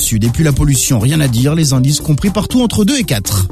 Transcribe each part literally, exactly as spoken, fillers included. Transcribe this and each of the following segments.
Sud. Et puis la pollution, rien à dire, les indices compris partout entre deux et quatre.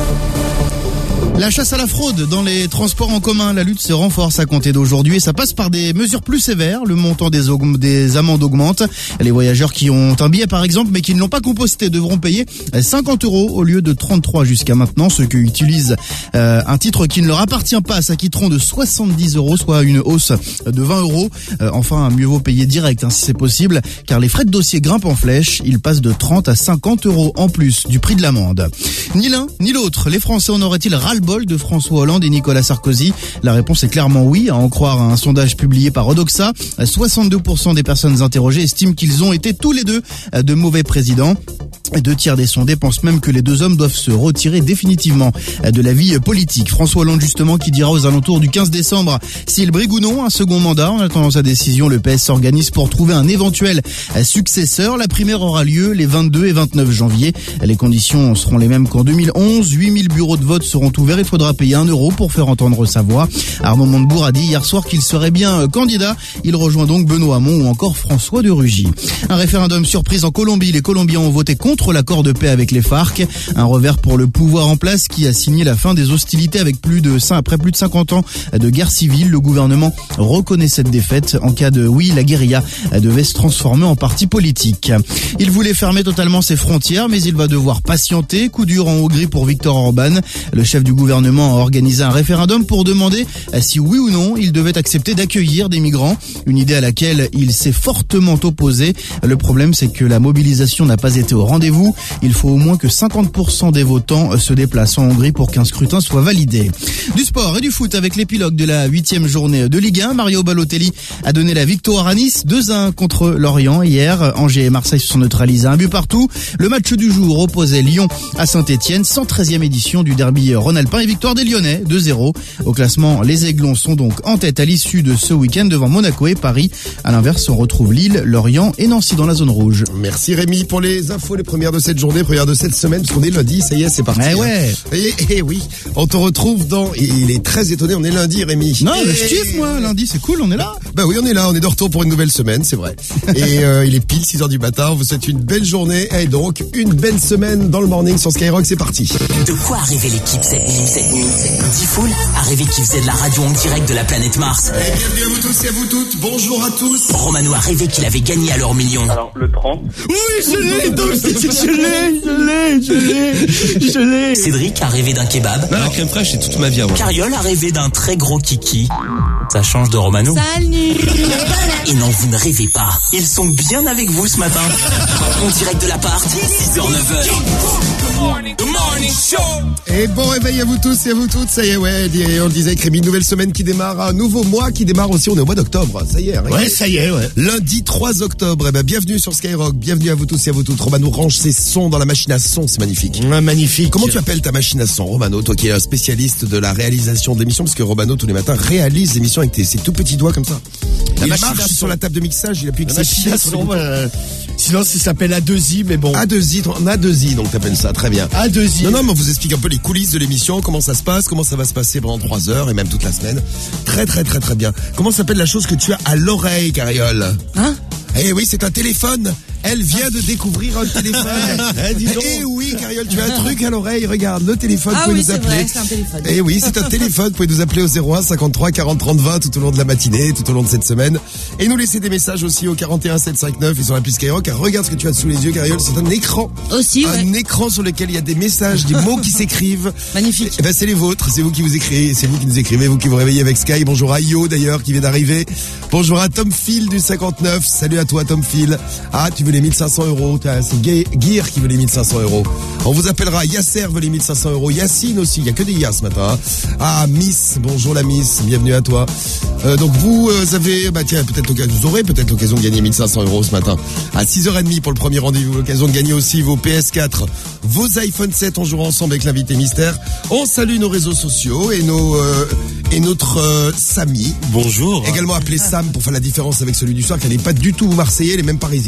La chasse à la fraude dans les transports en commun, la lutte se renforce à compter d'aujourd'hui et ça passe par des mesures plus sévères. Le montant des, aug- des amendes augmente. Les voyageurs qui ont un billet par exemple mais qui ne l'ont pas composté devront payer cinquante euros au lieu de trente-trois jusqu'à maintenant. Ceux qui utilisent euh, un titre qui ne leur appartient pas s'acquitteront de soixante-dix euros, soit une hausse de vingt euros. Euh, enfin, mieux vaut payer direct hein, si c'est possible, car les frais de dossier grimpent en flèche. Ils passent de trente à cinquante euros en plus du prix de l'amende. Ni l'un ni l'autre. Les Français en auraient-ils ras-le-bol de François Hollande et Nicolas Sarkozy? La réponse est clairement oui, à en croire un sondage publié par Odoxa. soixante-deux pour cent des personnes interrogées estiment qu'ils ont été tous les deux de mauvais présidents. Deux tiers des sondés pensent même que les deux hommes doivent se retirer définitivement de la vie politique. François Hollande justement qui dira aux alentours du quinze décembre s'il brigue ou non un second mandat. En attendant sa décision, le P S s'organise pour trouver un éventuel successeur. La primaire aura lieu les vingt-deux et vingt-neuf janvier. Les conditions seront les mêmes qu'en deux mille onze. huit mille bureaux de vote seront ouverts. Il faudra payer un euro pour faire entendre sa voix. Arnaud Montebourg a dit hier soir qu'il serait bien candidat. Il rejoint donc Benoît Hamon ou encore François de Rugy. Un référendum surprise en Colombie. Les Colombiens ont voté contre l'accord de paix avec les FARC. Un revers pour le pouvoir en place qui a signé la fin des hostilités avec plus de après plus de cinquante ans de guerre civile. Le gouvernement reconnaît cette défaite. En cas de oui, la guérilla devait se transformer en parti politique. Il voulait fermer totalement ses frontières, mais il va devoir patienter. Coup dur en Hongrie pour Viktor Orban. Le chef du gouvernement a organisé un référendum pour demander si oui ou non il devait accepter d'accueillir des migrants. Une idée à laquelle il s'est fortement opposé. Le problème, c'est que la mobilisation n'a pas été au rendez-vous. Il faut au moins que cinquante pour cent des votants se déplacent en Hongrie pour qu'un scrutin soit validé. Du sport et du foot avec l'épilogue de la huitième journée de Ligue un. Mario Balotelli a donné la victoire à Nice, deux à un contre Lorient hier. Angers et Marseille se sont neutralisés un but partout. Le match du jour opposait Lyon à Saint-Etienne, cent treizième édition du derby rhône-alpin et victoire des Lyonnais, deux zéro. Au classement, les Aiglons sont donc en tête à l'issue de ce week-end devant Monaco et Paris. À l'inverse, on retrouve Lille, Lorient et Nancy dans la zone rouge. Merci Rémi pour les infos, les premières de cette journée, premières de cette semaine, parce qu'on est lundi, ça y est, c'est parti. Eh ouais. Hein. Et, et oui, on te retrouve dans, il est très étonné, on est lundi Rémi. Non, et... mais je kiffe moi, lundi c'est cool, on est là. Bah oui, on est là, on est de retour pour une nouvelle semaine, c'est vrai. Et euh, il est pile six heures du matin, on vous souhaite une belle journée et donc une belle semaine dans le morning sur Skyrock, c'est parti. De quoi a rêvé l'équipe cette nuit, cette nuit Diffoul a rêvé qu'il faisait de la radio en direct de la planète Mars. Et bienvenue à vous tous et à vous toutes, bonjour à tous. Romano a rêvé qu'il avait gagné à l'or million. Alors, le trente. Oui, je l'ai, donc, je l'ai, je l'ai, je l'ai, je l'ai. Cédric a rêvé d'un kebab. Non, la crème fraîche, c'est toute ma vie. Cariole a rêvé d'un très gros kiki. Ça change de Romano. Salut. Et non, vous ne rêvez pas. Ils sont bien avec vous ce matin. En direct de l'appart, six heures neuf heures. Et bon réveil à vous tous et à vous toutes, ça y est, ouais, on le disait, Crémy, nouvelle semaine qui démarre, un nouveau mois qui démarre aussi, on est au mois d'octobre, ça y est. Hein, Ouais, ça y est, ouais. Lundi trois octobre, eh ben, bienvenue sur Skyrock, bienvenue à vous tous et à vous toutes. Romano range ses sons dans la machine à son, c'est magnifique. Ouais, magnifique. Comment tu appelles ta machine à son, Romano, toi qui es un spécialiste de la réalisation d'émissions, parce que Romano, tous les matins, réalise l'émission avec tes, ses tout petits doigts comme ça. La il machine marche à son. sur la table de mixage, il appuie que La ses machine pieds à sur son, les boutons. euh, sinon ça s'appelle A deux I, mais bon. A deux I, on a deux I, donc t'appelles ça, très bien. A deux I. Non, non, mais on vous explique un peu les coulisses de l'émission, comment ça se passe, comment ça va se passer pendant trois heures et même toute la semaine. Très, très, très, très bien. Comment s'appelle la chose que tu as à l'oreille, Cariole? Hein? Eh oui, c'est un téléphone. Elle vient de découvrir un téléphone. Eh, dis donc. Eh oui, Cariole, tu as un truc à l'oreille. Regarde, le téléphone, Ah vous pouvez oui, nous c'est appeler. vrai, c'est un téléphone. Eh oui, c'est un téléphone. Vous pouvez nous appeler au zéro un cinquante-trois quarante trente vingt tout au long de la matinée, tout au long de cette semaine. Et nous laisser des messages aussi au quarante et un sept cent cinquante-neuf et sur l'appli Skyrock. Car regarde ce que tu as sous les yeux, Cariole. C'est un écran. Aussi, ouais. Un écran sur lequel il y a des messages, des mots qui s'écrivent. Magnifique. Eh ben, c'est les vôtres. C'est vous qui vous écrivez. C'est vous qui nous écrivez. Vous qui vous réveillez avec Sky. Bonjour à Io, d'ailleurs, qui vient d'arriver. Bonjour à Tom Phil du cinquante-neuf. Salut à toi, Tom Phil. Ah, tu veux les mille cinq cents euros. C'est Gear qui veut les mille cinq cents euros. On vous appellera. Yasser veut les mille cinq cents euros. Yacine aussi. Il y a que des Yas ce matin. Hein. Ah, Miss. Bonjour la Miss. Bienvenue à toi. Euh, donc vous euh, avez, bah tiens, peut-être l'occasion, vous aurez peut-être l'occasion de gagner mille cinq cents euros ce matin. À six heures trente pour le premier rendez-vous. L'occasion de gagner aussi vos P S quatre, vos iPhone sept. On jouera ensemble avec l'invité mystère. On salue nos réseaux sociaux et nos, euh, et notre euh, Samy. Bonjour. Également appelé Sam pour faire la différence avec celui du soir, qui n'est pas du tout marseillais, il est même parisien, lui. C'est Ouais,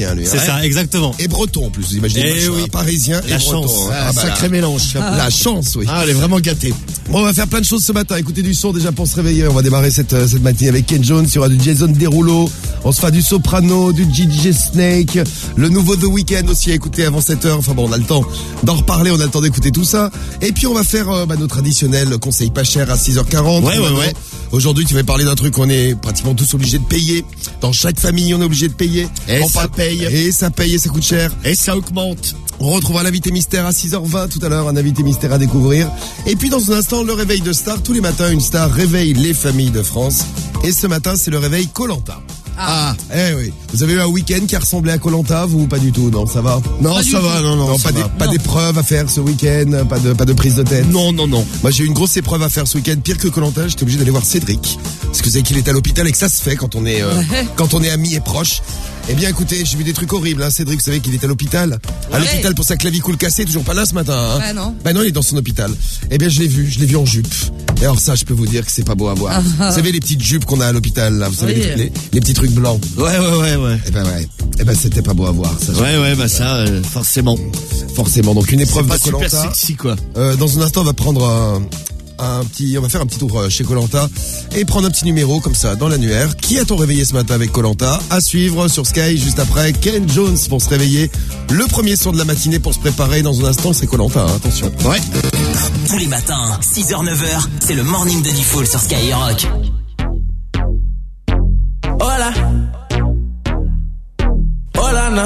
ça, exactement. Et breton en plus, vous imaginez, Eh machin, oui. parisien La et breton. chance. hein. Ah, bah, Sacré la- mélange. La chance, oui. Ah, elle est vraiment gâtée. Bon, on va faire plein de choses ce matin. Écoutez du son déjà pour se réveiller. On va démarrer cette, euh, cette matinée avec Ken Jones. Il y aura du Jason Derulo. On se fera du Soprano, du D J Snake. Le nouveau The Weeknd aussi à écouter avant sept heures. Enfin bon, on a le temps d'en reparler. On a le temps d'écouter tout ça. Et puis on va faire euh, bah, nos traditionnels conseils pas chers à six heures quarante. Ouais, ouais, ouais. Aujourd'hui, tu vas parler d'un truc qu'on est pratiquement tous obligés de payer. Dans chaque famille, on est obligé de payer. Et On ça parle- paye. Et ça paye et ça coûte cher. Et ça augmente. On retrouvera l'invité mystère à six heures vingt tout à l'heure, un invité mystère à découvrir. Et puis dans un instant, le réveil de star. Tous les matins, une star réveille les familles de France. Et ce matin, c'est le réveil Koh-Lanta. Ah. Eh oui. Vous avez eu un week-end qui a ressemblé à Koh-Lanta, vous, pas du tout, non, ça va? Non, Pas du ça tout. va, non, non, ça pas des- va. pas d'épreuve à faire ce week-end, pas de, pas de prise de tête. Non, non, non. Moi, j'ai eu une grosse épreuve à faire ce week-end, pire que Koh-Lanta, j'étais obligé d'aller voir Cédric. Parce que c'est qu'il est à l'hôpital et que ça se fait quand on est, euh, Ouais. quand on est amis et proches. Eh bien, écoutez, j'ai vu des trucs horribles, hein. Cédric, vous savez qu'il est à l'hôpital. À Ouais. l'hôpital pour sa clavicule cassée, toujours pas là ce matin, hein. Ouais, non. Bah non, il est dans son hôpital. Eh bien, je l'ai vu, je l'ai vu en jupe. Et alors ça, je peux vous dire que c'est pas beau à voir. Vous savez les petites jupes qu'on a à l'hôpital, là, vous savez, Oui. les, les- les petits trucs blancs. Ouais, ouais, ouais, ouais. Eh ben ouais. Eh ben c'était pas beau à voir, ça. Ouais, ouais, bah ça, euh, forcément. Forcément. Donc une C'est épreuve pas de super Koh-Lanta. sexy, quoi. Euh, dans un instant, on va prendre un, un petit, on va faire un petit tour euh, chez Koh-Lanta et prendre un petit numéro comme ça dans l'annuaire. Qui a-t-on réveillé ce matin avec Koh-Lanta? À suivre sur Sky juste après Ken Jones pour se réveiller. Le premier son de la matinée pour se préparer. Dans un instant, c'est Koh-Lanta, hein, attention. Ouais. Tous les matins, six heures neuf heures, c'est le morning de Diffoul sur Skyrock. Hola. Hola, na.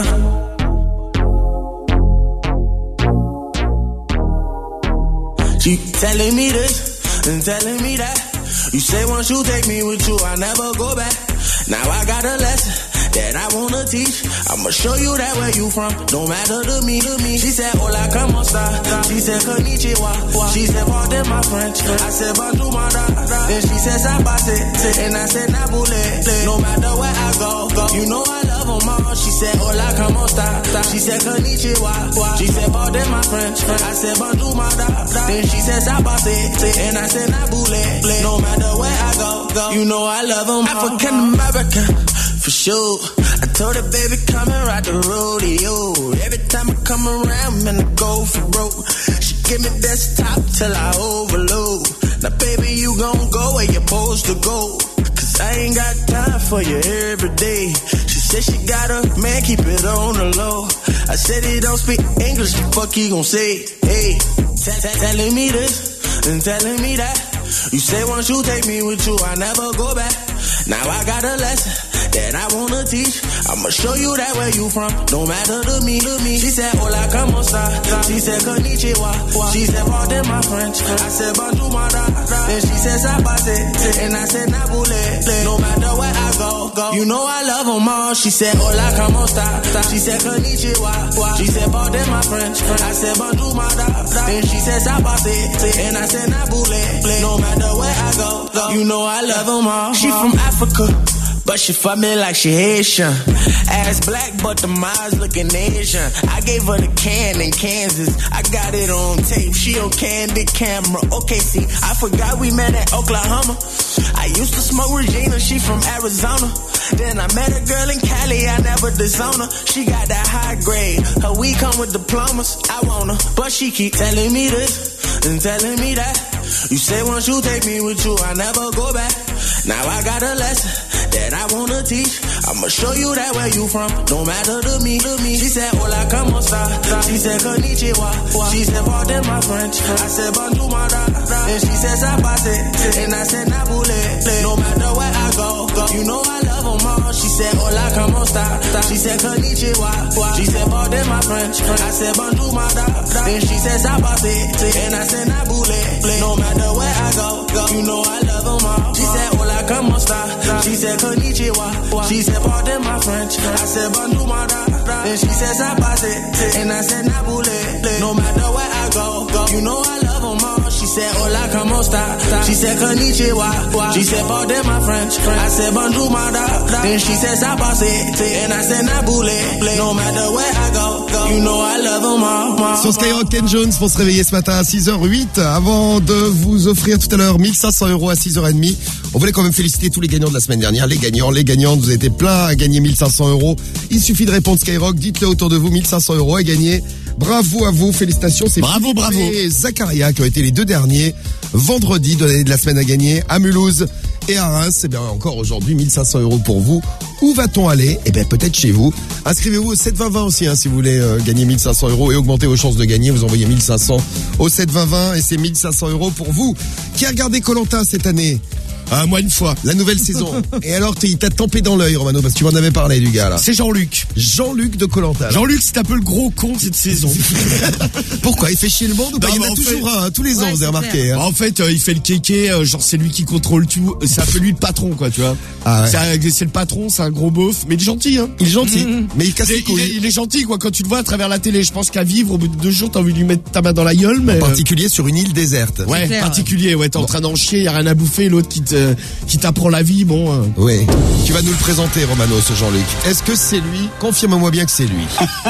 She telling me this and telling me that. You say once you take me with you, I never go back. Now I got a lesson that I wanna teach. I'ma show you that where you from, no matter to me, to me. She said, hola, como esta? She said, konnichiwa. She said, pardon my French. I said, bonjour, my da. Then she said, sabase. And I said, nabule. No matter where I go, go. You know I love them all. She said, hola, como esta? She said, konnichiwa. She said, pardon my French. I said, bonjour, my da. Then she said, sabase. And I said, nabule. No matter where I go, go. You know I love them all. African American, for sure. I told her, baby, come and ride the rodeo. Every time I come around, man, I go for broke. She give me desktop till I overload. Now, baby, you gon' go where you're supposed to go. Cause I ain't got time for you every day. She said she got a man, keep it on the low. I said he don't speak English, the fuck he gon' say? Hey, t- t- telling me this and telling me that. You say once you take me with you, I never go back. Now I got a lesson that I wanna teach. I'ma show you that where you from, no matter to me, to me. She said, hola, como esta? She said, konnichiwa. She said, pardon my French. I said, bonjour, my da. Then she said, sabase. And I said, nabule. No matter where I go, go. You know I love them all. She said, hola, como esta? She said, konnichiwa. She said, pardon my French. I said, bonjour, my da. Then she said, sabase. And I said, nabule. No matter where I go, go. You know I love them all. She from Africa, but she fuck me like she Haitian. Ass black, but the eyes looking Asian. I gave her the can in Kansas. I got it on tape. She on candid camera. Okay, see, I forgot we met at Oklahoma. I used to smoke Regina. She from Arizona. Then I met a girl in Cali. I never disown her. She got that high grade. Her weed come with diplomas. I want her, but she keep telling me this and telling me that. You say once you take me with you, I never go back. Now I got a lesson that I wanna teach. I'ma show you that where you from, no matter to me, to me. She said, hola, como esta? She said, konnichiwa. She said, pardon my French. I said, bonjour, my da. Then she said, sabase. And I said, nabule. No matter where I go, go. You know I love them all. She said, hola, como esta? She said, konnichiwa. She said, pardon my French. I said, bonjour, my da. Then she said, sabase. And I said, nabule. No matter where I go, go. You know I love them all. She said, hola, como esta? She said, konnichiwa. She said, pardon my French. I said, bonjour, my da. Then she said, sabase. And I said, nabule. No matter where I go, go. You know I love them all. She said, hola, como esta? She said, konnichiwa. She said, pardon my French. I said, bonjour, my da. Then she said, sabase. And I said, nabule. No matter where I go, go. You know I love them all. Sur Skyrock, Ken Jones pour se réveiller ce matin à six heures huit. Avant de vous offrir tout à l'heure mille cinq cents euros à six heures trente, on voulait quand même féliciter tous les gagnants de la semaine dernière. Les gagnants, les gagnantes, vous avez été plein à gagner mille cinq cents euros. Il suffit de répondre Skyrock, dites-le autour de vous, mille cinq cents euros à gagner. Bravo à vous, félicitations. C'est bravo, Philippe bravo. et Zacharia qui ont été les deux derniers vendredi de de la semaine à gagner à Mulhouse et à Reims. Et bien encore aujourd'hui, mille cinq cents euros pour vous. Où va-t-on aller? Eh bien peut-être chez vous. Inscrivez-vous au sept vingt vingt aussi hein, si vous voulez euh, gagner mille cinq cents euros et augmenter vos chances de gagner. Vous envoyez mille cinq cents au sept vingt vingt et c'est mille cinq cents euros pour vous. Qui a regardé Koh-Lanta cette année? Ah, moi une fois. La nouvelle saison. Et alors, il t'a tempé dans l'œil, Romano, parce que tu m'en avais parlé du gars là. C'est Jean-Luc. Jean-Luc de Koh-Lanta. Jean-Luc, c'est un peu le gros con cette saison. Pourquoi? Il fait chier le monde ou pas? Non, Il y en mais a en toujours fait- un, hein, tous les ans, Ouais, vous avez c'est remarqué. Hein. En fait, euh, il fait le kéké, euh, genre c'est lui qui contrôle tout. C'est un peu lui le patron, quoi, tu vois. Ah ouais. C'est un- c'est le patron, c'est un gros beauf, mais il est gentil, hein. Il est gentil, mais il casse Il les est, il, est, couilles. il est gentil, quoi. Quand tu le vois à travers la télé, je pense qu'à vivre, au bout de deux jours, t'as envie de lui mettre ta main dans la gueule, mais. En euh, particulier sur une île déserte. Ouais, clair. particulier, ouais, t'es en train d'en chier, y a rien à bouffer, l'autre qui te, qui t'apprend la vie, bon. euh. Oui. Tu vas nous le présenter, Romano, ce Jean-Luc. Est-ce que c'est lui? Confirme-moi bien que c'est lui.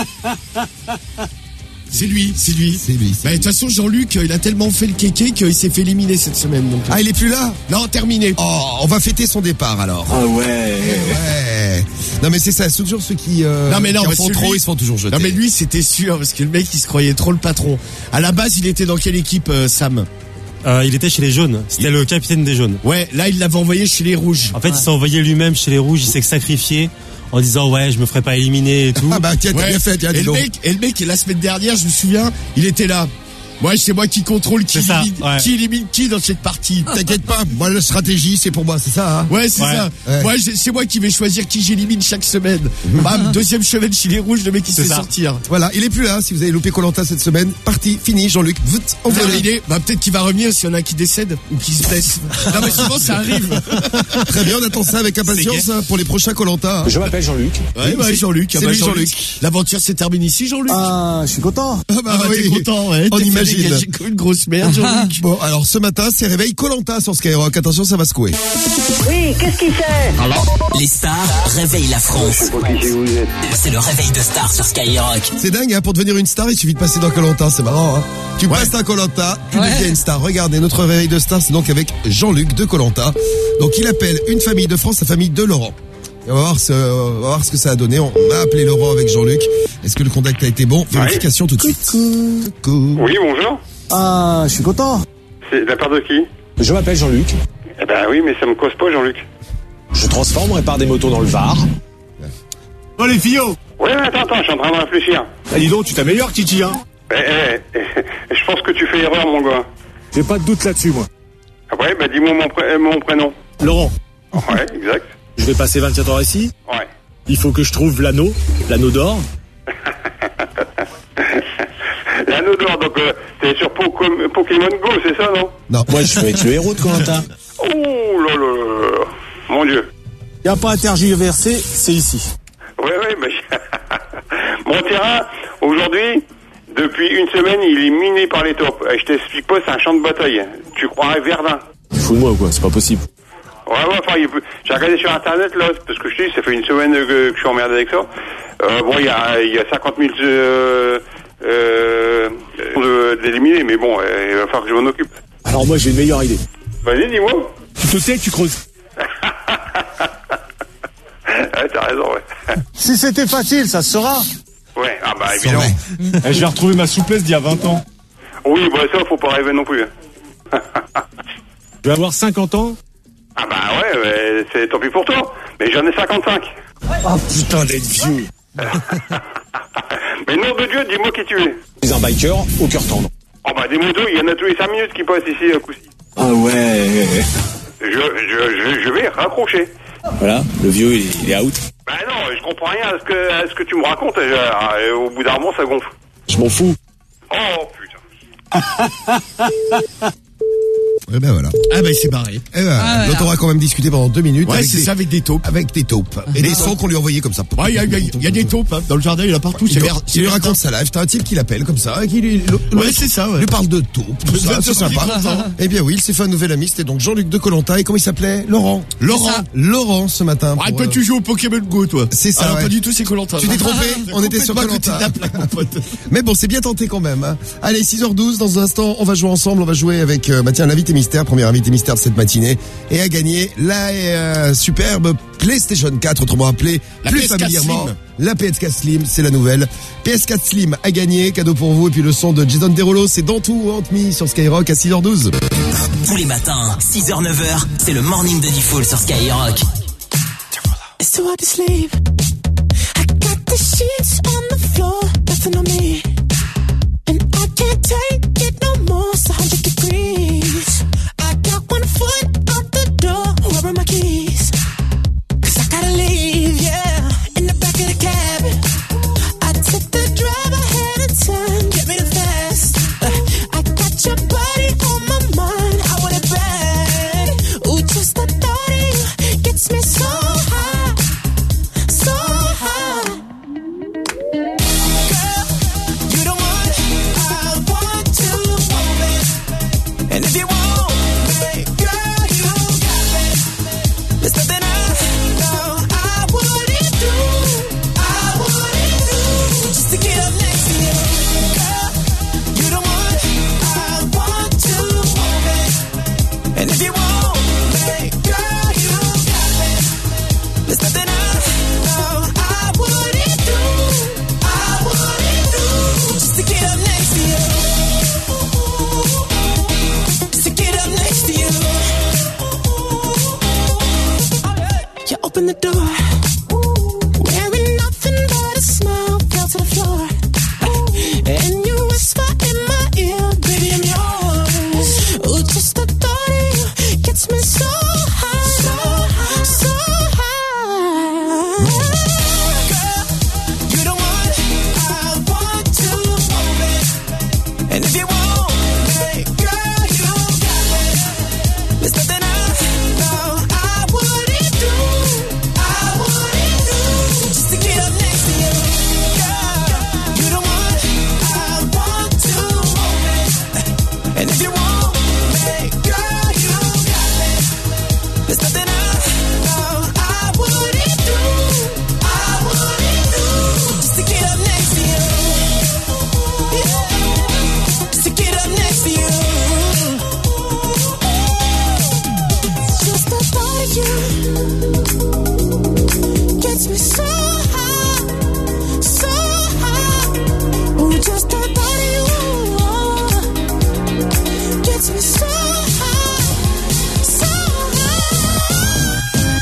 C'est lui, c'est lui. C'est lui. c'est Bah, de lui. toute façon, Jean-Luc, euh, il a tellement fait le kéké qu'il s'est fait éliminer cette semaine, donc. Ah, il est plus là? Non, terminé. Oh, on va fêter son départ alors. Ah ouais. Ouais. Non mais c'est ça, c'est toujours ceux qui, euh, Non, mais non, qui en mais font celui- trop, ils se font toujours jeter. Non mais lui c'était sûr parce que le mec il se croyait trop le patron. À la base il était dans quelle équipe euh, Sam? Euh, il était chez les jaunes. C'était le capitaine des jaunes. Ouais, là il l'avait envoyé chez les rouges. En fait, il s'est envoyé lui-même chez les rouges. Il s'est sacrifié en disant ouais, je me ferai pas éliminer et tout. Ah bah tiens, t'as Ouais. bien fait, tiens, et dis le donc. mec, et le mec la semaine dernière, je me souviens, il était là. Moi, c'est moi qui contrôle qui C'est ça, élimine, ouais. qui élimine qui dans cette partie. T'inquiète pas, moi la stratégie c'est pour moi, c'est ça hein. Ouais, c'est Ouais. ça. Ouais. Moi, j'ai- c'est moi qui vais choisir qui j'élimine chaque semaine. Bam, deuxième semaine chez les rouges, le mec il se C'est fait ça. sortir. Voilà, il est plus là, si vous avez loupé Koh-Lanta cette semaine, parti, fini, Jean-Luc, vite, envolé. Terminé. Bah peut-être qu'il va revenir s'il y en a qui décèdent ou qui se blessent. Non mais souvent ça arrive. Très bien, on attend ça avec impatience hein, pour les prochains Koh-Lanta. Je m'appelle Jean-Luc. Ouais, bah, Jean-Luc. c'est ah bah, lui, Jean-Luc. L'aventure s'est terminée ici, Jean-Luc. Ah, je suis content. Ah bah, Ah bah, oui. t'es content, ouais. On T'es fait imagine. dégager comme une grosse merde, Jean-Luc. Bon, alors ce matin, c'est réveil Koh-Lanta sur Skyrock. Attention, ça va secouer. Oui, qu'est-ce qu'il fait? Les stars réveillent la France. C'est le réveil de stars sur Skyrock. C'est dingue, hein, pour devenir une star, il suffit de passer dans Koh-Lanta, c'est marrant. Hein. Tu passes dans Koh-Lanta, tu Ouais. deviens une star. Regardez, notre réveil de star, c'est donc avec Jean-Luc de Koh-Lanta. Donc il appelle une famille de France, la famille de Laurent. Et on va voir ce, on va voir ce que ça a donné. On a appelé Laurent avec Jean-Luc. Est-ce que le contact a été bon? Vérification tout de suite. Coucou. Oui, bonjour. Ah, je suis content. C'est de la part de qui? Je m'appelle Jean-Luc. Eh ben oui, mais ça me cause pas, Jean-Luc. Je transforme, répare des motos dans le Var. Oh les fillots. Ouais, mais attends, attends, je suis en train de réfléchir. Ah, dis donc, tu t'améliores, Titi, hein. Eh, eh, eh, je pense que tu fais erreur, mon gars. J'ai pas de doute là-dessus, moi. Ah ouais, bah dis-moi mon, pré- euh, mon prénom. Laurent, Ouais, exact. je vais passer vingt-quatre heures ici. Ouais. Il faut que je trouve l'anneau, l'anneau d'or. L'anneau d'or, donc euh, t'es sur Poco- Pokémon Go, c'est ça, non? Non. Moi, je vais être le héros de Koh-Lanta. Oh là là là là. Mon Dieu. Y a pas à tergiverser, c'est ici. Ouais, ouais, mais... Mon terrain, aujourd'hui, depuis une semaine, il est miné par les taupes. Euh, Je t'explique pas, c'est un champ de bataille. Tu croirais Verdun. Tu fous de moi ou quoi? C'est pas possible. Ouais, ouais, enfin, il peut- j'ai regardé sur Internet, là, parce que je te dis, ça fait une semaine que, que je suis emmerdé avec ça. Euh, bon, il y a, il y a cinquante mille euh, euh, de- d'éliminer, mais bon, euh, il va falloir que je m'en occupe. Alors moi, j'ai une meilleure idée. Vas-y, dis-moi. Tu te tais, tu creuses. Ouais, t'as raison, ouais. Si c'était facile, ça se saura. Ouais, ah bah, évidemment. Eh, je vais retrouver ma souplesse d'il y a vingt ans. Oui, bah ça, faut pas rêver non plus. Je vais avoir cinquante ans. Ah bah ouais, ouais, c'est tant pis pour toi. Mais j'en ai cinquante-cinq. Oh putain d'être vieux. Mais nom de Dieu, dis-moi qui tu es. Je suis un biker au cœur tendre. Oh bah dis-moi deux, il y en a tous les cinq minutes qui passent ici à coup-ci. Ah ouais. Je, je, je, je vais raccrocher. Voilà, le vieux, il est, il est out. Bah non, je comprends rien à ce que, à ce que tu me racontes. Et, euh, et au bout d'un moment, ça gonfle. Je m'en fous. Oh putain. Et ben voilà. Ah bah il s'est barré. Et ben, Ah, l'autre voilà. aura quand même discuté pendant deux minutes. Ouais, avec c'est des, ça avec des taupes. avec des taupes. Et des sons qu'on lui envoyait comme ça. Ouais, il y a, y a- y a des taupes hein. Dans le jardin, il y en a partout. Il, C'est lui- l'air. il lui raconte sa life. T'as un type qui l'appelle comme ça. Et qui lui, le- Ouais, le- c'est ça, ouais. lui parle de taupes. Tout ça, c'est sympa. Eh bien oui, il s'est fait un nouvel ami. C'était donc Jean-Luc de Kollontai. Et comment il s'appelait? Laurent. Laurent. Laurent ce matin. Ah, pour, toi, euh, tu joues au Pokémon Go, toi. C'est ça, Alors, ouais. pas du tout, c'est Koh-Lanta. Tu t'es trompé, on était sur Koh-Lanta. Mais bon, c'est bien tenté quand même. Hein. Allez, six heures douze, dans un instant, on va jouer ensemble. On va jouer avec, euh, bah tiens, l'invité mystère, premier invité mystère de cette matinée. Et à gagner la euh, superbe PlayStation quatre, autrement appelée La plus P S quatre familièrement Slim. la P S quatre Slim, c'est la nouvelle. P S quatre Slim à gagner, cadeau pour vous. Et puis le son de Jason Derulo, c'est Dans tout Haunt Me sur Skyrock à six heures douze. Tous les matins, six heures neuf heures, c'est le morning de Diffoul sur Skyrock. It's too hard to sleep. I got the sheets on the floor, nothing on me. And I can't take it no more, it's one hundred degrees. I got one foot out the door, where are my keys? Cause I gotta leave, yeah, in the back of the cab. I took the drive ahead of time, get me the fast. Uh, I got your body on my mind, I want it bad. Ooh, just the thought of you gets me so high, so high. Girl, you the one I want to want me. And if you want me, girl, you got me. There's nothing I know I wouldn't do, I wouldn't do just to get up next to you. Girl, you the one I want to want me. And if you want me, girl, you got me. There's nothing I know I wouldn't do, I wouldn't do just to get up next to you. Just to get up next to you. You open the door, wearing nothing but a smile, fell to the floor. And you whisper in my ear, baby, I'm yours. Ooh, just the thought of you gets me so high, so high, so high. Girl, you the one I want to want me. And if you want me, girl, you got me. There's nothing I know I wouldn't do, I wouldn't do just to get up next to you. Girl, you the one I want to want me. And if you want me, girl, you got me. There's nothing I know I wouldn't do, I wouldn't do just to get up next to you. Yeah, just to get up next to you. Just the thought of you gets me so high, so high. Oh, just the thought of you gets me so high, so high.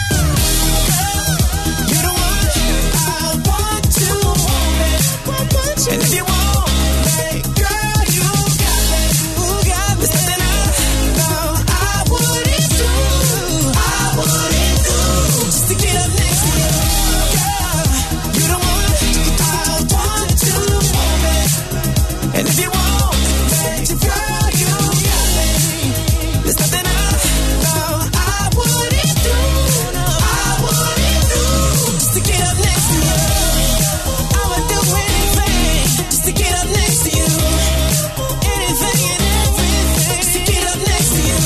Girl, you the one I want to want me. And if you want me, girl, you got me, you got me. There's nothing I know I wouldn't do, I wouldn't do just to get up next to you. Girl, you the one I want to want me. And if you want me, girl, you got me. There's nothing I know I wouldn't do, I wouldn't do just to get up next to you. I would do anything just to get up next to you. Anything and everything just to get up next to you.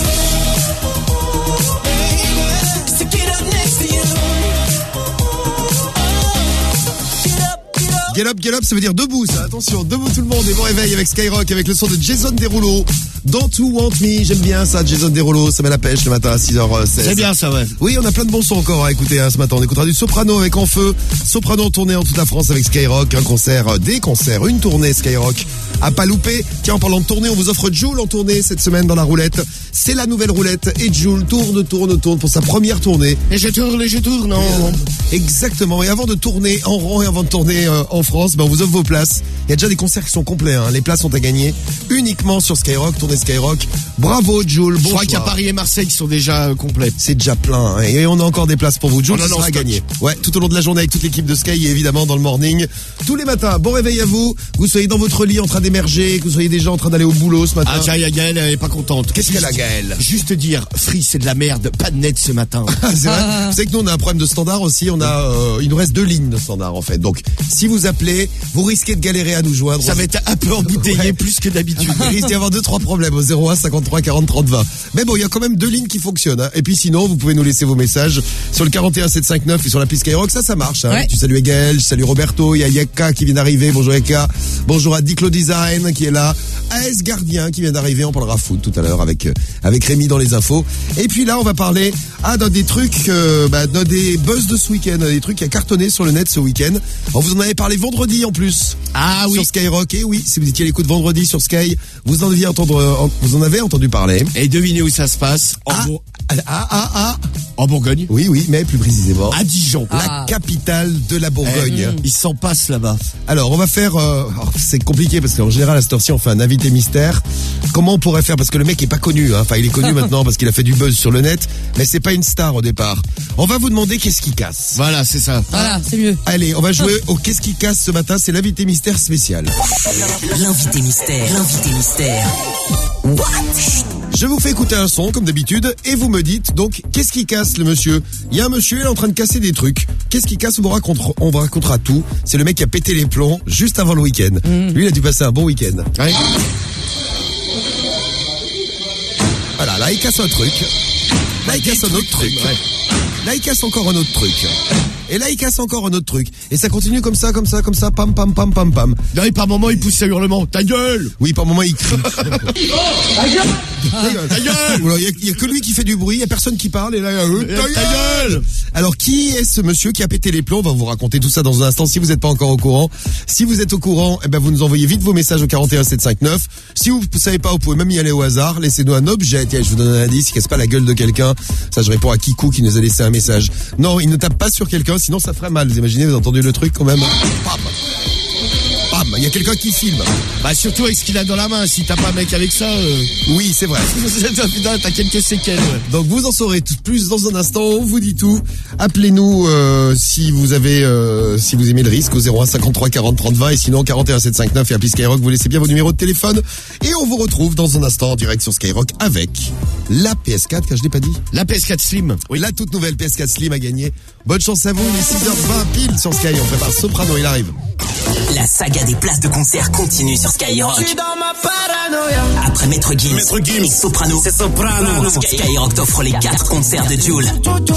Baby, just to get up next to you. Get up, get up. Get up, get up, ça veut dire debout, ça. Attention, debout tout le monde et bon réveil avec Skyrock, avec le son de Jason Derulo. Don't You Want Me, j'aime bien ça, Jason Derulo, ça met la pêche le matin à six heures seize. C'est bien ça, ouais. Oui, on a plein de bons sons encore à écouter hein, ce matin. On écoutera du Soprano avec En Feu. Soprano en tournée en toute la France avec Skyrock. Un concert, euh, des concerts, une tournée Skyrock à pas louper. Tiens, en parlant de tournée, on vous offre Joule en tournée cette semaine dans la roulette. C'est la nouvelle roulette et Joule tourne, tourne, tourne pour sa première tournée. Et je tourne, et je tourne, non. Exactement. Et avant de tourner en rond et avant de tourner euh, en France, ben on vous offre vos places. Il y a déjà des concerts qui sont complets. Hein. Les places sont à gagner uniquement sur Skyrock, tournée Skyrock. Bravo Joule. Bon Je crois choix. qu'il y a Paris et Marseille qui sont déjà euh, complets. C'est déjà plein. Hein. Et on a encore des places pour vous. Joule, On en ça a en sera à stock. gagner. Ouais, tout au long de la journée avec toute l'équipe de Sky et évidemment dans le morning. Tous les matins, bon réveil à vous. Vous soyez dans votre lit en train d'écouter d'émerger, que vous soyez déjà en train d'aller au boulot ce matin. Ah tiens, y a Gaëlle, elle est pas contente. Qu'est-ce qu'elle a, Gaëlle? Juste dire, Free c'est de la merde, pas de net ce matin. C'est vrai. Vous savez que nous on a un problème de standard aussi. On a, euh, il nous reste deux lignes de standard en fait. Donc si vous appelez, vous risquez de galérer à nous joindre. Ça va être un peu embouteillé Ouais. plus que d'habitude. Il risque d'y avoir deux trois problèmes au zéro un cinquante-trois quarante trente vingt. Mais bon, il y a quand même deux lignes qui fonctionnent. Hein. Et puis sinon, vous pouvez nous laisser vos messages sur le quarante et un sept cent cinquante-neuf et sur l'appli Skyrock. Ça, ça marche. Hein. Ouais. Tu salues Gaël, je salue Roberto. Il y a Yeka qui vient d'arriver. Bonjour Yeka. Bonjour à Diclo Design qui est là. A S Gardien qui vient d'arriver. On parlera foot tout à l'heure avec euh, avec Rémi dans les infos. Et puis là, on va parler ah dans des trucs, euh, bah, dans des buzz de ce week-end, des trucs qui a cartonné sur le net ce week-end. On vous en avait parlé vendredi en plus. Ah oui. Sur Skyrock. Et oui, si vous étiez à l'écoute vendredi sur Sky, vous en aviez entendu, euh, vous en avez entendu parler. Et devinez où ça se passe? En, Ah, Bour- ah, ah, ah. en Bourgogne. Oui, oui, mais plus précisément. À Dijon. La capitale de la Bourgogne. Eh, il s'en passe là-bas. Alors, on va faire... euh, alors, c'est compliqué parce qu'en général, à cette heure-ci, on fait un invité mystère. Comment on pourrait faire? Parce que le mec est pas connu. Hein. Enfin, il est connu maintenant parce qu'il a fait du buzz sur le net. Mais c'est pas une star au départ. On va vous demander qu'est-ce qui casse. Voilà, c'est ça. Voilà, c'est mieux. Allez, on va jouer au qu'est-ce qui casse ce matin. C'est l'invité mystère spécial. L'invité mystère, l'invité mystère. What? Je vous fais écouter un son, comme d'habitude, et vous me dites, donc, qu'est-ce qui casse, le monsieur? Il y a un monsieur, il est en train de casser des trucs. Qu'est-ce qui casse? On vous racontera, on vous racontera tout. C'est le mec qui a pété les plombs juste avant le week-end. Mmh. Lui, il a dû passer un bon week-end. Ouais. Voilà, là, il casse un truc. Là, il casse un autre truc. Là, il casse encore un autre truc. Et là, il casse encore un autre truc. Et ça continue comme ça, comme ça, comme ça, pam, pam, pam, pam, pam. Non, et par moment, il pousse un hurlement. Ta gueule! Oui, par moment, il crie. Ta gueule! Voilà, Il y, a- il y a que lui qui fait du bruit, il y a personne qui parle, et là, il y a eux. Ta gueule! Alors, qui est ce monsieur qui a pété les plombs? On va vous raconter tout ça dans un instant si vous n'êtes pas encore au courant. Si vous êtes au courant, eh ben, vous nous envoyez vite vos messages au quarante et un sept cent cinquante-neuf. Si vous ne savez pas, vous pouvez même y aller au hasard. Laissez-nous un objet. Tiens, je vous donne un indice. Il casse pas la gueule de quelqu'un. Ça, je réponds à Kikou qui nous a laissé un message. Non, il ne tape pas sur quelqu'un, sinon ça ferait mal. Vous imaginez, vous avez entendu le truc quand même? Bam! Bam! Il y a quelqu'un qui filme. Bah, surtout avec ce qu'il a dans la main. Si t'as pas un mec avec ça, euh... Oui, c'est vrai. putain, t'as quelques séquelles, ouais. Donc vous en saurez tout plus dans un instant, on vous dit tout. Appelez-nous euh, si vous avez euh, si vous aimez le risque au zéro un cinquante-trois quarante trente vingt et sinon quarante et un sept cent cinquante-neuf et appli Skyrock, vous laissez bien vos numéros de téléphone et on vous retrouve dans un instant en direct sur Skyrock avec la P S quatre, car je l'ai pas dit. La P S quatre Slim. Oui, la toute nouvelle P S quatre Slim a gagné. Bonne chance à vous, les six heures vingt pile sur Sky, on prépare Soprano, il arrive. La saga des places de concert continue sur Skyrock. Après Maître Gims, Maître Gims. et Soprano, C'est Soprano. Skyrock t'offre les quatre concerts de Jul.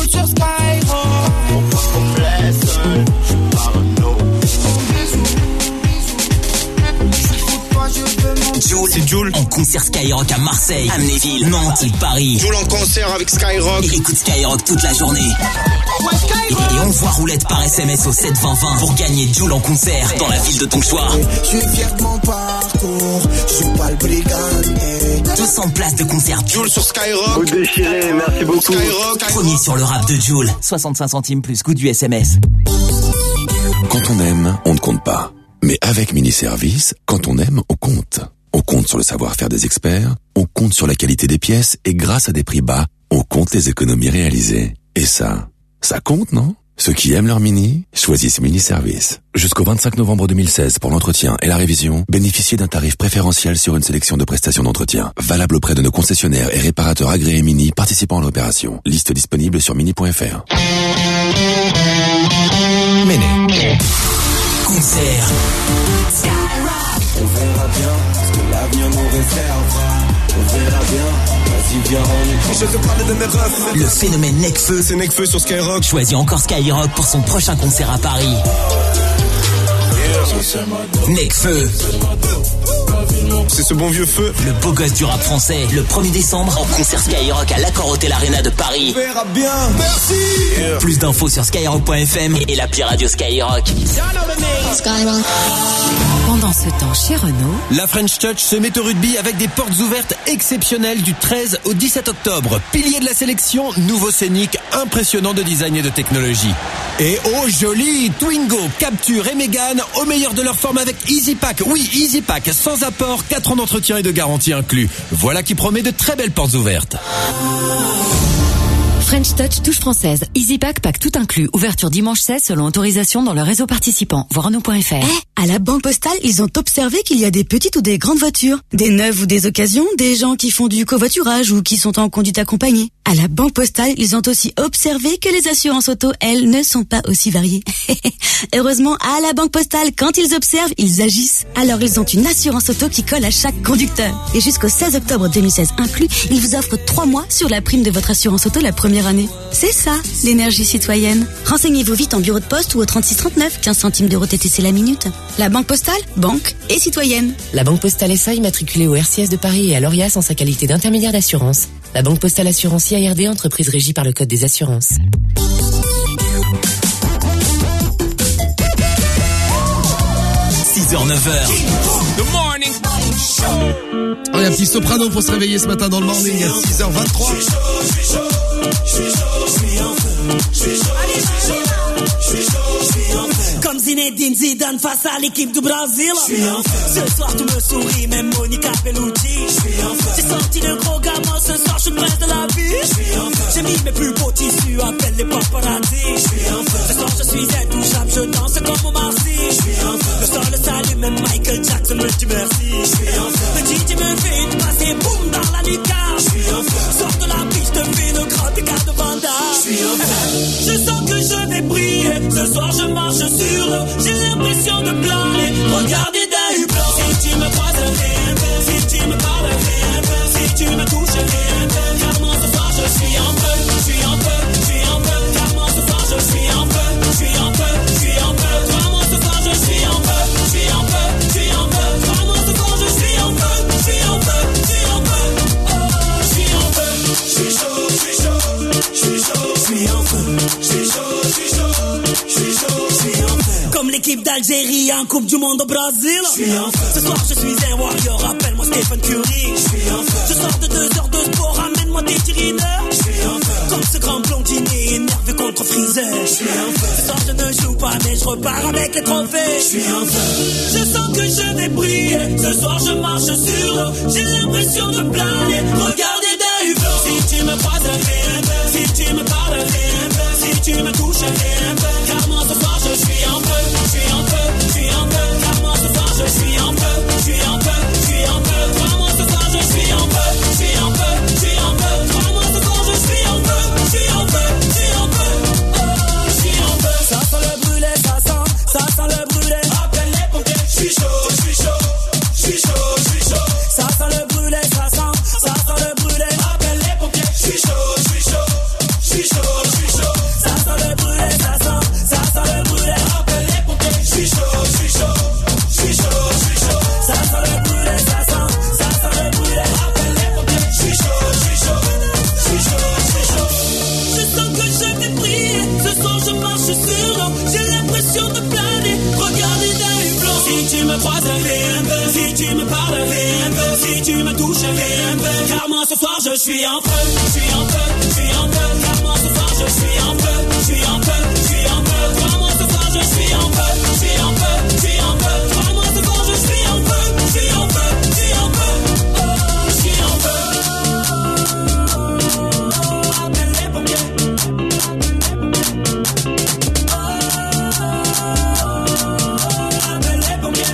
C'est Jul. En concert Skyrock à Marseille, Amnéville, Nantes et Paris. Jul en concert avec Skyrock. Et écoute Skyrock toute la journée. Et, et envoie roulette par S M S au sept vingt vingt pour gagner Jul en concert dans la ville de ton choix. Je suis fier de mon parcours, je suis pas le brigand. deux cents places de concert Jul. Jul sur Skyrock. Vous déchirez, merci beaucoup. Skyrock. Premier sur le rap de Jul. soixante-cinq centimes plus coût du S M S. Quand on aime, on ne compte pas. Mais avec Mini Service, quand on aime, on compte. On compte sur le savoir-faire des experts, on compte sur la qualité des pièces et grâce à des prix bas, on compte les économies réalisées. Et ça, ça compte, non? Ceux qui aiment leur Mini, choisissent Mini Service. Jusqu'au vingt-cinq novembre deux mille seize, pour l'entretien et la révision, bénéficiez d'un tarif préférentiel sur une sélection de prestations d'entretien. Valable auprès de nos concessionnaires et réparateurs agréés Mini participant à l'opération. Liste disponible sur mini point f r. Mini. Concert. On verra bien ce que l'avenir nous réservera. On verra bien, vas-y viens en écran. Je te parle de mes refs. Le phénomène Necfeu. C'est Necfeu sur Skyrock. Choisit encore Skyrock pour son prochain concert à Paris. Necfeu. C'est ce bon vieux feu. Le beau gosse du rap français. Le premier décembre en concert Skyrock à l'Accor Hotel Arena de Paris. On verra bien. Merci. Plus d'infos sur skyrock point f m et l'appli radio Skyrock. Skyrock. Pendant ce temps, chez Renault, la French Touch se met au rugby avec des portes ouvertes exceptionnelles du treize au dix-sept octobre. Pilier de la sélection, nouveau scénic, impressionnant de design et de technologie. Et oh joli, Twingo, Capture et Mégane au meilleur de leur forme avec Easy Pack. Oui, Easy Pack, sans apport, quatre ans d'entretien et de garantie inclus. Voilà qui promet de très belles portes ouvertes. French Touch touche française. EasyPack, pack tout inclus. Ouverture dimanche seize selon autorisation dans le réseau participant. Voir renault point f r. Eh, à la Banque Postale, ils ont observé qu'il y a des petites ou des grandes voitures, des neuves ou des occasions, des gens qui font du covoiturage ou qui sont en conduite accompagnée. À la Banque Postale, ils ont aussi observé que les assurances auto, elles, ne sont pas aussi variées. Heureusement, à la Banque Postale, quand ils observent, ils agissent. Alors ils ont une assurance auto qui colle à chaque conducteur. Et jusqu'au seize octobre deux mille seize inclus, ils vous offrent trois mois sur la prime de votre assurance auto la première année. C'est ça, l'énergie citoyenne. Renseignez-vous vite en bureau de poste ou au trente-six trente-neuf, quinze centimes d'euros T T C la minute. La Banque Postale, banque et citoyenne. La Banque Postale S A immatriculée au R C S de Paris et à l'Orias en sa qualité d'intermédiaire d'assurance. La Banque Postale Assurance I A R D, entreprise régie par le Code des assurances. six heures neuf heures. The morning show. Oh, il y a un petit soprano pour se réveiller ce matin dans le morning à six heures vingt-trois. Comme Zinedine Zidane face à l'équipe du Brésil. Ce soir tu me souris, même Monica Bellucci. J'ai sorti le gros gamin, ce soir je suis prince de la vie. J'ai mis mes plus beaux tissus, appelle les paparazzi. Ce soir je suis intouchable, je danse comme au Marcy. Le sol le salue, même Michael Jackson me dit merci. Le D J me fait une passe et boum dans la lucarne. Sors de la piste, je fais le grand écart de Vanda. Je sens que je vais briller, ce soir je marche sur l'eau, j'ai l'impression de planer. Regardez d'un hublot. Si tu me croises, rien, si tu me parles, rien, si tu me touches, rien, car moi ce soir je suis en feu, je suis en feu, je suis en feu, car moi ce soir je suis en feu, je suis en feu, je suis en feu, car moi ce soir je suis en feu, je suis en feu, je suis en feu, car moi ce soir je suis en feu, je suis en feu, je suis en feu, oh, je suis en feu, je suis chaud, je suis chaud, je suis chaud, je suis en feu, je suis chaud, je suis chaud, je suis chaud, je suis en feu. Comme l'équipe d'Algérie en Coupe du Monde au Brésil. Ce soir je suis un warrior, appelle-moi Stephen Curry. Je sors de deux heures de sport, ramène-moi des tirineurs. Comme ce grand blondinet énervé contre Freezer. Ce soir je ne joue pas mais je repars avec les trophées. Je sens que je vais briller, ce soir je marche sur l'eau, j'ai l'impression de planer. Regardez d'un hublot. Si tu me croises, rien, si tu me parles, rien, si tu me touches, rien, car moi ce soir je suis en feu, je suis en feu, je suis en feu, car moi ce soir je suis en feu, je suis en feu, je suis en feu, car moi ce soir je suis en feu, je suis en feu, je suis en feu, car moi ce soir je suis en feu, je suis en feu, je suis en feu, oh, je suis en feu. Ça sent le brûlé, ça sent, ça sent le brûlé. Appelle les pompiers, je suis chaud, je suis chaud, je suis chaud, je suis chaud. Ça sent le brûlé, ça sent, ça sent le brûlé. Appelle les pompiers, je suis chaud, je suis chaud, je suis chaud, je suis chaud. Ça sent le brûlé, ça sent, ça sent le brûlé. Appelle les pompiers, je suis chaud, je suis chaud, je suis chaud, je suis chaud. Ça sent le brûlé, ça sent, ça sent le brûlé. Appelle les pompiers, je suis chaud, je suis chaud, je suis chaud, je suis chaud. Je sens que je vais briller, ce soir je marche sur l'eau, j'ai l'impression de planer. Regardez d'un hublot. Si tu me croises, rien, si tu me parles, rien, si tu me touches, rien, car moi ce soir je suis en feu, je suis en feu, je suis en feu, car moi ce soir je suis en feu, je suis en feu, je suis en feu, car moi ce soir je suis en feu, je suis en feu, je suis en feu, car moi ce soir je suis en feu, je suis en feu, je suis en feu, oh, je suis en feu. Appelle les pompiers. Appelle les pompiers.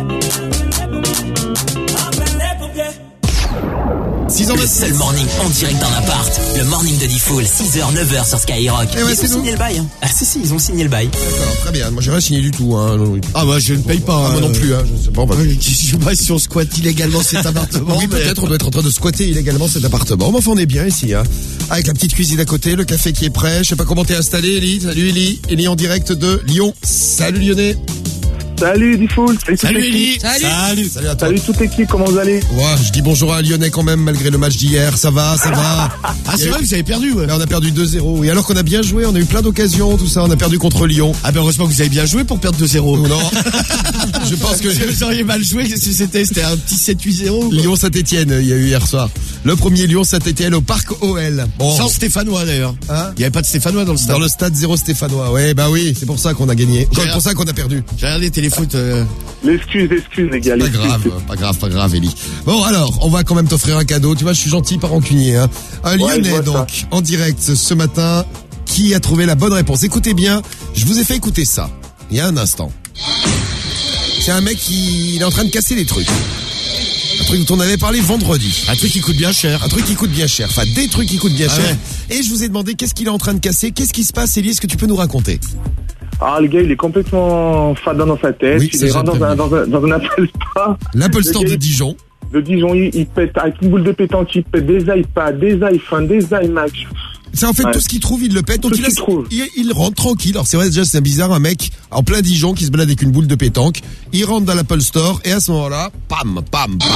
Appelle les pompiers. six heures Le seul morning en direct dans l'appart. Le morning de Diffoul, six heures neuf heures sur Skyrock. Eh ouais, ils c'est ont nous. signé le bail. Hein. Ah si si, ils ont signé le bail. D'accord, très bien. Moi j'ai rien signé du tout. Hein. Ah bah je ne paye pas. Ah, moi euh, non plus. Hein. Je sais pas. On va... Je sais pas si on squatte illégalement cet appartement. Oui, mais... peut-être on doit être en train de squatter illégalement cet appartement. Mais enfin, on est bien ici, hein. Avec la petite cuisine à côté, le café qui est prêt. Je sais pas comment t'es installé, Elie. Salut, Elie. Elie en direct de Lyon. Salut, Lyonnais. Salut, Diffoul. Salut, Salut, toute Elie. l'équipe. Salut. Salut. Salut à toi. Salut toute l'équipe, comment vous allez? Ouais, je dis bonjour à Lyonnais quand même, malgré le match d'hier. Ça va, ça va. Ah, c'est vrai que vous avez perdu, ouais. On a perdu deux zéro. Et alors qu'on a bien joué, on a eu plein d'occasions, tout ça. On a perdu contre Lyon. Ah ben heureusement que vous avez bien joué pour perdre deux zéro. Non. Je pense que vous auriez mal joué, qu'est-ce que c'était? C'était un petit sept huit zéro. Lyon-Saint-Etienne, il y a eu hier soir. Le premier Lyon-Saint-Etienne au Parc O L. Bon. Sans Stéphanois d'ailleurs. Hein? Il n'y avait pas de Stéphanois dans le stade. Dans le stade zéro Stéphanois. Ouais, bah oui, c'est pour ça qu'on a gagné. C'est pour ça qu'on a perdu. J'ai regardé télé foot. Euh... L'excuse, l'excuse, les gars. Pas grave, pas grave, pas grave, Eli. Bon, alors, on va quand même t'offrir un cadeau. Tu vois, je suis gentil, pas rancunier. Hein. Un Ouais, Lyonnais, je vois donc, ça. en direct ce matin, qui a trouvé la bonne réponse. Écoutez bien, je vous ai fait écouter ça, il y a un instant. C'est un mec qui il est en train de casser des trucs. Un truc dont on avait parlé vendredi. Un truc qui coûte bien cher. Un truc qui coûte bien cher. Enfin, des trucs qui coûtent bien Ah cher. ouais. Et je vous ai demandé qu'est-ce qu'il est en train de casser. Qu'est-ce qui se passe, Elie? Est-ce que tu peux nous raconter? Ah, le gars, il est complètement fadin dans sa tête. Oui, il ça, est rentré j'aime dans un, bien. dans un, dans un Apple Store. L'Apple Le Store gars, de il- Dijon. De Dijon, il, il pète avec une boule de pétanque, il pète des iPads, des iPhones, des iMac. C'est en fait Ouais. tout ce qu'il trouve, il le pète. Donc Tout il, ce laisse- qu'il trouve. il, il rentre tranquille. Alors c'est vrai déjà c'est bizarre, un mec en plein Dijon qui se balade avec une boule de pétanque. Il rentre dans l'Apple Store et à ce moment-là, pam, pam, pam.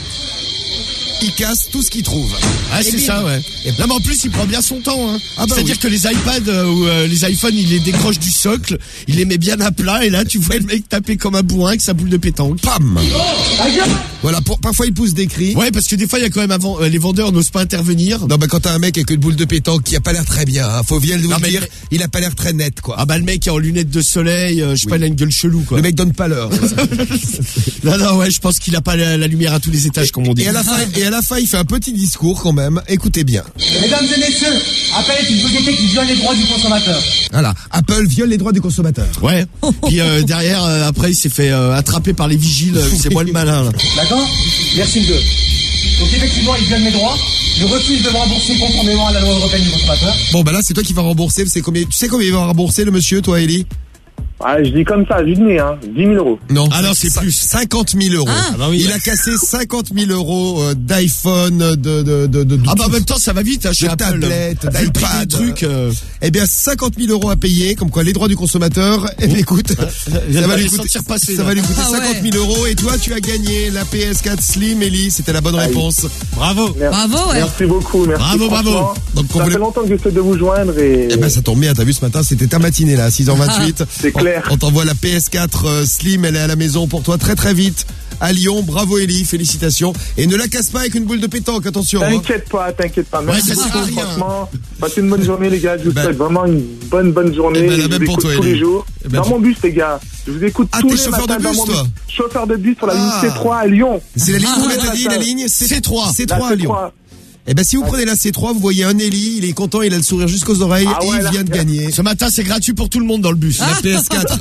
Il casse tout ce qu'il trouve. Ah, Et c'est bim. ça, ouais. Et Non, mais en plus, il prend bien son temps, hein. Ah bah C'est-à-dire oui. que les iPads euh, ou euh, les iPhones, il les décroche du socle, il les met bien à plat, et là, tu vois le mec taper comme un bourrin avec sa boule de pétanque. Pam. Voilà, pour, parfois il pousse des cris. Ouais, parce que des fois, il y a quand même avant, euh, les vendeurs n'osent pas intervenir. Non, bah quand t'as un mec avec une boule de pétanque qui a pas l'air très bien, hein, faut bien le Non, mais- dire, il a pas l'air très net, quoi. Ah bah le mec est en lunettes de soleil, euh, je sais Oui. pas, il a une gueule chelou, quoi. Le mec donne pas l'heure. Non, non, ouais, je pense qu'il a pas la, la lumière à tous les étages, comme on dit. Et à la fin, et à la fin, il fait un petit discours quand même. Écoutez bien. Mesdames et messieurs, Apple est une société qui viole les droits du consommateur. Voilà, Apple viole les droits du consommateur. Ouais. Puis euh, derrière, euh, après, il s'est fait euh, attraper par les vigiles. euh, C'est moi le malin, là. D'accord? Merci deux. Donc effectivement, il viole mes droits. Je refuse de me rembourser conformément à la loi européenne du consommateur. Bon, bah là, c'est toi qui vas rembourser. C'est combien, tu sais combien il va rembourser le monsieur, toi, Ellie? Ah, je dis comme ça, vite nez, hein. dix mille euros. Non. Ah non, c'est Cin- plus. cinquante mille euros. Ah bah oui. Il a cassé cinquante mille euros euh, d'iPhone, de, de, de, de, de Ah bah en même temps, ça va vite, hein, chez de Apple. tablette, Vu le prix d'iPad. des trucs. Euh... Eh bien, cinquante mille euros à payer, comme quoi les droits du consommateur. Eh bien, écoute, Il ça va va lui les coûter, sentir passer, ça là. va lui coûter Ah ouais. cinquante mille euros. Et toi, tu as gagné la P S quatre Slim, Ellie. C'était la bonne réponse. Bravo. Merci. Bravo, ouais. Merci beaucoup, merci. Bravo, bravo. franchement. Donc, on Ça voulait- fait longtemps que j'essaie de vous joindre et... Eh ben, ça tombe bien. T'as vu ce matin, c'était ta matinée, là, à six heures vingt-huit. C'est clair. On, on t'envoie la P S quatre euh, Slim. Elle est à la maison pour toi très très vite. À Lyon. Bravo, Ellie. Félicitations. Et ne la casse pas avec une boule de pétanque. Attention. hein. T'inquiète pas, t'inquiète pas. Merci Ouais, ça sert à beaucoup, rien. franchement. Passez une bonne journée, les gars. Je vous Ben- souhaite vraiment une bonne, bonne journée. Eh ben, la je même vous pour écoute toi, tous Elie. les jours. Eh ben, dans tu- mon bus, les gars. Je vous écoute Ah, tous t'es les chauffeur matins de dans bus, mon toi bus. Chauffeur de bus sur la Ah. ligne C trois à Lyon. C'est la ligne Ah, combien t'as ouais, dit, ça. la ligne C trois. C La trois à Lyon. C trois. Eh ben si vous prenez la C trois, vous voyez un Ellie, il est content, il a le sourire jusqu'aux oreilles Ah et ouais, il là. vient de gagner Ce matin, c'est gratuit pour tout le monde dans le bus. la P S quatre.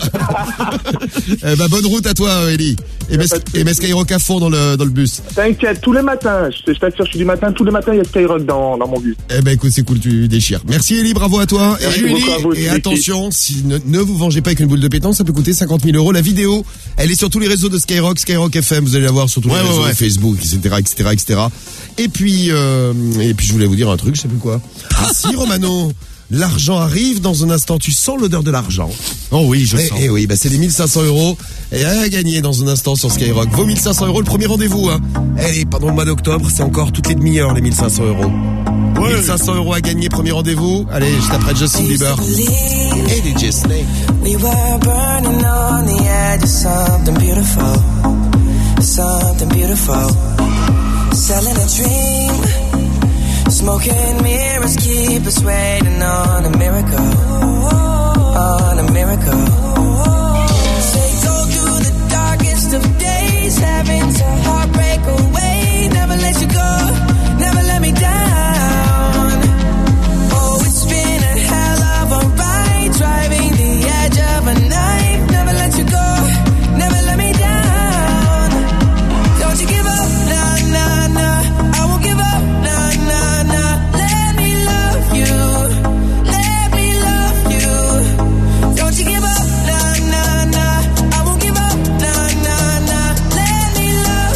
Eh ben bonne route à toi, Ellie. Et mets, et mets Skyrock à fond dans le dans le bus. T'inquiète, tous les matins. Je je t'assure, je suis du matin. Tous les matins, il y a Skyrock dans, dans mon bus. Eh ben écoute, c'est cool, tu déchires. Merci Ellie, bravo à toi. Et, Merci beaucoup à vous aussi, et les attention, si ne, ne vous vengez pas avec une boule de pétanque, ça peut coûter cinquante mille euros. La vidéo, elle est sur tous les réseaux de Skyrock, Skyrock F M, vous allez la voir sur tous Ouais, les ouais, réseaux, ouais. Facebook, et cetera, et cetera, et cetera. Et puis, euh, et puis je voulais vous dire un truc, je sais plus quoi. Ah si, Romano, l'argent arrive dans un instant. Tu sens l'odeur de l'argent. Oh oui, je Eh, sens. eh oui, bah c'est les mille cinq cents euros et à gagner dans un instant sur Skyrock. Vos mille cinq cents euros, le premier rendez-vous. Hein. Allez, pendant le mois d'octobre, c'est encore toutes les demi-heures les mille cinq cents euros. Ouais. mille cinq cents euros à gagner, premier rendez-vous. Allez, juste après Justin Bieber et D J Snake. We were burning on the edge of something beautiful, something beautiful. Selling a dream, smoking mirrors keep us waiting on a miracle, on a miracle. Say go through the darkest of days, having to heartbreak away. Never let you go, never let me down. Oh, it's been a hell of a ride, driving the edge of a knife. Never let you go, never let me down. Don't you give up, nah, nah, nah. I won't give up, nah, nah, nah. Let me love you, let me love you. Don't you give up, nah, nah, nah. I won't give up, nah, nah, nah. Let me love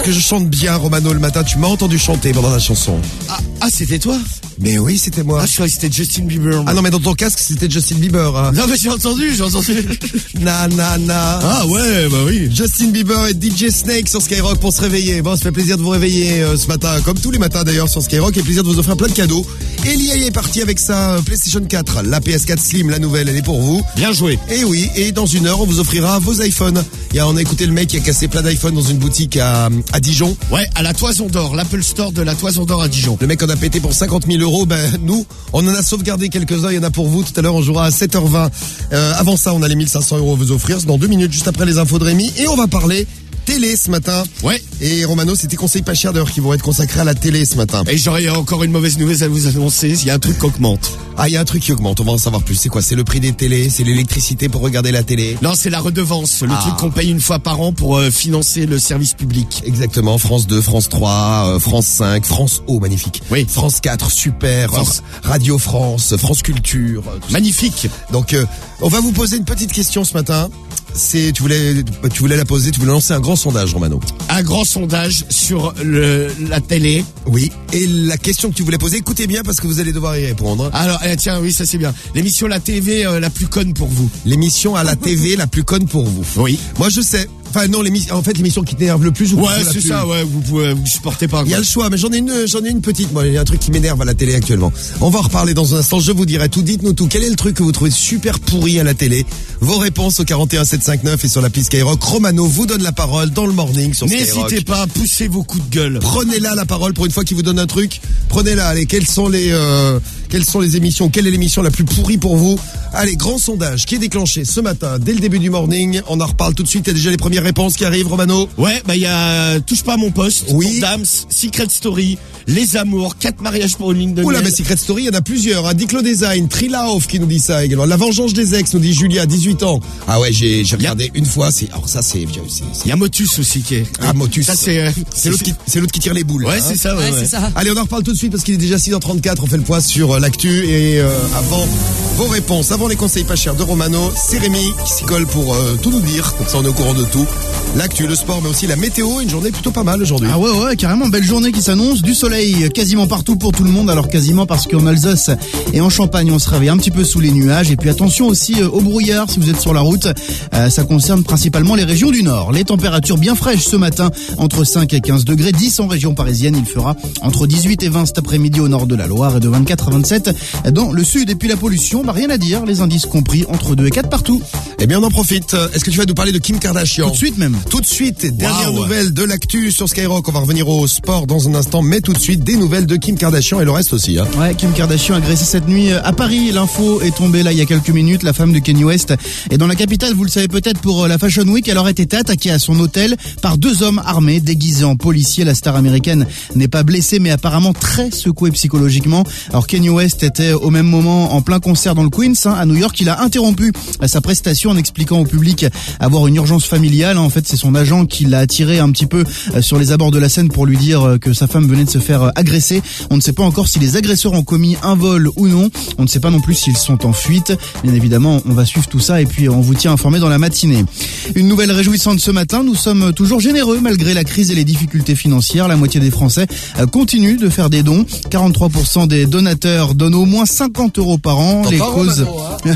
que je chante bien, Romano, le matin. Tu m'as entendu chanter pendant la chanson. Ah, ah c'était toi? Mais oui, c'était moi. Ah, je croyais que c'était Justin Bieber. Ah non, mais dans ton casque, c'était Justin Bieber. Hein. Non, mais j'ai entendu, j'ai entendu. Na, na, na. Ah ouais, bah oui. Justin Bieber et D J Snake sur Skyrock pour se réveiller. Bon, ça fait plaisir de vous réveiller euh, ce matin, comme tous les matins d'ailleurs sur Skyrock, et plaisir de vous offrir plein de cadeaux. Et l'I A est parti avec sa PlayStation quatre. La P S quatre Slim, la nouvelle, elle est pour vous. Bien joué. Et oui, et dans une heure, on vous offrira vos iPhones. Il y a, on a écouté le mec qui a cassé plein d'iPhones dans une boutique à, à Dijon. Ouais, à la Toison d'Or, l'Apple Store de la Toison d'Or à Dijon. Le mec en a pété pour cinquante mille euros. Ben, nous, on en a sauvegardé quelques-uns. Il y en a pour vous. Tout à l'heure, on jouera à sept heures vingt. Euh, avant ça, on a les mille cinq cents euros à vous offrir. C'est dans deux minutes, juste après les infos de Rémi. Et on va parler télé ce matin. Ouais. Et Romano, c'est tes conseils pas chers d'ailleurs qui vont être consacrés à la télé ce matin. Et j'aurais encore une mauvaise nouvelle à vous annoncer. Il y a un truc qui augmente. Ah, il y a un truc qui augmente. On va en savoir plus. C'est quoi? C'est le prix des télés? C'est l'électricité pour regarder la télé? Non, c'est la redevance. Le ah. truc qu'on paye une fois par an pour euh, financer le service public. Exactement. France deux, France trois, euh, France cinq, France O, magnifique. Oui. France quatre, super. France... Radio France, France Culture. Magnifique. Donc, euh, on va vous poser une petite question ce matin. C'est, tu voulais, tu voulais la poser, tu voulais lancer un grand sondage, Romano. Un grand sondage sur le, la télé. Oui. Et la question que tu voulais poser, écoutez bien parce que vous allez devoir y répondre. Alors, eh, tiens, oui, ça c'est bien. L'émission La T V euh, la plus conne pour vous. L'émission à la T V la plus conne pour vous. Oui. Moi, je sais. Enfin non, l'émission, en fait l'émission qui t'énerve le plus. Ouais, c'est ça, ouais, vous pouvez, vous supportez pas. Il y a le choix, mais j'en ai une, j'en ai une petite. Moi, il y a un truc qui m'énerve à la télé actuellement. On va en reparler dans un instant. Je vous dirai tout. Dites-nous tout. Quel est le truc que vous trouvez super pourri à la télé? Vos réponses au quarante et un sept cent cinquante-neuf et sur l'appli Skyrock. Romano vous donne la parole dans le morning sur Skyrock. N'hésitez pas à pousser vos coups de gueule. Prenez-la la parole pour une fois qu'il vous donne un truc. Prenez-la. Allez, quelles sont les, euh, quelles sont les émissions? Quelle est l'émission la plus pourrie pour vous? Allez, grand sondage qui est déclenché ce matin dès le début du morning. On en reparle tout de suite. Il y a déjà les premières réponses qui arrivent. Romano. Ouais, bah il y a Touche pas à mon poste, oui. Dams, Secret Story, Les Amours, quatre mariages pour une ligne de miel. Oula, mais Secret Story, il y en a plusieurs. Hein. Diclo Design, Trilauf qui nous dit ça également. La vengeance des ex, nous dit Julia, dix-huit ans. Ah ouais, j'ai, j'ai regardé a... une fois. C'est, alors ça, c'est, c'est, c'est... Il y a Motus aussi qui est. Ah, Motus. Ça, c'est, euh, c'est l'autre qui, c'est l'autre qui tire les boules. Ouais, hein. c'est ça, ouais, ouais, ouais. C'est ça. Allez, on en reparle tout de suite parce qu'il est déjà six heures trente-quatre. On fait le point sur euh, l'actu et euh, avant vos réponses, avant les conseils pas chers de Romano, c'est Rémi qui s'y colle pour euh, tout nous dire. Comme ça, on est au courant de tout. L'actu, le sport, mais aussi la météo. Une journée plutôt pas mal aujourd'hui. Ah ouais, ouais, carrément. Belle journée qui s'annonce. Du soleil quasiment partout pour tout le monde. Alors quasiment parce qu'en Alsace et en Champagne, on se réveille un petit peu sous les nuages. Et puis attention aussi euh, au brouillard si vous êtes sur la route. Euh, ça concerne principalement les régions du nord. Les températures bien fraîches ce matin, entre cinq et quinze degrés. dix en région parisienne. Il fera entre dix-huit et vingt cet après-midi au nord de la Loire et de vingt-quatre à vingt-sept dans le sud. Et puis la pollution, bah rien à dire. Les indices compris entre deux et quatre partout. Eh bien, on en profite. Est-ce que tu vas nous parler de Kim Kardashian? Tout de suite même. Tout de suite. Dernière wow. nouvelle de l'actu sur Skyrock. On va revenir au sport dans un instant, mais tout de suite des nouvelles de Kim Kardashian et le reste aussi. Hein. Ouais, Kim Kardashian agressée cette nuit à Paris. L'info est tombée là il y a quelques minutes. La femme de Kanye West est dans la capitale. Vous le savez peut-être pour la Fashion Week. Elle aurait été attaquée à son hôtel par deux hommes armés déguisés en policiers. La star américaine n'est pas blessée, mais apparemment très secouée psychologiquement. Alors Kanye West était au même moment en plein concert dans le Queens hein, à New York. Il a interrompu sa prestation en expliquant au public avoir une urgence familiale. En fait, c'est son agent qui l'a attiré un petit peu sur les abords de la scène pour lui dire que sa femme venait de se faire agresser. On ne sait pas encore si les agresseurs ont commis un vol ou non. On ne sait pas non plus s'ils sont en fuite. Bien évidemment, on va suivre tout ça et puis on vous tient informé dans la matinée. Une nouvelle réjouissante ce matin. Nous sommes toujours généreux malgré la crise et les difficultés financières. La moitié des Français continuent de faire des dons. quarante-trois pour cent des donateurs donnent au moins cinquante euros par an. T'en les causes... Hein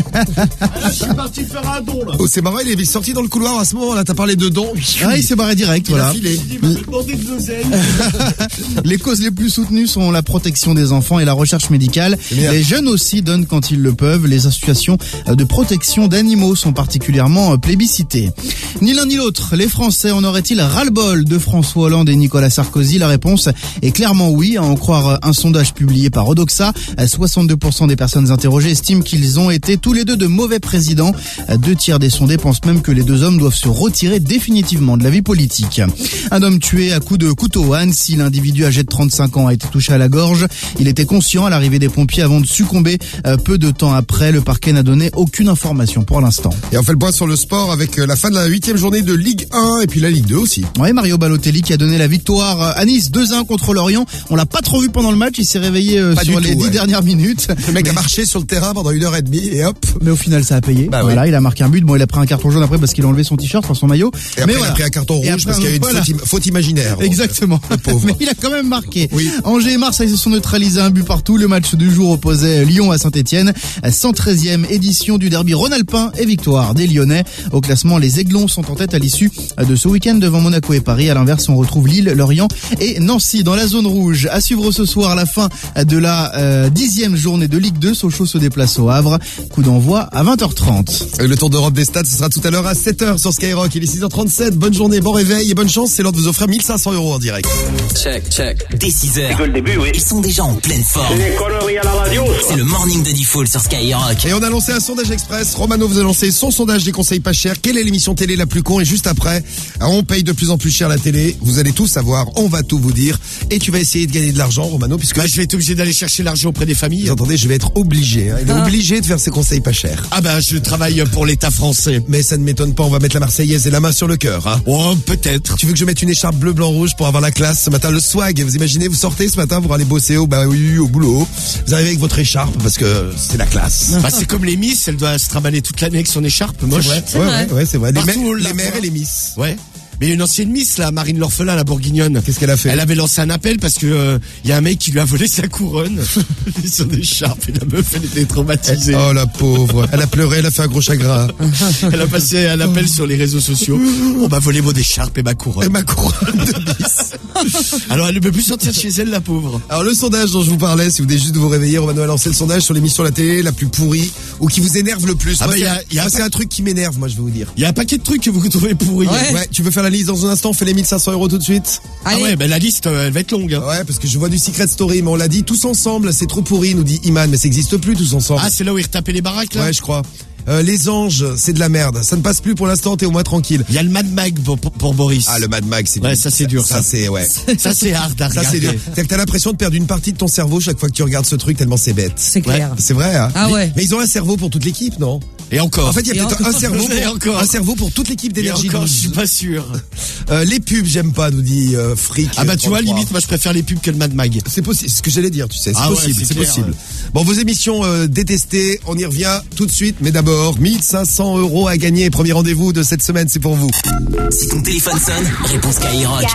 je suis parti faire un don là. Oh, c'est marrant, il est sorti dans le couloir à ce moment-là. T'as parlé de dons. Ah, il s'est barré direct. Il voilà. a filé. Les causes les plus soutenues sont la protection des enfants et la recherche médicale. Les jeunes aussi donnent quand ils le peuvent. Les associations de protection d'animaux sont particulièrement plébiscitées. Ni l'un ni l'autre, les Français en auraient-ils ras-le-bol de François Hollande et Nicolas Sarkozy? La réponse est clairement oui, à en croire un sondage publié par Odoxa. soixante-deux pour cent des personnes interrogées estiment qu'ils ont été tous les deux de mauvais présidents. Deux tiers des sondés pensent même que les deux hommes doivent se retirer définitivement de la vie politique. Un homme tué à coups de couteau à Annecy. L'individu âgé de trente-cinq ans a été touché à la gorge. Il était conscient à l'arrivée des pompiers avant de succomber. Peu de temps après, le parquet n'a donné aucune information pour l'instant. Et on fait le point sur le sport avec la fin de la huitième journée de Ligue un et puis la Ligue deux aussi. Ouais, Mario Balotelli qui a donné la victoire à Nice deux un contre Lorient. On l'a pas trop vu pendant le match. Il s'est réveillé euh, sur les dix ouais. dernières minutes. Le mec mais... a marché sur le terrain pendant une heure et demie et hop. Mais au final, ça a payé. Bah voilà, oui. il a marqué un but. Bon, il a pris un carton jaune après parce qu'il a enlevé son t-shirt. enfin son maillot. Et après, mais il voilà. a pris un carton Et rouge après, parce qu'il y a une voilà. faute, im- faute imaginaire. Exactement. Le pauvre. Mais il a quand même marqué. Oui. Angers et Marseille se sont neutralisés un but partout. Le match du jour opposait Lyon à Saint-Etienne. cent treizième édition du derby rhône-alpin et victoire des Lyonnais. Au classement, les Aiglons sont en tête à l'issue de ce week-end devant Monaco et Paris. À l'inverse, on retrouve Lille, Lorient et Nancy dans la zone rouge. À suivre ce soir la fin de la euh, dixième journée de Ligue deux. Sochaux se déplace au Havre. Coup d'envoi à vingt heures trente. Et le tour d'Europe des stades, ce sera tout à l'heure à sept heures sur Skyrock. Il est six heures trente-sept. Bonne journée, bon réveil et bonne chance. C'est l'heure de vous offrir mille cinq cents euros en direct. Check, check. Dès six heures. C'est que le début, oui. Ils sont déjà en pleine forme. C'est des conneries à la radio. C'est le morning de Diffoul sur Skyrock. Et on a lancé un sondage express. Romano vous a lancé son sondage des conseils pas chers. Quelle est l'émission télé la plus con? Et juste après, on paye de plus en plus cher la télé. Vous allez tout savoir. On va tout vous dire. Et tu vas essayer de gagner de l'argent, Romano, puisque... Bah, je vais être obligé d'aller chercher l'argent auprès des familles. Vous entendez, je vais être obligé. Hein. Il est Ah. obligé de faire ses conseils pas chers. Ah bah, je travaille pour l'État français. Mais ça ne m'étonne pas. On va mettre la Marseillaise et la main sur le cœur. Hein. Oh, peut-être. Tu veux que je mette une écharpe bleu, blanc, rouge pour avoir la classe ce matin, le swag? Vous imaginez, vous sortez ce matin pour aller bosser au, bah oui, au boulot. Vous arrivez avec votre écharpe parce que c'est la classe. Bah, c'est comme les Miss, elle doit se trimballer toute l'année avec son écharpe moche. C'est vrai. Ouais, ouais, ouais, c'est vrai. Les, Partout, mères- on la les mères voit. et les miss. Ouais. Mais une ancienne Miss, là, Marine L'Orphelin, la bourguignonne. Qu'est-ce qu'elle a fait? Elle avait lancé un appel parce que euh, y a un mec qui lui a volé sa couronne, son écharpe, et la meuf, elle était traumatisée. Oh la pauvre. Elle a pleuré, elle a fait un gros chagrin. Elle a passé un appel sur les réseaux sociaux. On m'a volé mon écharpe et ma couronne. Et ma couronne de Miss. Alors elle ne peut plus sortir de chez elle, la pauvre. Alors le sondage dont je vous parlais, si vous venez juste de vous réveiller, Romano a lancé le sondage sur l'émission de la télé la plus pourrie ou qui vous énerve le plus. Ah Moi, bah, c'est- y a- y a moi, pas- c'est un truc qui m'énerve, moi je vais vous dire. Il y a un paquet de trucs que vous trouvez pourris. Ouais. Ouais, tu veux faire la liste dans un instant, on fait les mille cinq cents euros tout de suite. Ah ouais, ben la liste, euh, elle va être longue. Hein. Ouais, parce que je vois du Secret Story, mais on l'a dit tous ensemble, c'est trop pourri, nous dit Iman, mais ça existe plus tous ensemble. Ah, c'est là où ils retapaient les baraques, là. Ouais, je crois. Euh, les anges, c'est de la merde. Ça ne passe plus pour l'instant, t'es au moins tranquille. Il y a le Mad Mag pour, pour, pour Boris. Ah, le Mad Mag, c'est Ouais, dur. ça, c'est dur, Ça, ça. c'est, ouais. Ça, c'est hard à Ça, c'est dur. regarder. C'est que t'as l'impression de perdre une partie de ton cerveau chaque fois que tu regardes ce truc, tellement c'est bête. C'est clair. Ouais, c'est vrai, hein. Ah ouais. Mais ils ont un cerveau pour toute l'équipe, non? Et encore. En fait, il y a Et peut-être encore. un cerveau, Et pour, encore. un cerveau pour toute l'équipe Et d'énergie. encore, je douze. suis pas sûr. Euh, les pubs, j'aime pas, nous dit euh, Frick. Ah bah tu vois, trente-trois. limite, moi je préfère les pubs que le Mad Mag. C'est possible, c'est ce que j'allais dire, tu sais, c'est Ah ouais, possible, c'est c'est clair, possible. ouais. Bon, vos émissions euh, détestées, on y revient tout de suite, mais d'abord, mille cinq cents euros à gagner. Premier rendez-vous de cette semaine, c'est pour vous. Si ton téléphone sonne, réponds Skyrock.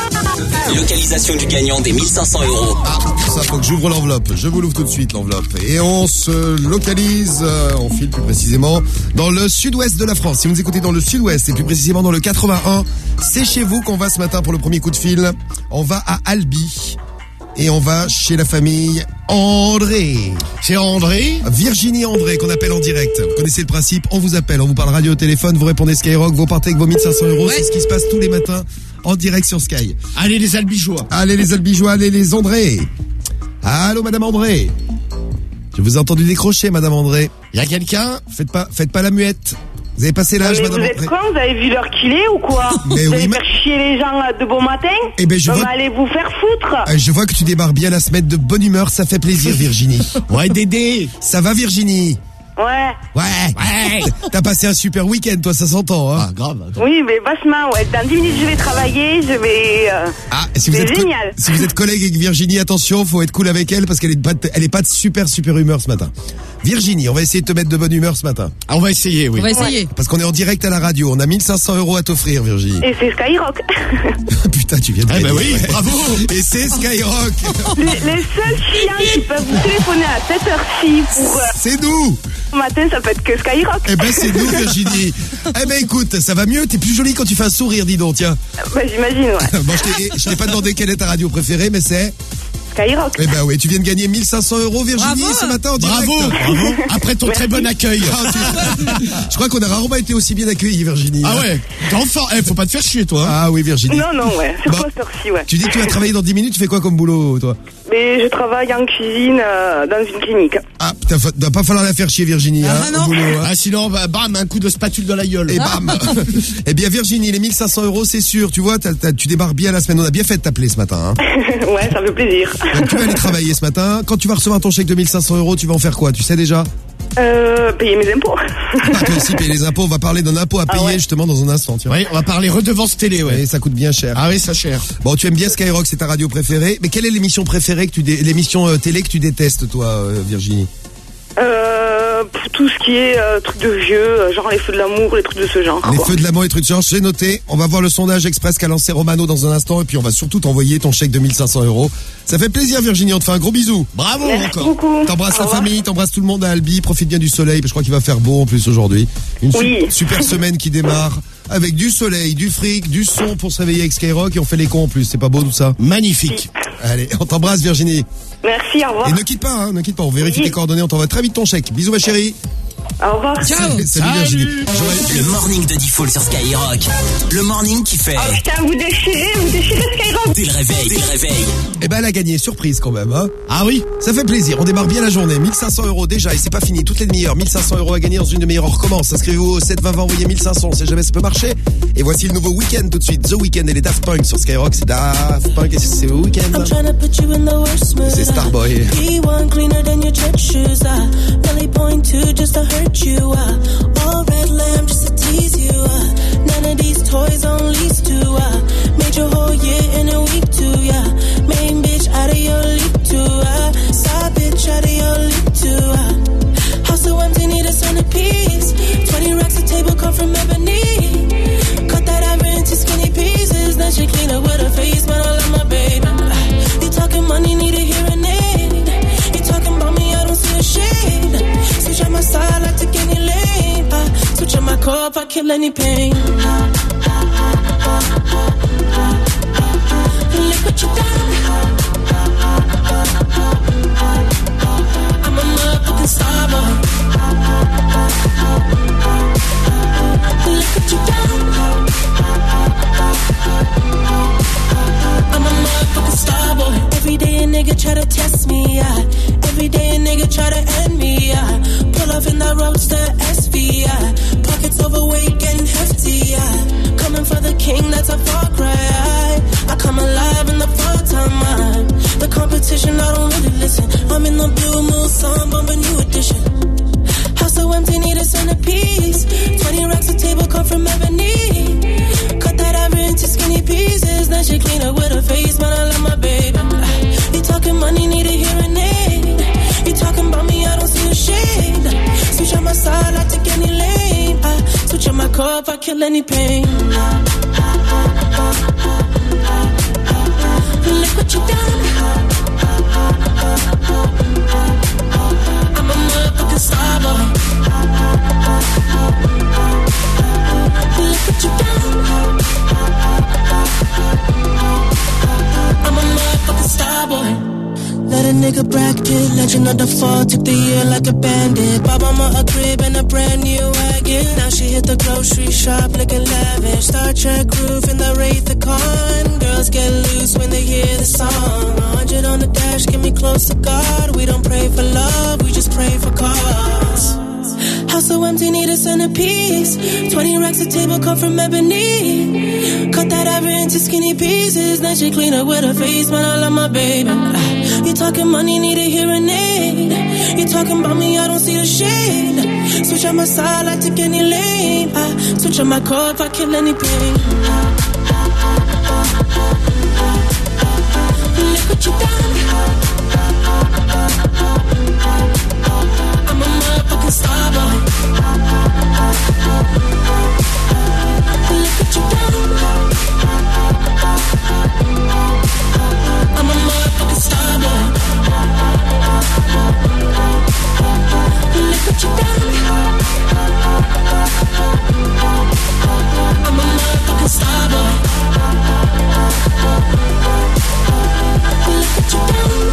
Localisation du gagnant des mille cinq cents euros. Ah, ça, faut que j'ouvre l'enveloppe. Je vous l'ouvre tout de suite, l'enveloppe. Et on se localise, euh, on file plus précisément, dans le sud-ouest de la France. Si vous nous écoutez dans le sud-ouest, et plus précisément dans le quatre-vingt-un, c'est chez vous qu'on va ce matin pour le premier coup de fil. On va à Albi. Et on va chez la famille André. C'est André. Virginie André qu'on appelle en direct. Vous connaissez le principe, on vous appelle, on vous parle radio au téléphone, vous répondez Skyrock, vous partez avec vos mille cinq cents euros. Ouais. C'est ce qui se passe tous les matins en direct sur Sky. Allez les Albigeois. Allez les Albigeois, allez les André. Allô Madame André. Je vous ai entendu décrocher Madame André. Il y a quelqu'un. Faites pas, faites pas la muette. Vous avez passé l'âge Mais Madame vous êtes André. con, vous avez vu l'heure qu'il est ou quoi? Mais Vous oui, allez mais- faire chier les gens euh, de bon matin? Eh ben, je Donc, vois- allez vous faire foutre. Euh, Je vois que tu démarres bien la semaine de bonne humeur, ça fait plaisir Virginie. Ouais, Dédé. Ça va Virginie? Ouais. Ouais. Ouais. T'as passé un super week-end toi, ça s'entend hein. Ah grave. attends. Oui, mais vachement, ouais. Dans dix minutes, je vais travailler, je vais... euh, Ah, si vous c'est êtes co- génial. si vous êtes collègue avec Virginie, attention, faut être cool avec elle parce qu'elle est pas de, elle est pas de super super humeur ce matin. Virginie, on va essayer de te mettre de bonne humeur ce matin. Ah, on va essayer, oui. On va essayer. Parce qu'on est en direct à la radio, on a mille cinq cents euros à t'offrir Virginie. Et c'est Skyrock. Putain, tu viens de Eh ben gagner, oui, ouais. bravo. Et c'est Skyrock. les, les seuls chiens qui peuvent vous téléphoner à cette heure-ci pour euh, C'est nous. ce matin, ça peut être que Skyrock. Eh ben c'est nous Virginie. Eh ben écoute, ça va mieux, t'es plus jolie quand tu fais un sourire, dis donc, tiens. Bah, j'imagine, ouais. Bon, je t'ai, je t'ai pas demandé quelle est ta radio préférée, mais c'est... Skyrock. Eh ben oui, tu viens de gagner mille cinq cents euros Virginie Bravo. ce matin en direct. Bravo, bravo. Après ton très bon accueil. Ah, tu- Je crois qu'on a rarement été aussi bien accueillis Virginie. Ah ouais. T'es enfin. Eh, faut pas te faire chier, toi. hein. Ah oui Virginie. Non, non, ouais. Sur Bon. quoi cette heure-ci, ouais. Tu dis que tu vas travailler dans dix minutes, tu fais quoi comme boulot toi? Mais je travaille en cuisine euh, dans une clinique. Ah putain, fa- doit pas falloir la faire chier Virginie Ah, hein, non. au boulot. Hein. Ah sinon, bah, bam, un coup de spatule dans la gueule. Et bam. Eh bien Virginie, les mille cinq cents euros c'est sûr, tu vois, t'as- t'as- tu démarres bien la semaine, on a bien fait de t'appeler ce matin. Hein. Ouais, ça fait plaisir. Donc tu vas aller travailler ce matin, quand tu vas recevoir ton chèque de mille cinq cents euros, tu vas en faire quoi, tu sais déjà? Euh, payer mes impôts. Ah, toi aussi payer les impôts, on va parler d'un impôt à Ah payer ouais. justement dans un instant, tiens. Oui, on va parler redevance télé, ouais. Et ça coûte bien cher. Ah oui, ça cher. Bon, tu aimes bien Skyrock, c'est ta radio préférée. Mais quelle est l'émission préférée que tu dé... l'émission euh, télé que tu détestes, toi, euh, Virginie? Euh, euh, pour tout ce qui est euh, trucs de vieux, euh, genre les feux de l'amour, les trucs de ce genre. Les quoi. feux de l'amour et trucs de genre, j'ai noté. On va voir le sondage express qu'a lancé Romano dans un instant et puis on va surtout t'envoyer ton chèque de mille cinq cents euros. Ça fait plaisir Virginie, on te fait un gros bisou. Bravo Merci encore. beaucoup. T'embrasses Au la revoir. famille, t'embrasses tout le monde à Albi, profite bien du soleil, je crois qu'il va faire beau en plus aujourd'hui. Une su- Oui. super semaine qui démarre avec du soleil, du fric, du son pour se réveiller avec Skyrock et on fait les cons en plus, c'est pas beau tout ça? Magnifique. Allez, on t'embrasse Virginie. Merci, au revoir. Et ne quitte pas, hein, ne quitte pas, on vérifie Oui. tes coordonnées, on t'envoie très vite ton chèque. Bisous ma chérie. Au revoir. Salut, salut, Salut. Virginie. Le morning de Default sur Skyrock. Le morning qui fait. Oh putain, vous déchirez, vous déchirez Skyrock. Dès le réveil, dès le réveil. Eh ben elle a gagné, surprise quand même, hein. Ah oui. Ça fait plaisir, on démarre bien la journée, mille cinq cents euros déjà et c'est pas fini, toutes les demi-heures, mille cinq cents euros à gagner dans une demi-heure, on recommence, inscrivez-vous au sept vingt vingt, envoyez mille cinq cents, on sait jamais ça peut marcher. Et voici le nouveau Week-end tout de suite, The Weeknd et les Daft Punk sur Skyrock, c'est Daft Punk et c'est le Week-end. I'm tryna put you in the worst mood. C'est Starboy. P one cleaner than your church shoes. I really point to just to hurt you. I all red lamb just to tease you. I none of these toys on lease to. I made your whole year in a week too. Yeah, main bitch out of your league too. I side bitch out of your league too. I house so empty, need a centerpiece. Twenty racks a table come from ebony. Cut that ivory into skinny pieces. Then she clean up with her face, but I love my baby. You talking money, need a hearing aid. You talking about me, I don't see a shade. Switch on my side, I take any lane. I switch on my core if I kill any pain. Look what you done. I'm a motherfucking star boy. Look what you done. I'm a motherfucking star boy. Every day a nigga try to test me, yeah. Every day a nigga try to end me, yeah. Pull off in that roadster S V, yeah. Pockets overweight, getting hefty, yeah. Coming for the king, that's a far cry. I, I come alive in the full-time mind. The competition, I don't really listen. I'm in the blue moon, sun bumping new edition. House so empty, need a centerpiece. Twenty racks a table come from ebony. Cut that ivory into skinny pieces. Then she clean up with her face, but I love my baby. You talking money, need a hearing aid. You talking about me, I don't see a shade. Switch on my side, I take any lane. I switch on my car if I kill any pain. Look what you done. I'm a motherfucking star boy. Look what you done. I'm a motherfucking star boy. Let a nigga Brad Pitt, legend of the fall, took the year like a bandit. Bought mama a crib and a brand new wagon. Now she hit the grocery shop looking lavish. Star Trek roof in the Wraith the Con. Girls get loose when they hear the song. A hundred on the dash, get me close to God. We don't pray for love, we just pray for cause. House so empty, need a centerpiece. Twenty racks a table come from ebony. Cut that ivory into skinny pieces. Then she clean up with her face, but I love my baby. You talking money, need a hearing aid. You talking about me, I don't see a shade. Switch on my side, I take any lane. I switch on my car if I kill any pain. Look what you done. I'm a motherfucking star boy. Look what you done. I'm a motherfucking star boy. Look what you done. I'm a motherfucking star boy. Look what you done.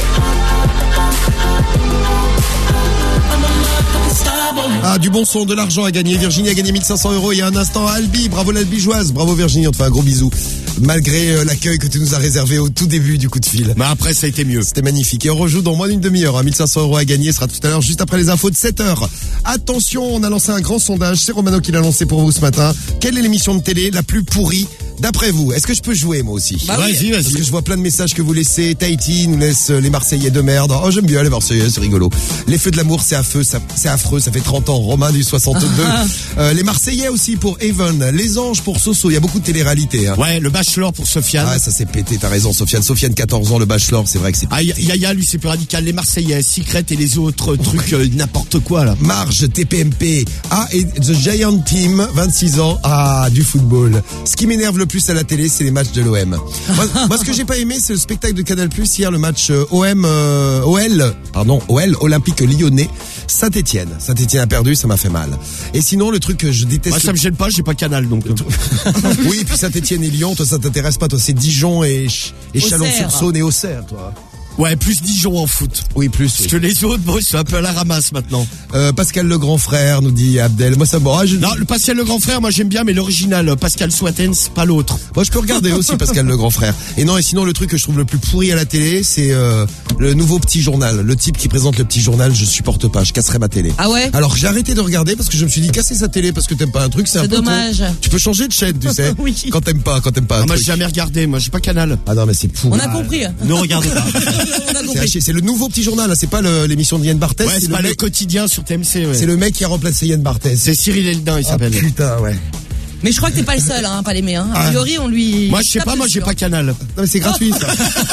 I'm a motherfucking star boy. Ah, du bon son, de l'argent à gagner. Virginie a gagné mille cinq cents euros il y a un instant à Albi. Bravo l'Albigeoise. Bravo Virginie, on te fait un gros bisou. Malgré euh, l'accueil que tu nous as réservé au tout début du coup de fil. Mais après, ça a été mieux. C'était magnifique. Et on rejoue dans moins d'une demi-heure. Hein. mille cinq cents euros à gagner. Ce sera tout à l'heure, juste après les infos de sept heures. Attention, on a lancé un grand sondage. C'est Romano qui l'a lancé pour vous ce matin. Quelle est l'émission de télé la plus pourrie D'après vous, est-ce que je peux jouer moi aussi? Bah oui. Vas-y, vas-y. Parce que je vois plein de messages que vous laissez. Tahiti nous laisse les Marseillais de merde. Oh, j'aime bien les Marseillais, c'est rigolo. Les feux de l'amour, c'est affreux, ça, c'est affreux, ça fait trente ans. Romain du soixante-deux. euh, les Marseillais aussi pour Even. Les Anges pour Soso. Il y a beaucoup de télé-réalité. Hein. Ouais, le Bachelor pour Sofiane. Ah, ça s'est pété, t'as raison, Sofiane. Sofiane, quatorze ans, le Bachelor, c'est vrai que c'est... Ah, Yaya, lui, c'est plus radical. Les Marseillais, Secret et les autres trucs, euh, n'importe quoi, là. Marge, T P M P. Ah, et The Giant Team, vingt-six ans. Ah, du football. Ce qui m'énerve le plus à la télé, c'est les matchs de l'O M. Moi, moi ce que j'ai pas aimé, c'est le spectacle de Canal+, hier, le match euh, O M, euh, O L, pardon, O L, Olympique Lyonnais, Saint-Étienne. Saint-Étienne a perdu, ça m'a fait mal. Et sinon, le truc que je déteste... Moi, ça me gêne pas, j'ai pas Canal, donc... Oui, puis Saint-Étienne et Lyon, toi, ça t'intéresse pas, toi, c'est Dijon et, et Chalon-sur-Saône et Auxerre, toi. Ouais, plus Dijon en foot. Oui, plus. Parce oui. que les autres, bon, c'est un peu à la ramasse maintenant. Euh, Pascal le grand frère, nous dit Abdel. Moi, ça me... Ah, je... Non, le Pascal le grand frère, moi j'aime bien, mais l'original, Pascal Swattens, pas l'autre. Moi, je peux regarder aussi Pascal le grand frère. Et non, et sinon, le truc que je trouve le plus pourri à la télé, c'est euh, le nouveau petit journal. Le type qui présente le petit journal, je supporte pas, je casserai ma télé. Ah ouais? Alors, j'ai arrêté de regarder parce que je me suis dit, casser sa télé parce que t'aimes pas un truc, c'est un C'est peu dommage. con. Tu peux changer de chaîne, tu sais. Oui. Quand t'aimes pas, quand t'aimes pas un Ah, moi truc. j'ai jamais regardé, moi j'ai pas Canal. Ah non, mais c'est pourri. On a compris. Ne regardez pas. On a C'est, compris. haché. C'est le nouveau petit journal, là. C'est pas le- l'émission de Yann Barthès. Ouais, c'est, c'est pas le le mec, quotidien sur T M C, ouais. c'est le mec qui a remplacé Yann Barthès. C'est Cyril Eldin, il Ah, s'appelle. putain, ouais. Mais je crois que t'es pas le seul, hein, pas l'aimer. Hein. A Ah. priori, on lui. Moi je sais tape pas, moi dessus, j'ai hein. pas Canal. Non mais c'est gratuit ça.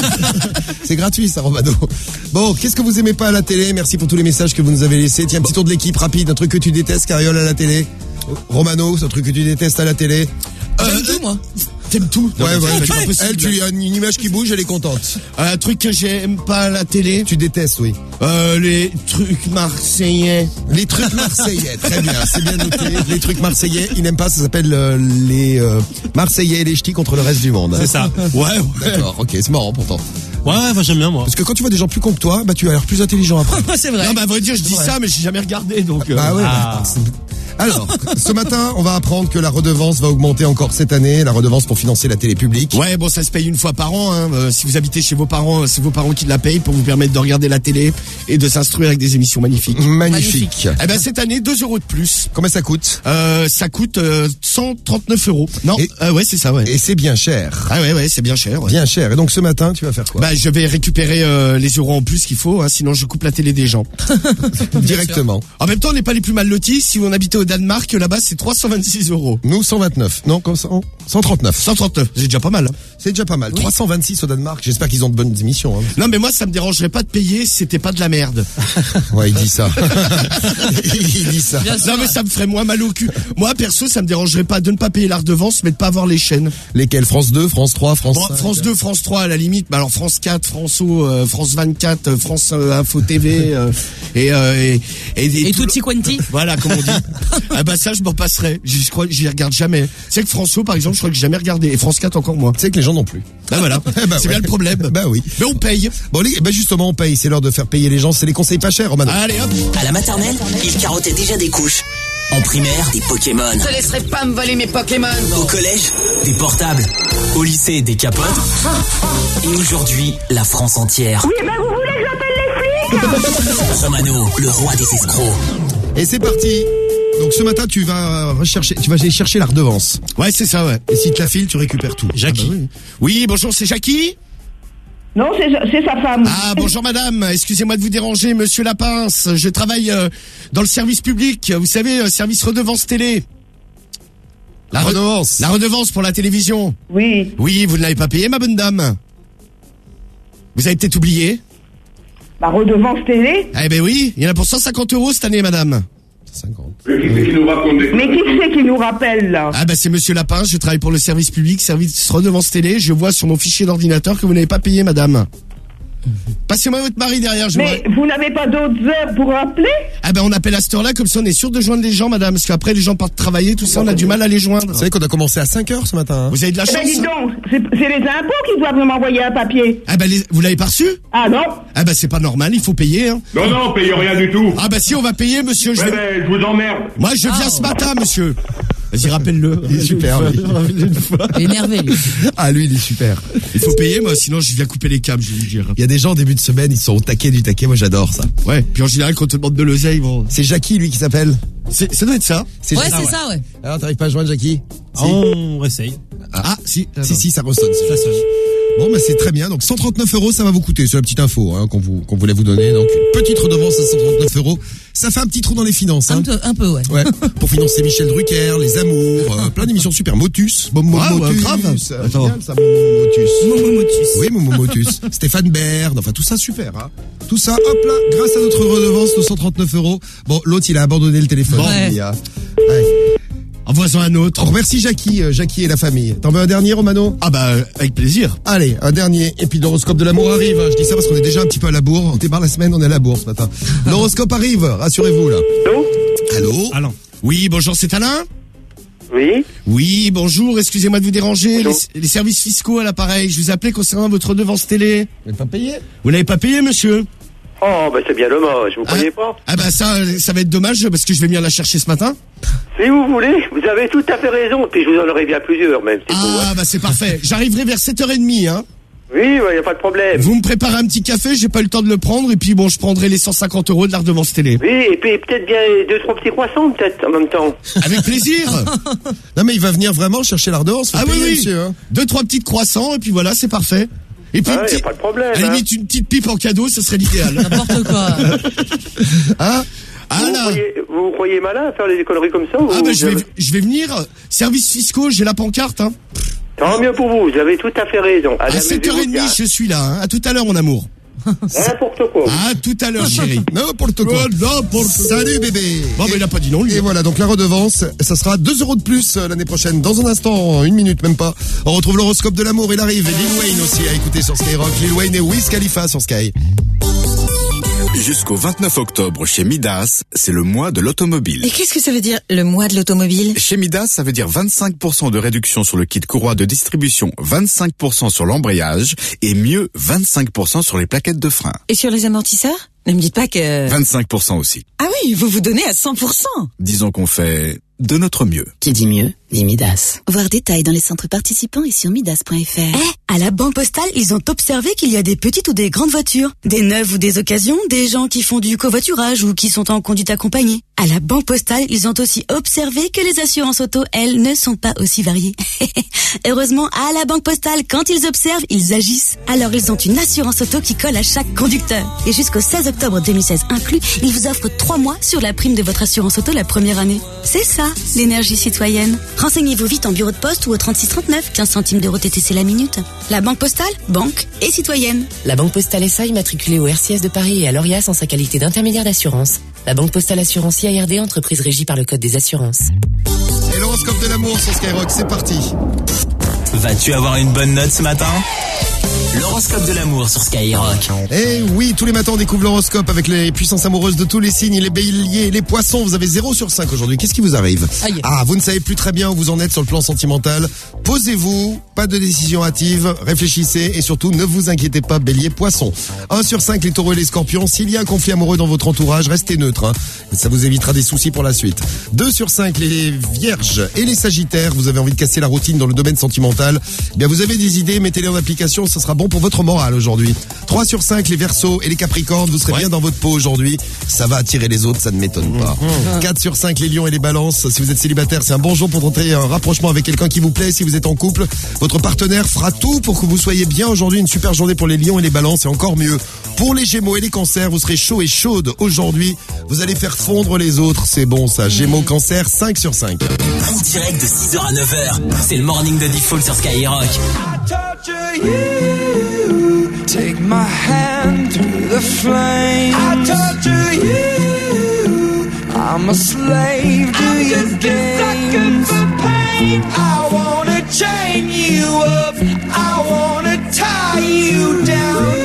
C'est gratuit ça, Romano. Bon, qu'est-ce que vous aimez pas à la télé? Merci pour tous les messages que vous nous avez laissés. Tiens, un petit tour de l'équipe rapide, un truc que tu détestes, Cariole, à la télé. Romano, c'est un truc que tu détestes à la télé. J'aime tout, moi. T'aimes tout? Ouais, ouais, Non, ouais. c'est pas possible. Elle, tu as une image qui bouge, elle est contente. Un truc que j'aime pas à la télé. Tu détestes, oui. Euh, les trucs marseillais. Les trucs marseillais, très bien, c'est bien noté. Les trucs marseillais, il n'aime pas, ça s'appelle euh, les euh, Marseillais et les ch'tis contre le reste du monde. C'est ça. Ouais, ouais. D'accord, ok, c'est marrant pourtant. Ouais, ouais, moi j'aime bien, moi. Parce que quand tu vois des gens plus cons que toi, bah tu as l'air plus intelligent après. C'est vrai. Non, bah à vrai dire, je dis Ouais. ça, mais j'ai jamais regardé, donc. euh, Bah ouais. Ah. Alors, ce matin, on va apprendre que la redevance va augmenter encore cette année, la redevance pour financer la télé publique. Ouais, bon, ça se paye une fois par an. Hein. Euh, si vous habitez chez vos parents, c'est vos parents qui la payent pour vous permettre de regarder la télé et de s'instruire avec des émissions magnifiques. Magnifique. Eh ben cette année, deux euros de plus. Combien ça coûte? Euh, ça coûte euh, cent trente-neuf euros. Non, Et- euh, ouais, c'est ça, ouais. Et c'est bien cher. Ah ouais, ouais, c'est bien cher. Ouais. Bien cher. Et donc ce matin, tu vas faire quoi? Bah, je vais récupérer euh, les euros en plus qu'il faut, hein, sinon je coupe la télé des gens. Directement. En même temps, on n'est pas les plus mal lotis. Si on habitait au Danemark, là-bas, c'est trois cent vingt-six euros. Nous, cent vingt-neuf. Non, comme ça, cent trente-neuf. cent trente-neuf, c'est déjà pas mal. Hein. C'est déjà pas mal. trois cent vingt-six au Danemark. J'espère qu'ils ont de bonnes émissions. Hein. Non, mais moi, ça me dérangerait pas de payer si c'était pas de la merde. Ouais, il dit ça. Il dit ça. Bien sûr. Non, mais ça me ferait moins mal au cul. Moi, perso, ça me dérangerait pas de ne pas payer la redevance, mais de pas avoir les chaînes. Lesquels? France deux, France trois, France Bon, cinq. France deux, France trois à la limite, mais alors France quatre, France O, euh, France vingt-quatre, euh, France euh, Info T V euh, et, euh, et et Et tout tutti quanti. Voilà, comme on dit. Ah bah ça, je m'en passerai. Je crois, j'y regarde jamais. C'est que France O, par exemple, je crois que j'ai jamais regardé, et France quatre encore moins. Tu sais que les gens non plus. Bah voilà, Eh ben c'est ouais. bien le problème. Bah oui. Mais on paye. Bon, les, bah justement, on paye. C'est l'heure de faire payer les gens. C'est les conseils pas chers, Romano. Allez hop. À la maternelle, il carottait déjà des couches. En primaire, des Pokémon. Je te laisserai pas me voler mes Pokémon. Au collège, des portables. Au lycée, des capotes. Et aujourd'hui, la France entière. Oui, ben vous voulez que j'appelle les flics? Romano, le roi des escrocs. Et c'est parti. Donc ce matin, tu vas rechercher, tu vas aller chercher la redevance. Ouais, c'est ça, ouais. Et si tu la files, tu récupères tout. Jackie. Ah bah oui. Oui, bonjour, c'est Jackie. Non, c'est c'est sa femme. Ah, bonjour madame, excusez-moi de vous déranger, monsieur Lapince. Je travaille euh, dans le service public, vous savez, euh, service redevance télé. La re- redevance. La redevance pour la télévision. Oui. Oui, vous ne l'avez pas payé, ma bonne dame. Vous avez peut-être oublié. La redevance télé. Eh ben oui, il y en a pour cent cinquante euros cette année, madame. cinquante. Mais qui c'est qui nous rappelle, là? Ah bah c'est monsieur Lapince, je travaille pour le service public, service redevance télé. Je vois sur mon fichier d'ordinateur que vous n'avez pas payé, madame. Passez-moi votre mari derrière, je Mais vous n'avez pas d'autres heures pour rappeler? Ah ben on appelle à cette heure-là, comme ça on est sûr de joindre les gens, madame, parce qu'après les gens partent travailler, tout ça, on a du mal à les joindre. Vous savez qu'on a commencé à cinq heures ce matin. Hein. Vous avez de la Eh chance. ben dis donc, c'est c'est les impôts qui doivent m'envoyer un papier. Ah ben les- vous l'avez pas reçu? Ah non? Ah ben c'est pas normal, il faut payer. Hein. Non, non, payez rien du tout. Ah ben si on va payer, monsieur. Je, Ouais, vais- ben, je vous emmerde. Moi je viens ce matin, monsieur. Vas-y, rappelle-le. Il est super, lui. Énervé, lui. Ah, lui, il est super. Il faut payer, moi, sinon je viens couper les câbles, je vais vous dire. Il y a des gens, au début de semaine, ils sont au taquet du taquet. Moi, j'adore ça. Ouais, puis en général, quand on te demande de l'oseille, bon. C'est Jackie, lui, qui s'appelle. C'est, ça doit être ça. C'est Ouais, Jackie. c'est ça, ouais. Alors, t'arrives pas à joindre Jackie? Si. On essaye. Ah, si, si, si, ça ressonne. Ça sonne. Bon, bah c'est très bien. Donc cent trente-neuf euros, ça va vous coûter. C'est la petite info hein, qu'on vous, qu'on voulait vous donner. Donc une petite redevance à cent trente-neuf euros. Ça fait un petit trou dans les finances. Hein. Un, peu, un peu, ouais. Ouais. Pour financer Michel Drucker, Les Amours, euh, plein d'émissions super. Motus, Momo Ah, ouais, Motus, grave. euh, génial, ça, Momo Motus. Momo Motus. Oui, Momo Motus. Stéphane Baird, enfin tout ça super. Hein. Tout ça, hop là, grâce à notre redevance de cent trente-neuf euros. Bon, l'autre il a abandonné le téléphone. Bon. Il y a- ouais. Envoie-en un autre. On remercie Jackie, euh, Jackie et la famille. T'en veux un dernier, Romano? Ah bah, avec plaisir. Allez, un dernier. Et puis l'horoscope de l'amour arrive. Je dis ça parce qu'on est déjà un petit peu à la bourre. On démarre la semaine, on est à la bourre ce matin. L'horoscope arrive, rassurez-vous là. Allô? Allô? Alain. Oui, bonjour, c'est Alain? Oui? Oui, bonjour, excusez-moi de vous déranger. Les, Bonjour. les services fiscaux à l'appareil, je vous appelais concernant votre redevance télé. Vous n'avez pas payé? Vous l'avez pas payé, monsieur? Oh, bah c'est bien dommage, vous croyez pas? Ah bah ça, ça va être dommage parce que je vais venir la chercher ce matin. Si vous voulez, vous avez tout à fait raison, puis je vous en aurai bien plusieurs même. C'est tout, hein. Ah bah c'est parfait. J'arriverai vers sept heures trente, hein. Oui, il ouais, n'y a pas de problème. Vous me préparez un petit café, j'ai pas eu le temps de le prendre, et puis bon, je prendrai les cent cinquante euros de la redevance télé. Oui, et puis peut-être bien deux, trois petits croissants, peut-être, en même temps. Avec plaisir. Non mais il va venir vraiment chercher la redevance. Faut Ah oui, payer, oui. monsieur, hein. Deux, trois petites croissants, et puis voilà, c'est parfait. Et puis, Ah, une ouais, y a petite- pas de problème, à la hein. limite, une petite pipe en cadeau, ce serait l'idéal. N'importe quoi. Hein? Ah vous, là. croyez, vous croyez malin à faire des conneries comme ça ou Ah bah je vous vais, avez- je vais venir. Services fiscaux, j'ai la pancarte, hein. Tant mieux pour vous, vous avez tout à fait raison. À Allez, sept heures amusez-vous bien. trente, je suis là, hein. À tout à l'heure, mon amour. N'importe quoi. À tout à l'heure, chérie. N'importe quoi. Oh, n'importe- Salut bébé. Bon, mais il a pas dit non, lui. Et voilà, donc la redevance, ça sera deux euros de plus euh, l'année prochaine. Dans un instant, une minute même pas, on retrouve l'horoscope de l'amour. Il arrive. Et Lil Wayne aussi à écouter sur Skyrock. Lil Wayne et Wiz Khalifa sur Sky. Jusqu'au vingt-neuf octobre chez Midas, c'est le mois de l'automobile. Et qu'est-ce que ça veut dire, le mois de l'automobile? Chez Midas, ça veut dire vingt-cinq pour cent de réduction sur le kit courroie de distribution, vingt-cinq pour cent sur l'embrayage et mieux, vingt-cinq pour cent sur les plaquettes de frein. Et sur les amortisseurs? Ne me dites pas que... vingt-cinq pour cent aussi. Ah oui, vous vous donnez à cent pour cent. Disons qu'on fait de notre mieux. Qui dit mieux, dit Midas. Voir détails dans les centres participants et sur midas point f r. Eh, à la Banque Postale, ils ont observé qu'il y a des petites ou des grandes voitures, des neuves ou des occasions, des gens qui font du covoiturage ou qui sont en conduite accompagnée. À la Banque Postale, ils ont aussi observé que les assurances auto, elles, ne sont pas aussi variées. Heureusement, à la Banque Postale, quand ils observent, ils agissent. Alors ils ont une assurance auto qui colle à chaque conducteur. Et jusqu'au seize octobre deux mille seize inclus, ils vous offrent trois mois sur la prime de votre assurance auto la première année. C'est ça, l'énergie citoyenne. Renseignez-vous vite en bureau de poste ou au trente-six trente-neuf, quinze centimes d'euros T T C la minute. La Banque Postale, banque et citoyenne. La Banque Postale S A immatriculée au R C S de Paris et à l'Orias en sa qualité d'intermédiaire d'assurance. La Banque Postale Assurance I A R D, entreprise régie par le Code des assurances. Et l'horoscope de l'amour sur Skyrock, c'est parti. Vas-tu avoir une bonne note ce matin? L'horoscope de l'amour sur Skyrock. Eh oui, tous les matins on découvre l'horoscope avec les puissances amoureuses de tous les signes, les béliers, les poissons. Vous avez zéro sur cinq aujourd'hui. Qu'est-ce qui vous arrive? Aïe. Ah, vous ne savez plus très bien où vous en êtes sur le plan sentimental. Posez-vous, pas de décision hâtive, réfléchissez et surtout ne vous inquiétez pas, bélier, poisson. un sur cinq les taureaux et les scorpions. S'il y a un conflit amoureux dans votre entourage, restez neutre. Hein. Ça vous évitera des soucis pour la suite. deux sur cinq les vierges et les sagittaires. Vous avez envie de casser la routine dans le domaine sentimental. Eh bien, vous avez des idées, mettez-les en application, ça sera bon pour votre morale aujourd'hui. trois sur cinq les verseaux et les capricornes. Vous serez Ouais. bien dans votre peau aujourd'hui. Ça va attirer les autres, ça ne m'étonne pas. quatre sur cinq les lions et les balances. Si vous êtes célibataire, c'est un bon jour pour tenter un rapprochement avec quelqu'un qui vous plaît. Si vous êtes en couple, votre partenaire fera tout pour que vous soyez bien aujourd'hui. Une super journée pour les lions et les balances et encore mieux. Pour les gémeaux et les cancers, vous serez chaud et chaude aujourd'hui. Vous allez faire fondre les autres. C'est bon ça. Gémeaux, cancer, cinq sur cinq. En direct de six heures à neuf heures, c'est le morning de Default sur Skyrock. Take my hand through the flame. I torture you. I'm a slave to your games. I wanna chain you up. I wanna tie you down.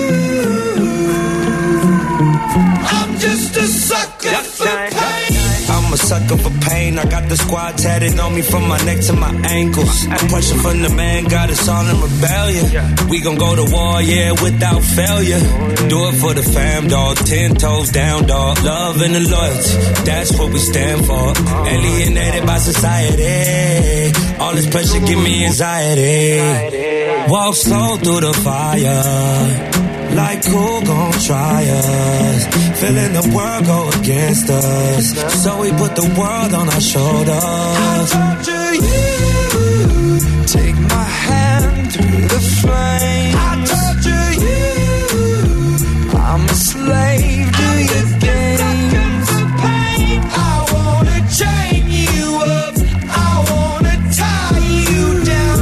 I'm just a sucker for pain. I'm a sucker for pain. I got the squad tatted on me from my neck to my ankles. Pressure from the man got us all in rebellion. We gon' go to war, yeah, without failure. Do it for the fam, dog. Ten toes down, dog. Love and the loyalty, that's what we stand for. Alienated by society. All this pressure give me anxiety. Walk slow through the fire. Like who gon' try us? Feeling the world go against us. So we put the world on our shoulders. I torture you. Take my hand through the flame. I torture you. I'm a slave to your games. I wanna chain you up. I wanna tie you down.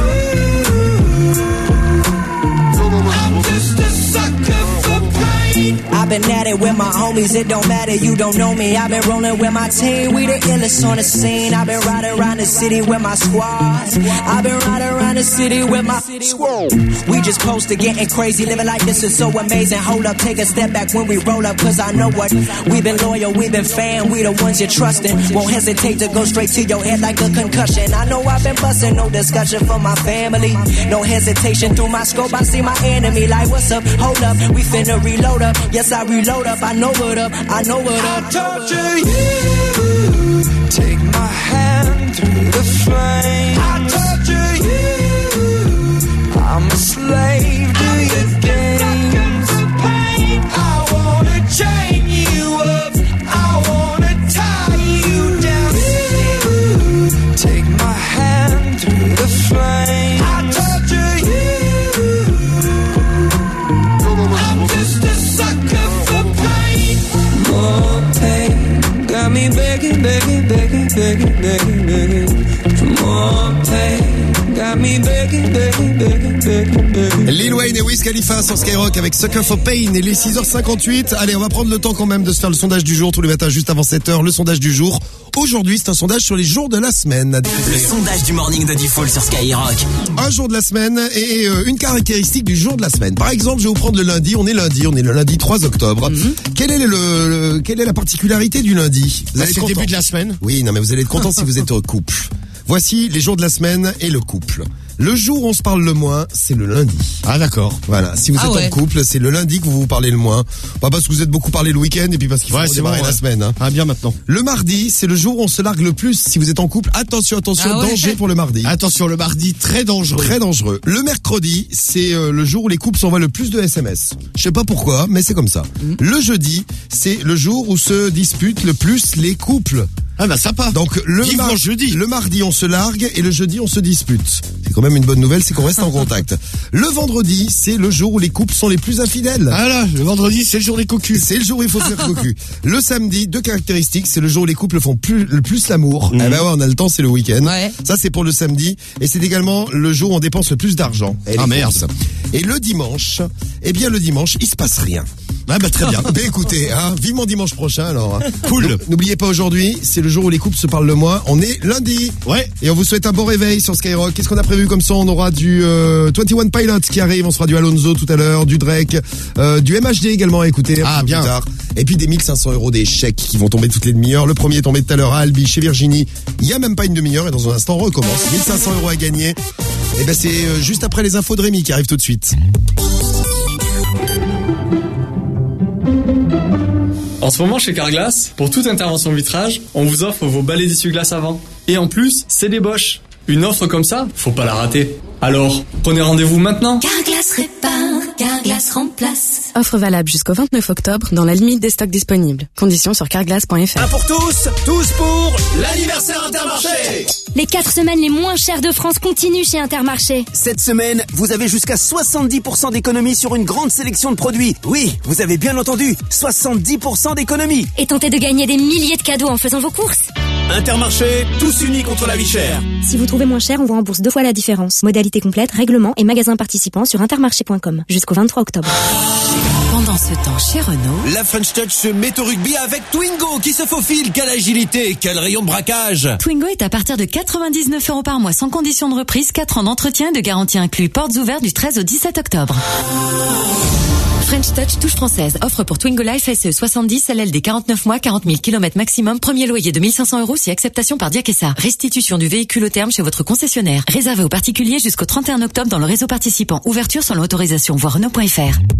I'm just a sucker for pain. I've been at it with my homies, it don't matter, you don't know me. I've been rolling with my team, we the illest on the scene. I've been riding around the city with my squad. I've been riding around the city with my squad. We just close to getting crazy, living like this is so amazing. Hold up, take a step back when we roll up, cause I know what. We've been loyal, we've been fan, we the ones you're trusting. Won't hesitate to go straight to your head like a concussion. I know I've been busting, no discussion for my family. No hesitation through my scope, I see my enemy like, what's up, hold up, we finna reload up. Yes, I reload up, I know what up, I know what up. I torture you. Take my hand through the flame. I torture you. I'm a slave to your games. I wanna chain you up. I wanna tie you down. Take my hand through the flame. I torture you. I'm just a sucker for pain. More pain. Got me begging, begging, begging, begging, begging, begging for more pain. Got me begging, begging, begging, begging, begging. Lil Wayne et Wiz Khalifa sur Skyrock avec Sucker for Pain. Et les six heures cinquante-huit. Allez, on va prendre le temps quand même de se faire le sondage du jour tous les matins juste avant sept heures. Le sondage du jour. Aujourd'hui, c'est un sondage sur les jours de la semaine. Le sondage du morning de Default sur Skyrock. Un jour de la semaine et euh, une caractéristique du jour de la semaine. Par exemple, je vais vous prendre le lundi. On est lundi, on est le lundi trois octobre. Mm-hmm. Quelle est le, le quelle est la particularité du lundi? Vous allez être content. C'est le début de la semaine. Oui, non mais vous allez être content si vous êtes au couple. Voici les jours de la semaine et le couple. Le jour où on se parle le moins, c'est le lundi. Ah d'accord. Voilà, si vous ah êtes ouais. en couple, c'est le lundi que vous vous parlez le moins. Pas parce que vous êtes beaucoup parlé le week-end et puis parce qu'il faut ouais, redémarrer bon, la ouais. semaine. Hein. Ah bien maintenant. Le mardi, c'est le jour où on se largue le plus. Si vous êtes en couple, attention, attention, ah ouais. danger pour le mardi. Attention, le mardi, très dangereux. Très dangereux. Le mercredi, c'est euh, le jour où les couples s'envoient le plus de S M S. Je sais pas pourquoi, mais c'est comme ça. Mmh. Le jeudi, c'est le jour où se disputent le plus les couples. Ah bah sympa. Donc le, mar- jeudi. le mardi on se largue et le jeudi on se dispute. C'est quand même une bonne nouvelle, c'est qu'on reste en contact. Le vendredi, c'est le jour où les couples sont les plus infidèles. Ah là, le vendredi, c'est le jour des cocus. C'est le jour où il faut se faire cocu. Le samedi, deux caractéristiques, c'est le jour où les couples font plus, le plus l'amour. Mmh. Eh ben ouais, on a le temps, c'est le week-end. Ouais. Ça c'est pour le samedi. Et c'est également le jour où on dépense le plus d'argent. Et ah merde. Courses. Et le dimanche, eh bien le dimanche, il se passe rien. Ah bah très bien. Ben écoutez, hein, vivement dimanche prochain alors. Cool. N'oubliez pas aujourd'hui, c'est le jour où les couples se parlent le moins. On est lundi. Ouais. Et on vous souhaite un bon réveil sur Skyrock. Qu'est-ce qu'on a prévu comme ça? On aura du euh, vingt et un Pilots qui arrive, on sera du Alonso tout à l'heure, du Drake, euh, du M H D également à écouter. Ah bien. Plus tard. Et puis des mille cinq cents euros des chèques qui vont tomber toutes les demi-heures. Le premier est tombé tout à l'heure à Albi chez Virginie. Il y a même pas une demi-heure et dans un instant on recommence. mille cinq cents euros à gagner. Et ben c'est euh, juste après les infos de Rémi qui arrivent tout de suite. En ce moment, chez Carglass, pour toute intervention vitrage, on vous offre vos balais d'essuie-glace avant. Et en plus, c'est des Bosch. Une offre comme ça, faut pas la rater. Alors, prenez rendez-vous maintenant. Carglass répare, Carglass remplace. Offre valable jusqu'au vingt-neuf octobre dans la limite des stocks disponibles. Conditions sur carglass point f r. Un pour tous, tous pour l'anniversaire Intermarché. Les quatre semaines les moins chères de France continuent chez Intermarché. Cette semaine, vous avez jusqu'à soixante-dix pour cent d'économie sur une grande sélection de produits. Oui, vous avez bien entendu, soixante-dix pour cent d'économie. Et tentez de gagner des milliers de cadeaux en faisant vos courses. Intermarché, tous unis contre la vie chère. Si vous trouvez moins cher, on vous rembourse deux fois la différence. Modalité complète, règlement et magasin participant sur intermarché point com jusqu'au vingt-trois octobre. Pendant ce temps, chez Renault, la French Touch se met au rugby avec Twingo qui se faufile. Quelle agilité, quel rayon de braquage. Twingo est à partir de quatre-vingt-dix-neuf euros par mois sans condition de reprise, quatre ans d'entretien et de garantie inclus. Portes ouvertes du treize au dix-sept octobre. French Touch touche française. Offre pour Twingo Life S E soixante-dix, L L D quarante-neuf mois, quarante mille kilomètres maximum. Premier loyer de mille cinq cents euros si acceptation par Diakessa. Restitution du véhicule au terme chez votre concessionnaire. Réservé aux particuliers jusqu'au trente et un octobre dans le réseau participant. Ouverture sans l'autorisation. Voir Renault point f r.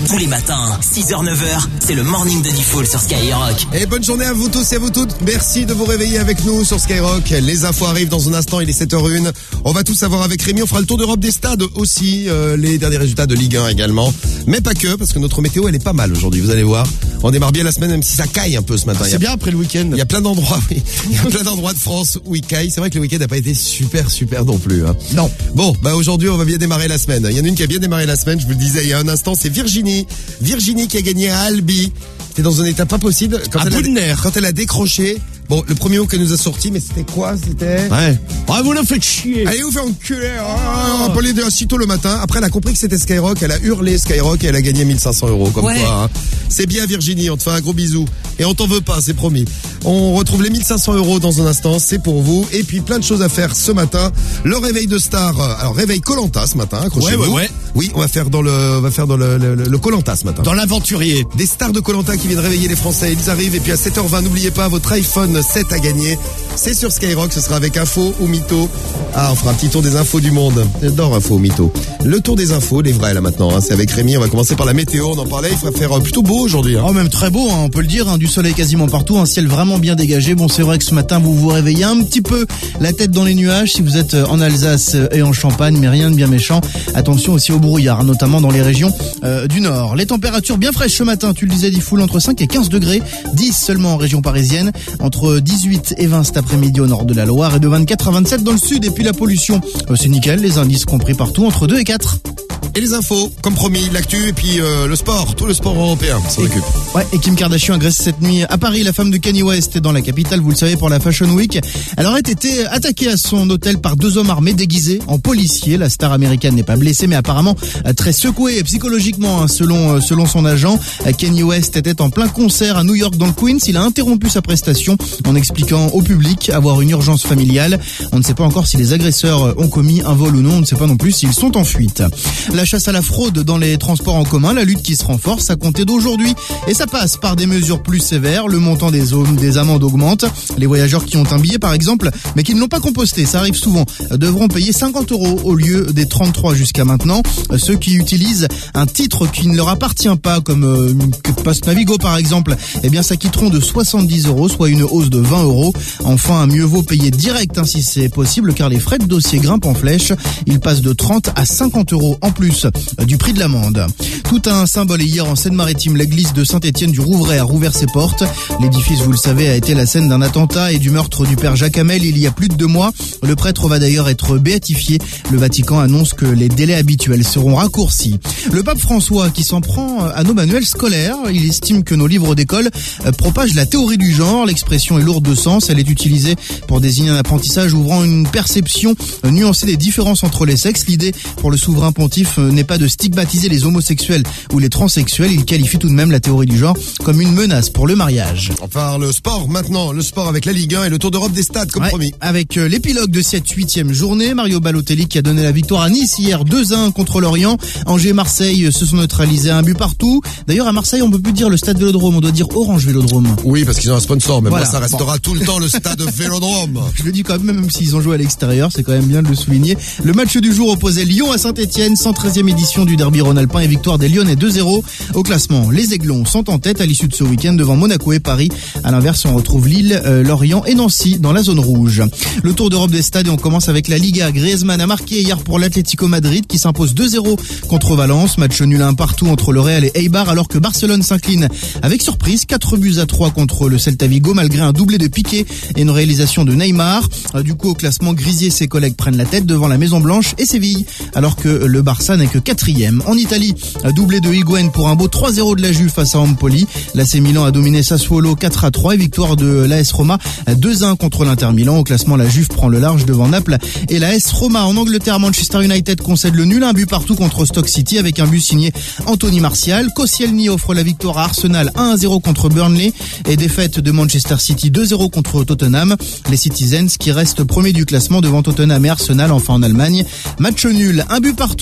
Tous les matins, six heures neuf heures, c'est le morning de Diffoul sur Skyrock. Et bonne journée à vous tous et à vous toutes. Merci de vous réveiller avec nous sur Skyrock. Les infos arrivent dans un instant, il est sept heures une. On va tout savoir avec Rémi. On fera le tour d'Europe des stades aussi, euh, les derniers résultats de Ligue un également. Mais pas que, parce que notre météo, elle est pas mal aujourd'hui, vous allez voir. On démarre bien la semaine, même si ça caille un peu ce matin. C'est bien après le week-end. Il y a plein d'endroits, oui. Il y a plein d'endroits de France où il caille. C'est vrai que le week-end n'a pas été super, super non plus. Hein. Non. Bon, bah aujourd'hui, on va bien démarrer la semaine. Il y en a une qui a bien démarré la semaine, je vous le disais il y a un instant, c'est Virginie. Virginie qui a gagné à Albi. C'était dans un état pas possible. Quand, elle a, quand elle a décroché, bon, le premier mot qu'elle nous a sorti, mais c'était quoi? C'était... Ouais. Ah, vous la faites chier. Allez vous faire enculer. Ah, on peut l'aider aussitôt le matin. Après, elle a compris que c'était Skyrock. Elle a hurlé Skyrock et elle a gagné mille cinq cents euros. Comme ouais. quoi, hein. C'est bien, Virginie. On te fait un gros bisou. Et on t'en veut pas, c'est promis. On retrouve les mille cinq cents euros dans un instant. C'est pour vous. Et puis, plein de choses à faire ce matin. Le réveil de star. Alors, réveil Koh-Lanta ce matin. Accrochez-vous. Ouais, ouais, ouais. Oui, on va faire dans le, on va faire dans le, le, le Koh-Lanta ce matin. Dans l'aventurier. Des stars de Koh-Lanta qui viennent réveiller les Français. Ils arrivent. Et puis, à sept heures vingt, n'oubliez pas votre iPhone sept à gagner. C'est sur Skyrock, ce sera avec info ou mytho. Ah, on fera un petit tour des infos du monde. J'adore info ou mytho. Le tour des infos, les vrais là maintenant, hein. C'est avec Rémi, on va commencer par la météo, on en parlait, il faudra faire euh, plutôt beau aujourd'hui. Hein. Oh, même très beau, hein, on peut le dire, hein, du soleil quasiment partout, un ciel vraiment bien dégagé. Bon, c'est vrai que ce matin, vous vous réveillez un petit peu la tête dans les nuages si vous êtes en Alsace et en Champagne, mais rien de bien méchant. Attention aussi au brouillard, notamment dans les régions euh, du nord. Les températures bien fraîches ce matin, tu le disais, Diffoul, entre cinq et quinze degrés, dix seulement en région parisienne, entre dix-huit et vingt cet après-midi au nord de la Loire et de vingt-quatre à vingt-sept dans le sud. Et puis la pollution, euh, c'est nickel, les indices compris partout entre deux et quatre. Et les infos, comme promis, l'actu et puis euh, le sport, tout le sport européen s'en occupe. Ouais, et Kim Kardashian agresse cette nuit à Paris la femme de Kanye West dans la capitale, vous le savez, pour la Fashion Week. Elle aurait été attaquée à son hôtel par deux hommes armés déguisés en policiers. La star américaine n'est pas blessée, mais apparemment très secouée psychologiquement, hein, selon selon son agent. Kanye West était en plein concert à New York dans le Queens. Il a interrompu sa prestation en expliquant au public avoir une urgence familiale. On ne sait pas encore si les agresseurs ont commis un vol ou non. On ne sait pas non plus s'ils sont en fuite. La chasse à la fraude dans les transports en commun, la lutte qui se renforce à compter d'aujourd'hui. Et ça passe par des mesures plus sévères. Le montant des, des amendes augmente. Les voyageurs qui ont un billet, par exemple, mais qui ne l'ont pas composté, ça arrive souvent, devront payer cinquante euros au lieu des trente-trois jusqu'à maintenant. Ceux qui utilisent un titre qui ne leur appartient pas, comme euh, Post Navigo par exemple, eh bien s'acquitteront de soixante-dix euros, soit une hausse de vingt euros. Enfin, mieux vaut payer direct hein, si c'est possible, car les frais de dossier grimpent en flèche. Ils passent de trente à cinquante euros en plus du prix de l'amende. Tout un symbole. Hier en Seine-Maritime, l'église de Saint-Étienne du Rouvray a rouvert ses portes. L'édifice, vous le savez, a été la scène d'un attentat et du meurtre du père Jacques Hamel il y a plus de deux mois. Le prêtre va d'ailleurs être béatifié. Le Vatican annonce que les délais habituels seront raccourcis. Le pape François qui s'en prend à nos manuels scolaires, il estime que nos livres d'école propagent la théorie du genre. L'expression est lourde de sens. Elle est utilisée pour désigner un apprentissage ouvrant une perception nuancée des différences entre les sexes. L'idée pour le souverain pontife n'est pas de stigmatiser les homosexuels ou les transsexuels. Il qualifie tout de même la théorie du genre comme une menace pour le mariage. Enfin, le sport maintenant, le sport avec la Ligue un et le tour d'Europe des stades comme ouais, promis. Avec euh, l'épilogue de cette huitième journée, Mario Balotelli qui a donné la victoire à Nice hier deux à un contre Lorient. Angers et Marseille se sont neutralisés à un but partout. D'ailleurs à Marseille on peut plus dire le stade Vélodrome, on doit dire Orange Vélodrome. Oui, parce qu'ils ont un sponsor, mais voilà. bon, ça restera bon. Tout le temps le stade Vélodrome. Je le dis quand même, même s'ils ont joué à l'extérieur, c'est quand même bien de le souligner. Le match du jour opposait Lyon à Saint-Etienne, cent treizième édition du derby rhône-alpin et victoire des Lyonnais deux zéro. Au classement, les Aiglons sont en tête à l'issue de ce week-end devant Monaco et Paris. À l'inverse, on retrouve Lille, euh, Lorient et Nancy dans la zone rouge. Le tour d'Europe des stades et on commence avec la Liga. Griezmann a marqué hier pour l'Atlético Madrid qui s'impose deux zéro contre Valence. Match nul un partout entre le Real et Eibar alors que Barcelone s'incline avec surprise quatre buts à trois contre le Celta Vigo malgré un doublé de Piqué et une réalisation de Neymar. Du coup, au classement, Grisier et ses collègues prennent la tête devant la Maison Blanche et Séville alors que le Barça n'est que quatrième. En Italie, doublé de Higuain pour un beau trois zéro de la Juve face à Empoli. L'A C Milan a dominé Sassuolo quatre à trois et victoire de l'A S Roma deux à un contre l'Inter Milan. Au classement, la Juve prend le large devant Naples et l'A S Roma. En Angleterre, Manchester United concède le nul, un but partout contre Stoke City avec un but signé Anthony Martial. Koscielny offre la victoire à Arsenal un à zéro contre Burnley et défaite de Manchester City deux zéro contre Tottenham. Les Citizens qui restent premiers du classement devant Tottenham et Arsenal. Enfin en Allemagne, match nul, un but partout entre le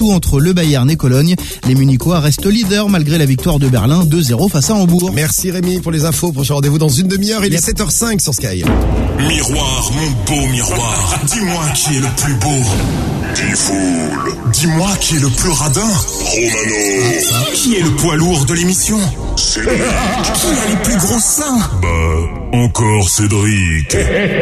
le Bayern et Cologne. Les Munichois restent leaders malgré la victoire de Berlin deux zéro face à Hambourg. Merci Rémi pour les infos. Prochain rendez-vous dans une demi-heure. Il est sept heures cinq sur Sky. Miroir, mon beau miroir, dis-moi qui est le plus beau. Diffoul. Dis-moi qui est le plus radin. Romano. Qui est le poids lourd de l'émission. Cédric. Qui a les plus gros seins. Bah, encore Cédric.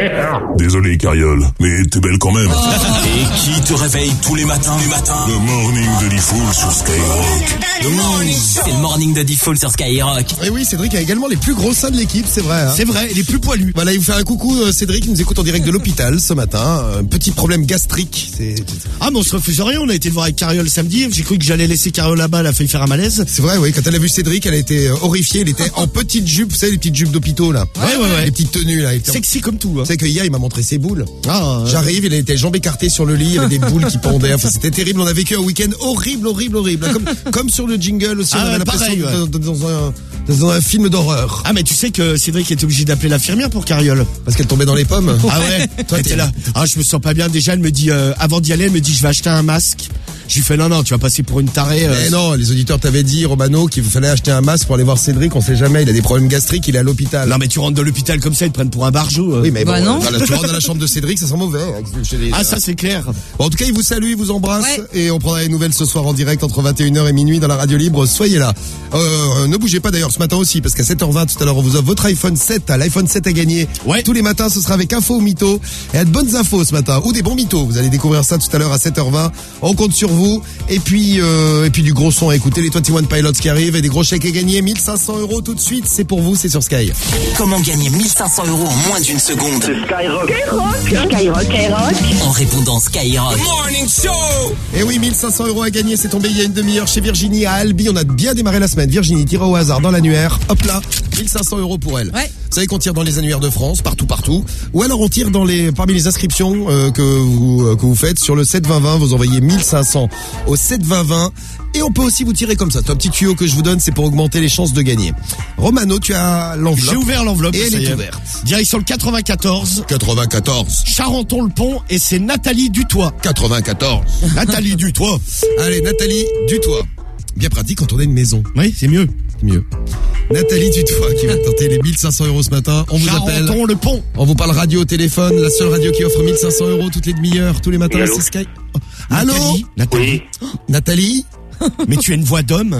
Désolé, Cariole, mais t'es belle quand même. Et qui te réveille tous les matins, les matins. Le morning de Diffoul sur Skyrock. Le morning. C'est le morning de Diffoul sur Skyrock. Et oui, Cédric a également les plus gros seins de l'équipe, c'est vrai. Hein. C'est vrai, et les plus poilus. Voilà, il vous fait un coucou, Cédric, il nous écoute en direct de l'hôpital ce matin. Un petit problème gastrique. C'est... Ah, mais on se refuse rien, on a été le voir avec Cariole samedi. J'ai cru que j'allais laisser Cariole là-bas, elle a failli faire un malaise. C'est vrai, oui, quand elle a vu Cédric, elle a été horrifiée. Elle était en petite jupe, vous savez, les petites jupes d'hôpitaux là. Ouais, ouais, ouais. Les petites tenues là. Sexy comme tout. Hein. Vous savez que hier, il m'a montré ses boules. Ah, ouais. J'arrive, il était jambes écartées sur le lit, il y avait des boules qui pendaient. Enfin, c'était terrible. On a vécu un week-end horrible, horrible, horrible. Comme, comme sur le jingle aussi, ah, on avait ouais, l'impression pareil, ouais. d'être dans un, dans un film d'horreur. Ah, mais tu sais que Cédric était obligé d'appeler l'infirmière pour Cariole. Parce qu'elle tombait dans les pommes. Ah ouais. Toi, t'es là. Ah, je me sens pas bien. Déjà, elle me dit, euh, avant d'y aller, elle me dit, je vais acheter un masque. Je lui fais non, non, tu vas passer pour une tarée. Euh... Mais non, les auditeurs t'avaient dit, Romano, qu'il fallait acheter un masque pour aller voir Cédric, on sait jamais, il a des problèmes gastriques, il est à l'hôpital. Non, mais tu rentres dans l'hôpital comme ça, ils te prennent pour un barjot. Euh... Oui, mais bah bon, non. Voilà, tu rentres dans la chambre de Cédric, ça sent mauvais. Hein, chez les... Ah, ça c'est clair. Bon, en tout cas, il vous salue, il vous embrasse, ouais. Et on prendra les nouvelles ce soir en direct entre vingt et une heures et minuit dans la radio libre. Soyez là. Euh, ne bougez pas d'ailleurs ce matin aussi, parce qu'à sept heures vingt tout à l'heure, on vous offre votre iPhone sept, l'iPhone sept à gagner. Ouais. Tous les matins, ce sera avec info ou mytho, et à de bonnes infos ce matin, ou des bons mythos. Vous allez découvrir ça tout à l'heure à sept heures vingt. On compte sur vous. Et puis, euh, et puis du gros son à écouter, les vingt et un Pilots qui arrivent, et des gros chèques à gagner. mille cinq cents euros tout de suite. C'est pour vous, c'est sur Sky. Comment gagner mille cinq cents euros en moins d'une seconde? C'est Skyrock. Skyrock. Skyrock. Skyrock. En répondant Skyrock. Morning Show. Et oui, mille cinq cents euros à gagner, c'est tombé il y a une demi-heure chez Virginie à Albi. On a bien démarré la semaine. Virginie tire au hasard dans l'annuaire. Hop là, mille cinq cents euros pour elle. Ouais. Vous savez qu'on tire dans les annuaires de France, partout, partout. Ou alors on tire dans les, parmi les inscriptions euh, que vous euh, que vous faites sur le sept vingt vingt. Vous envoyez mille cinq cents au sept vingt vingt. Et on peut aussi vous tirer comme ça. C'est un petit tuyau que je vous donne, c'est pour augmenter les chances de gagner. Romano, tu as l'enveloppe. J'ai ouvert l'enveloppe. Et elle est est ouverte. Direction le quatre-vingt-quatorze. quatre-vingt-quatorze. Charenton-le-Pont, et c'est Nathalie Dutoit. quatre-vingt-quatorze. Nathalie Dutoit. Allez, Nathalie Dutoit. Bien pratique quand on a une maison. Oui, c'est mieux. C'est mieux. Nathalie Dutoit qui va tenter les mille cinq cents euros ce matin. On vous appelle. Charenton-le-Pont. On vous parle radio au téléphone. La seule radio qui offre mille cinq cents euros toutes les demi-heures, tous les matins, Allô c'est Sky. Oh. Allô? Nathalie. Oui. Nathalie? Mais tu as une voix d'homme.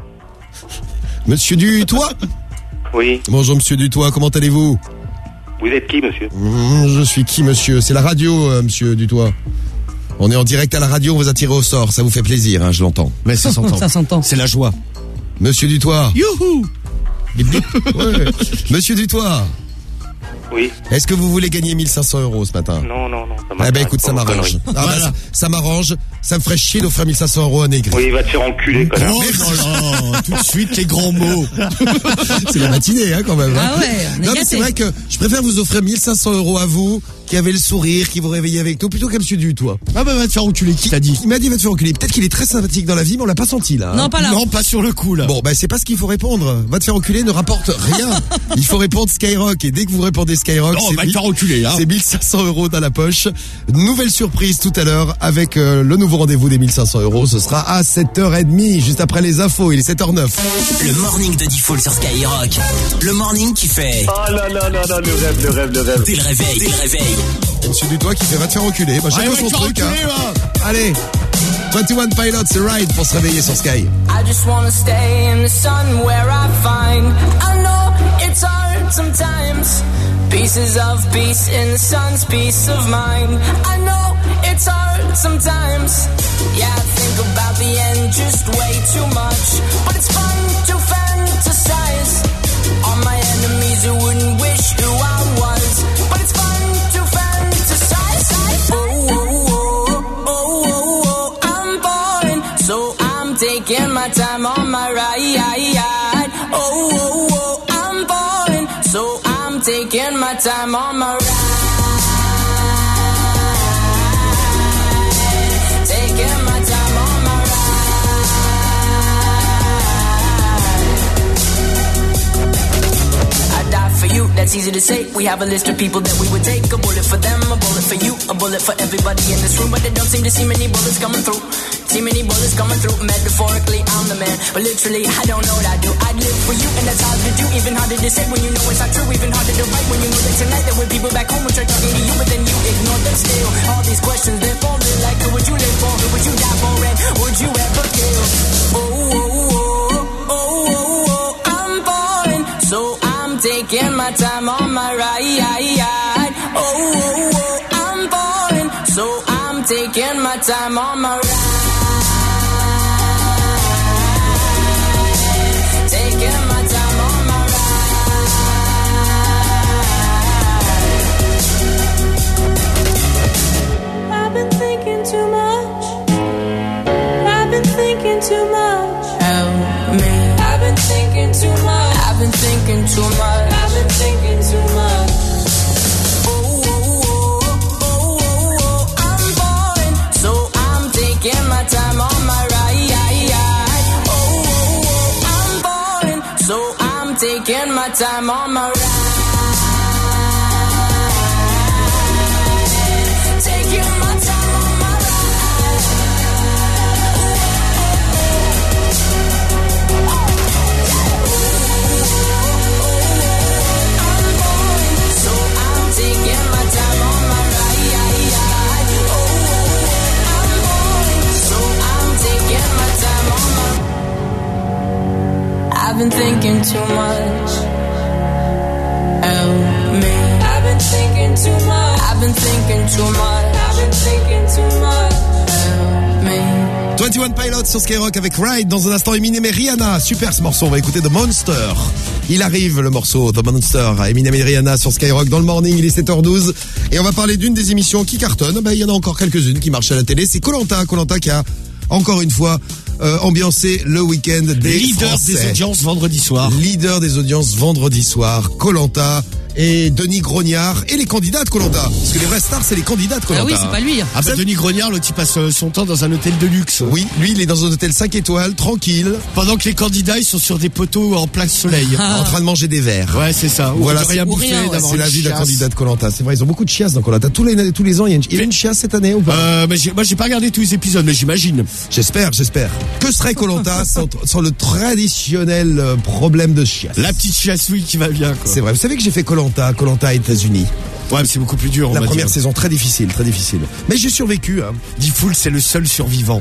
Monsieur Dutoit? Oui. Bonjour Monsieur Dutoit, comment allez-vous? Vous êtes qui, monsieur? Mmh, je suis qui, monsieur? C'est la radio, euh, Monsieur Dutoit. On est en direct à la radio, on vous a tiré au sort. Ça vous fait plaisir, hein, je l'entends. Mais ça s'entend. Ça s'entend. C'est la joie. Monsieur Dutoit. Youhou. Ouais. Monsieur Dutoit. Oui. Est-ce que vous voulez gagner mille cinq cents euros ce matin? Non, non, non. Eh ben écoute, ça m'arrange. Ah, bah, ça, ça m'arrange. Ça me ferait chier d'offrir mille cinq cents euros à Négri. Oui, il va te faire enculer, connard. Oh non, non, tout de suite les grands mots. C'est la matinée, hein, quand même. Hein. Ah ouais, on est non, mais gâtés. c'est vrai que je préfère vous offrir mille cinq cents euros à vous, qui avez le sourire, qui vous réveillez avec nous, plutôt qu'à Monsieur Dutoit. Ah bah va te faire enculer, qui t'a dit? Il m'a dit va te faire enculer. Peut-être qu'il est très sympathique dans la vie, mais on l'a pas senti là. Hein. Non, pas là. Non, pas sur le coup là. Bon, bah c'est pas ce qu'il faut répondre. Va te faire enculer ne rapporte rien. Il faut répondre Skyrock. Et dès que vous répondez Skyrock, Non, c'est va te mille- faire enculer, hein. c'est mille cinq cents euros dans la poche. Nouvelle surprise tout à l'heure avec euh, le nouveau rendez-vous des mille cinq cents euros. Ce sera à sept heures trente, juste après les infos. Il est sept heures neuf. Le morning de Diffoul sur Skyrock. Le morning qui fait. Oh là là là là, le rêve, le rêve, le rêve. Dès le réveil, dès le réveil. Et Monsieur Dutoit qui fait va te faire enculer. Bah, chacun Allez, va son te faire truc. enculer, Hein. va. Allez. vingt et un Pilots, c'est Ride pour se réveiller sur Sky. I just wanna stay in the sun where I find. I know it's hard sometimes. Pieces of peace in the sun's peace of mind. I know it's hard sometimes. Yeah, I think about the end just way too much. But it's fun to fantasize on my enemies who wouldn't wish who I was. But it's fun to fantasize. Oh, oh, oh, oh, oh, oh, I'm falling, so I'm taking my time on my ride. Oh, oh, oh, I'm falling, so I'm taking my time on my ride. Taking my time on my ride. I die for you, that's easy to say. We have a list of people that we would take. A bullet for them, a bullet for you, a bullet for everybody in this room. But they don't seem to see many bullets coming through. Too many bullets coming through, metaphorically I'm the man, but literally I don't know what I do. I'd live for you and that's hard to do, even harder to say when you know it's not true, even harder to write when you know that tonight there were people back home who tried talking to you, but then you ignore them still. All these questions they're falling like who would you live for, who would you die for, and would you ever kill? Oh, oh, oh, oh, oh, oh, I'm falling, so I'm taking my time on my ride. Oh, oh, oh, I'm falling, so I'm taking my time on my ride. Taking my time on my ride. I've been thinking too much. I've been thinking too much. Help me. I've been thinking too much. I've been thinking too much. I've been thinking too much. Oh, oh, oh, oh, oh, oh, I'm falling, so I'm taking my time on my ride. Oh, oh, oh, I'm falling, so I'm taking my time on my ride. Taking my time on my ride. I'm falling, so I'm taking my time on my ride. Oh, I'm falling, so I'm taking my time on my. I've been thinking too much. Help me. I've been thinking too much. I've been thinking too much. I've been thinking too much. Help me. twenty-one Pilots sur Skyrock avec Ride. Dans un instant, Eminem et Rihanna. Super ce morceau. On va écouter The Monster. Il arrive le morceau The Monster. Eminem et Rihanna sur Skyrock dans le morning. Il est sept heures douze. Et on va parler d'une des émissions qui cartonne. Ben, il y en a encore quelques-unes qui marchent à la télé. C'est Koh-Lanta. Koh-Lanta qui a encore une fois euh, ambiancé le week-end des Leader Français. des audiences vendredi soir. Leader des audiences vendredi soir. Koh-Lanta. Et Denis Grognard et les candidats de Koh-Lanta. Parce que les vrais stars, c'est les candidats de Koh-Lanta. Ah oui, c'est pas lui. Ah bah Denis Grognard, l'autre il passe son temps dans un hôtel de luxe. Oui, lui il est dans un hôtel cinq étoiles, tranquille. Pendant que les candidats ils sont sur des poteaux en plein soleil. Ah. En train de manger des verres. Ouais, c'est ça. Voilà, de rien bouffer, rien, ouais. C'est la vie d'un candidat de Koh-Lanta. C'est vrai, ils ont beaucoup de chiasses dans Koh-Lanta. Tous les, tous les ans, il y a une, il y a une chiasse cette année ou pas? Euh, mais j'ai, moi j'ai pas regardé tous les épisodes, mais j'imagine. J'espère, j'espère. Que serait Koh-Lanta sans, sans le traditionnel euh, problème de chiasse? La petite chiasse, oui, qui va bien, quoi. C'est vrai. Vous savez que j'ai fait Koh-Lanta, Koh-Lanta États-Unis. Ouais, mais c'est beaucoup plus dur, on La va première dire. saison, très difficile, très difficile. Mais j'ai survécu, hein. D-Fool, c'est le seul survivant.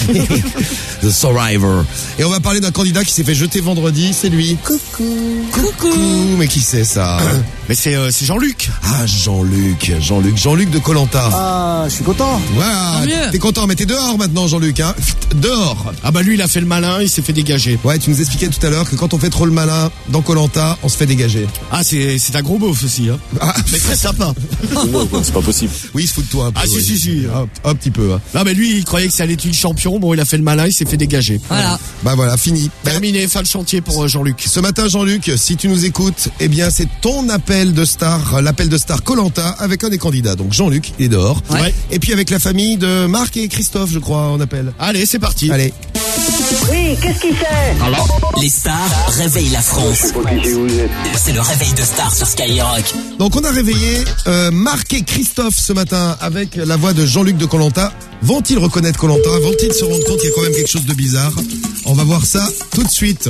The Survivor. Et on va parler d'un candidat qui s'est fait jeter vendredi, c'est lui. Coucou. Coucou. Mais qui c'est ça? Mais c'est, euh, c'est Jean-Luc. Ah, Jean-Luc, Jean-Luc, Jean-Luc de Koh-Lanta. Ah, je suis content. Voilà, t'es content, mais t'es dehors maintenant, Jean-Luc, hein. Dehors. Ah bah lui, il a fait le malin, il s'est fait dégager. Ouais, tu nous expliquais tout à l'heure que quand on fait trop le malin dans Koh-Lanta, on se fait dégager. Ah, c'est, c'est un gros beauf aussi, hein. Ah. Mais très sympa. Non, c'est pas possible. Oui, il se fout de toi un peu. Ah, si, oui. si, si. Un, un petit peu, hein. Non, mais lui, il croyait que ça allait être une champion. Bon, il a fait le malin, il s'est fait dégager. Voilà. Bah voilà, fini. Terminé, fin de chantier pour euh, Jean-Luc. Ce matin, Jean-Luc, si tu nous écoutes, eh bien, c'est ton appel de star, l'appel de star Koh-Lanta avec un des candidats. Donc, Jean-Luc, il est dehors. Ouais. Et puis, avec la famille de Marc et Christophe, je crois, on appelle. Allez, c'est parti. Allez. Oui, qu'est-ce qu'il fait? Les stars réveillent la France. C'est le réveil de stars sur Skyrock. Donc, on a réveillé euh, Marc et Christophe ce matin avec la voix de Jean-Luc de Koh-Lanta. Vont-ils reconnaître Koh-Lanta? Vont-ils se rendre compte qu'il y a quand même quelque chose de bizarre? On va voir ça tout de suite.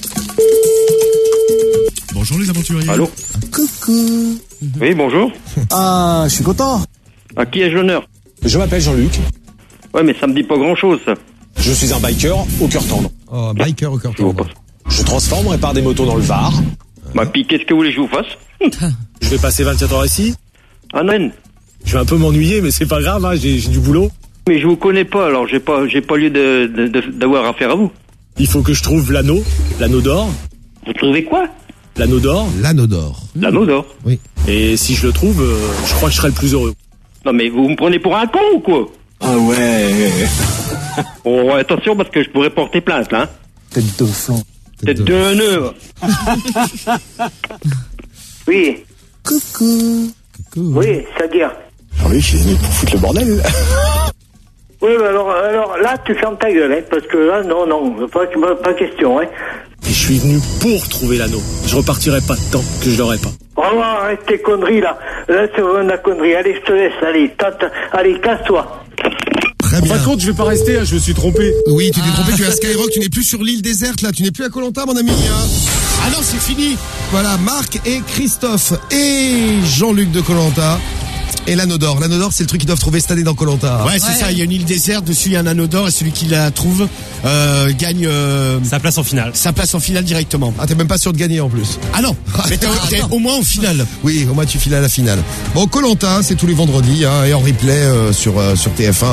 Bonjour les aventuriers. Allô? Coucou. Oui, bonjour. Ah, je suis content. À qui ai-je l'honneur? Je m'appelle Jean-Luc. Ouais, mais ça me dit pas grand-chose, ça. Je suis un biker au cœur tendre. Oh, biker au cœur tendre. Je transforme, répare des motos dans le Var. Bah, puis qu'est-ce que vous voulez que je vous fasse? Je vais passer vingt-quatre heures ici. Ah non. Je vais un peu m'ennuyer, mais c'est pas grave, hein, j'ai, j'ai du boulot. Mais je vous connais pas, alors j'ai pas, j'ai pas lieu de, de, de- d'avoir affaire à vous. Il faut que je trouve l'anneau, l'anneau d'or. Vous trouvez quoi? L'anneau d'or. L'anneau d'or. L'anneau d'or. Oui. Et si je le trouve, euh, je crois que je serai le plus heureux. Non, mais vous me prenez pour un con ou quoi? Ah ouais. Oh, attention, parce que je pourrais porter plainte, là. Hein. Tête de flanc. Tête de nœud. Oui. Coucou. Coucou. Oui, c'est-à-dire. Jean-Luc, il est venu pour foutre le bordel. Oui, mais alors, alors là, tu fermes ta gueule, hein, parce que là, non, non, pas, pas, pas question, hein. Et je suis venu pour trouver l'anneau. Je repartirai pas tant que je l'aurai pas. Oh, arrête tes conneries, là. Là, c'est vraiment de la connerie. Allez, je te laisse, allez, tente, allez, casse-toi. Très bien. En fin de compte, je vais pas rester, hein, je me suis trompé. Oui, tu t'es trompé, tu es à Skyrock, tu n'es plus sur l'île déserte, là, tu n'es plus à Koh-Lanta, mon ami. Hein. Ah non, c'est fini. Voilà, Marc et Christophe et Jean-Luc de Koh-Lanta. Et l'anneau d'or. L'anneau d'or, c'est le truc qu'ils doivent trouver cette année dans Koh-Lanta. Ouais, c'est ouais. ça. Il y a une île déserte. Dessus, il y a un anneau d'or. Et celui qui la trouve euh, gagne euh, sa place en finale. Sa place en finale directement. Ah, t'es même pas sûr de gagner en plus. Ah non. Mais t'es, ah, t'es au moins en finale. Oui, au moins tu files à la finale. Bon, Koh-Lanta, c'est tous les vendredis hein, et en replay euh, sur euh, sur T F un.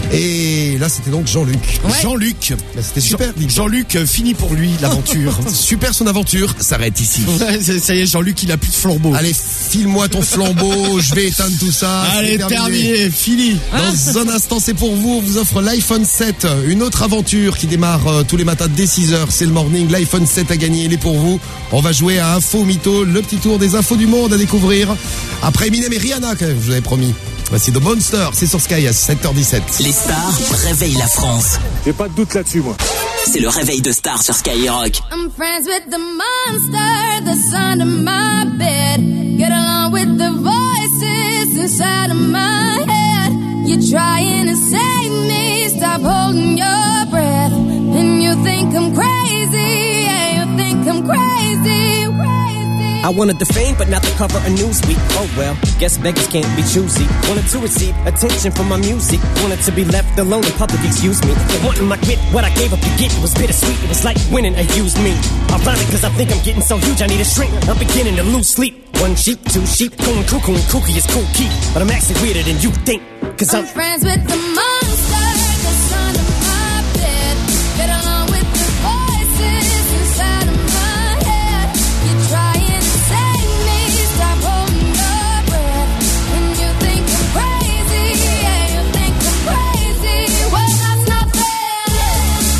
Et là, c'était donc Jean-Luc. Ouais. Jean-Luc. Bah, c'était super. Jean- Jean-Luc, euh, fini pour lui l'aventure. Super son aventure. S'arrête ici. Ouais, ça y est, Jean-Luc, il a plus de flambeau. Allez, file-moi ton flambeau. Je vais éteindre tout ça. Allez, terminé. terminé, fini. Dans un instant, c'est pour vous. On vous offre l'iPhone sept. Une autre aventure qui démarre euh, tous les matins dès six heures. C'est le morning. L'iPhone sept à gagner. Il est pour vous. On va jouer à Info Mytho. Le petit tour des infos du monde à découvrir. Après Eminem et Rihanna, quand même, je vous avais promis. C'est The Monster, c'est sur Sky à sept heures dix-sept. Les stars réveillent la France. J'ai pas de doute là-dessus, moi. C'est le réveil de stars sur Skyrock. I'm friends with the monster that's under my bed. Get along with the voices inside of my head. You're trying to save me, stop holding your breath. And you think I'm crazy, yeah, you think I'm crazy, crazy. I wanted the fame, but not the cover of Newsweek. Oh well, guess beggars can't be choosy. Wanted to receive attention from my music. Wanted to be left alone in public, excuse me. But wanting my quit, what I gave up to get was bittersweet. It was like winning and used me. Ironic, cause I think I'm getting so huge I need a shrink. I'm beginning to lose sleep. One sheep, two sheep, going cuckoo and kooky is cool key. But I'm actually weirder than you think. Cause I'm, I'm friends with the monster that's under my bed. Get along with the voices inside of my head. You're trying to save me, stop holding your breath. And you think I'm crazy, yeah, you think I'm crazy. Well, that's not fair.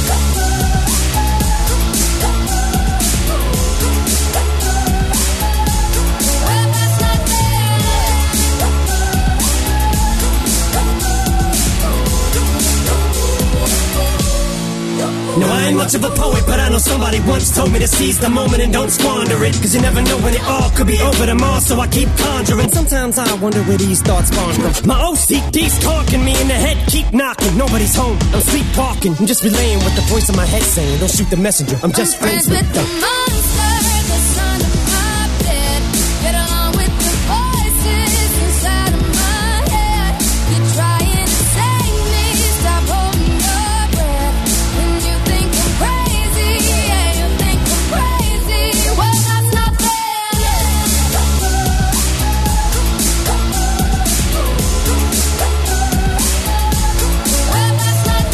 Well, that's not no, I ain't much of a poet, but I know somebody once told me to seize the moment and don't squander it. Cause you never know when it all could be over tomorrow, so I keep conjuring. Sometimes I wonder where these thoughts spawn from. My O C D's talking me in the head, keep knocking. Nobody's home, I'm sleepwalking. I'm just relaying what the voice in my head saying. Don't shoot the messenger, I'm just I'm friends, friends with the monster that's under my bed. Get along with the voices inside of my head. You're trying to save me, stop holding your breath. And you think I'm crazy, yeah, you think I'm crazy. Well, that's not fair. Well, that's not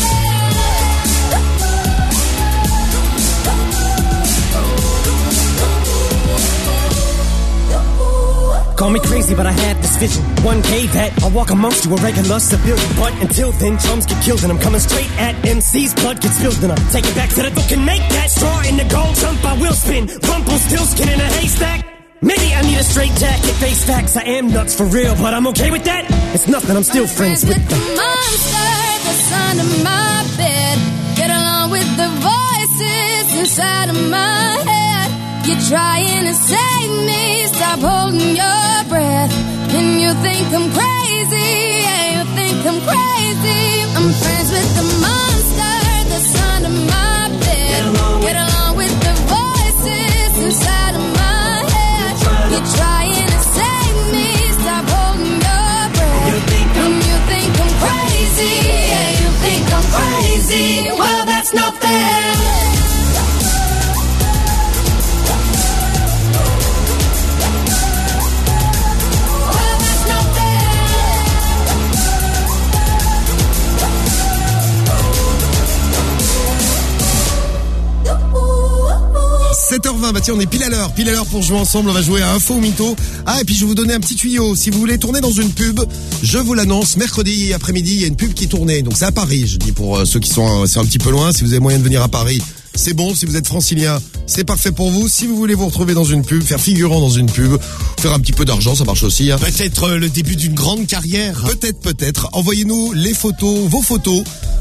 Call me crazy, but I had this vision. One day that I'll walk amongst you, a regular civilian. But until then, chums get killed, and I'm coming straight at M C's. Blood gets spilled, and I take it back to the book and make that straw in the gold jump. I will spin. Rumpelstiltskin in a haystack. Maybe I need a straight jacket, face facts. I am nuts for real, but I'm okay with that. It's nothing, I'm still I'm friends, friends with with them. the monster that's under my bed. Get along with the voices inside of my head. You're trying to save me, stop holding your breath. And you think I'm crazy, yeah, you think I'm crazy. I'm friends with the monster that's under my bed. Get along, Get along with the voices inside of my head. You're trying to save me, stop holding your breath. You think I'm, and you think I'm crazy, yeah, you think I'm crazy. Well, that's not fair. sept heures vingt, bah tiens, on est pile à l'heure, pile à l'heure pour jouer ensemble, on va jouer à Info ou Mytho. Ah, et puis je vais vous donner un petit tuyau, si vous voulez tourner dans une pub, je vous l'annonce, mercredi après-midi, il y a une pub qui est tournée, donc c'est à Paris, je dis pour euh, ceux qui sont, euh, c'est un petit peu loin, si vous avez moyen de venir à Paris, c'est bon, si vous êtes francilien, c'est parfait pour vous, si vous voulez vous retrouver dans une pub, faire figurant dans une pub, faire un petit peu d'argent, ça marche aussi. Hein. Peut-être euh, le début d'une grande carrière. Peut-être, peut-être, envoyez-nous les photos, vos photos,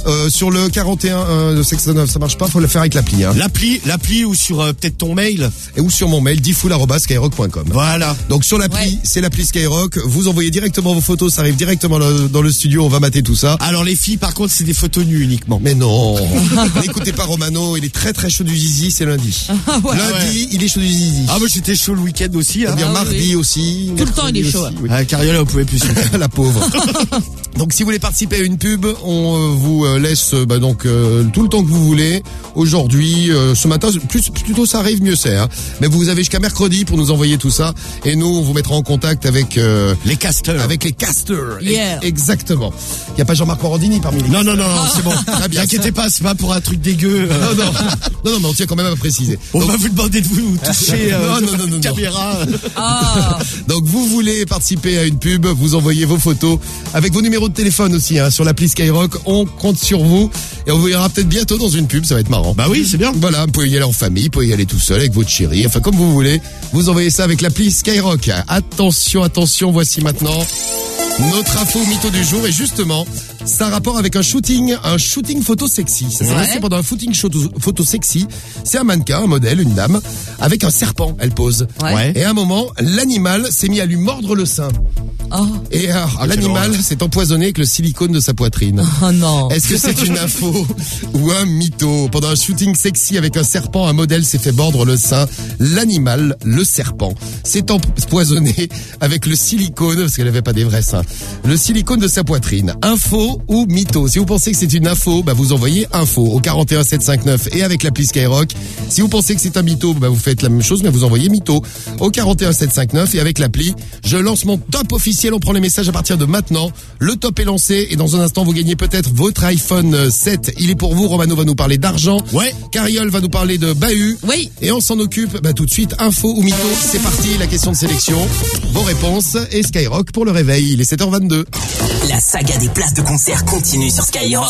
Euh, sur le quarante et un euh, sexanove, ça marche pas, faut le faire avec l'appli. Hein. L'appli, l'appli ou sur euh, peut-être ton mail. Et ou sur mon mail, difool arobase skyrock point com. Voilà. Donc sur l'appli, ouais. c'est l'appli Skyrock. Vous envoyez directement vos photos, ça arrive directement le, dans le studio, on va mater tout ça. Alors les filles, par contre, c'est des photos nues uniquement. Mais non. N'écoutez pas Romano, il est très très chaud du zizi, c'est lundi. Ah ouais, lundi, ouais. il est chaud du zizi. Ah moi j'étais chaud le week-end aussi. Hein. bien ah, mardi oui. aussi. Tout le temps il est chaud. Aussi, hein. oui. Ah, Cariola, vous pouvez plus. La pauvre. Donc si vous voulez participer à une pub, on euh, vous euh, laisse euh, bah, donc euh, tout le temps que vous voulez. Aujourd'hui, euh, ce matin, plus plutôt ça arrive, mieux c'est. Hein. Mais vous avez jusqu'à mercredi pour nous envoyer tout ça, et nous on vous mettra en contact avec euh, les casters. Avec les casters. Yeah. E- exactement. Il y a pas Jean-Marc Morandini parmi les. Non non non, non c'est bon. Très bien. N'inquiétez pas, c'est pas pour un truc dégueu. Euh... Non non non non, mais on tient quand même à préciser. On Donc, va vous demander de vous toucher euh, non, non, non, non, caméra. Ah. Donc vous voulez participer à une pub, vous envoyez vos photos avec vos numéros de téléphone aussi hein, sur l'appli Skyrock. On compte sur vous et on vous verra peut-être bientôt dans une pub, ça va être marrant. Bah oui, c'est bien. Voilà, vous pouvez y aller en famille, vous pouvez y aller tout seul avec votre chérie, enfin comme vous voulez. Vous envoyez ça avec l'appli Skyrock. Attention, attention, voici maintenant notre info mytho du jour, et justement, ça a rapport avec un shooting, un shooting photo sexy. Ça s'est passé pendant un shooting photo, photo sexy. C'est un mannequin, un modèle, une dame, avec un serpent, elle pose. Ouais. Et à un moment, l'animal s'est mis à lui mordre le sein. Oh. Et alors, Ah, l'animal s'est empoisonné avec le silicone de sa poitrine. Oh non. Est-ce que c'est une info ou un mytho? Pendant un shooting sexy avec un serpent, un modèle s'est fait mordre le sein. L'animal, le serpent, s'est empoisonné avec le silicone, parce qu'elle avait pas des vrais seins, le silicone de sa poitrine. Info ou mytho? Si vous pensez que c'est une info, bah vous envoyez info au quarante et un sept cent cinquante-neuf et avec l'appli Skyrock. Si vous pensez que c'est un mytho, bah vous faites la même chose, mais vous envoyez mytho au quarante et un sept cent cinquante-neuf et avec l'appli. Je lance mon top officiel. On prend les messages à partir de maintenant. Le top est lancé et dans un instant vous gagnez peut-être votre iPhone sept. Il est pour vous. Romano va nous parler d'argent. Ouais. Cariole va nous parler de bahut. Oui. Et on s'en occupe bah, tout de suite. Info ou mytho? C'est parti. La question de sélection. Vos réponses et Skyrock pour le réveil. Il est sept heures vingt-deux. La saga des places de concert continue sur Skyrock.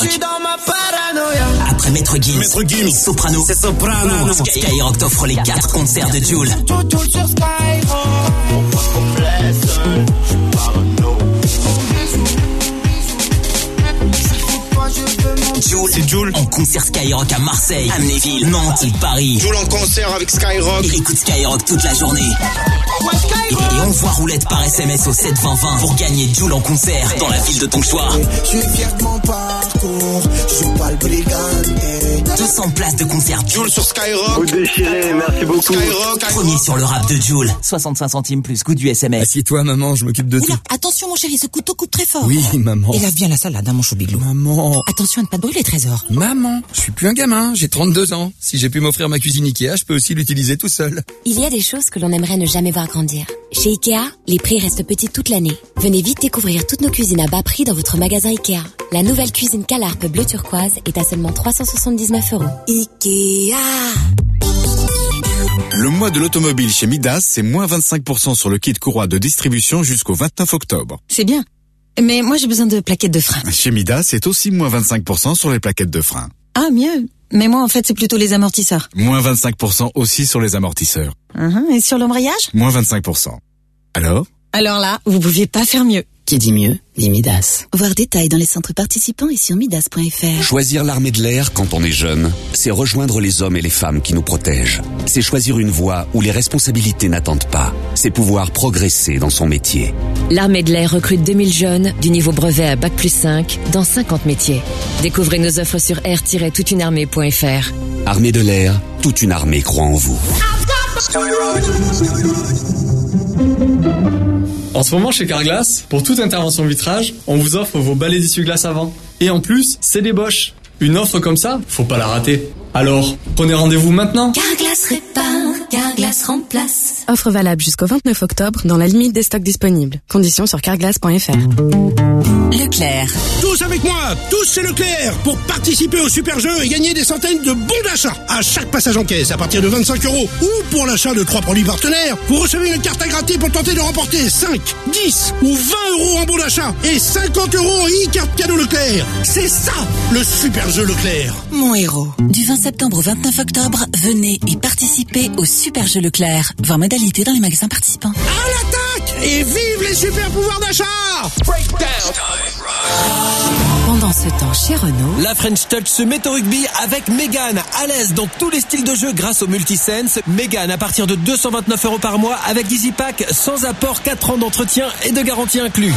Après Maître Gims, Maître Gims. et Soprano, C'est Soprano. Sky- Skyrock t'offre les quatre concerts de Jul. Jul, C'est Jul. en concert Skyrock à Marseille, Amnéville, Nantes et Paris. Joue en concert avec Skyrock. Et écoute Skyrock toute la journée. Et, et envoie roulette par S M S au sept vingt vingt pour gagner Jul en concert dans la ville de ton choix. Je suis fier de mon parcours, je suis pas le brigand. deux cents places de concert Jul sur Skyrock. Vous déchirez, merci beaucoup. Skyrock. Premier sur le rap de Jul. soixante-cinq centimes plus coût du S M S. Assieds-toi, maman, je m'occupe de tout. Oula, attention mon chéri, ce couteau coupe très fort. Oui, maman. Et lave bien la salade, hein, mon chou biglou. Maman. Attention à ne pas te brûler, trésor. Maman, je suis plus un gamin, j'ai trente-deux ans. Si j'ai pu m'offrir ma cuisine Ikea, je peux aussi l'utiliser tout seul. Il y a des choses que l'on aimerait ne jamais voir grandir. Chez Ikea, les prix restent petits toute l'année. Venez vite découvrir toutes nos cuisines à bas prix dans votre magasin Ikea. La nouvelle cuisine Calarpe bleu turquoise est à seulement trois cent soixante-dix-neuf euros. Ikea. Le mois de l'automobile chez Midas, c'est moins vingt-cinq pour cent sur le kit courroie de distribution jusqu'au vingt-neuf octobre. C'est bien. Mais moi j'ai besoin de plaquettes de frein. Chez Midas, c'est aussi moins vingt-cinq pour cent sur les plaquettes de frein. Ah, mieux. Mais moi en fait c'est plutôt les amortisseurs. Moins vingt-cinq pour cent aussi sur les amortisseurs. Uh-huh. Et sur l'embrayage? Moins vingt-cinq pour cent. Alors? Alors là, vous pouviez pas faire mieux. Qui dit mieux, dit Midas. Voir détails dans les centres participants et sur midas point f r. Choisir l'armée de l'air quand on est jeune, c'est rejoindre les hommes et les femmes qui nous protègent. C'est choisir une voie où les responsabilités n'attendent pas. C'est pouvoir progresser dans son métier. L'armée de l'air recrute deux mille jeunes du niveau brevet à bac plus cinq dans cinquante métiers. Découvrez nos offres sur air tiret toute une armée point f r. Armée de l'air, toute une armée croit en vous. En ce moment, chez Carglass, pour toute intervention vitrage, on vous offre vos balais d'essuie-glace avant. Et en plus, c'est des Bosch. Une offre comme ça, faut pas la rater. Alors, prenez rendez-vous maintenant. Carglass répare, Carglass remplace. Offre valable jusqu'au vingt-neuf octobre dans la limite des stocks disponibles. Conditions sur carglass point f r. Leclerc. Tous avec moi, tous chez Leclerc, pour participer au super jeu et gagner des centaines de bons d'achat à chaque passage en caisse à partir de vingt-cinq euros. Ou pour l'achat de trois produits partenaires, vous recevez une carte à gratter pour tenter de remporter cinq, dix ou vingt euros en bons d'achat et cinquante euros en e-carte cadeau Leclerc. C'est ça, le super jeu Leclerc. Mon héros. Du vingt septembre au vingt-neuf octobre, venez et participez au super jeu Leclerc. Voir modalité dans les magasins participants. À l'attaque et vive les super pouvoirs d'achat. Pendant ce temps, chez Renault, la French Touch se met au rugby avec Mégane, à l'aise dans tous les styles de jeu grâce au Multisense. Mégane à partir de deux cent vingt-neuf euros par mois avec Easy Pack, sans apport, quatre ans d'entretien et de garantie inclus.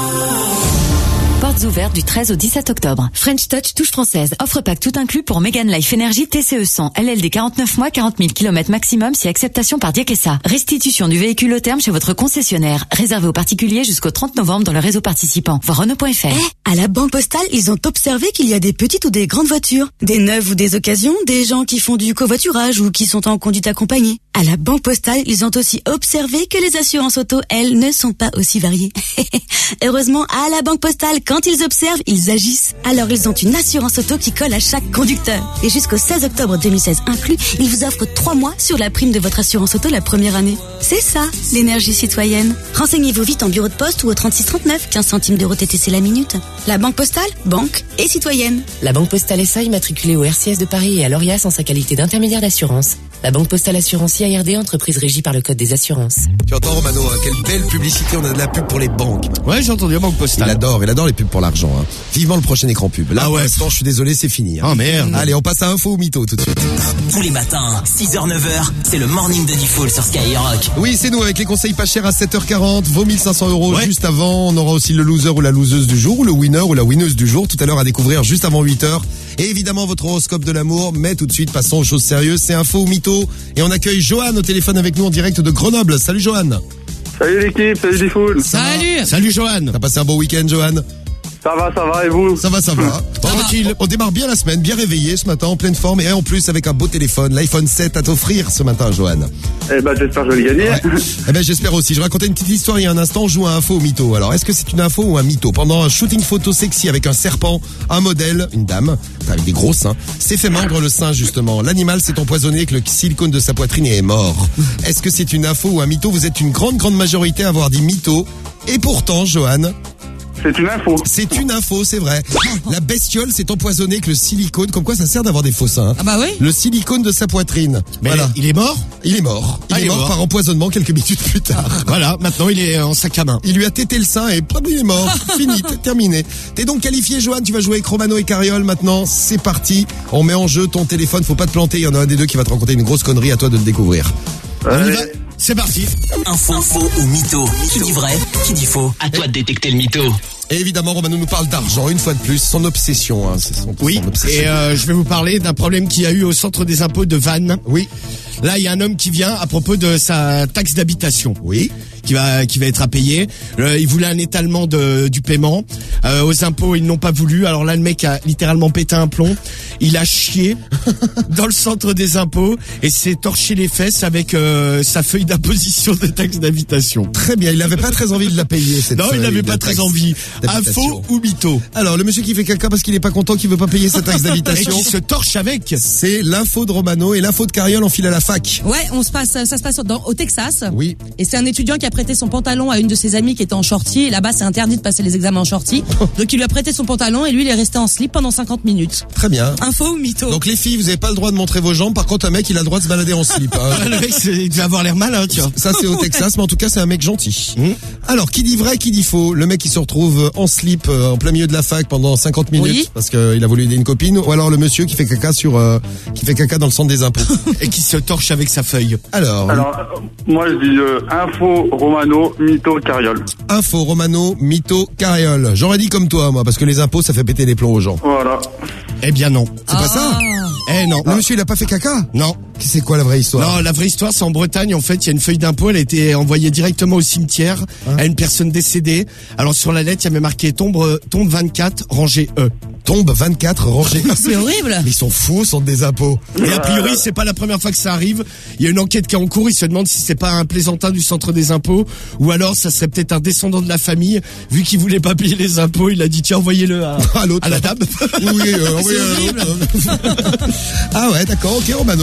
Portes ouvertes du treize au dix-sept octobre. French Touch touche française. Offre pack tout inclus pour Mégane Life Energy T C E cent. L L D quarante-neuf mois, quarante mille kilomètres maximum si acceptation par Diakesa. Restitution du véhicule au terme chez votre concessionnaire. Réservé aux particuliers jusqu'au trente novembre dans le réseau participant. Voir Renault point F R. Eh, à la Banque Postale, ils ont observé qu'il y a des petites ou des grandes voitures, des neuves ou des occasions, des gens qui font du covoiturage ou qui sont en conduite accompagnée. À la Banque Postale, ils ont aussi observé que les assurances auto, elles, ne sont pas aussi variées. Heureusement, à la Banque Postale, quand ils observent, ils agissent. Alors ils ont une assurance auto qui colle à chaque conducteur. Et jusqu'au seize octobre deux mille seize inclus, ils vous offrent trois mois sur la prime de votre assurance auto la première année. C'est ça, l'énergie citoyenne. Renseignez-vous vite en bureau de poste ou au trente-six trente-neuf, quinze centimes d'euros T T C la minute. La Banque Postale, banque et citoyenne. La Banque Postale S A immatriculée au R C S de Paris et à l'Orias en sa qualité d'intermédiaire d'assurance. La Banque Postale Assurance I A R D, entreprise régie par le Code des assurances. Tu entends Romano, hein, quelle belle publicité, on a de la pub pour les banques. Ouais, j'ai entendu la Banque Postale. Il adore, il adore les pubs pour l'argent. Hein. Vivement le prochain écran pub. Là, ah ouais. Pour l'instant, je suis désolé, c'est fini. Hein. Oh merde. Allez, on passe à Info ou Mytho tout de suite. Tous les matins, six heures neuf heures, c'est le morning de Diffoul sur Skyrock. Oui, c'est nous avec les conseils pas chers à sept heures quarante, vos mille cinq cents euros ouais. Juste avant. On aura aussi le loser ou la loseuse du jour, ou le winner ou la winneuse du jour, tout à l'heure à découvrir juste avant huit heures. Et évidemment, votre horoscope de l'amour. Mais tout de suite, passons aux choses sérieuses. C'est Info ou Mytho. Et on accueille Johan au téléphone avec nous en direct de Grenoble. Salut Johan. Salut l'équipe, salut Diffoul. Salut. Salut Johan. T'as passé un bon week-end Johan? Ça va, ça va, et vous? Ça va, ça va. Tranquille. On démarre bien la semaine, bien réveillé ce matin, en pleine forme, et en plus avec un beau téléphone, l'iPhone sept à t'offrir ce matin, Johan. Eh ben, j'espère que je vais le gagner. Ouais. Eh ben, j'espère aussi. Je racontais une petite histoire il y a un instant, on joue à Info ou Mytho. Alors, est-ce que c'est une info ou un mytho? Pendant un shooting photo sexy avec un serpent, un modèle, une dame, avec des gros seins, s'est fait mordre le sein, justement. L'animal s'est empoisonné avec le silicone de sa poitrine et est mort. Est-ce que c'est une info ou un mytho? Vous êtes une grande, grande majorité à avoir dit mytho. Et pourtant, Johan... C'est une info. C'est une info, c'est vrai. La bestiole s'est empoisonnée avec le silicone. Comme quoi, ça sert d'avoir des faux seins. Hein. Ah bah oui. Le silicone de sa poitrine. Mais voilà. Il est mort. Il est mort. Il, ah, est, il est mort, mort par empoisonnement quelques minutes plus tard. Voilà. Maintenant, il est en sac à main. Il lui a tété le sein et pop, il est mort. Fini, terminé. T'es donc qualifié, Johan. Tu vas jouer avec Romano et Cariole. Maintenant, c'est parti. On met en jeu ton téléphone. Faut pas te planter. Il y en a un des deux qui va te raconter une grosse connerie. À toi de le découvrir. Euh, On y va. C'est parti. Info, info ou mytho. Qui dit vrai, qui dit faux. À toi de détecter le mytho. Et évidemment, Romano nous parle d'argent, une fois de plus, son obsession. Hein, c'est son, oui, son obsession. Et euh, je vais vous parler d'un problème qu'il y a eu au centre des impôts de Vannes. Oui. Là, il y a un homme qui vient à propos de sa taxe d'habitation. Oui. Qui va, qui va être à payer. Euh, il voulait un étalement de, du paiement. Euh, aux impôts, ils n'ont pas voulu. Alors là, le mec a littéralement pété un plomb. Il a chié dans le centre des impôts et s'est torché les fesses avec euh, sa feuille d'imposition de taxe d'habitation. Très bien. Il n'avait pas très envie de la payer, cette Non, il n'avait pas très envie. Info ou mytho? Alors, le monsieur qui fait caca parce qu'il est pas content, qu'il veut pas payer sa taxe d'habitation. Et qui se torche avec. C'est l'info de Romano et l'info de Cariole en file à la fac. Ouais, on se passe, ça se passe dans, au Texas. Oui. Et c'est un étudiant qui a prêté son pantalon à une de ses amies qui était en shorty. Et là-bas, c'est interdit de passer les examens en shorty. Donc, il lui a prêté son pantalon et lui, il est resté en slip pendant cinquante minutes. Très bien. Info ou mytho? Donc, les filles, vous avez pas le droit de montrer vos jambes. Par contre, un mec, il a le droit de se balader en slip. Hein. Le mec, il devait avoir l'air malin, tu vois. Ça, c'est au Texas, mais en tout cas, c'est un mec gentil. Mmh. Alors, qui dit vrai, qui dit faux? Le mec, il se retrouve en slip, euh, en plein milieu de la fac pendant cinquante minutes. Oui. Parce qu'il a voulu aider une copine. Ou alors, le monsieur qui fait caca sur, euh, qui fait caca dans le centre des impôts. Et qui se torche avec sa feuille. Alors. Alors, euh, moi, je dis, euh, info, Romano, mytho, Cariole. Info, Romano, mytho, Cariole. J'aurais dit comme toi, moi, parce que les impôts, ça fait péter les plombs aux gens. Voilà. Eh bien, non. C'est ah. pas ça? Eh non. Le monsieur, il a pas fait caca? Non. C'est quoi la vraie histoire? Non, la vraie histoire, c'est en Bretagne. En fait, il y a une feuille d'impôt. Elle a été envoyée directement au cimetière hein? à une personne décédée. Alors, sur la lettre, il y avait marqué tombe, tombe vingt-quatre, rangée E. Tombe vingt-quatre, rangée E. C'est horrible. Ils sont fous au centre des impôts. Et a priori, c'est pas la première fois que ça arrive. Il y a une enquête qui est en cours. Il se demande si c'est pas un plaisantin du centre des impôts ou alors ça serait peut-être un descendant de la famille. Vu qu'il voulait pas payer les impôts, il a dit tiens, envoyez-le à, à l'autre, à la dame. Oui, euh, envoyez à l'autre. Ah ouais, d'accord, ok, Romano. Bah, ouais,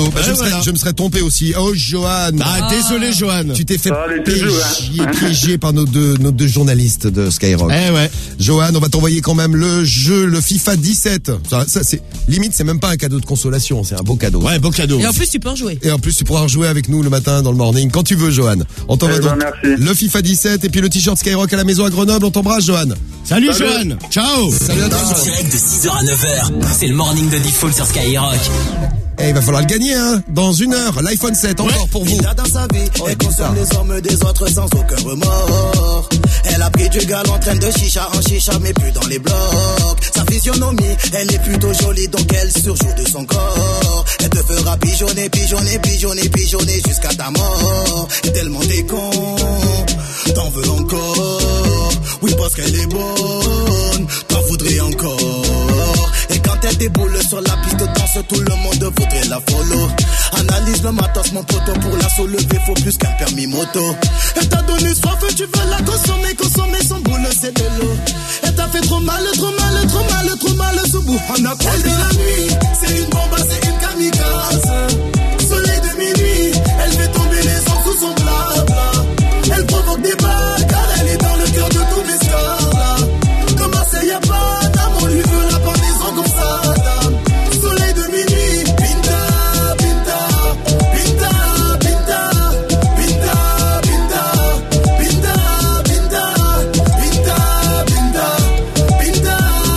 serais, voilà. je me serais trompé aussi. Oh, Johan. Ah, désolé, Johan. Tu t'es fait Allez, piéger, toujours, hein. piéger par nos deux, nos deux journalistes de Skyrock. Eh ouais. Johan, on va t'envoyer quand même le jeu, le FIFA dix-sept. Ça, ça c'est, limite, c'est même pas un cadeau de consolation, c'est un beau cadeau. Ouais, beau cadeau. Et en plus, tu peux en jouer. Et en plus, tu pourras rejouer avec nous le matin dans le morning, quand tu veux, Johan. On t'envoie Eh ben, donc merci. le FIFA dix-sept et puis le t-shirt Skyrock à la maison à Grenoble. On t'embrasse, Johan. Salut, Salut. Johan. Ciao. Salut à toi. En direct de six heures à neuf heures, c'est le morning de Default sur Skyrock. Et il va falloir le gagner, hein. Dans une heure, l'iPhone sept, encore pour vous. Il a dans sa vie, elle consomme les hommes des autres sans aucun remords. Elle a pris du gal en train de chicha en chicha, mais plus dans les blocs. Sa physionomie, elle est plutôt jolie, donc elle surjoue de son corps. Elle te fera pigeonner, pigeonner, pigeonner, pigeonner jusqu'à ta mort. Et tellement t'es con, t'en veux encore. Oui, parce qu'elle est bonne, t'en voudrais encore. Et quand elle déboule sur la piste de danse, tout le monde voudrait la follow. Analyse le matos, mon poteau, pour la soulever, faut plus qu'un permis moto. Elle t'a donné soif, tu veux la consommer, consommer son boule, c'est de l'eau. Elle t'a fait trop mal, trop mal, trop mal, trop mal, sous bout. On a elle de la nuit, c'est une bombe, c'est une kamikaze. Soleil de minuit, elle fait tomber les gens sous son blabla. Elle provoque des balles, car elle est dans le cœur de tous mes scores là. Comment c'est, y'a pas d'âme, on lui veut la pendaison comme ça, dame. Soleil de minuit, pinta, pinta, pinta, pinta, pinta, pinta, pinta, pinta, pinta, pinta, pinta, pinta,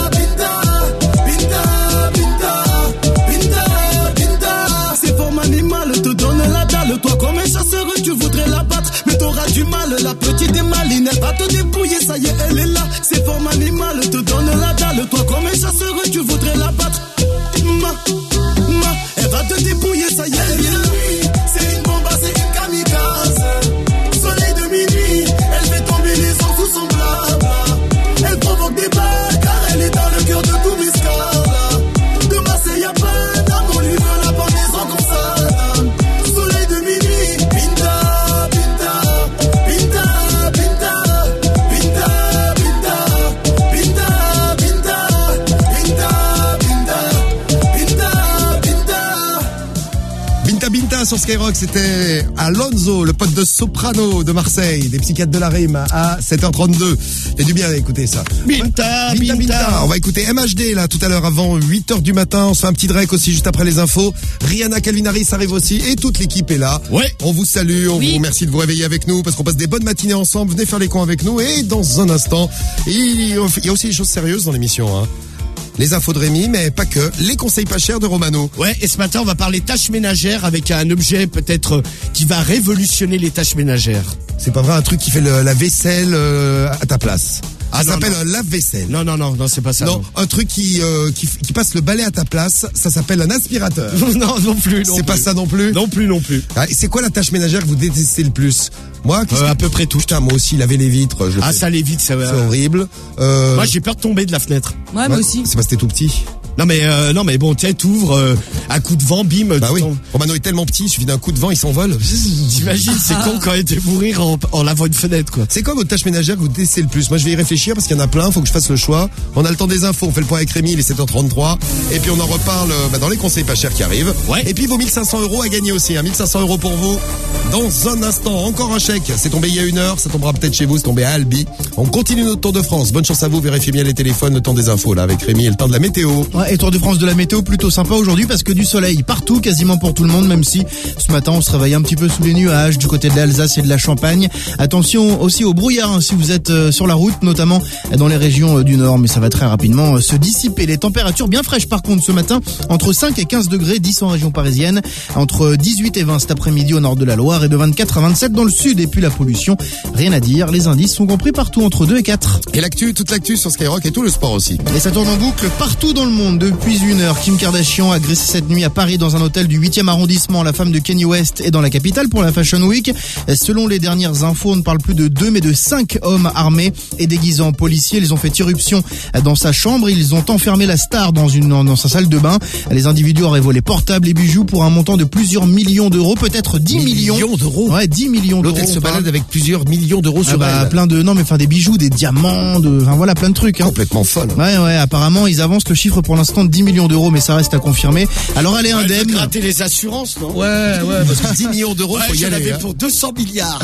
pinta, pinta, pinta. C'est forme animale, te donne la dalle. Toi comme un chasseur, tu voudrais la battre, mais t'auras du mal. La petite est maline, elle va te dépouiller, ça y est, elle est là. C'est forme animale, te donne la dalle. Toi comme un chasseur, tu voudrais la battre. Ma, ma, elle va te dépouiller, ça y est, elle est là. C'est une bombe, c'est une kamikaze. Soleil de minuit, elle fait tomber les gens sous son blabla. Elle provoque des balles, car elle est dans le cœur de tous mes scores là. De Marseille à pas d'âme, on lui veut la pendaison comme ça, dame. Soleil de minuit, pinta, pinta, pinta, pinta, pinta, pinta, pinta, pinta, pinta, pinta, pinta, pinta. Binta Binta sur Skyrock, c'était Alonso, le pote de Soprano de Marseille, des psychiatres de la rime à sept heures trente-deux. Il y a du bien à écouter ça. Binta, Binta, Binta. Binta. On va écouter M H D là tout à l'heure avant huit heures du matin. On se fait un petit Drake aussi juste après les infos. Rihanna, Calvin Harris arrive aussi et toute l'équipe est là. Ouais. On vous salue, on Oui. vous remercie de vous réveiller avec nous parce qu'on passe des bonnes matinées ensemble. Venez faire les cons avec nous et dans un instant, il y a aussi des choses sérieuses dans l'émission, hein. Les infos de Rémi, mais pas que. Les conseils pas chers de Romano. Ouais, et ce matin, on va parler tâches ménagères avec un objet peut-être euh, qui va révolutionner les tâches ménagères. C'est pas vrai, un truc qui fait le- la vaisselle euh, à ta place. Ah, ça non, s'appelle non. un lave-vaisselle. Non, non, non, non, c'est pas ça. Non, un truc qui, euh, qui qui passe le balai à ta place, ça s'appelle un aspirateur. Non, non plus. non C'est pas plus. ça non plus. Non plus, non plus. Ah, et c'est quoi la tâche ménagère que vous détestez le plus? Moi, qu'est-ce Euh, que- à peu près tout. Putain, moi aussi, laver les vitres, je le Ah, fais. ça allait vite, ça. C'est horrible. Euh, Moi, j'ai peur de tomber de la fenêtre. Ouais, moi aussi. C'est parce que t'es tout petit. Non, mais euh, non, mais bon, tiens, t'ouvres euh, un coup de vent, bim. Bah tu oui. tombes. Romano est tellement petit, il suffit d'un coup de vent, il s'envole. T'imagines, c'est con quand il était mourir en, en lavant une fenêtre, quoi. C'est quoi votre tâche ménagère que vous détestez le plus? Moi, je vais y réfléchir parce qu'il y en a plein, faut que je fasse le choix. On a le temps des infos, on fait le point avec Rémi, il est sept heures trente-trois. Et puis on en reparle euh, bah, dans les conseils pas chers qui arrivent. Ouais. Et puis vos mille cinq cents euros à gagner aussi, hein. mille cinq cents euros pour vous. Dans un instant, encore un chèque. C'est tombé il y a une heure, ça tombera peut-être chez vous, c'est tombé à Albi. On continue notre Tour de France. Bonne chance à vous, vérifiez bien les téléphones, le temps des infos là avec Rémi et le temps de la météo. Ouais, et Tour de France de la météo plutôt sympa aujourd'hui parce que du soleil partout, quasiment pour tout le monde, même si ce matin on se réveille un petit peu sous les nuages du côté de l'Alsace et de la Champagne. Attention aussi au brouillard hein, si vous êtes euh, sur la route, notamment dans les régions euh, du nord, mais ça va très rapidement euh, se dissiper. Les températures bien fraîches par contre ce matin, entre cinq et quinze degrés, dix en région parisienne, entre dix-huit et vingt cet après-midi au nord de la Loire et de vingt-quatre à vingt-sept dans le sud. Et puis la pollution, rien à dire, les indices sont compris partout entre deux et quatre. Et l'actu, toute l'actu sur Skyrock et tout le sport aussi. Et ça tourne en boucle partout dans le monde depuis une heure. Kim Kardashian a agressé cette nuit à Paris dans un hôtel du huitième arrondissement. La femme de Kanye West est dans la capitale pour la Fashion Week. Selon les dernières infos, on ne parle plus de deux mais de cinq hommes armés et déguisés en policiers. Ils ont fait irruption dans sa chambre. Ils ont enfermé la star dans une dans sa salle de bain. Les individus auraient volé portables et bijoux pour un montant de plusieurs millions d'euros, peut-être dix millions. Millions d'euros. Ouais, dix millions d'euros. L'hôtel se on parle. balade avec plusieurs millions d'euros Ah sur bah, elle. plein de non mais enfin des bijoux, des diamants, de enfin voilà plein de trucs hein. Complètement folle. Ouais ouais, apparemment ils avancent le chiffre pour l'instant de dix millions d'euros mais ça reste à confirmer. Alors elle est Ouais, indemne. gratter les assurances, non? Ouais, ouais, parce que dix millions d'euros, Ouais, faut y j'en aller. avais hein. pour deux cents milliards.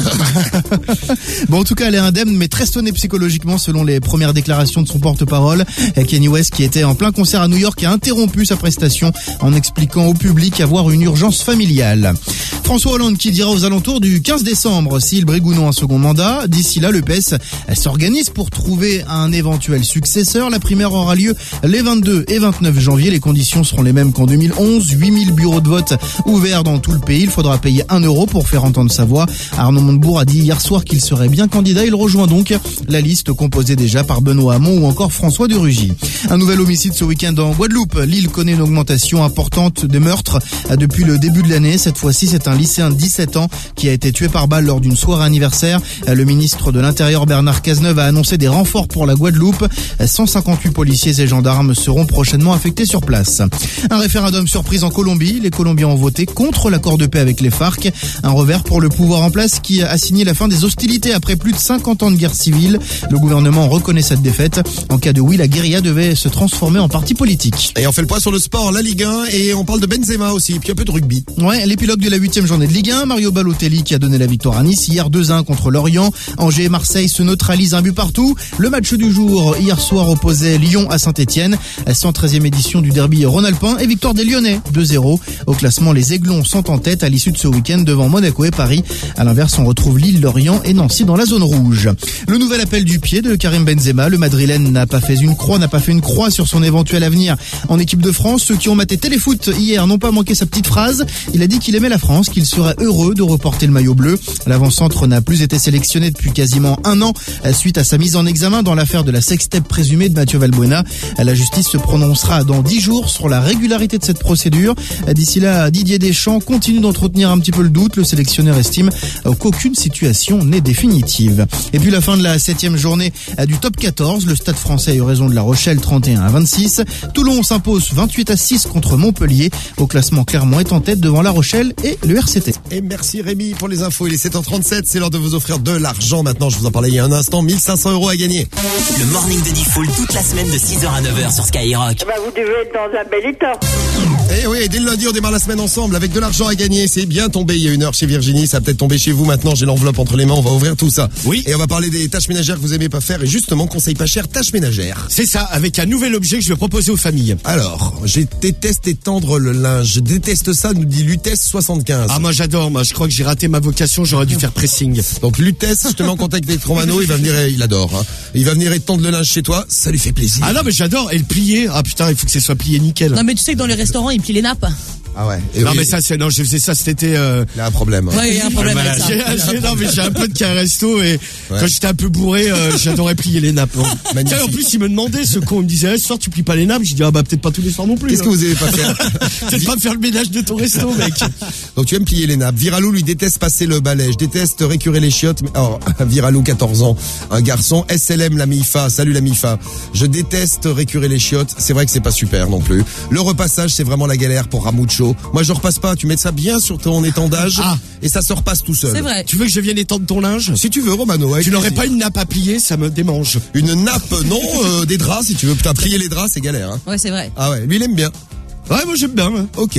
Bon, en tout cas, elle est indemne, mais très sonnée psychologiquement, selon les premières déclarations de son porte-parole. Kanye West, qui était en plein concert à New York, a interrompu sa prestation en expliquant au public avoir une urgence familiale. François Hollande qui dira aux alentours du quinze décembre s'il brigue ou non un second mandat. D'ici là, le P S s'organise pour trouver un éventuel successeur. La primaire aura lieu les vingt-deux et vingt-neuf janvier. Les conditions seront les mêmes qu'en deux mille onze. huit mille bureaux de vote ouverts dans tout le pays. Il faudra payer un euro pour faire entendre sa voix. Arnaud Montebourg a dit hier soir qu'il serait bien candidat. Il rejoint donc la liste composée déjà par Benoît Hamon ou encore François de Rugy. Un nouvel homicide ce week-end en Guadeloupe. L'île connaît une augmentation importante de meurtres depuis le début de l'année. Cette fois-ci, c'est un lycéen de dix-sept ans qui a été tué par balle lors d'une soirée anniversaire. Le ministre de l'Intérieur Bernard Cazeneuve a annoncé des renforts pour la Guadeloupe. cent cinquante-huit policiers et gendarmes seront prochainement affectés sur place. Un référendum surprise en Colombie. Les Colombiens ont voté contre l'accord de paix avec les FARC. Un revers pour le pouvoir en place qui a signé la fin des hostilités après plus de cinquante ans de guerre civile. Le gouvernement reconnaît cette défaite. En cas de oui, la guérilla devait se transformer en parti politique. Et on fait le point sur le sport, la Ligue un, et on parle de Benzema aussi, puis un peu de rugby. Ouais, l'épilogue de la huitième journée de Ligue un. Mario Balotelli qui a donné la victoire à Nice hier deux un contre Lorient. Angers et Marseille se neutralisent un but partout. Le match du jour hier soir opposait Lyon à Saint-Etienne. cent treizième édition du derby rhône-alpin et victoire des Lyonnais deux zéro. Au classement, les Aiglons sont en tête à l'issue de ce week-end devant Monaco et Paris. À l'inverse, on retrouve Lille, Lorient et Nancy dans la zone rouge. Le nouvel appel du pied de Karim Benzema. Le Madrilène n'a pas fait une croix, n'a pas fait une croix sur son éventuel avenir en équipe de France. Ceux qui ont maté Téléfoot hier n'ont pas manqué sa petite phrase. Il a dit qu'il aimait la France, qu'il serait heureux de reporter le maillot bleu. L'avant-centre n'a plus été sélectionné depuis quasiment un an suite à sa mise en examen dans l'affaire de la sextape présumée de Mathieu Valbuena. La justice se prononcera dans dix jours sur la régularité de cette procédure. D'ici là, Didier Deschamps continue d'entretenir un petit peu le doute. Le sélectionneur estime qu'aucune situation n'est définitive. Et puis la fin de la septième journée du top quatorze. Le Stade français a eu raison de La Rochelle, trente et un à vingt-six. Toulon s'impose vingt-huit à six contre Montpellier. Au classement, Clermont est en tête devant La Rochelle et le R C T. Et merci Rémi pour les infos. Il est sept heures trente-sept, c'est l'heure de vous offrir de l'argent maintenant. Je vous en parlais il y a un instant, mille cinq cents euros à gagner. Le morning de Diffoul toute la semaine de six heures à neuf heures sur Skyrock. Bah, vous devez être dans un bel état. Et oui, dès le lundi, on démarre la semaine ensemble avec de l'argent à gagner. C'est bien tombé il y a une heure chez Virginie. Ça a peut-être tombé chez vous maintenant. J'ai l'enveloppe entre les mains. On va ouvrir tout ça. Oui. Et on va parler des tâches ménagères que vous aimez pas faire. Et justement, conseil pas cher, tâches ménagères. C'est ça, avec un nouvel objet que je vais proposer aux familles. Alors, je déteste étendre le linge. Je déteste ça, nous dit Lutès soixante-quinze. Ah, moi j'adore. Moi, je crois que j'ai raté ma vocation. J'aurais dû faire pressing. Donc Lutès, je te mets en contact avec Romano. Il va venir, il adore. Hein. Il va venir étendre le linge chez toi. Ça lui fait plaisir. Ah non, mais j'adore. Et le plier. Ah putain, il faut que ce soit plié nickel. Non mais tu sais que dans les restaurants ils plient les nappes. Ah ouais. Et non oui, mais ça c'est non, je faisais ça cet été. Euh... Il y a un problème. Ouais, il y a un problème Voilà, avec ça. j'ai, j'ai, non mais j'ai un pote qui a un resto et Ouais. quand j'étais un peu bourré, euh, j'adorais plier les nappes. Hein. Magnifique. Tiens, en plus il me demandait, ce con, il me disait, eh, ce soir tu plies pas les nappes. J'ai dit ah bah peut-être pas tous les soirs non plus. Qu'est-ce hein. que vous aimez pas faire? Peut-être pas faire le ménage de ton resto, mec. Donc tu aimes plier les nappes. Viralou lui déteste passer le balai. Je déteste récurer les chiottes. Mais... Oh, Viralou, quatorze ans, un garçon. S L M la Mifa. Salut la Mifa. Je déteste récurer les chiottes. C'est vrai que c'est pas super non plus. Le repassage, c'est vraiment la galère pour Ramucho. Moi je repasse pas. Tu mets ça bien sur ton étendage Ah. et ça se repasse tout seul. C'est vrai. Tu veux que je vienne étendre ton linge? Si tu veux, Romano. avec Tu n'aurais plaisir. pas une nappe à plier, ça me démange. Une nappe? Non, euh, des draps si tu veux. Putain, plier les draps, c'est galère. Hein. Ouais, c'est vrai. Ah ouais, lui il aime bien. Ouais, moi j'aime bien. Ouais. Ok.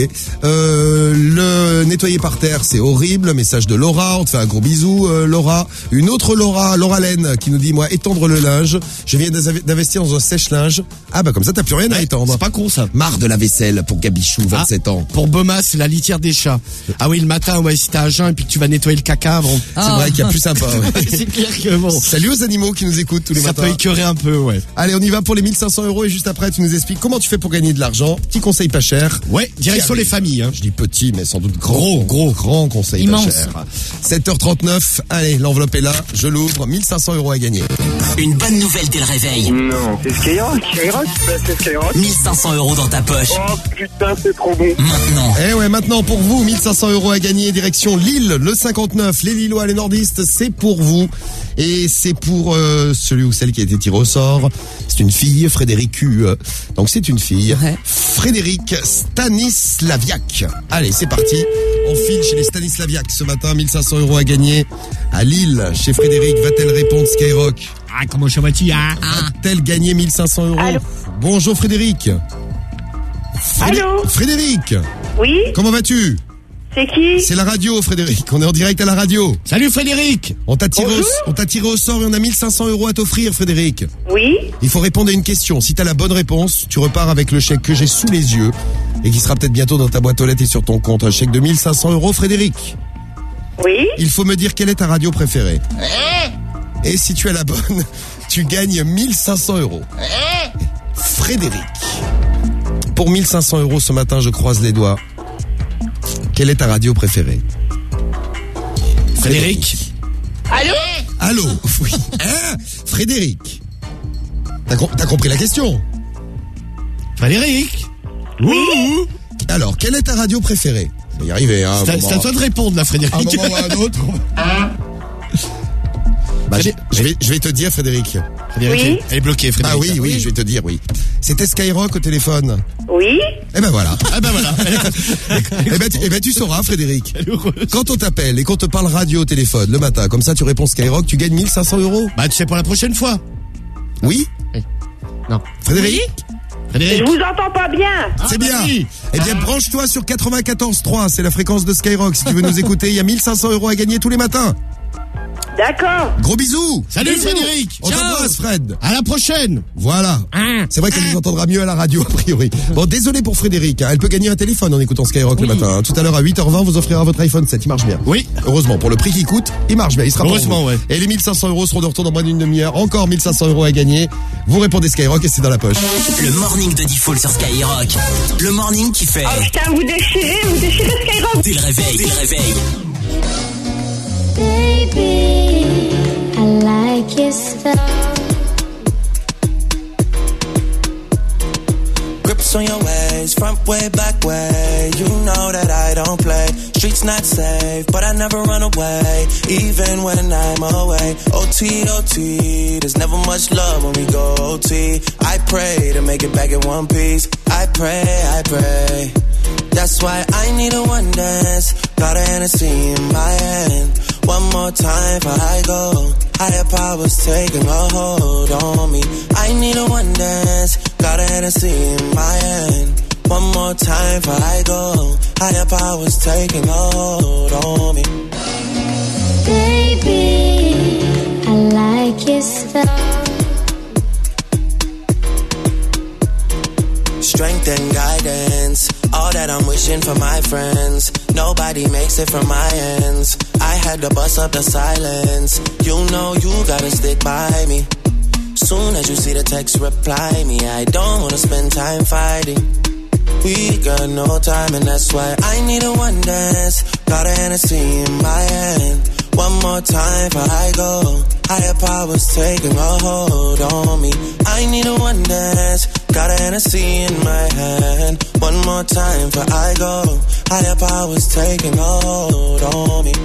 Euh, le nettoyer par terre, c'est horrible. Message de Laura. On te fait un gros bisou, euh, Laura. Une autre Laura, Laura Laine, qui nous dit, moi, étendre le linge. Je viens d'investir dans un sèche-linge. Ah bah comme ça, t'as plus rien à Ouais, étendre. c'est pas con ça. Marre de la vaisselle pour Gabichou, vingt-sept ans. Pour Bomas, c'est la litière des chats. Ah oui, le matin, ouais, si t'as un jeun et puis que tu vas nettoyer le caca avant. C'est vrai qu'il y a plus sympa. Ouais. C'est clair que bon. Salut aux animaux qui nous écoutent tous les Ça matins. peut écœurer un peu, ouais. Allez, on y va pour les mille cinq cents euros et juste après, tu nous expliques comment tu fais pour gagner de l'argent. Petit conseil pas cher. Ouais, direction les familles. Hein. Je dis petit, mais sans doute grand. Gros, gros, grand conseil Immense. pas cher. sept heures trente-neuf. Allez, l'enveloppe est là. Je l'ouvre. mille cinq cents euros à gagner. Une bonne nouvelle dès le réveil. Non, c'est Skyrock. Skyrock, bah, c'est Skyrock. mille cinq cents euros dans ta poche. Oh putain, c'est trop bon. Maintenant. Eh ouais, maintenant pour vous, mille cinq cents euros à gagner, direction Lille, le cinquante-neuf, les Lillois, les nordistes, c'est pour vous. Et c'est pour euh, celui ou celle qui a été tiré au sort. C'est une fille, Frédéric Q. Donc c'est une fille, Ouais. Frédéric Stanislaviak. Allez, c'est parti. On file chez les Stanislaviak ce matin, mille cinq cents euros à gagner. À Lille, chez Frédéric, va-t-elle répondre Skyrock? Ah, comment ça va-tu, hein? Va-t-elle gagner mille cinq cents euros? Allô? Bonjour Frédéric. Frédé- Allô Frédéric. Oui. Comment vas-tu? C'est qui? C'est la radio, Frédéric. On est en direct à la radio. Salut Frédéric. On t'a tiré, au, Bonjour. on t'a tiré au sort et on a mille cinq cents euros à t'offrir, Frédéric. Oui. Il faut répondre à une question. Si t'as la bonne réponse, tu repars avec le chèque que j'ai sous les yeux et qui sera peut-être bientôt dans ta boîte aux lettres et sur ton compte. Un chèque de mille cinq cents euros, Frédéric. Oui. Il faut me dire quelle est ta radio préférée. Et si tu as la bonne, tu gagnes mille cinq cents euros. Frédéric. Pour mille cinq cents euros ce matin, je croise les doigts. Quelle est ta radio préférée? Frédéric. Allô? Allô? Oui. Hein? Frédéric. T'as, com- t'as compris la question? Frédéric. Oui. Alors, quelle est ta radio préférée? On va y arriver, hein. C'est à, un moment. c'est à toi de répondre là, Frédéric. À un moment ou à un autre. Bah, je, je vais, je vais te dire, Frédéric. Frédéric, Oui. elle est bloquée, Frédéric. Ah oui, oui, je vais te dire, oui. C'était Skyrock au téléphone. Oui. Eh ben voilà. Ah ben voilà. Eh ben, tu, eh ben tu sauras, Frédéric. Quand on t'appelle et qu'on te parle radio au téléphone le matin, comme ça tu réponds Skyrock, tu gagnes mille cinq cents euros. Bah tu sais pour la prochaine fois. Oui? Non. Frédéric? Je Frédéric. vous entends pas bien. C'est Ah, bah bien. oui. Eh bien, branche-toi sur quatre-vingt-quatorze trois, c'est la fréquence de Skyrock. Si tu veux nous écouter, il y a mille cinq cents euros à gagner tous les matins. D'accord. Gros bisous. Salut Bisous. Frédéric. On t'embrasse, Fred. À la prochaine. Voilà. C'est vrai qu'elle nous entendra mieux à la radio, a priori. Bon, désolé pour Frédéric, hein. Elle peut gagner un téléphone en écoutant Skyrock le matin, hein. Tout à l'heure à huit heures vingt, vous offrira votre iPhone sept. Il marche bien. Oui. Heureusement, pour le prix qu'il coûte, il marche bien. Il sera pour Heureusement, vous. ouais. Et les mille cinq cents euros seront de retour dans moins d'une demi-heure. Encore mille cinq cents euros à gagner. Vous répondez Skyrock et c'est dans la poche. Le morning de Diffoul sur Skyrock. Le morning qui fait. Oh putain, vous déchirez, vous déchirez Skyrock. Dès le réveil, dès le réveil. Baby, I like your stuff. Grips on your ways, front way, back way. You know that I don't play. Streets not safe, but I never run away, even when I'm away. O T, O T, there's never much love when we go O T. I pray to make it back in one piece. I pray, I pray. That's why I need a one dance. Got a Hennessy in my hand. One more time before I go. Higher powers taking a hold on me. I need a one dance. Got a Hennessy in my hand. One more time before I go. Higher powers taking a hold on me. Baby, I like your stuff. Strength and guidance, all that I'm wishing for my friends. Nobody makes it from my ends. I had to bust up the silence. You know you gotta stick by me. Soon as you see the text, reply me. I don't wanna spend time fighting. We got no time and that's why I need a one dance. Got a Hennessy in my hand. One more time before I go. Higher powers taking a hold on me. I need a one dance. Got a Hennessy in my hand. One more time before I go. Higher powers taking a hold on me.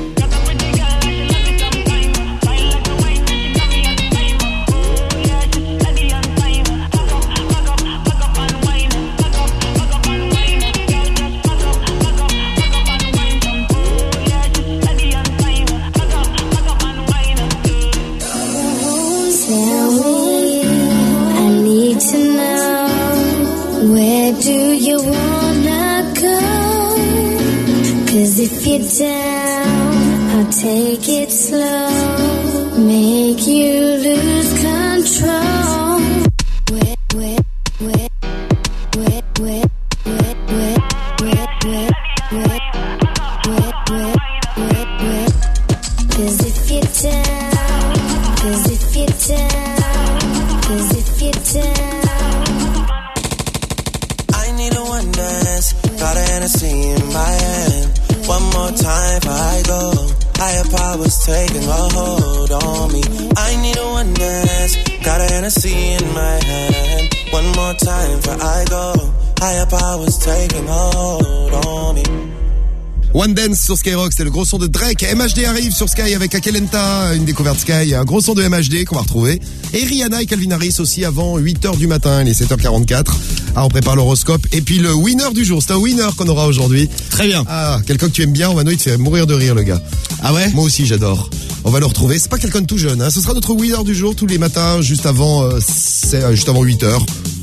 Tell me, I need to know, where do you wanna go? 'Cause if you're down, I'll take it slow, make you lose control. Where, where, where, where, where, where, where, where, where, where, where, where, where, where. 'Cause if you're down, 'cause if you're down, 'cause if you're down. I need a one dance. Got a Hennessy in my hand. One more time before I go. Higher powers taking a hold on me. I need a one dance. Got a Hennessy in my hand. One more time before I go. Higher powers taking a hold on me. One Dance sur Skyrock, c'est le gros son de Drake. M H D arrive sur Sky avec Akelenta, une découverte Sky, un gros son de M H D qu'on va retrouver. Et Rihanna et Calvin Harris aussi avant huit heures du matin, il est sept heures quarante-quatre. Ah, on prépare l'horoscope. Et puis le winner du jour, c'est un winner qu'on aura aujourd'hui. Très bien. Ah, quelqu'un que tu aimes bien, Mano, il te fait mourir de rire, le gars. Ah ouais? Moi aussi, j'adore. On va le retrouver. C'est pas quelqu'un de tout jeune, hein. Ce sera notre winner du jour tous les matins, juste avant, euh, c'est, euh, juste avant huit heures.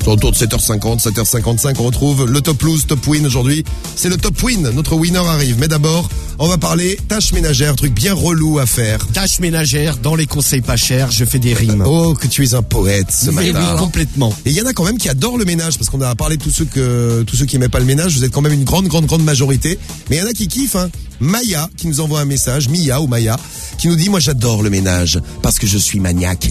Autour de sept heures cinquante, sept heures cinquante-cinq, on retrouve le top lose, top win aujourd'hui. C'est le top win, notre winner arrive. Mais d'abord, on va parler tâches ménagères, truc bien relou à faire. Tâches ménagères, dans les conseils pas chers, je fais des rimes. Oh, que tu es un poète ce Mais matin. oui, complètement. Et il y en a quand même qui adorent le ménage, parce qu'on a parlé de tous ceux que, tous ceux qui aimaient pas le ménage, vous êtes quand même une grande, grande, grande majorité. Mais il y en a qui kiffent, hein. Maya, qui nous envoie un message, Mia ou Maya, qui nous dit, moi j'adore le ménage, parce que je suis maniaque.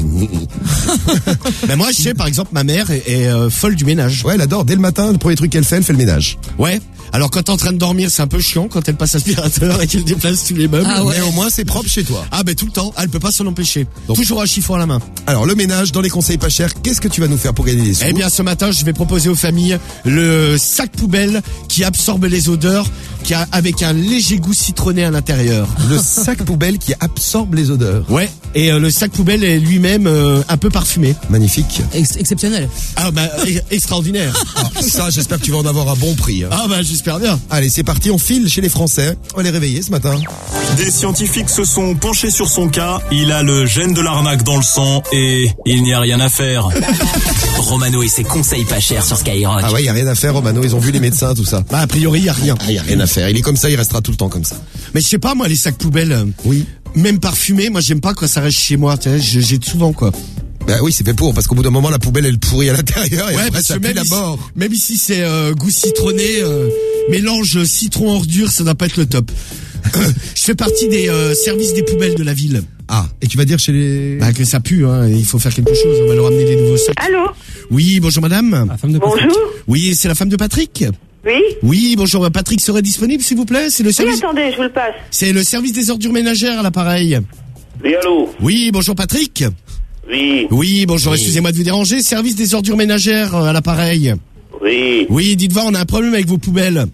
Mais moi, je sais, par exemple, ma mère est, est euh, folle du ménage. Ouais, elle adore. Dès le matin, le premier truc qu'elle fait, elle fait le ménage. Ouais. Alors quand t'es en train de dormir, c'est un peu chiant quand elle passe aspirateur et qu'elle déplace tous les meubles. Ah ouais. Mais au moins, c'est propre chez toi. Ah ben tout le temps. Elle peut pas s'en empêcher. Donc, toujours un chiffon à la main. Alors le ménage, dans les conseils pas chers, qu'est-ce que tu vas nous faire pour gagner des sous? Eh bien, ce matin, je vais proposer aux familles le sac poubelle qui absorbe les odeurs, qui a avec un léger goût citronné à l'intérieur. Le sac poubelle qui absorbe les odeurs. Ouais. Et euh, le sac poubelle est lui-même euh, un peu parfumé. Magnifique. Ex- exceptionnel. Ah bah e- extraordinaire. Ah, ça, j'espère que tu vas en avoir un bon prix. Hein. Ah bah j'espère bien. Allez, c'est parti, on file chez les Français. On va les réveiller ce matin. Des scientifiques se sont penchés sur son cas. Il a le gène de l'arnaque dans le sang et il n'y a rien à faire. Romano et ses conseils pas chers sur Skyrock. Ah ouais, il y a rien à faire, Romano. Ils ont vu les médecins, tout ça. Bah a priori, il y a rien. Il ah, y a rien à faire. Il est comme ça, il restera tout le temps comme ça. Mais je sais pas, moi, les sacs poubelles. euh, Oui. Même parfumés, moi, j'aime pas quand ça reste chez moi. Tu sais, je jette souvent, quoi. Bah oui, c'est fait pour, parce qu'au bout d'un moment, la poubelle, elle pourrit à l'intérieur et Ouais, après, parce ça que pue même la ici, mort. même ici, c'est euh, goût citronné, euh, mélange citron ordure, ça doit pas être le top. Je fais partie des euh, services des poubelles de la ville. Ah, et tu vas dire chez les... Bah que ça pue, hein, il faut faire quelque chose, on va leur amener des nouveaux sacs. Allô? Oui, bonjour madame. La femme de Bonjour? Oui, c'est la femme de Patrick. Oui? Oui, bonjour, Patrick serait disponible s'il vous plaît? C'est le Oui, service attendez, je vous le passe. C'est le service des ordures ménagères à l'appareil. Oui, allô? Oui, bonjour Patrick. Oui. Oui, bonjour, Oui. excusez-moi de vous déranger, service des ordures ménagères euh, à l'appareil. Oui. Oui, dites voir, on a un problème avec vos poubelles.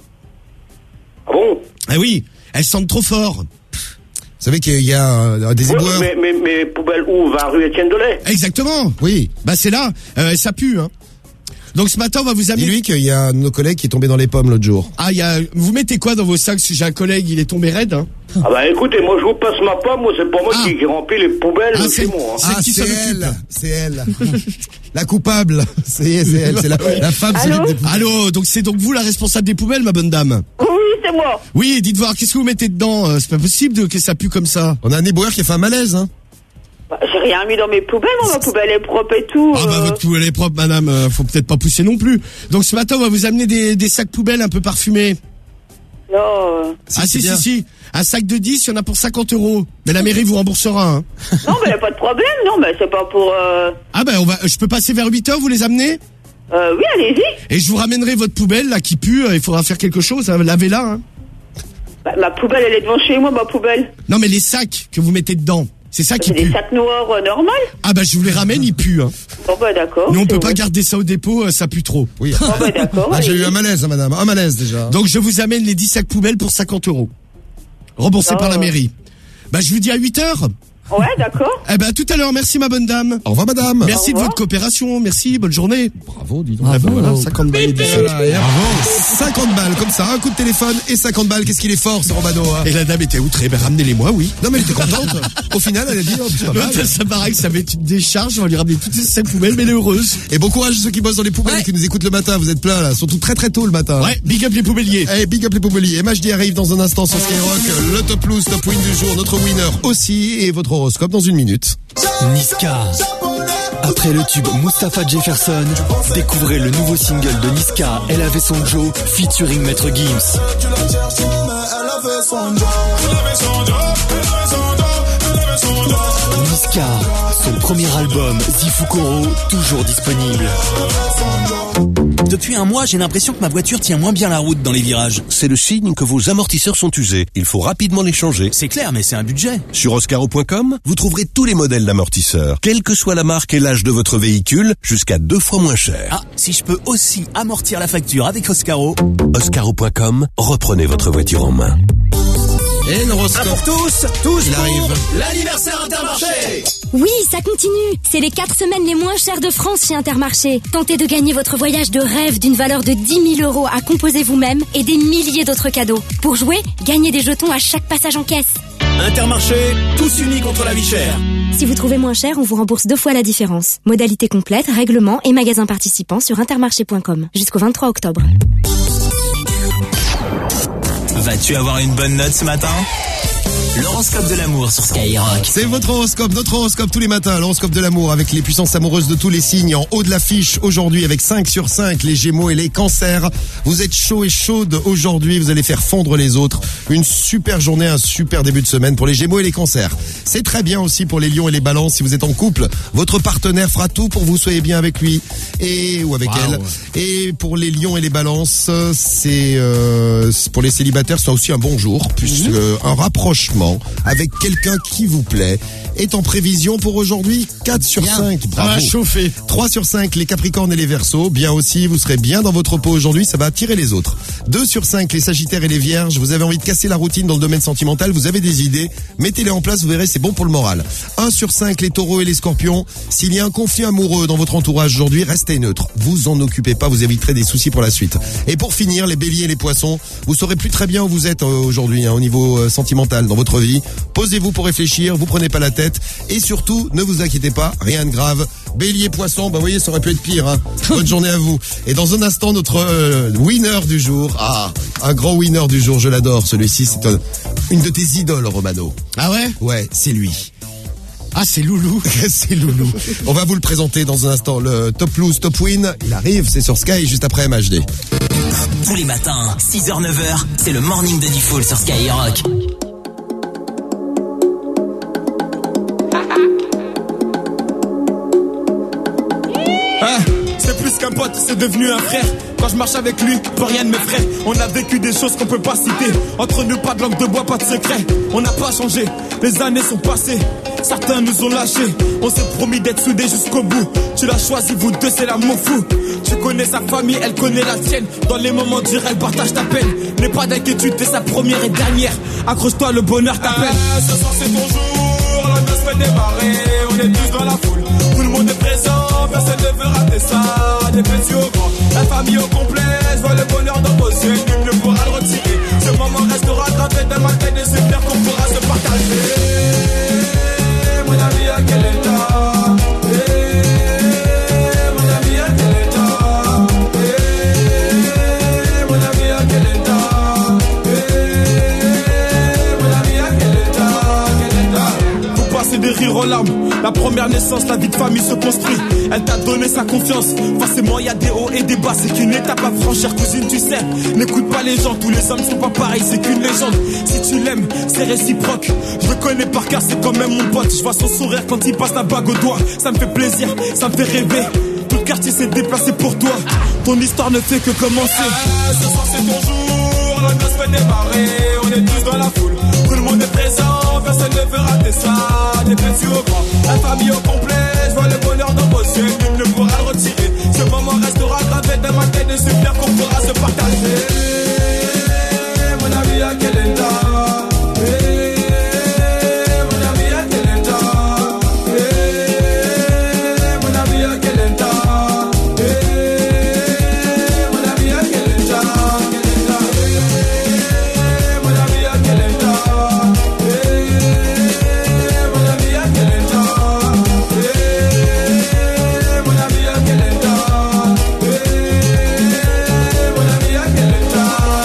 Ah bon? Ah oui, elles sentent trop fort. Vous savez qu'il y a euh, des Ouais, éboueurs. mais, mais, mais poubelle où? Va rue Étienne Delay? Exactement. Oui. Bah c'est là, euh, ça pue hein. Donc ce matin, on va vous amener... Dis-lui qu'il y a un de nos collègues qui est tombé dans les pommes l'autre jour. Ah, il y a... Vous mettez quoi dans vos sacs? Si j'ai un collègue, il est tombé raide, hein. Ah bah écoutez, moi je vous passe ma pomme, moi c'est pas moi Ah. qui, qui remplis les poubelles Ah, chez c'est- moi. hein. Ah, qui c'est s'en elle. C'est elle. La coupable. C'est c'est elle. C'est la, la femme Allô s'occupe des poubelles. Allô, donc c'est donc vous la responsable des poubelles, ma bonne dame? Oui, c'est moi. Oui, dites voir, qu'est-ce que vous mettez dedans? Euh, C'est pas possible de- que ça pue comme ça. On a un éboueur qui a fait un malaise, hein. Bah, j'ai rien mis dans mes poubelles, moi, ma poubelle est propre et tout. Ah bah euh. votre poubelle est propre, madame, euh, faut peut-être pas pousser non plus. Donc ce matin, on va vous amener des, des sacs poubelles un peu parfumés. Non. euh. ah si, si, si. Un sac de dix, il y en a pour cinquante euros. Mais la mairie vous remboursera, hein. Non, mais y a pas de problème, non, mais c'est pas pour... Euh... Ah bah on va, je peux passer vers huit heures, vous les amener? Euh, oui, allez-y. Et je vous ramènerai votre poubelle, là, qui pue, euh, il faudra faire quelque chose, hein, lavez-la, hein. Bah, ma poubelle, elle est devant chez moi, ma poubelle. Non mais les sacs que vous mettez dedans, c'est ça qui C'est des pue. sacs noirs euh, normaux. Ah bah je vous les ramène, ils puent, hein. Bon, bah d'accord. Nous on c'est peut pas bon. garder ça au dépôt, euh, ça pue trop. Oui. Bon, bah d'accord. Ah, j'ai allez-y. eu un malaise, hein, madame. Un malaise déjà. Donc je vous amène les dix sacs poubelles pour cinquante euros. Remboursés Oh. par la mairie. Bah je vous dis à huit heures. Ouais, d'accord. Eh ben à tout à l'heure, merci ma bonne dame. Au revoir, madame. Merci Au de revoir. votre coopération, merci, bonne journée. Bravo, dis donc. Ah ben voilà, cinquante balles et dix sous. Voilà, et hop, cinquante balles, comme ça, un coup de téléphone et cinquante balles. Qu'est-ce qu'il est fort, ce Romano, hein. Et la dame était outrée, ben ramenez-les-moi, oui. Non, mais elle était contente. Au final, elle a dit, oh, c'est pas mal. Ça, ça paraît que ça va être une décharge, on va lui ramener toutes ces sacs poubelles, mais elle est heureuse. Et bon courage à ceux qui bossent dans les poubelles, Ouais. qui nous écoutent le matin. Vous êtes plein, là. Surtout très très tôt le matin. Ouais, big up les poubelliers. Eh, big up les poubelliers. Et Majdi arrive dans un instant sur Skyrock. Le top loose, top win du jour. Notre winner aussi. Et votre horoscope dans une minute. Niska. Après le tube Mustapha Jefferson, découvrez le nouveau single de Niska, Elle avait son Joe, featuring Maître Gims. Niska, son premier album, Zifukoro, toujours disponible. Depuis un mois, j'ai l'impression que ma voiture tient moins bien la route dans les virages. C'est le signe que vos amortisseurs sont usés. Il faut rapidement les changer. C'est clair, mais c'est un budget. Sur oscaro point com, vous trouverez tous les modèles d'amortisseurs. Quelle que soit la marque et l'âge de votre véhicule, jusqu'à deux fois moins cher. Ah, si je peux aussi amortir la facture avec Oscaro. oscaro point com, reprenez votre voiture en main. Et l'horoscope. Un pour tous, tous Il pour arrive. l'anniversaire Intermarché. Oui, ça continue. C'est les quatre semaines les moins chères de France chez Intermarché. Tentez de gagner votre voyage de rêve d'une valeur de dix mille euros à composer vous-même et des milliers d'autres cadeaux. Pour jouer, gagnez des jetons à chaque passage en caisse. Intermarché, tous unis contre la vie chère. Si vous trouvez moins cher, on vous rembourse deux fois la différence. Modalité complète, règlement et magasins participants sur intermarché point com. Jusqu'au vingt-trois octobre. Vas-tu avoir une bonne note ce matin ? L'horoscope de l'amour sur Skyrock. C'est votre horoscope, notre horoscope tous les matins, l'horoscope de l'amour avec les puissances amoureuses de tous les signes en haut de l'affiche aujourd'hui avec cinq sur cinq, les Gémeaux et les Cancers. Vous êtes chaud et chaude aujourd'hui, vous allez faire fondre les autres. Une super journée, un super début de semaine pour les Gémeaux et les Cancers. C'est très bien aussi pour les Lions et les Balances. Si vous êtes en couple, votre partenaire fera tout pour que vous soyez bien avec lui et ou avec wow. elle. Et pour les Lions et les Balances, c'est euh, pour les célibataires, c'est aussi un bon jour puisque mmh. un rapprochement avec quelqu'un qui vous plaît est en prévision pour aujourd'hui. Quatre sur cinq, bravo. Ça va chauffer. Trois sur cinq, les Capricornes et les Verseaux. Bien aussi, vous serez bien dans votre peau aujourd'hui, ça va attirer les autres. Deux sur cinq, les Sagittaires et les Vierges. Vous avez envie de casser la routine dans le domaine sentimental, vous avez des idées, mettez-les en place, vous verrez, c'est bon pour le moral. Un sur cinq, les Taureaux et les Scorpions. S'il y a un conflit amoureux dans votre entourage aujourd'hui, restez neutre. Vous en occupez pas, vous éviterez des soucis pour la suite. Et pour finir, les Béliers et les Poissons, vous saurez plus très bien où vous êtes euh, aujourd'hui hein, au niveau euh, sentimental dans votre vie. Posez-vous pour réfléchir, vous prenez pas la tête et surtout, ne vous inquiétez pas, rien de grave. Bélier, Poisson, bah vous voyez, ça aurait pu être pire. Hein. Bonne journée à vous. Et dans un instant, notre euh, winner du jour, ah, un grand winner du jour, je l'adore. Celui-ci, c'est un, une de tes idoles, Romano. Ah ouais ? Ouais, c'est lui. Ah, c'est Loulou. C'est Loulou. On va vous le présenter dans un instant. Le Top Lose, Top Win, il arrive, c'est sur Sky, juste après M H D. Tous les matins, six heures neuf heures, c'est le morning de Diffoul sur Skyrock. Ah, c'est plus qu'un pote, c'est devenu un frère. Quand je marche avec lui, plus rien ne m'effraie. On a vécu des choses qu'on peut pas citer. Entre nous, pas de langue de bois, pas de secret. On n'a pas changé, les années sont passées. Certains nous ont lâchés. On s'est promis d'être soudés jusqu'au bout. Tu l'as choisi, vous deux, c'est l'amour fou. Tu connais sa famille, elle connaît la tienne. Dans les moments durs, elle partage ta peine. N'aie pas d'inquiétude, t'es sa première et dernière. Accroche-toi, le bonheur t'appelle. Ah, ce soir c'est ton jour, la noce fait démarrer. On est tous dans la foule, tout le monde est présent. Personne ne veut rater ça, des petits au grand. La famille au complet, je vois le bonheur dans vos yeux. Nul ne pourra le retirer. Ce moment restera gravé dans ma tête et c'est clair qu'on pourra se partager. Mon ami, à quel état? Mon ami, à quel état? Mon ami, à quel état? Mon ami, à quel état? Quel état? Vous passez des rires aux larmes. La première naissance, la vie de famille se construit. Elle t'a donné sa confiance. Forcément, y a des hauts et des bas. C'est qu'une étape à franchir, cousine, tu sais. N'écoute pas les gens, tous les hommes sont pas pareils. C'est qu'une légende. Si tu l'aimes, c'est réciproque. Je le connais par cœur, c'est quand même mon pote. Je vois son sourire quand il passe la bague au doigt. Ça me fait plaisir, ça me fait rêver. Tout le quartier s'est déplacé pour toi. Ton histoire ne fait que commencer. Ah, ce soir, c'est ton jour. La noce fait démarrer. On est tous dans la foule. Tout le monde est présent. Personne ne veut rater ça. Des petits au grand. La famille au complet. Je vois le bonheur dans vos yeux. Nul ne pourra le retirer. Ce moment restera gravé dans ma tête. Et c'est clair qu'on pourra se partager. Mon ami, à quel état? Mon ami, à quel état? Mon ami, à quel état? Mon ami, à quel état? Mon ami, à quel état? Mon ami, à quel état? Mon ami, à quel état? Mon ami, à quel état?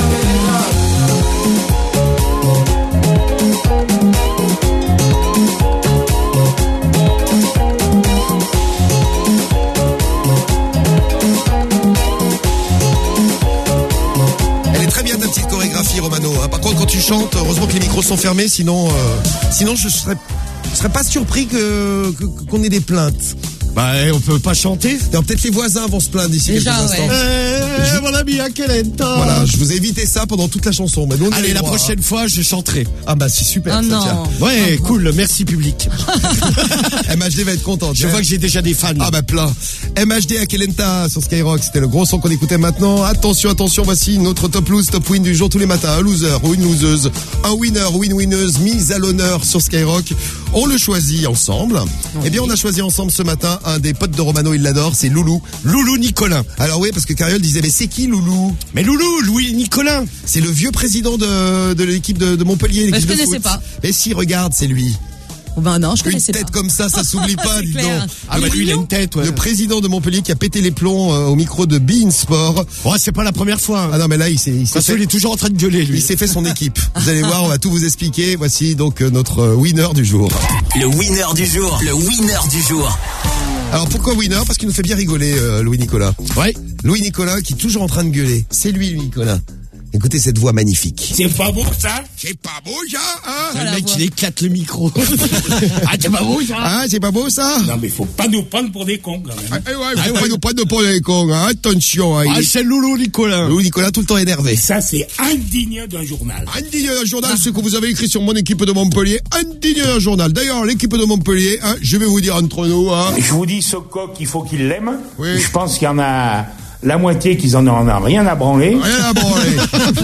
Elle est très bien ta petite chorégraphie, Romano. Hein. Par contre, quand tu chantes, heureusement que les micros sont fermés, sinon, euh, sinon je serais, je serais pas surpris que, que qu'on ait des plaintes. Bah, on peut pas chanter. Alors, peut-être les voisins vont se plaindre d'ici quelques Déjà, instants. ouais. Eh, mon ami, à quel état? Voilà, je vous ai évité ça pendant toute la chanson. Mais nous, on a Allez, les la droits, prochaine hein. fois, je chanterai. Ah bah c'est super. Ah ça, non. tiens. Ouais, cool, merci public. M H D va être contente. Je hein. vois que j'ai déjà des fans. Ah bah plein. M H D à Kelenta sur Skyrock, c'était le gros son qu'on écoutait maintenant. Attention, attention, voici notre top lose, top win du jour tous les matins. Un loser ou une loseuse, un winner ou une winneuse mise à l'honneur sur Skyrock. On le choisit ensemble. Oui. Eh bien, on a choisi ensemble ce matin un des potes de Romano, il l'adore, c'est Loulou. Loulou Nicolin. Alors oui, parce que Cariole disait, mais c'est qui Loulou? Mais Loulou, Louis Nicolin. C'est le vieux président de, de l'équipe de, de Montpellier. Mais je de connaissais foot. pas. Mais si, regarde, c'est lui. Ben non, je Une connaissais tête pas. comme ça, ça s'oublie pas, C'est dis clair. donc. Ah bah lui il a une tête, ouais. Le président de Montpellier qui a pété les plombs euh, au micro de Bein Sport. Ouais, c'est pas la première fois. Hein. Ah non mais là il s'est, il s'est Parce qu'il fait, est toujours en train de gueuler lui. il s'est fait son équipe. Vous allez voir, on va tout vous expliquer. Voici donc euh, notre euh, winner du jour. Le winner du jour, le winner du jour. Alors pourquoi winner? Parce qu'il nous fait bien rigoler, euh, Louis Nicolas. Ouais. Louis Nicolas qui est toujours en train de gueuler. C'est lui, Louis Nicolas. Écoutez cette voix magnifique. C'est pas beau ça? C'est pas beau ça, hein? Le mec il éclate le micro. Ah, c'est pas beau ça? Ah, c'est pas beau ça? Non mais faut pas nous prendre pour des cons quand même. Ah, ouais, faut pas nous prendre pour les cons, hein. Attention, hein. Ah, Il est- c'est Loulou Nicolas. Louis Nicolas tout le temps énervé. Ça c'est indigne d'un journal. Indigne d'un journal, ce que vous avez écrit sur mon équipe de Montpellier. Indigne d'un journal. D'ailleurs, l'équipe de Montpellier, hein, je vais vous dire entre nous, hein. Je vous dis, ce coq, il faut qu'il l'aime. Oui. Je pense qu'il y en a la moitié qui en en a rien à branler. Rien à branler.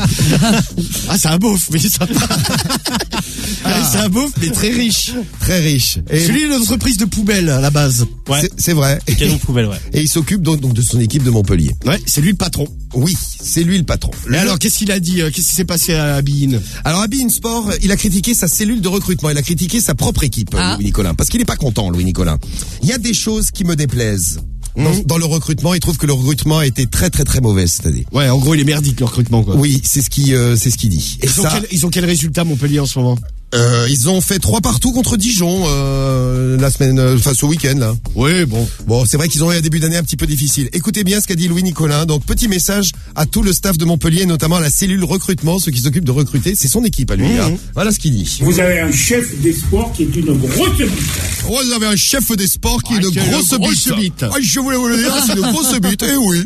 Ah, c'est un beauf, mais ça. Ah, c'est un beauf, mais très riche. Très riche. Et C'est lui l'entreprise de poubelle à la base. c'est, c'est vrai. Canon poubelle, ouais. Et il s'occupe donc, donc de son équipe de Montpellier. Ouais, c'est lui le patron. Oui, c'est lui le patron. Mais alors, qu'est-ce qu'il a dit? euh, Qu'est-ce qui s'est passé à Bein? Alors, à Bein Sport, il a critiqué sa cellule de recrutement. Il a critiqué sa propre équipe, Ah. Louis Nicolas. Parce qu'il n'est pas content, Louis Nicolas. Il y a des choses qui me déplaisent. Dans, dans le recrutement, il trouve que le recrutement a été très très très mauvais cette année. Ouais, en gros, il est merdique le recrutement, quoi. Oui, c'est ce qui, euh, c'est ce qu'il dit. Et Ils ont, ça, quel, ils ont quel résultat Montpellier en ce moment? euh, ils ont fait trois partout contre Dijon euh, la semaine, euh, enfin ce week-end là. Oui, bon. Bon, c'est vrai qu'ils ont eu un début d'année un petit peu difficile. Écoutez bien ce qu'a dit Louis Nicolas. Donc, petit message à tout le staff de Montpellier, notamment à la cellule recrutement, ceux qui s'occupent de recruter. C'est son équipe à lui. Mmh. Hein. Voilà ce qu'il dit. Vous avez un chef des sports qui est une grosse bite. Oh, vous avez un chef des sports qui Ah, est une qui a une grosse, grosse bite. bite. Ah, je voulais vous le dire, c'est une grosse bite. Eh oui.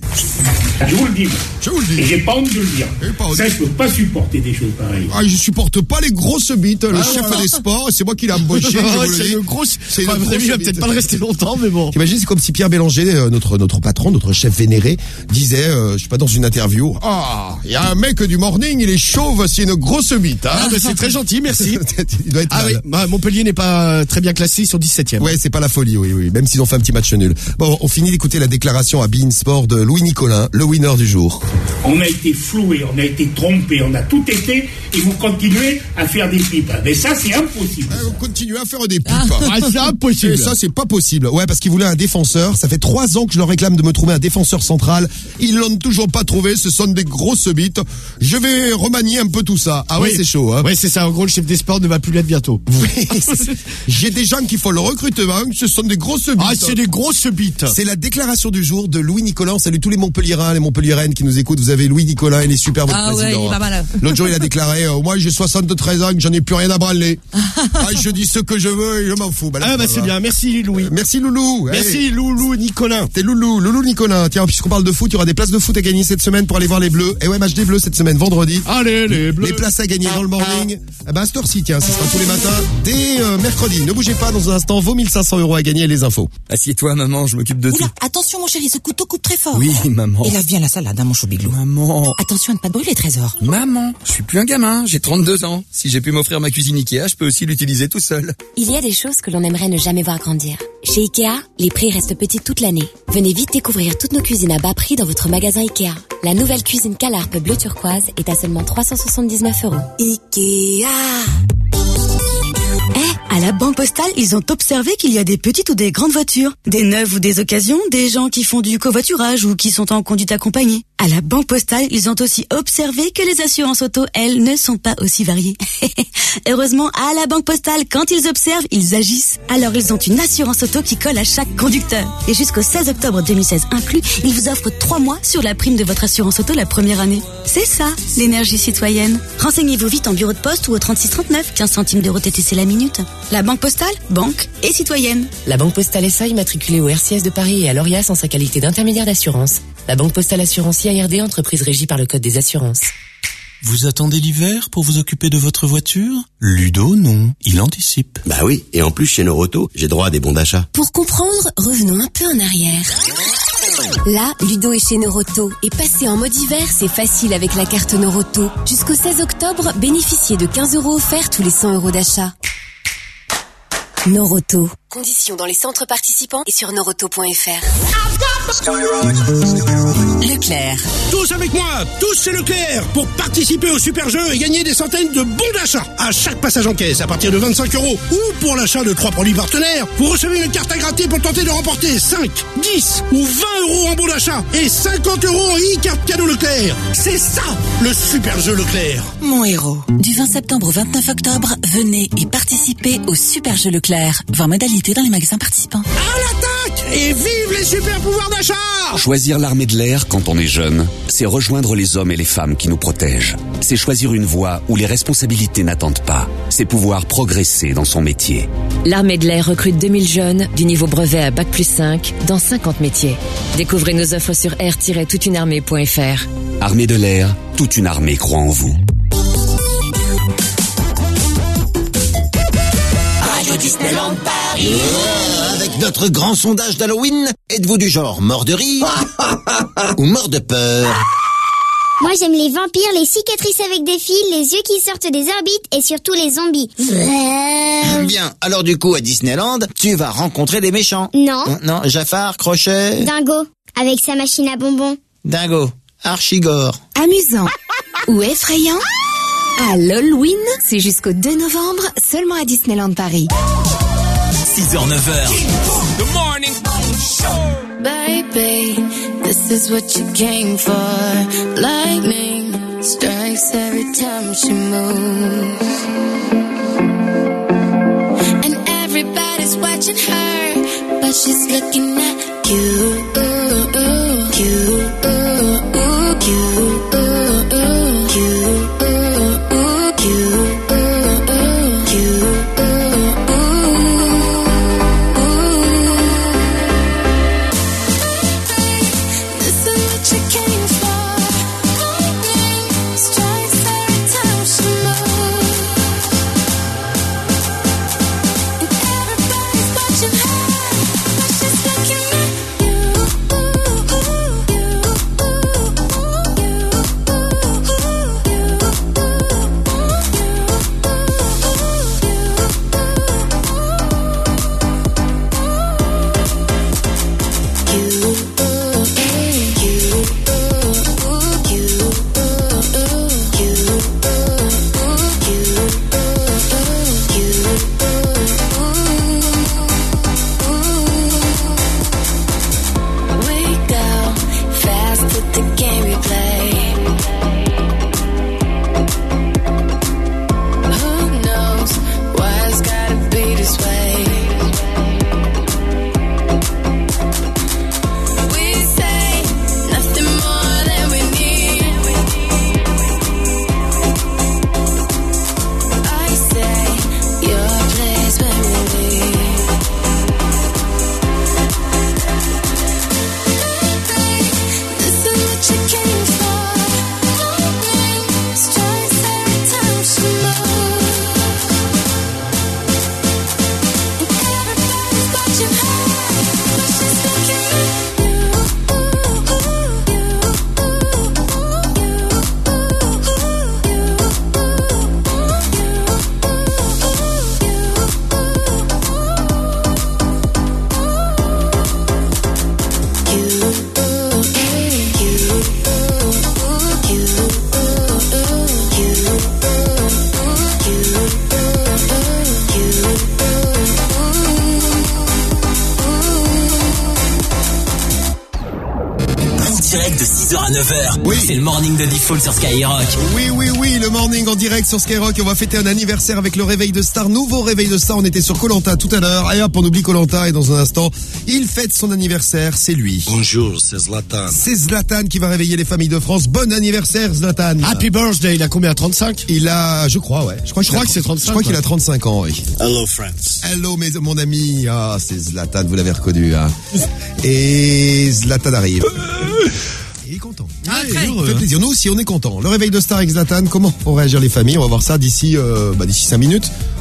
Je vous le dis. Je vous le dis. Et j'ai pas honte de le dire. Et pas honte. Ça, je peux pas supporter des choses pareilles. Ah, je supporte pas les grosses bites. Le Ah, chef voilà. des sports, c'est moi qui l'ai embauché. je vous le c'est dis. une grosse. C'est une Enfin, à mon grosse avis, il va bite. peut-être pas le rester longtemps, mais bon. T'imagines, c'est comme si Pierre Bélanger, euh, notre notre patron, notre chef vénéré, disait, euh, je sais pas, dans une interview, ah, il y a un mec du morning, il est chauve, c'est une grosse bite. Hein. Ah, mais c'est très gentil, merci. Il doit être Ah mal. oui, bah, Montpellier n'est pas euh, très bien classé, ils sont dix-septième. Ouais, c'est pas la folie, oui, oui. Même s'ils ont fait un petit match nul. Bon, on finit d'écouter la déclaration à Bein Sport de Louis Nicolas, le winner du jour. On a été floué, on a été trompé, on a tout été, et vous continuez à faire des pipes. Mais ça, c'est impossible. Ah, vous continuez à faire des pipes. Ah, c'est impossible. Et ça, c'est pas possible. Ouais, parce qu'ils voulaient un défenseur. Ça fait trois ans que je leur réclame de me trouver un défenseur central. Ils l'ont toujours pas trouvé. Ce sont des grosses bites. Je vais remanier un peu tout ça. Ah ouais, Oui. c'est chaud, hein. Ouais, c'est ça. En gros, le chef des sports ne va plus l'être bientôt. Oui. J'ai des gens qui font le recrutement. Ce sont des grosses bites. Ah, c'est des grosses bites. C'est la déclaration du jour de Louis Nicolas. On salue tous les Montpelliérains, les Montpelliéraines qui nous écoutent. Vous avez Louis Nicolas, il est super, votre Ah ouais, président. il est pas mal. L'autre jour, il a déclaré, euh, moi, j'ai soixante-treize ans, que j'en ai plus rien à branler. Ah, je dis ce que je veux et je m'en fous. Bah, là, Ah, bah, ça c'est va. bien. Merci, Louis. Merci, Loulou. Merci, Hey. Loulou Nicolas. T'es Loulou, Loulou Nicolas. Tiens, puisqu'on parle de foot, il y aura des places de foot à gagner cette semaine pour aller voir les Bleus. Et ouais, match des Bleus cette semaine, vendredi. Allez, les bleus. Les places à gagner dans le morning. Eh ben, à cette heure-ci, tiens, ce sera tous les matins dès euh, mercredi. Ne bougez pas, dans un instant, vos mille cinq cents euros à gagner, les infos. Assieds-toi, maman, je m'occupe de tout. Oula, attention mon chéri, ce couteau coupe très fort. Oui, maman. Et lave bien la salade, hein, mon chou biglou. Maman. Attention à ne pas te brûler, trésor. Maman, je suis plus un gamin, j'ai trente-deux ans. Si j'ai pu m'offrir ma cuisine Ikea, je peux aussi l'utiliser tout seul. Il y a des choses que l'on aimerait ne jamais voir grandir. Chez Ikea, les prix restent petits toute l'année. Venez vite découvrir toutes nos cuisines à bas prix dans votre magasin Ikea. La nouvelle cuisine Calarpe bleu turquoise est à seulement trois cent soixante-dix-neuf euros. Ikea. Eh, à la Banque Postale, ils ont observé qu'il y a des petites ou des grandes voitures, des neuves ou des occasions, des gens qui font du covoiturage ou qui sont en conduite accompagnée. À la Banque Postale, ils ont aussi observé que les assurances auto, elles, ne sont pas aussi variées. Heureusement, à la Banque Postale, quand ils observent, ils agissent. Alors ils ont une assurance auto qui colle à chaque conducteur. Et jusqu'au seize octobre deux mille seize inclus, ils vous offrent trois mois sur la prime de votre assurance auto la première année. C'est ça, l'énergie citoyenne. Renseignez-vous vite en bureau de poste ou au trente-six trente-neuf, quinze centimes d'euros T T C la minute. La Banque Postale, banque et citoyenne. La Banque Postale S A immatriculée au R C S de Paris et à l'Orias en sa qualité d'intermédiaire d'assurance. La Banque Postale Assurance I A R D, entreprise régie par le Code des assurances. Vous attendez l'hiver pour vous occuper de votre voiture? Ludo, non. Il anticipe. Bah oui, et en plus chez Noroto, j'ai droit à des bons d'achat. Pour comprendre, revenons un peu en arrière. Là, Ludo est chez Noroto. Et passer en mode hiver, c'est facile avec la carte Noroto. Jusqu'au seize octobre, bénéficiez de quinze euros offerts tous les cent euros d'achat. Noroto. Conditions dans les centres participants et sur noroto point f r. Leclerc. Tous avec moi, tous chez Leclerc, pour participer au super jeu et gagner des centaines de bons d'achat à chaque passage en caisse à partir de vingt-cinq euros. Ou pour l'achat de trois produits partenaires, vous recevez une carte à gratter pour tenter de remporter cinq, dix ou vingt euros en bons d'achat et cinquante euros en e-carte cadeau Leclerc. C'est ça, le super jeu Leclerc. Mon héros. Du vingt septembre au vingt-neuf octobre, venez et participez au super jeu Leclerc. Voir modalité dans les magasins participants. À l'attaque et vive les super pouvoirs d'achat. Choisir l'armée de l'air quand on est jeune, c'est rejoindre les hommes et les femmes qui nous protègent. C'est choisir une voie où les responsabilités n'attendent pas. C'est pouvoir progresser dans son métier. L'armée de l'air recrute deux mille jeunes du niveau brevet à bac plus cinq dans cinquante métiers. Découvrez nos offres sur air tiret toute une armée point f r. Armée de l'air, toute une armée croit en vous. Radio Disneyland Paris. Oh, avec notre grand sondage d'Halloween, êtes-vous du genre mort de rire ou mort de peur? Moi j'aime les vampires, les cicatrices avec des fils, les yeux qui sortent des orbites et surtout les zombies. Bien, alors du coup à Disneyland, tu vas rencontrer les méchants. Non. Non, Jafar, Crochet. Dingo, avec sa machine à bonbons. Dingo, Archigore. Amusant ou effrayant? À l'Halloween, c'est jusqu'au deux novembre, seulement à Disneyland Paris. six heures neuf heures. Good morning. Baby, this is what you came for. Lightning strikes every time she moves. And everybody's watching her, but she's looking at you. You, you, you. neuf heures. Oui. C'est le morning de Default sur Skyrock. Oui, oui, oui, le morning en direct sur Skyrock. On va fêter un anniversaire avec le réveil de star. Nouveau réveil de star. On était sur Koh-Lanta tout à l'heure. Et hop, on oublie Koh-Lanta et dans un instant, il fête son anniversaire. C'est lui. Bonjour, c'est Zlatan. C'est Zlatan qui va réveiller les familles de France. Bon anniversaire, Zlatan. Happy birthday. Il a combien? trente-cinq? Il a, je crois, ouais. Je crois, je crois que c'est trente-cinq. Je crois qu'il a trente-cinq ans, oui. Hello, friends. Hello, mes, mon ami. Ah, c'est Zlatan. Vous l'avez reconnu, hein. Et Zlatan arrive. Il est content. Ah, ouais, très. ça fait plaisir. Nous aussi, on est content. Le réveil de star avec Zlatan. Comment vont réagir les familles? On va voir ça d'ici, euh, bah, d'ici cinq minutes.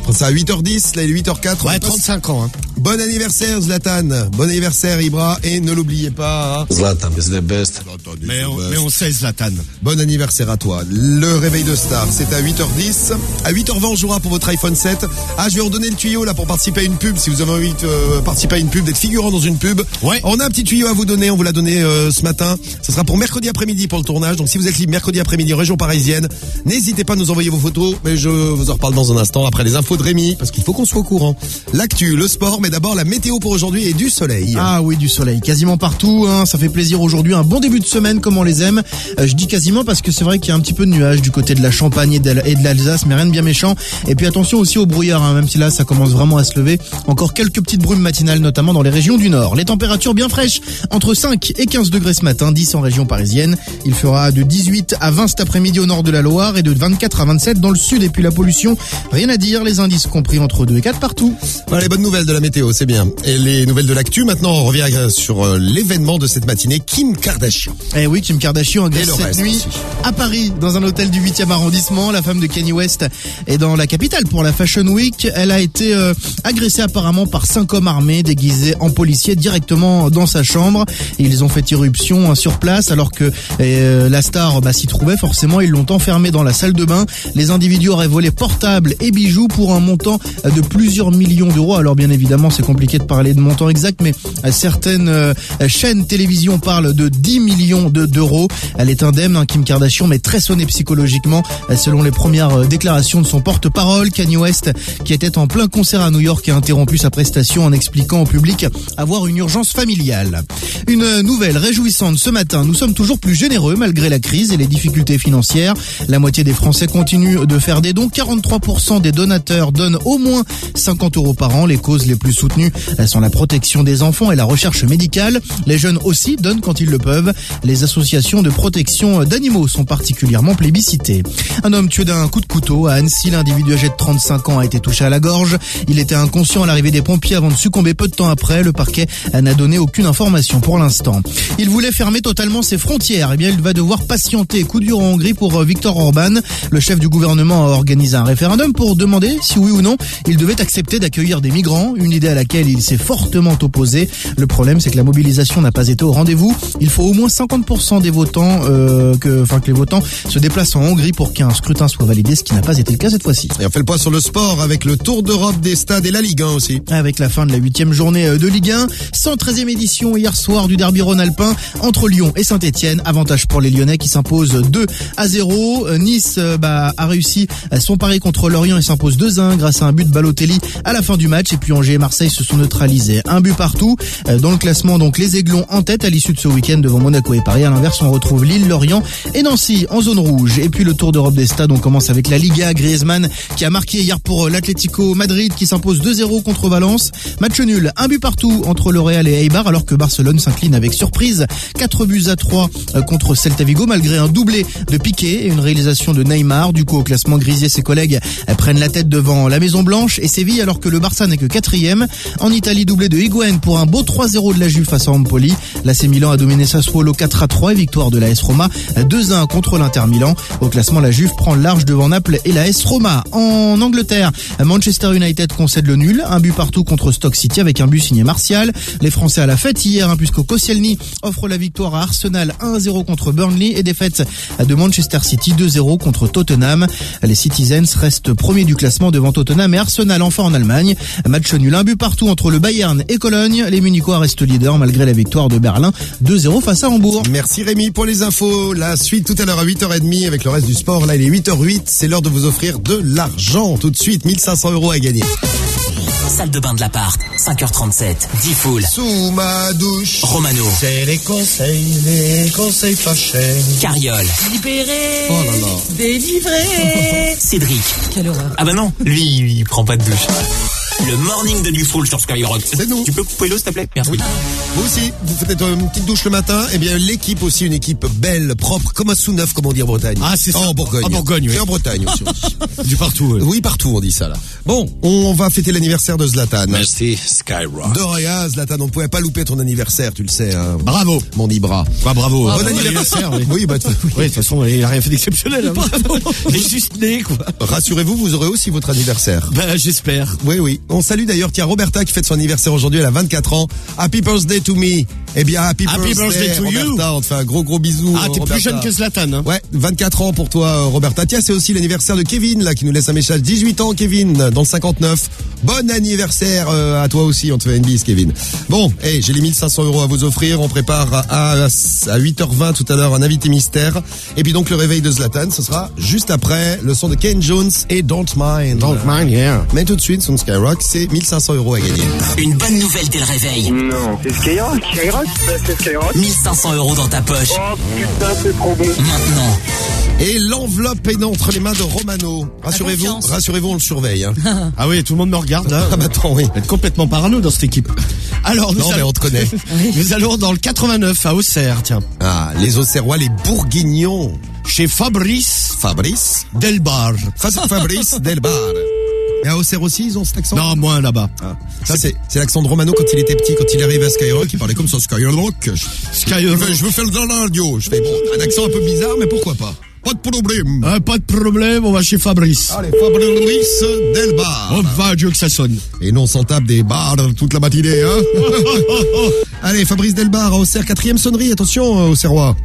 Ça à huit heures dix, là il est huit heures quatre. Ouais, trente-cinq ans. Hein. Bon anniversaire Zlatan, bon anniversaire Ibra, et ne l'oubliez pas. Hein. Zlatan is the best. Mais on, mais on sait Zlatan. Bon anniversaire à toi. Le réveil de star, c'est à huit heures dix. À huit heures vingt, on jouera pour votre iPhone sept. Ah, je vais redonner le tuyau là pour participer à une pub. Si vous avez envie de euh, participer à une pub, d'être figurant dans une pub. Ouais. On a un petit tuyau à vous donner, on vous l'a donné euh, ce matin. Ce sera pour mercredi après-midi pour le tournage. Donc si vous êtes libre mercredi après-midi en région parisienne, n'hésitez pas à nous envoyer vos photos. Mais je vous en reparle dans un instant après les infos de Rémi, parce qu'il faut qu'on soit au courant. L'actu, le sport, mais d'abord la météo pour aujourd'hui et du soleil. Ah oui, du soleil, quasiment partout, hein, ça fait plaisir aujourd'hui, un bon début de semaine comme on les aime. Euh, je dis quasiment parce que c'est vrai qu'il y a un petit peu de nuages du côté de la Champagne et de l'Alsace, mais rien de bien méchant. Et puis attention aussi au brouillard, hein, même si là ça commence vraiment à se lever. Encore quelques petites brumes matinales, notamment dans les régions du nord. Les températures bien fraîches, entre cinq et quinze degrés ce matin, dix en région parisienne. Il fera de dix-huit à vingt cet après-midi au nord de la Loire et de vingt-quatre à vingt-sept dans le sud. Et puis la pollution, rien à dire, les indices compris entre deux et quatre partout. Voilà les bonnes nouvelles de la météo, c'est bien. Et les nouvelles de l'actu, maintenant on revient sur l'événement de cette matinée, Kim Kardashian. Eh oui, Kim Kardashian agresse cette nuit aussi. À Paris, dans un hôtel du huitième arrondissement. La femme de Kanye West est dans la capitale pour la Fashion Week. Elle a été euh, agressée apparemment par cinq hommes armés déguisés en policiers directement dans sa chambre. Et ils ont fait irruption hein, sur place alors que euh, la star bah, s'y trouvait forcément. Ils l'ont enfermée dans la salle de bain. Les individus auraient volé portables et bijoux pour un montant de plusieurs millions d'euros. Alors bien évidemment, c'est compliqué de parler de montant exact, mais euh, certaines euh, chaînes télévision parlent de dix millions de, d'euros. Elle est indemne, hein, Kim Kardashian, mais très sonnée psychologiquement, euh, selon les premières euh, déclarations de son porte-parole, Kanye West, qui était en plein concert à New York, a interrompu sa prestation en expliquant au public avoir une urgence familiale. Une nouvelle réjouissante ce matin, nous sommes toujours plus généreux malgré la crise et les difficultés financières. La moitié des Français continuent de faire des dons. quarante-trois pour cent des donateurs donnent au moins cinquante euros par an. Les causes les plus soutenues sont la protection des enfants et la recherche médicale. Les jeunes aussi donnent quand ils le peuvent. Les associations de protection d'animaux sont particulièrement plébiscitées. Un homme tué d'un coup de couteau à Annecy. L'individu âgé de trente-cinq ans a été touché à la gorge. Il était inconscient à l'arrivée des pompiers avant de succomber peu de temps après. Le parquet n'a donné aucune information pour l'instant. Il voulait fermer totalement ses frontières. Eh bien, il va devoir patienter. Coup dur en Hongrie pour Viktor Orban. Le chef du gouvernement a organisé un référendum pour demander si oui ou non il devait accepter d'accueillir des migrants. Une idée à laquelle il s'est fortement opposé. Le problème, c'est que la mobilisation n'a pas été au rendez-vous. Il faut au moins cinquante pour cent des votants, euh, que, enfin que les votants se déplacent en Hongrie pour qu'un scrutin soit validé, ce qui n'a pas été le cas cette fois-ci. Et on fait le point sur le sport avec le Tour d'Europe des stades et la Ligue un aussi. Avec la fin de la huitième journée de Ligue un, cent treizième édition hier soir du derby rhône-alpin entre Lyon et Saint-Etienne. Avantage pour les Lyonnais qui s'imposent deux à zéro. Nice bah, a réussi son pari contre Lorient et s'impose deux à un grâce à un but de Balotelli à la fin du match. Et puis Angers et Marseille se sont neutralisés. Un but partout. Dans le classement, donc les Aiglons en tête à l'issue de ce week-end devant Monaco et Paris. À l'inverse, on retrouve Lille, Lorient et Nancy en zone rouge. Et puis le Tour d'Europe des stades, on commence avec la Liga. Griezmann qui a marqué hier pour l'Atlético Madrid qui s'impose deux zéro contre Valence. Match nul, un but partout entre le Real et Eibar alors que Barcelone s'incline avec surprise. quatre buts à trois contre Celta Vigo malgré un doublé de Piqué et une réalisation de Neymar. Du coup, au classement, Grisier et ses collègues prennent la tête devant la Maison Blanche et Séville alors que le Barça n'est que quatrième. En Italie, doublé de Higuain pour un beau trois zéro de la Juve face à Empoli. L'A C Milan a dominé Sassuolo quatre à trois et victoire de l'A S Roma deux à un contre l'Inter Milan. Au classement, la Juve prend large devant Naples et l'A S Roma. En Angleterre, Manchester United concède le nul, un but partout contre Stoke City avec un but signé Martial. Les Français à la fête hier, hein, puisque Koscielny offre la victoire à Arsenal un à zéro contre Burnley et défaite de Manchester City deux zéro contre Tottenham. Les Citizens restent premiers du classement devant Tottenham et Arsenal enfin en Allemagne. Match nul, un but partout entre le Bayern et Cologne. Les Munichois restent leaders malgré la victoire de Berlin deux zéro face à Hambourg. Merci Rémi pour les infos. La suite tout à l'heure à huit heures trente avec le reste du sport. Là il est huit heures huit, c'est l'heure de vous offrir de l'argent. Tout de suite, mille cinq cents euros à gagner. Salle de bain de l'appart, cinq heures trente-sept, Diffoul. Sous ma douche. Romano. C'est les conseils, les conseils fâchés. Carriole. Libéré. Oh là là. Délivré. Cédric. Quelle horreur. Ah bah non, lui, il prend pas de douche. Le morning de Dufresne sur Skyrock. C'est nous. Tu peux couper l'eau, s'il te plaît? Merci. Vous aussi, vous faites une petite douche le matin. Eh bien, l'équipe aussi, une équipe belle, propre, comme un sous-neuf, comme on dit en Bretagne. Ah, c'est ça. En Bourgogne. En Bourgogne, oui. Et en Bretagne aussi. Du partout. Oui. Oui, partout, on dit ça, là. Bon, on va fêter l'anniversaire de Zlatan. Merci, Skyrock. De rien, Zlatan, on ne pouvait pas louper ton anniversaire, tu le sais. Hein. Bravo. Mon Ibra. Bah, bravo. Bon Bravo, anniversaire. oui. Oui, bah, oui. Oui, de toute façon, il a rien fait d'exceptionnel. Hein. Il est juste né, quoi. Rassurez-vous, vous aurez aussi votre anniversaire. Ben, j'espère. Oui, oui. On salue d'ailleurs, tiens, Roberta qui fête son anniversaire aujourd'hui, elle a vingt-quatre ans. Happy birthday to me. Eh bien, happy, Happy birthday, birthday to Roberta. you. On te fait un gros, gros bisou. Ah, t'es Roberta. plus jeune que Zlatan, hein. Ouais, vingt-quatre ans pour toi, euh, Roberta. Tiens, c'est aussi l'anniversaire de Kevin, là, qui nous laisse un message. dix-huit ans, Kevin, dans le cinquante-neuf. Bon anniversaire euh, à toi aussi, on te fait une bise, Kevin. Bon, hey, j'ai les mille cinq cents euros à vous offrir. On prépare à, à huit heures vingt tout à l'heure un invité mystère. Et puis donc, le réveil de Zlatan, ce sera juste après le son de Ken Jones et Don't Mind. Don't mind, yeah. Mais tout de suite, sur Skyrock, c'est mille cinq cents euros à gagner. Une bonne nouvelle dès le réveil. Non, c'est Skyrock, Skyrock, c'est Skyrock. mille cinq cents euros dans ta poche. Oh putain, c'est trop bon. Maintenant. Et l'enveloppe est entre les mains de Romano. Rassurez-vous, rassurez-vous, on le surveille. Hein. Ah oui, tout le monde me regarde, là. Ah bah attends, oui. Vous êtes complètement parano dans cette équipe. Alors, nous non, allons... mais on te connaît. Nous allons dans le quatre-vingt-neuf, à Auxerre, tiens. Ah, les Auxerrois, les Bourguignons. Chez Fabrice. Fabrice Delbar. Fabrice Delbar. Et à Auxerre aussi, ils ont cet accent? Non, moins là-bas. Ah. Ça, c'est, c'est l'accent de Romano quand il était petit, quand il arrive à Skyrock, il parlait comme ça, Skyrock. Skyrock. Je veux faire dans la radio. Je fais, bon, un accent un peu bizarre, mais pourquoi pas? Pas de problème. Ah, pas de problème, on va chez Fabrice. Allez, Fabrice Delbar. On va, Dieu que ça sonne. Et non, on tape des bars toute la matinée, hein. Allez, Fabrice Delbar, à Auxerre, quatrième sonnerie, attention, Auxerrois.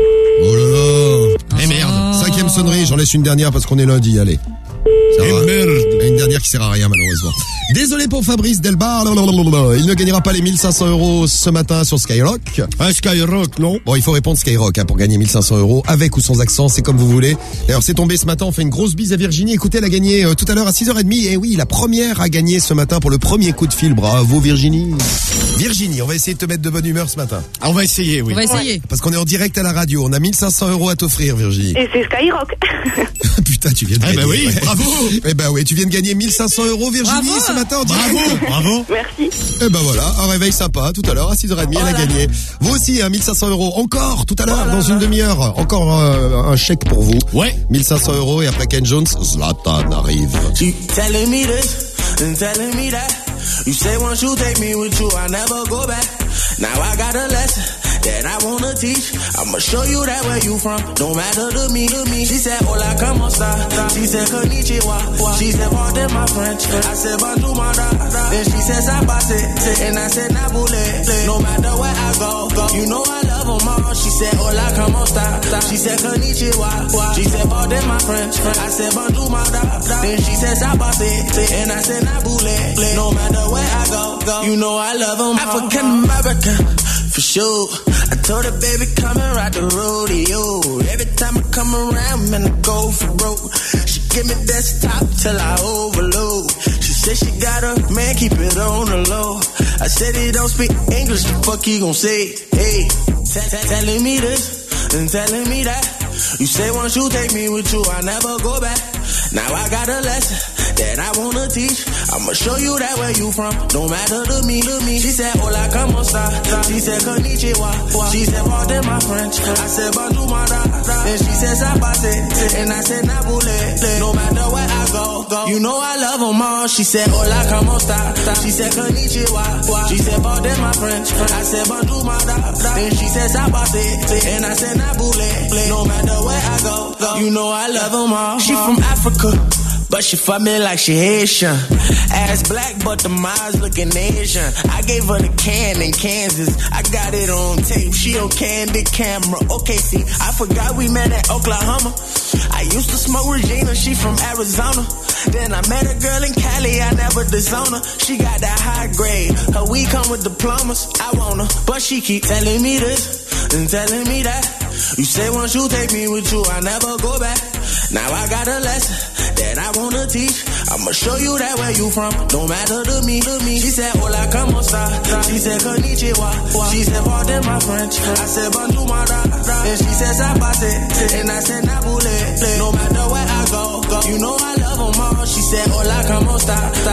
Oh là là. Eh merde. Cinquième sonnerie, j'en laisse une dernière parce qu'on est lundi, allez. Eh merde. Et une dernière qui sert à rien, malheureusement. Désolé pour Fabrice Delbar. Il ne gagnera pas les mille cinq cents euros ce matin sur Skyrock. Ah, Skyrock, non? Bon, il faut répondre Skyrock, hein, pour gagner mille cinq cents euros, avec ou sans accent, c'est comme vous voulez. D'ailleurs, c'est tombé ce matin, on fait une grosse bise à Virginie. Écoutez, elle a gagné euh, tout à l'heure à six heures trente. Et oui, la première a gagné ce matin pour le premier coup de fil. Bravo, Virginie. Virginie, on va essayer de te mettre de bonne humeur ce matin. Ah, on va essayer, oui. On va essayer. Parce qu'on est en direct à la radio. On a mille cinq cents euros à t'offrir, Virginie. Et c'est Skyrock. Putain, tu viens de eh gagner. Ben oui, ouais. bravo. Eh ben oui, tu viens de gagner mille cinq cents euros, Virginie, Bravo. ce matin en direct. Bravo, bravo. Merci. Eh ben voilà, un réveil sympa tout à l'heure à six heures trente, elle a gagné. Vous aussi, hein, mille cinq cents euros. Encore tout à l'heure, dans une demi-heure. Encore euh, un chèque pour vous. Ouais. mille cinq cents euros et après Ken Jones, Zlatan arrive. You telling me this and telling me that. You say once you take me with you, I never go back. Now I got a lesson that I wanna teach. I'ma show you that where you from. Don't matter to me, to me. She said, hola, como esta? She said, konnichiwa. She said, pardon my French. I said, bonjour, my da. Then she said, sabase. And I said, nabule. No matter where I go, go. You know I love them all. She said, hola, como esta? She said, konnichiwa. She said, pardon my French. I said, bonjour, my da. Then she said, sabase. And I said, nabule. No matter where I go, go. You know I love them all. African American, for sure. I told her, baby, come and ride the rodeo. Every time I come around, man, I go for broke. She give me desktop till I overload. She said she got her man, keep it on the low. I said he don't speak English, the fuck he gon' say? Hey, t- t- telling me this and telling me that. You say once you take me with you, I never go back. Now I got a lesson that I wanna teach. I'ma show you that where you from. Don't matter to me, to me. She said, hola, como esta? She said, konnichiwa. She said, pardon my French. I said, bonjour, my da. Then she said, sabase. And I said, nabule. No matter where I go, go. You know I love them all. She said, hola, como esta? She said, konnichiwa. She said, pardon my French. I said, bonjour, my da. Then she said, sabase. And I said, nabule. No matter where I go, go. You know I love them all. She from Africa, but she fuck me like she Haitian. Ass black, but the eyes looking Asian. I gave her the can in Kansas. I got it on tape. She on candid camera. Okay, see, I forgot we met at Oklahoma. I used to smoke Regina. She from Arizona. Then I met a girl in Cali. I never disown her. She got that high grade. Her weed come with diplomas. I want her, but she keep telling me this and telling me that. You say once you take me with you, I never go back. Now I got a lesson that I wanna teach. I'ma show you that where you from. Don't matter to me, to me. She said, hola, como esta? She said, konnichiwa. She said, pardon my French. I said, bonjour, my da. And she said, sabase. And I said, nabule. No matter where I go, go. You know I love them all. She said, hola, como esta?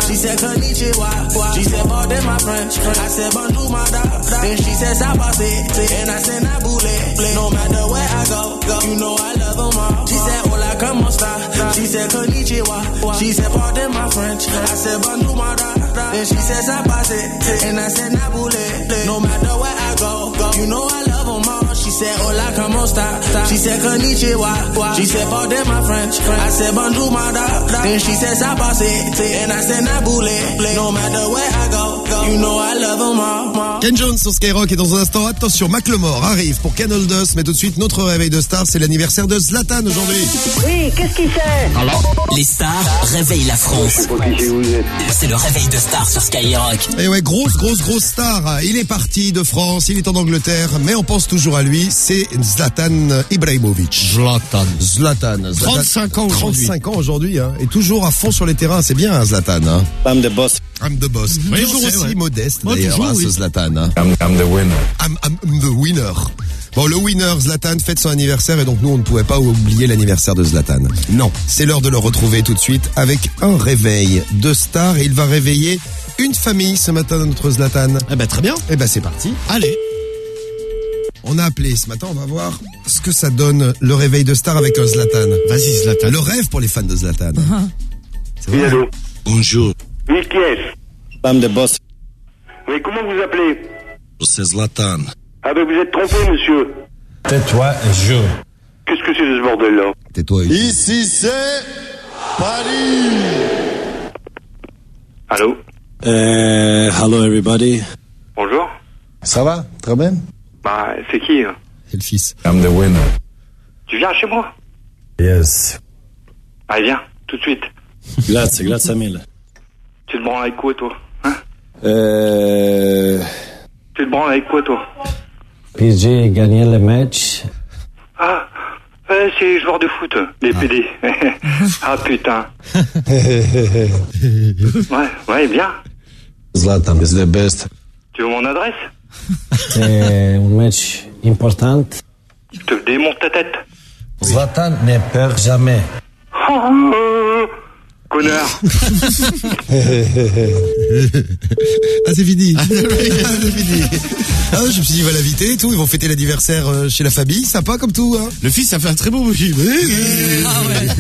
She said konnichiwa. She said pardon my French. I said bonjour my da. Then she said sabase. And I said nabule. No matter where I go, go, you know I love them all. She said hola como esta. She said konnichiwa. She said pardon my French. I said bonjour my da. Then she said sabase. And I said nabule. No matter where I go, go, you know I love them all. She said hola como esta. She said konnichiwa. She said pardon my French. I said bonjour my da. Then she said sabase. And I said nabule. No matter where I go, go, you know I love them all. Ken Jones sur Skyrock et dans un instant, attention, Macklemore arrive pour Ken Aldous, mais tout de suite, notre réveil de star, c'est l'anniversaire de Zlatan aujourd'hui. Oui, qu'est-ce qu'il fait? Les stars réveillent la France. C'est le réveil de stars sur Skyrock. Et ouais, grosse, grosse, grosse star. Il est parti de France, il est en Angleterre, mais on pense toujours à lui, c'est Zlatan Ibrahimovic. Zlatan. Zlatan. Zlatan. trente-cinq ans aujourd'hui. trente-cinq ans aujourd'hui, hein, et toujours à fond sur les terrains, c'est bien, hein, Zlatan. Hein. I'm the boss. I'm the boss. Oui, toujours on sait, aussi ouais. modeste, Moi, d'ailleurs, toujours, hein, oui. ce Zlatan. Hein. I'm, I'm the winner. I'm, I'm the winner. Bon, le winner, Zlatan, fête son anniversaire et donc nous, on ne pouvait pas oublier l'anniversaire de Zlatan. Non. C'est l'heure de le retrouver tout de suite avec un réveil de star et il va réveiller une famille ce matin, notre Zlatan. Eh ben, très bien. Eh ben, c'est parti. Allez. On a appelé ce matin, on va voir ce que ça donne le réveil de star avec un Zlatan. Vas-y, Zlatan. Le rêve pour les fans de Zlatan. C'est Oui, vrai. allô? Bonjour. Oui, qui est-ce? I'm the boss. Oui, comment vous appelez? C'est Zlatan. Ah ben vous êtes trompé, monsieur. Tais-toi et je. Qu'est-ce que c'est ce bordel-là? Tais-toi. Ici c'est Paris. Allô? Euh, hello everybody. Bonjour? Ça va? Très bien? Bah, c'est qui? Hein? C'est le fils. I'm the winner. Tu viens chez moi? Yes. Allez, viens, tout de suite. Grazie, grazie mille. Tu te branles avec quoi, toi? Hein? Euh... Tu te branles avec quoi, toi? P G gagné le match. Ah, euh, c'est les joueurs de foot, les P D. Ah, putain. Ouais, ouais, bien. Zlatan is the best. Tu veux mon adresse? C'est un match important. Je te démonte ta tête. Zlatan ne perd jamais. Oh, connard. Ah, c'est fini. Ah, c'est fini. Ah, je me suis dit, il va l'inviter et tout. Ils vont fêter l'anniversaire euh, chez la famille. Sympa comme tout, hein. Le fils a fait un très beau bruit. Ah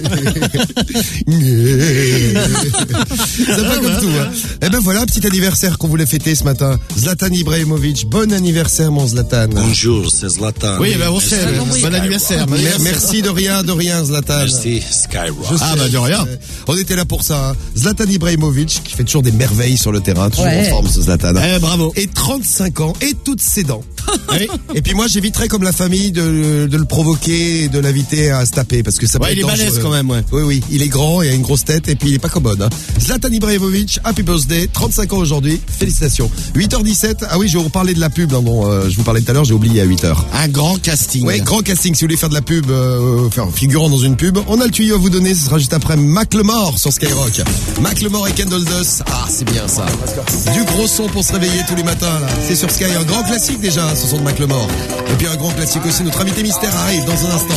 Sympa comme tout, hein. Eh ben voilà, petit anniversaire qu'on voulait fêter ce matin. Zlatan Ibrahimovic. Bon anniversaire, mon Zlatan. Bonjour, c'est Zlatan. Oui, ben on sait. Bon anniversaire. Bon Mer- Merci de rien, de rien, Zlatan. Merci, Skyrock. Je sais, Ah, bah, de rien. euh, On était là pour ça. Hein. Zlatan Ibrahimovic, qui fait toujours des merveilles sur le terrain, toujours Ouais. en forme, ce Zlatan. Eh, bravo. Et trente-cinq ans, et toutes ses dents. Oui. Et puis moi, j'éviterais comme la famille de, de le provoquer et de l'inviter à se taper, parce que ça peut Ouais, être il est balèze dangereux. quand même, ouais. Oui, oui, il est grand, il a une grosse tête, et puis il est pas commode. Hein. Zlatan Ibrahimovic, happy birthday, trente-cinq ans aujourd'hui, félicitations. huit heures dix-sept, ah oui, je vais vous parler de la pub, hein, dont euh, je vous parlais tout à l'heure, j'ai oublié à huit heures. Un grand casting. Ouais, grand casting. Si vous voulez faire de la pub, euh, faire figurant dans une pub, on a le tuyau à vous donner. Ce sera juste après Macklemore sur Skyrock. Macklemore et Kendall Dust. Ah, c'est bien ça. Du gros son pour se réveiller tous les matins. Là. C'est sur Sky. Un grand classique déjà, ce son de Macklemore. Et puis un grand classique aussi. Notre invité mystère arrive dans un instant.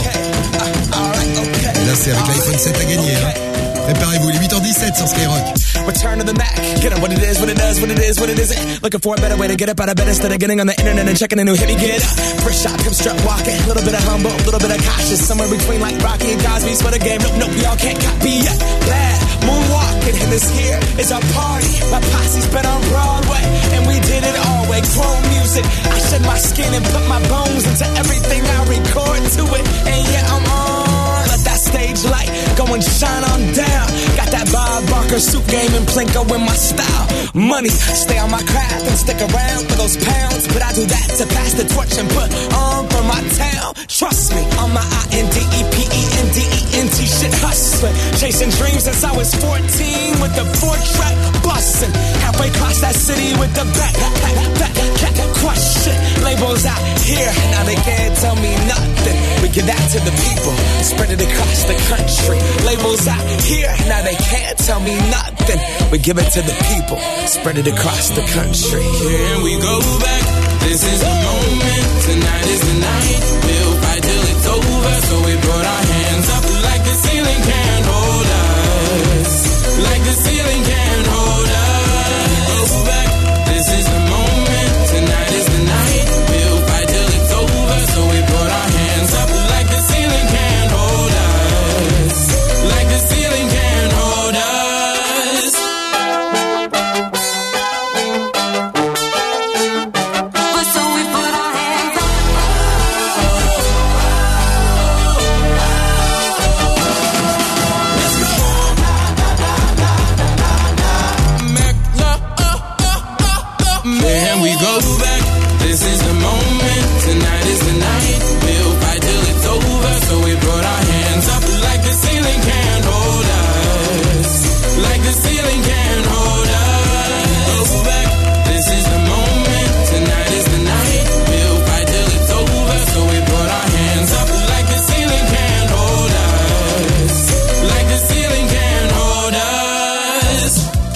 Et là, c'est avec l'iPhone sept à gagner. Hein. Préparez-vous, il est huit heures dix-sept sur Skyrock. Return to the Mac. Get it what it is, what it does, what it is, what it isn't. Looking for a better way to get up out of bed instead of getting on the internet and checking a new hit. Me get up. First shot, come strut walking. A little bit of humble, a little bit of cautious. Somewhere between like Rocky and Cosby's for the game. Nope, nope, y'all can't copy yet. Bad moonwalking, and this here is our party. My posse's been on Broadway, and we did it all way. Chrome music. I shed my skin and put my bones into everything I record to it. And yeah, I'm on. Let that stage light go and shine on down. Got that Bob Barker suit game and Plinko in my style. Money, stay on my craft and stick around for those pounds. But I do that to pass the torch and put on for my town. Trust me, on my I N D E P E N D E N T shit hustling. Chasing dreams since I was fourteen with the four track bustin'. Halfway across that city with the back, back, back, back, crush shit. Labels out here, now they can't tell me nothing. We give that to the people, spread it across the country. Labels out here, now they can't tell me nothing. We give it to the people, spread it across the country. Here we go back. This is the moment. Tonight is the night. We'll fight till it's over. So we put our hands up like the ceiling can't hold us. Like the ceiling can't hold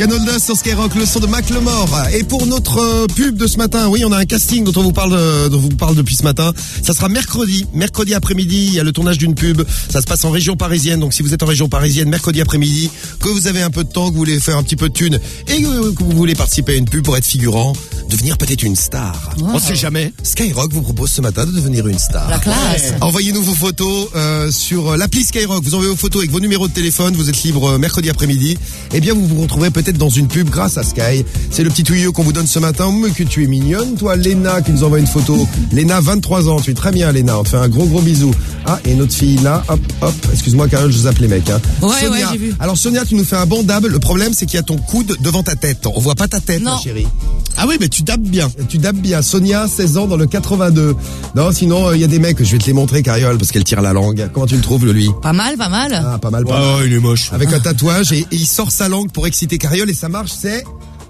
Canolda sur Skyrock, le son de Macklemore. Et pour notre euh, pub de ce matin, oui, on a un casting dont on vous parle, euh, dont on vous parle depuis ce matin. Ça sera mercredi, mercredi après-midi. Il y a le tournage d'une pub. Ça se passe en région parisienne. Donc si vous êtes en région parisienne, mercredi après-midi, que vous avez un peu de temps, que vous voulez faire un petit peu de thune et que, que vous voulez participer à une pub pour être figurant, devenir peut-être une star. Wow. On sait jamais. Skyrock vous propose ce matin de devenir une star. La classe. Envoyez-nous vos photos euh, sur l'appli Skyrock. Vous envoyez vos photos avec vos numéros de téléphone. Vous êtes libre euh, mercredi après-midi. Eh bien, vous vous retrouverez peut-être dans une pub grâce à Sky. C'est le petit tuyau qu'on vous donne ce matin. Mais que tu es mignonne, toi, Léna, qui nous envoie une photo. Léna, vingt-trois ans. Tu es très bien, Léna. On te fait un gros gros bisou. Ah, et notre fille là, hop, hop. Excuse-moi, Carole, je zappe les mecs. Hein. Ouais, Sonia. ouais, j'ai vu. Alors, Sonia, tu nous fais un bon dab. Le problème, c'est qu'il y a ton coude devant ta tête. On voit pas ta tête, non. ma chérie. Ah oui, mais tu dabs bien. Tu dabs bien. Sonia, seize ans, dans le quatre-vingt-deux. Non, sinon, il euh, y a des mecs, je vais te les montrer, Cariole, parce qu'elle tire la langue. Comment tu le trouves, le lui? Pas mal, pas mal. Ah, pas mal, pas ouais, mal. Ouais, il est moche. Avec un tatouage, et, et il sort sa langue pour exciter Cariole, et ça marche, c'est...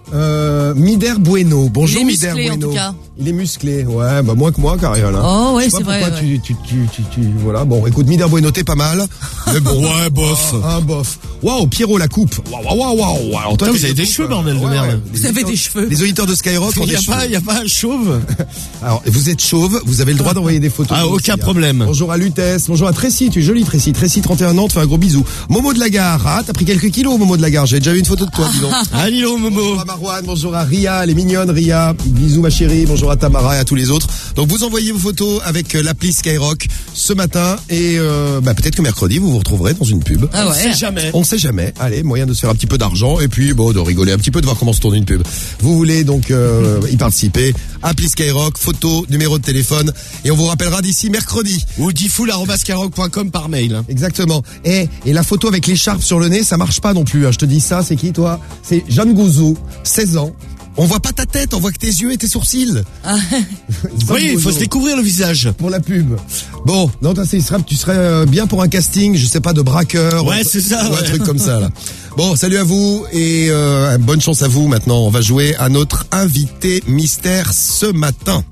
Euh, Mider Bueno. Bonjour, il est Mider musclé, Bueno. En tout cas. Il est musclé, ouais, bah moins que moi, Cariole. Hein. Oh, ouais, je sais c'est pas vrai. Pourquoi Ouais. tu, tu, tu, tu, tu, voilà. Bon, écoute, Mider Bueno, t'es pas mal. Mais bon. Ouais, bof. Ah, ah, bof. Waouh, Pierrot, la coupe. Waouh, waouh, waouh. Alors, toi, Putain, t'es vous avez des coupe, cheveux, euh, bordel de ouais, merde. ouais. Vous avez des cheveux. Les auditeurs de Skyrock ont Il des y a cheveux. pas, il y a pas un chauve. Alors, vous êtes chauve, vous avez le droit d'envoyer des photos. Ah, aussi, aucun hein. problème. Bonjour à Lutèce, bonjour à Tracy, tu es jolie Tracy. Tracy, trente et un ans, te fais un gros bisou. Momo de la Gare, ah, t'as pris quelques kilos, Momo de la Gare. J'ai déjà vu une photo de toi, dis donc. Allez, Momo. Bonjour à Marouane, bonjour à Ria, elle est mignonne, Ria. Bisous, ma chérie, bonjour à Tamara et à tous les autres. Donc, vous envoyez vos photos avec euh, l'appli Skyrock ce matin et euh, bah, peut-être que mercredi, vous vous retrouverez dans une pub. Ah ouais. On sait jamais. On sait jamais. Allez, moyen de se faire un petit peu d'argent et puis bon, de rigoler un petit peu, de voir comment se tourne une pub. Vous voulez donc euh, y participer? Appli Skyrock, photo, numéro de téléphone et on vous rappellera d'ici mercredi. Ou difool arobase skyrock point com par mail. Hein. Exactement. Et, et la photo avec l'écharpe sur le nez, ça marche pas non plus. Hein. Je te dis ça, c'est qui toi? C'est Jeanne Gouzou, seize ans. On voit pas ta tête, on voit que tes yeux et tes sourcils. Ah. Oui, il faut se découvrir le visage. Pour la pub. Bon, non, toi, c'est- tu serais euh, bien pour un casting, je sais pas, de braqueur. Ouais, ou- c'est ça, ou un ouais. truc comme ça, là. Bon, salut à vous et euh, bonne chance à vous maintenant. On va jouer à notre invité mystère ce matin.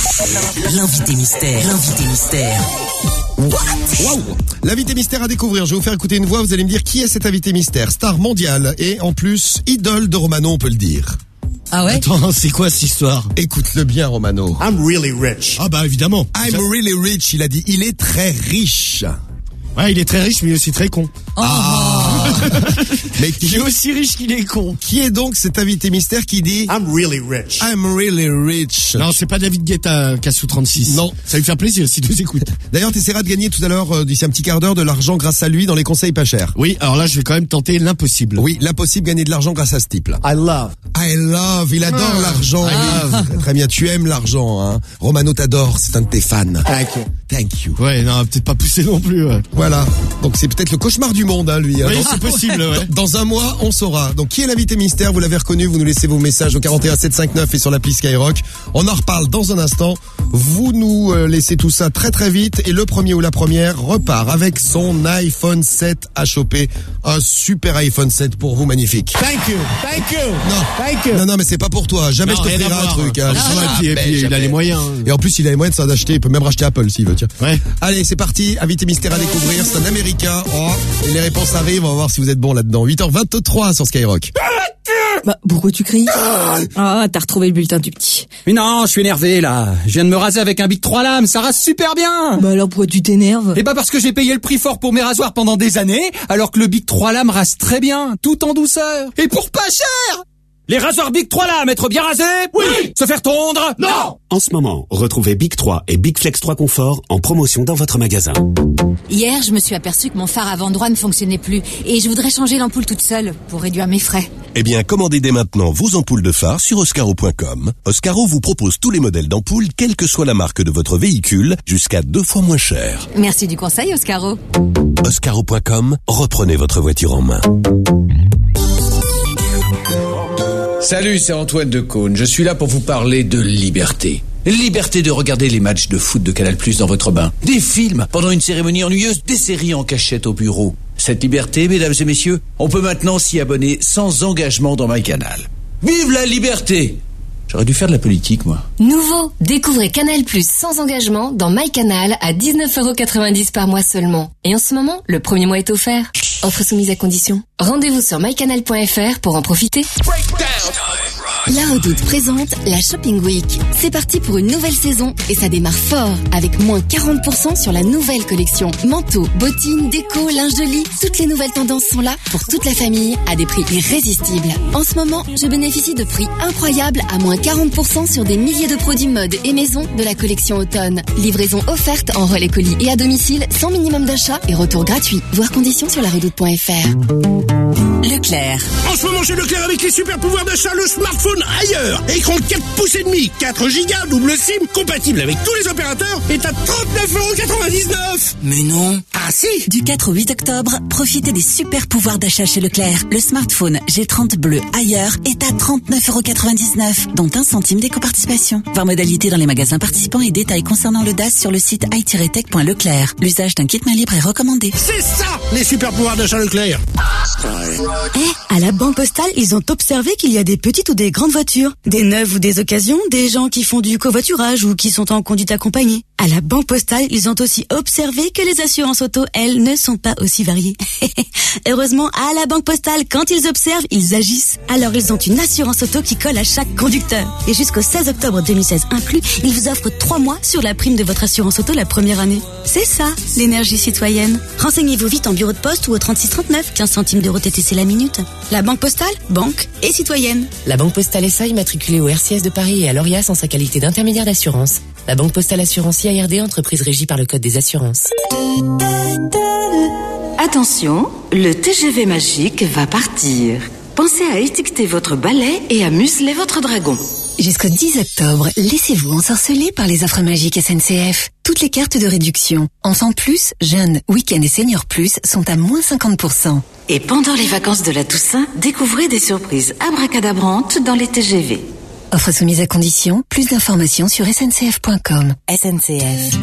L'invité mystère, l'invité mystère. Waouh! L'invité mystère à découvrir. Je vais vous faire écouter une voix, vous allez me dire qui est cet invité mystère. Star mondial et en plus, idole de Romano, on peut le dire. Ah ouais? Attends, c'est quoi cette histoire? Écoute-le bien, Romano. I'm really rich. Ah bah évidemment. I'm really rich, il a dit. Il est très riche. Ouais, il est très riche, mais il est aussi très con. Ah. Mais Il qui, est aussi riche qu'il est con. qui est donc cet invité mystère qui dit I'm really rich. I'm really rich? Non, c'est pas David Guetta, Cassou trente-six. Non. Ça va lui faire plaisir si tu nous écoutes. D'ailleurs, tu essaieras de gagner tout à l'heure, euh, d'ici un petit quart d'heure, de l'argent grâce à lui dans les conseils pas chers. Oui, alors là, je vais quand même tenter l'impossible. Oui, l'impossible, gagner de l'argent grâce à ce type-là. I love. I love, il adore l'argent. I love. Très, très bien, tu aimes l'argent, hein. Romano t'adore, c'est un de tes fans. Thank you. Thank you. Ouais, non, peut-être pas pousser non plus. Ouais. Voilà. Donc c'est peut-être le cauchemar du monde, hein, lui. hein. Oui, Dans- c'est possible, ouais. Dans, dans un mois, on saura. Donc qui est l'invité mystère? Vous l'avez reconnu, vous nous laissez vos messages au quarante et un sept cinq neuf et sur l'appli Skyrock. On en reparle dans un instant. Vous nous euh, laissez tout ça très très vite et le premier ou la première repart avec son iPhone sept à choper. Un super iPhone sept pour vous, magnifique. Thank you. Thank you. Non. Thank you. Non, non, mais c'est pas pour toi. Jamais Non, je te rien à ferai un voir. truc. Hein. Ah, Jamais, et puis, et puis, il a jamais. les moyens. Et en plus, il a les moyens de s'en acheter. Il peut même racheter Apple s'il veut, tiens. Ouais. Allez, c'est parti. Invité mystère à découvrir. C'est un Américain. Oh, et les réponses arrivent. On va voir si vous êtes bon là-dedans. huit heures vingt-trois sur Skyrock. Bah, pourquoi tu cries? Ah, t'as retrouvé le bulletin du petit. Mais non, je suis énervé là. Je viens de me raser avec un Bic trois lames, ça rase super bien. Bah alors pourquoi tu t'énerves? Et bah parce que j'ai payé le prix fort pour mes rasoirs pendant des années, alors que le Bic trois lames rase très bien, tout en douceur. Et pour pas cher. Les rasoirs Bic trois lames, être bien rasé? Oui. Se faire tondre? Non. En ce moment, retrouvez Bic trois et Bic Flex trois Confort en promotion dans votre magasin. Hier, je me suis aperçu que mon phare avant droit ne fonctionnait plus et je voudrais changer l'ampoule toute seule pour réduire mes frais. Eh bien, commandez dès maintenant vos ampoules de phare sur Oscaro point com. Oscaro vous propose tous les modèles d'ampoules, quelle que soit la marque de votre véhicule, jusqu'à deux fois moins cher. Merci du conseil, Oscaro. Oscaro point com, reprenez votre voiture en main. Salut, c'est Antoine Decaune. Je suis là pour vous parler de liberté. Liberté de regarder les matchs de foot de Canal+ dans votre bain. Des films pendant une cérémonie ennuyeuse, des séries en cachette au bureau. Cette liberté, mesdames et messieurs, on peut maintenant s'y abonner sans engagement dans MyCanal. Vive la liberté! J'aurais dû faire de la politique, moi. Nouveau, découvrez Canal Plus sans engagement dans MyCanal à dix-neuf euros quatre-vingt-dix par mois seulement. Et en ce moment, le premier mois est offert. Offre soumise à condition. Rendez-vous sur my canal point f r pour en profiter. La Redoute présente la Shopping Week. C'est parti pour une nouvelle saison et ça démarre fort avec moins quarante pour cent sur la nouvelle collection. Manteaux, bottines, déco, linge de lit, toutes les nouvelles tendances sont là pour toute la famille à des prix irrésistibles. En ce moment, je bénéficie de prix incroyables à moins quarante pour cent sur des milliers de produits mode et maison de la collection automne. Livraison offerte en relais colis et à domicile sans minimum d'achat et retour gratuit. Voir conditions sur la redoute point f r. Leclerc. En ce moment chez Leclerc avec les super pouvoirs d'achat, le smartphone ailleurs. Écran quatre pouces et demi, quatre gigas, double SIM, compatible avec tous les opérateurs, est à trente-neuf euros quatre-vingt-dix-neuf. Mais non. Ah si. Du quatre au huit octobre, profitez des super pouvoirs d'achat chez Leclerc. Le smartphone G trente Bleu ailleurs est à trente-neuf euros quatre-vingt-dix-neuf, dont un centime d'éco-participation. Voir modalité dans les magasins participants et détails concernant le D A S sur le site i tiret tech point leclerc. L'usage d'un kit main libre est recommandé. C'est ça, les super pouvoirs d'achat Leclerc. Eh, à la Banque Postale, ils ont observé qu'il y a des petites ou des grandes voitures, des neuves ou des occasions, des gens qui font du covoiturage ou qui sont en conduite accompagnée. À la Banque Postale, ils ont aussi observé que les assurances auto, elles, ne sont pas aussi variées. Heureusement, à la Banque Postale, quand ils observent, ils agissent. Alors ils ont une assurance auto qui colle à chaque conducteur. Et jusqu'au seize octobre deux mille seize inclus, ils vous offrent trois mois sur la prime de votre assurance auto la première année. C'est ça, l'énergie citoyenne. Renseignez-vous vite en bureau de poste ou au trente-six trente-neuf, quinze centimes d'euros T T C la minute. La Banque Postale, banque et citoyenne. La Banque Postale S A immatriculée au R C S de Paris et à l'Orias en sa qualité d'intermédiaire d'assurance. La Banque Postale Assurance I A R D, entreprise régie par le Code des assurances. Attention, le T G V magique va partir. Pensez à étiqueter votre balai et à museler votre dragon. Jusqu'au dix octobre, laissez-vous ensorceler par les offres magiques S N C F. Toutes les cartes de réduction, Enfants Plus, Jeunes, Week-end et Senior Plus sont à moins cinquante pour cent. Et pendant les vacances de la Toussaint, découvrez des surprises abracadabrantes dans les T G V. Offre soumise à condition, plus d'informations sur s n c f point com. S N C F.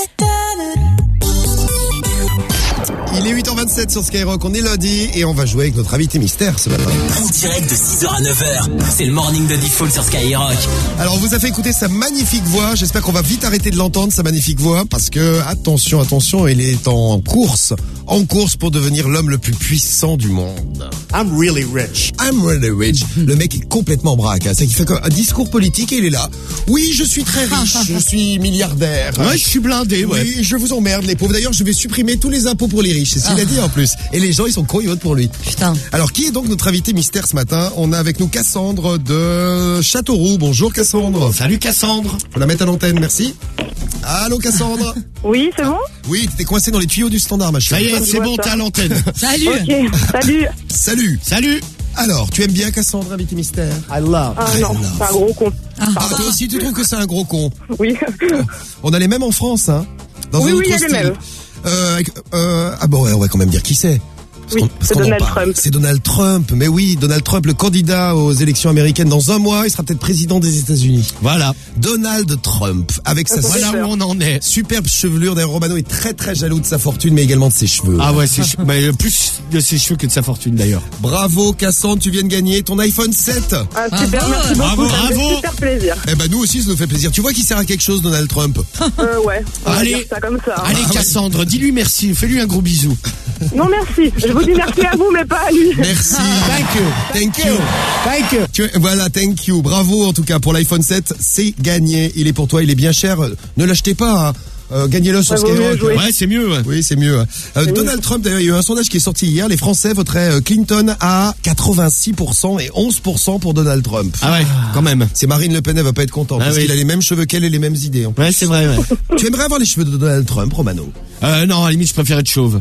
Il est huit heures vingt-sept sur Skyrock, on est lundi et on va jouer avec notre invité mystère ce matin. En direct de six heures à neuf heures, c'est le morning de Default sur Skyrock. Alors on vous a fait écouter sa magnifique voix, j'espère qu'on va vite arrêter de l'entendre, sa magnifique voix, parce que, attention, attention, il est en course, en course pour devenir l'homme le plus puissant du monde. I'm really rich. I'm really rich. Le mec est complètement braque, hein. C'est qu'il fait un discours politique et il est là. Oui, je suis très riche, je suis milliardaire. Ouais, je suis blindé, ouais. Oui, je vous emmerde les pauvres. D'ailleurs, je vais supprimer tous les impôts pour les riches. C'est ce qu'il a dit en plus. Et les gens, ils sont cons, ils votent pour lui. Putain. Alors, qui est donc notre invité mystère ce matin? On a avec nous Cassandre de Châteauroux. Bonjour Cassandre. Salut Cassandre. On la met à l'antenne, merci. Allô Cassandre. Oui, c'est bon? Oui, t'étais coincé dans les tuyaux du standard, ma chérie. Ça y est, c'est bon, t'es à l'antenne. Salut. Ok, salut. Salut. Salut. Alors, tu aimes bien Cassandre, invité mystère? I love. Ah non, c'est un gros con. Ah, toi aussi, tu trouves que c'est un gros con? Oui. On a les mêmes en France, hein? Dans oui, un oui, il y a autre les style. mêmes. Euh, euh, ah bon, ouais, on va quand même dire qui c'est. Oui, c'est Donald Trump. C'est Donald Trump, mais oui, Donald Trump, le candidat aux élections américaines. Dans un mois, il sera peut-être président des États-Unis. Voilà. Donald Trump, avec sa voilà où on en est. Superbe chevelure. D'ailleurs, Romano est très très jaloux de sa fortune, mais également de ses cheveux. Ah ouais, c'est mais plus de ses cheveux que de sa fortune d'ailleurs. Bravo Cassandre, tu viens de gagner ton iPhone sept. Ah, super, merci beaucoup. Bravo, ça bravo. me fait super plaisir. Eh ben nous aussi, ça nous fait plaisir. Tu vois qu'il sert à quelque chose, Donald Trump? Euh, ouais. On va Allez, dire ça comme ça. Hein. allez Cassandre, dis-lui merci, fais-lui un gros bisou. Non, merci. Je vous dis merci à vous, mais pas à lui. Merci. Thank you. Thank you. Thank you. Tu, voilà, thank you. Bravo en tout cas pour l'iPhone sept, c'est gagné. Il est pour toi, il est bien cher. Ne l'achetez pas, hein. Euh, gagnez-le sur Skyrock. Ouais, c'est mieux. Ouais. Oui, c'est mieux. Euh, Donald Trump, d'ailleurs, il y a eu un sondage qui est sorti hier. Les Français voteraient Clinton à quatre-vingt-six pour cent et onze pour cent pour Donald Trump. Ah ouais, quand même. C'est Marine Le Pen, elle va pas être contente Ah parce oui. qu'il a les mêmes cheveux qu'elle et les mêmes idées. En plus. Ouais, c'est vrai. Ouais. Tu aimerais avoir les cheveux de Donald Trump, Romano? Euh, non, à la limite, je préfère être chauve.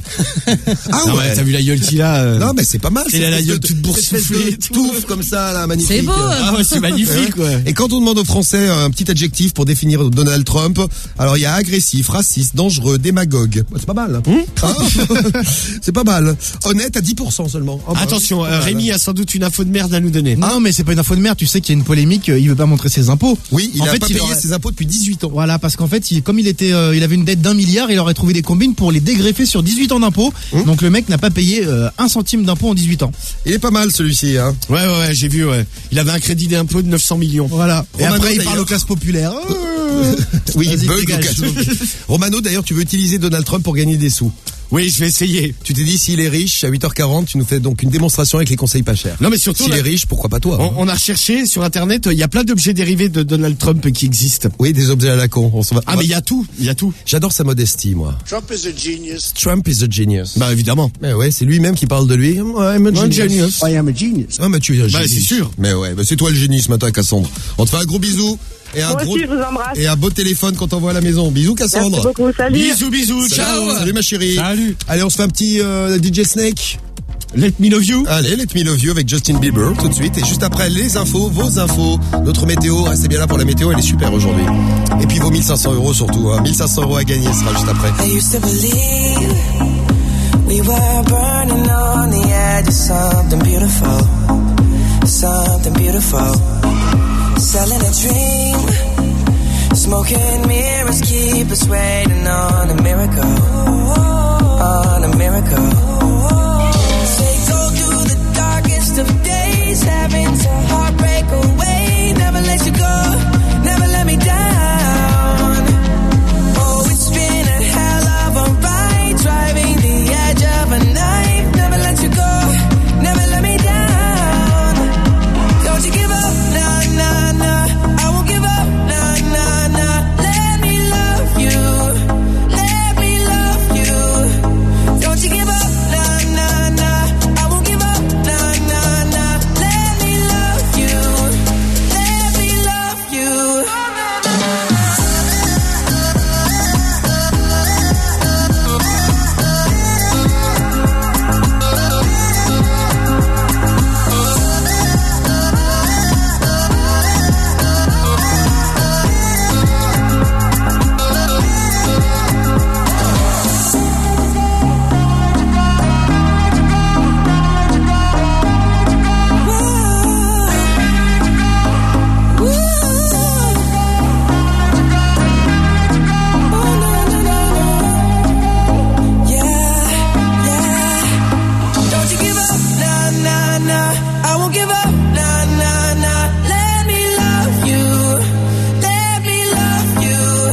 Ah non, ouais. ouais. T'as vu la gueule qu'il a euh... Non, mais c'est pas mal. Il a la gueule toute boursouflée. Touffe comme ça, là, magnifique. C'est beau. Ah ouais, c'est magnifique, ouais. Et quand on demande aux Français un petit adjectif pour définir Donald Trump, alors il y a agressif, raciste, dangereux, démagogue. C'est pas mal. Hein Hum ah, c'est pas mal. Honnête à dix pour cent seulement. Oh, bah, attention, euh, Rémi a sans doute une info de merde à nous donner. Non, mais c'est pas une info de merde. Tu sais qu'il y a une polémique. Il veut pas montrer ses impôts. Oui, il en a fait, pas il payé aurait... ses impôts depuis dix-huit ans. Voilà, parce qu'en fait, il, comme il était, euh, il avait une dette d'un milliard, il aurait trouvé des combine pour les dégreffer sur dix-huit ans d'impôts. Mmh. Donc le mec n'a pas payé euh, un centime d'impôt en dix-huit ans. Il est pas mal celui-ci, hein. Ouais, ouais, ouais, j'ai vu, ouais. Il avait un crédit d'impôt de neuf cents millions. Voilà. Et Romano, après, il parle aux classes populaires. Oui, il bug aux dégage. classes populaires. Romano, d'ailleurs, tu veux utiliser Donald Trump pour gagner des sous. Oui, je vais essayer. Tu t'es dit, s'il est riche, à huit heures quarante, tu nous fais donc une démonstration avec les conseils pas chers. Non, mais surtout, s'il là, est riche, pourquoi pas toi? On, hein. on a recherché sur Internet, il y a plein d'objets dérivés de Donald Trump qui existent. Oui, des objets à la con. On s'en va. Ah, mais il y a tout, il y a tout. J'adore sa modestie, moi. Trump is a genius. Trump is a genius. Bah, évidemment. Mais ouais, c'est lui-même qui parle de lui. Ouais, I'm a I'm genius. genius. I am a genius. Ah, mais tu es un Bah, génie. c'est sûr. Mais ouais, bah, c'est toi le génie ce matin, Cassandre. On te fait un gros bisou. Et un Moi gros, aussi, je vous embrasse. et un beau téléphone quand on voit à la maison. Bisous, Cassandre. Merci beaucoup, salut. Bisous, bisous, Salut. ciao. Salut, ma chérie. Salut. Allez, on se fait un petit euh, D J Snake. Let me love you. Allez, Let Me Love You avec Justin Bieber tout de suite. Et juste après, les infos, vos infos, notre météo. Restez bien là pour la météo, elle est super aujourd'hui. Et puis vos mille cinq cents euros surtout. Hein. mille cinq cents euros à gagner, ce sera juste après. I used to believe we were burning on the edge of something beautiful, something beautiful. Selling a dream, smoking mirrors keep us waiting on a miracle, on a miracle. Say go through the darkest of days, having to heartbreak away, never let you go, never let me down. Oh, it's been a hell of a ride, driving the edge of a knife, never let you go, never let me down. Don't you give up, nah, nah, nah, I won't give up, nah, nah, nah. Let me love you, let me love you. Don't you give up, nah, nah, nah, I won't give up, nah, nah, nah. Let me love you, let me love you. Don't you give up, nah, nah, nah. I won't give up, nah, nah, nah. Let me love you, let me love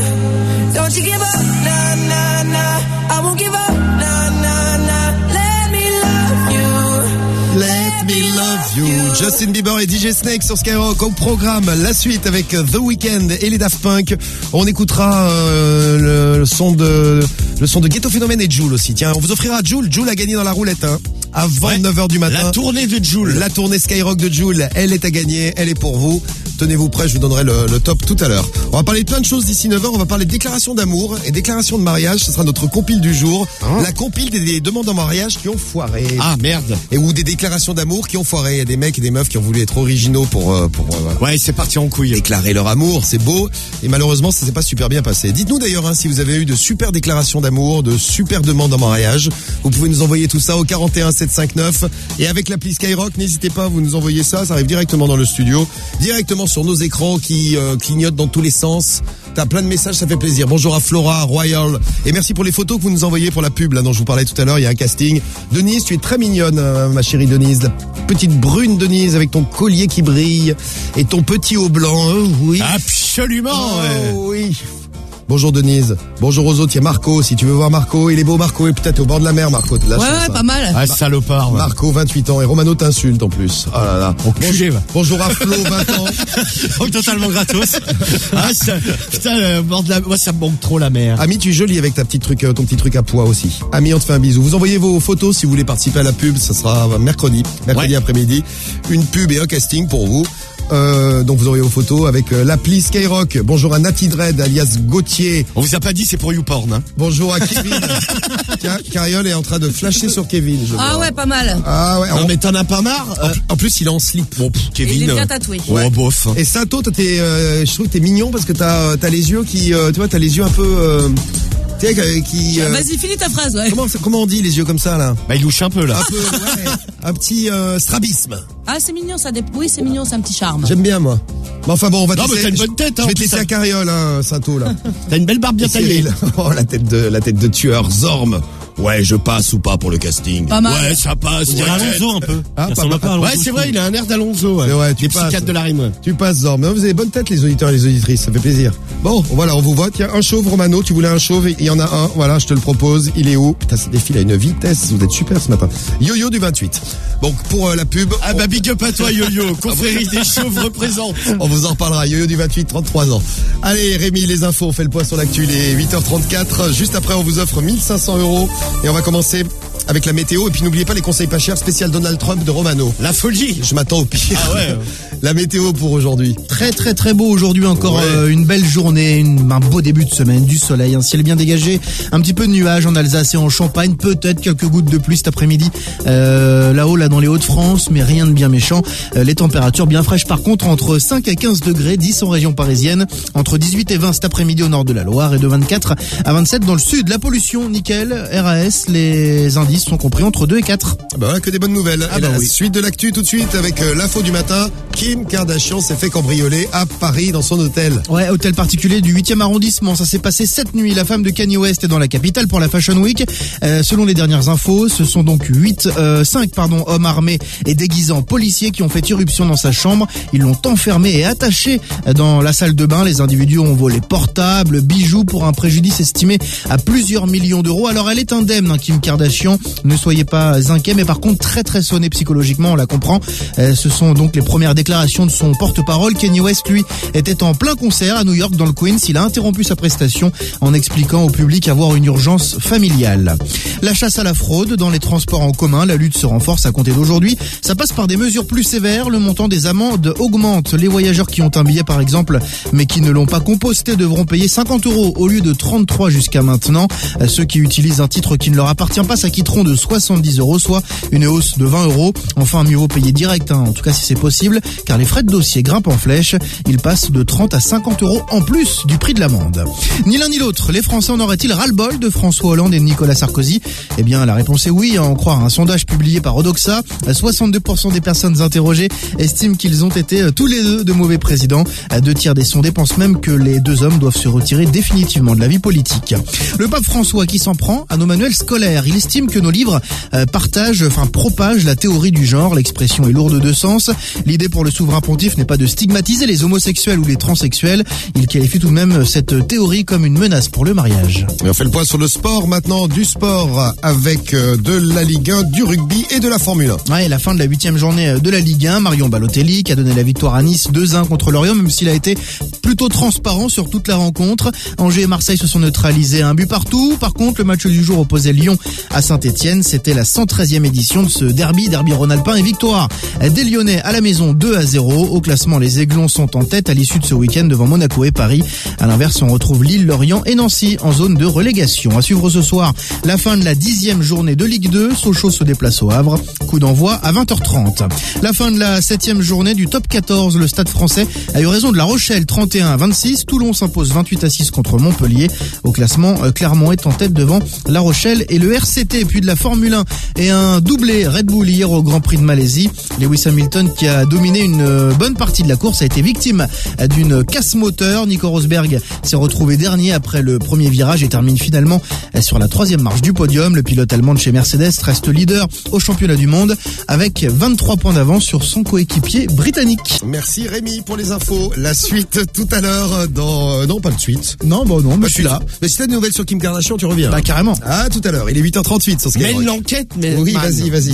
you. Don't you give up, nah, nah, nah. I won't give up, nah, nah, nah. Let me love you. Let Me Love You. Justin Bieber et D J Snake sur Skyrock au programme. La suite avec The Weeknd et les Daft Punk. On écoutera euh, le, le son de le son de Ghetto Phénomène et Jul aussi. Tiens, on vous offrira Jul. Jul a gagné dans la roulette. Hein. Avant Ouais. neuf heures du matin. La tournée de Jul. La tournée Skyrock de Jul, elle est à gagner, elle est pour vous. Tenez-vous prêts, je vous donnerai le, le top tout à l'heure. On va parler de plein de choses d'ici neuf heures. On va parler de déclaration d'amour et déclaration de mariage. Ce sera notre compile du jour. Hein La compile des, des demandes en mariage qui ont foiré. Ah, merde. Et ou des déclarations d'amour qui ont foiré. Il y a des mecs et des meufs qui ont voulu être originaux pour, euh, pour euh, Ouais, c'est parti en couille. déclarer leur amour. C'est beau. Et malheureusement, ça s'est pas super bien passé. Dites-nous d'ailleurs hein, si vous avez eu de super déclarations d'amour, de super demandes en mariage. Vous pouvez nous envoyer tout ça au quarante et un sept cent cinquante-neuf. Et avec l'appli Skyrock, n'hésitez pas, vous nous envoyez ça. Ça arrive directement dans le studio, directement sur nos écrans qui euh, clignotent dans tous les sens. T'as plein de messages, ça fait plaisir. Bonjour à Flora, à Royal. Et merci pour les photos que vous nous envoyez pour la pub là dont je vous parlais tout à l'heure. Il y a un casting. Denise, tu es très mignonne, euh, ma chérie Denise. La petite brune Denise avec ton collier qui brille et ton petit haut blanc. Oh, oui. Absolument. Oh, ouais. oui. Bonjour Denise. Bonjour aux autres. Il y a Marco. Si tu veux voir Marco, il est beau Marco. Et peut-être au bord de la mer, Marco. T'as de la Ouais, chance, ouais, hein. pas mal. Ah, salopard. ouais. Marco, vingt-huit ans. Et Romano t'insulte en plus. Oh là là. Enculé, va. Bonjour à Flo, vingt ans. Oh, totalement gratos. Ah, ça, putain, le bord de la, moi, ça me manque trop la mer. Ami, tu es jolie avec ta petite truc, euh, ton petit truc à poids aussi. Ami, on te fait un bisou. Vous envoyez vos photos si vous voulez participer à la pub. Ça sera mercredi. Mercredi Ouais. après-midi. Une pub et un casting pour vous. Euh, donc vous aurez vos photos avec euh, l'appli Skyrock. Bonjour à Nati Dread, alias Gauthier. On vous a pas dit, c'est pour YouPorn, hein. Bonjour à Kevin. Tiens, Cariole est en train de flasher sur Kevin. Je Ah vois. ouais, pas mal. Ah ouais. Non, en, mais t'en as pas marre? en- en plus, il est en slip. Bon, pff, Et Kevin. il est bien euh, tatoué. Ouais, bof. Et Sato, toi, t'es, euh, je trouve que t'es mignon parce que t'as, euh, t'as les yeux qui, euh, tu vois, t'as les yeux un peu, euh, Tu sais, euh, qui... euh, Vas-y, finis ta phrase, ouais. comment, comment on dit les yeux comme ça, là? Bah, il louche un peu, là. Un peu, ouais. Un petit euh, strabisme. Ah, c'est mignon, ça. Dé... Oui, c'est mignon, c'est un petit charme. J'aime bien, moi. Mais enfin bon, on va te Non, mais laisser- t'as une bonne tête, hein, Je vais en te plus, laisser ça. à Carriole, hein, Saint-O, là. T'as une belle barbe bien Et taillée. Cyril. Oh, la tête de, la tête de tueur, Zorm. Ouais, je passe ou pas pour le casting? Pas mal. Ouais, ça passe. On dirait ouais. Alonso un peu. Ah, Il pas ressemble mal. pas à Alonso, Ouais, c'est je vrai, trouve. il a un air d'Alonso. Ouais. C'est vrai, tu Les passes. psychiatres de la rime. Ouais. Tu passes, Zorm. Non, vous avez bonne tête, les auditeurs et les auditrices. Ça fait plaisir. Bon, voilà, on vous vote. Tiens, un chauve, Romano. Tu voulais un chauve. Il y en a un. Voilà, je te le propose. Il est où? Putain, ça défile à une vitesse. Vous êtes super ce matin. Yo-yo du vingt-huit. Donc, pour euh, la pub. Ah bah big up à toi Yo-Yo, confrérie des chauves représente. On vous en reparlera. Yo-yo du vingt-huit, trente-trois ans. Allez, Rémi, les infos. On fait le point sur l'actu. Il est huit heures trente-quatre. Juste après, on vous offre mille cinq cents euros. Et on va commencer avec la météo. Et puis, n'oubliez pas les conseils pas chers spécial Donald Trump de Romano. La folie. Je m'attends au pire. Ah ouais. La météo pour aujourd'hui. Très très très beau aujourd'hui, encore Ouais. euh, une belle journée, une, un beau début de semaine, du soleil, un ciel bien dégagé, un petit peu de nuages en Alsace et en Champagne, peut-être quelques gouttes de pluie cet après-midi euh, là-haut, là dans les Hauts-de-France, mais rien de bien méchant. Euh, les températures bien fraîches par contre, entre cinq à quinze degrés, dix en région parisienne, entre dix-huit et vingt cet après-midi au nord de la Loire et de vingt-quatre à vingt-sept dans le sud. La pollution, nickel, R A S, les indices sont compris entre deux et quatre. Ah bah voilà, que des bonnes nouvelles. Ah et bah la oui. suite de l'actu tout de suite avec euh, l'info du matin. Kim Kardashian s'est fait cambrioler à Paris dans son hôtel. Ouais, hôtel particulier du huitième arrondissement. Ça s'est passé cette nuit. La femme de Kanye West est dans la capitale pour la Fashion Week. Euh, selon les dernières infos, ce sont donc huit, euh, cinq pardon, hommes armés et déguisés en policiers qui ont fait irruption dans sa chambre. Ils l'ont enfermé et attaché dans la salle de bain. Les individus ont volé portables, bijoux pour un préjudice estimé à plusieurs millions d'euros. Alors elle est indemne, hein, Kim Kardashian. Ne soyez pas inquiets, mais par contre très très sonnée psychologiquement, on la comprend. Euh, ce sont donc les premières déclarations de son porte-parole. Kanye West, lui, était en plein concert à New York dans le Queens. Il a interrompu sa prestation en expliquant au public avoir une urgence familiale. La chasse à la fraude dans les transports en commun, la lutte se renforce à compter d'aujourd'hui. Ça passe par des mesures plus sévères. Le montant des amendes augmente. Les voyageurs qui ont un billet par exemple, mais qui ne l'ont pas composté, devront payer cinquante euros au lieu de trente-trois jusqu'à maintenant. Ceux qui utilisent un titre qui ne leur appartient pas s'acquitteront de soixante-dix euros, soit une hausse de vingt euros. Enfin, mieux vaut payer direct, hein, en tout cas si c'est possible, car les frais de dossier grimpent en flèche. Ils passent de trente à cinquante euros en plus du prix de l'amende. Ni l'un ni l'autre, les Français en auraient-ils ras-le-bol de François Hollande et de Nicolas Sarkozy? Eh bien, la réponse est oui, à en croire un sondage publié par Odoxa. soixante-deux pour cent des personnes interrogées estiment qu'ils ont été tous les deux de mauvais présidents. Deux tiers des sondés pensent même que les deux hommes doivent se retirer définitivement de la vie politique. Le pape François qui s'en prend à nos manuels scolaires. Il estime que nos livres euh, partagent, enfin propagent la théorie du genre. L'expression est lourde de sens. L'idée pour le souverain pontife n'est pas de stigmatiser les homosexuels ou les transsexuels. Il qualifie tout de même cette théorie comme une menace pour le mariage. Et on fait le point sur le sport maintenant, du sport avec euh, de la Ligue un, du rugby et de la Formule un. Ouais, la fin de la huitième journée de la Ligue un, Marion Balotelli qui a donné la victoire à Nice deux un contre Lorient, même s'il a été plutôt transparent sur toute la rencontre. Angers et Marseille se sont neutralisés à un but partout. Par contre, le match du jour opposait Lyon à Saint-Etienne. C'était la cent treizième édition de ce derby, derby rhône-alpin, et victoire des Lyonnais à la maison deux à zéro. Au classement, les Aiglons sont en tête à l'issue de ce week-end devant Monaco et Paris. À l'inverse, on retrouve Lille, Lorient et Nancy en zone de relégation. À suivre ce soir, la fin de la dixième journée de Ligue deux. Sochaux se déplace au Havre. Coup d'envoi à vingt heures trente. La fin de la septième journée du top quatorze. Le Stade français a eu raison de La Rochelle, trente et un à vingt-six. Toulon s'impose vingt-huit à six contre Montpellier. Au classement, Clermont est en tête devant La Rochelle et le R C T. Puis de la Formule un et un doublé Red Bull hier au Grand Prix de Malaisie. Lewis Hamilton, qui a dominé une bonne partie de la course, a été victime d'une casse moteur. Nico Rosberg s'est retrouvé dernier après le premier virage et termine finalement sur la troisième marche du podium. Le pilote allemand de chez Mercedes reste leader au championnat du monde avec vingt-trois points d'avance sur son coéquipier britannique. Merci Rémi pour les infos. La suite tout à l'heure dans... Non, pas de suite. Non, bon non, mais Pas je suis de là. suite. Mais si t'as des nouvelles sur Kim Kardashian, tu reviens. Bah carrément. Ah, tout à l'heure. Il est huit heures trente-huit sur Skyrock. Mène l'enquête, mais... Oui, man. vas-y, vas-y.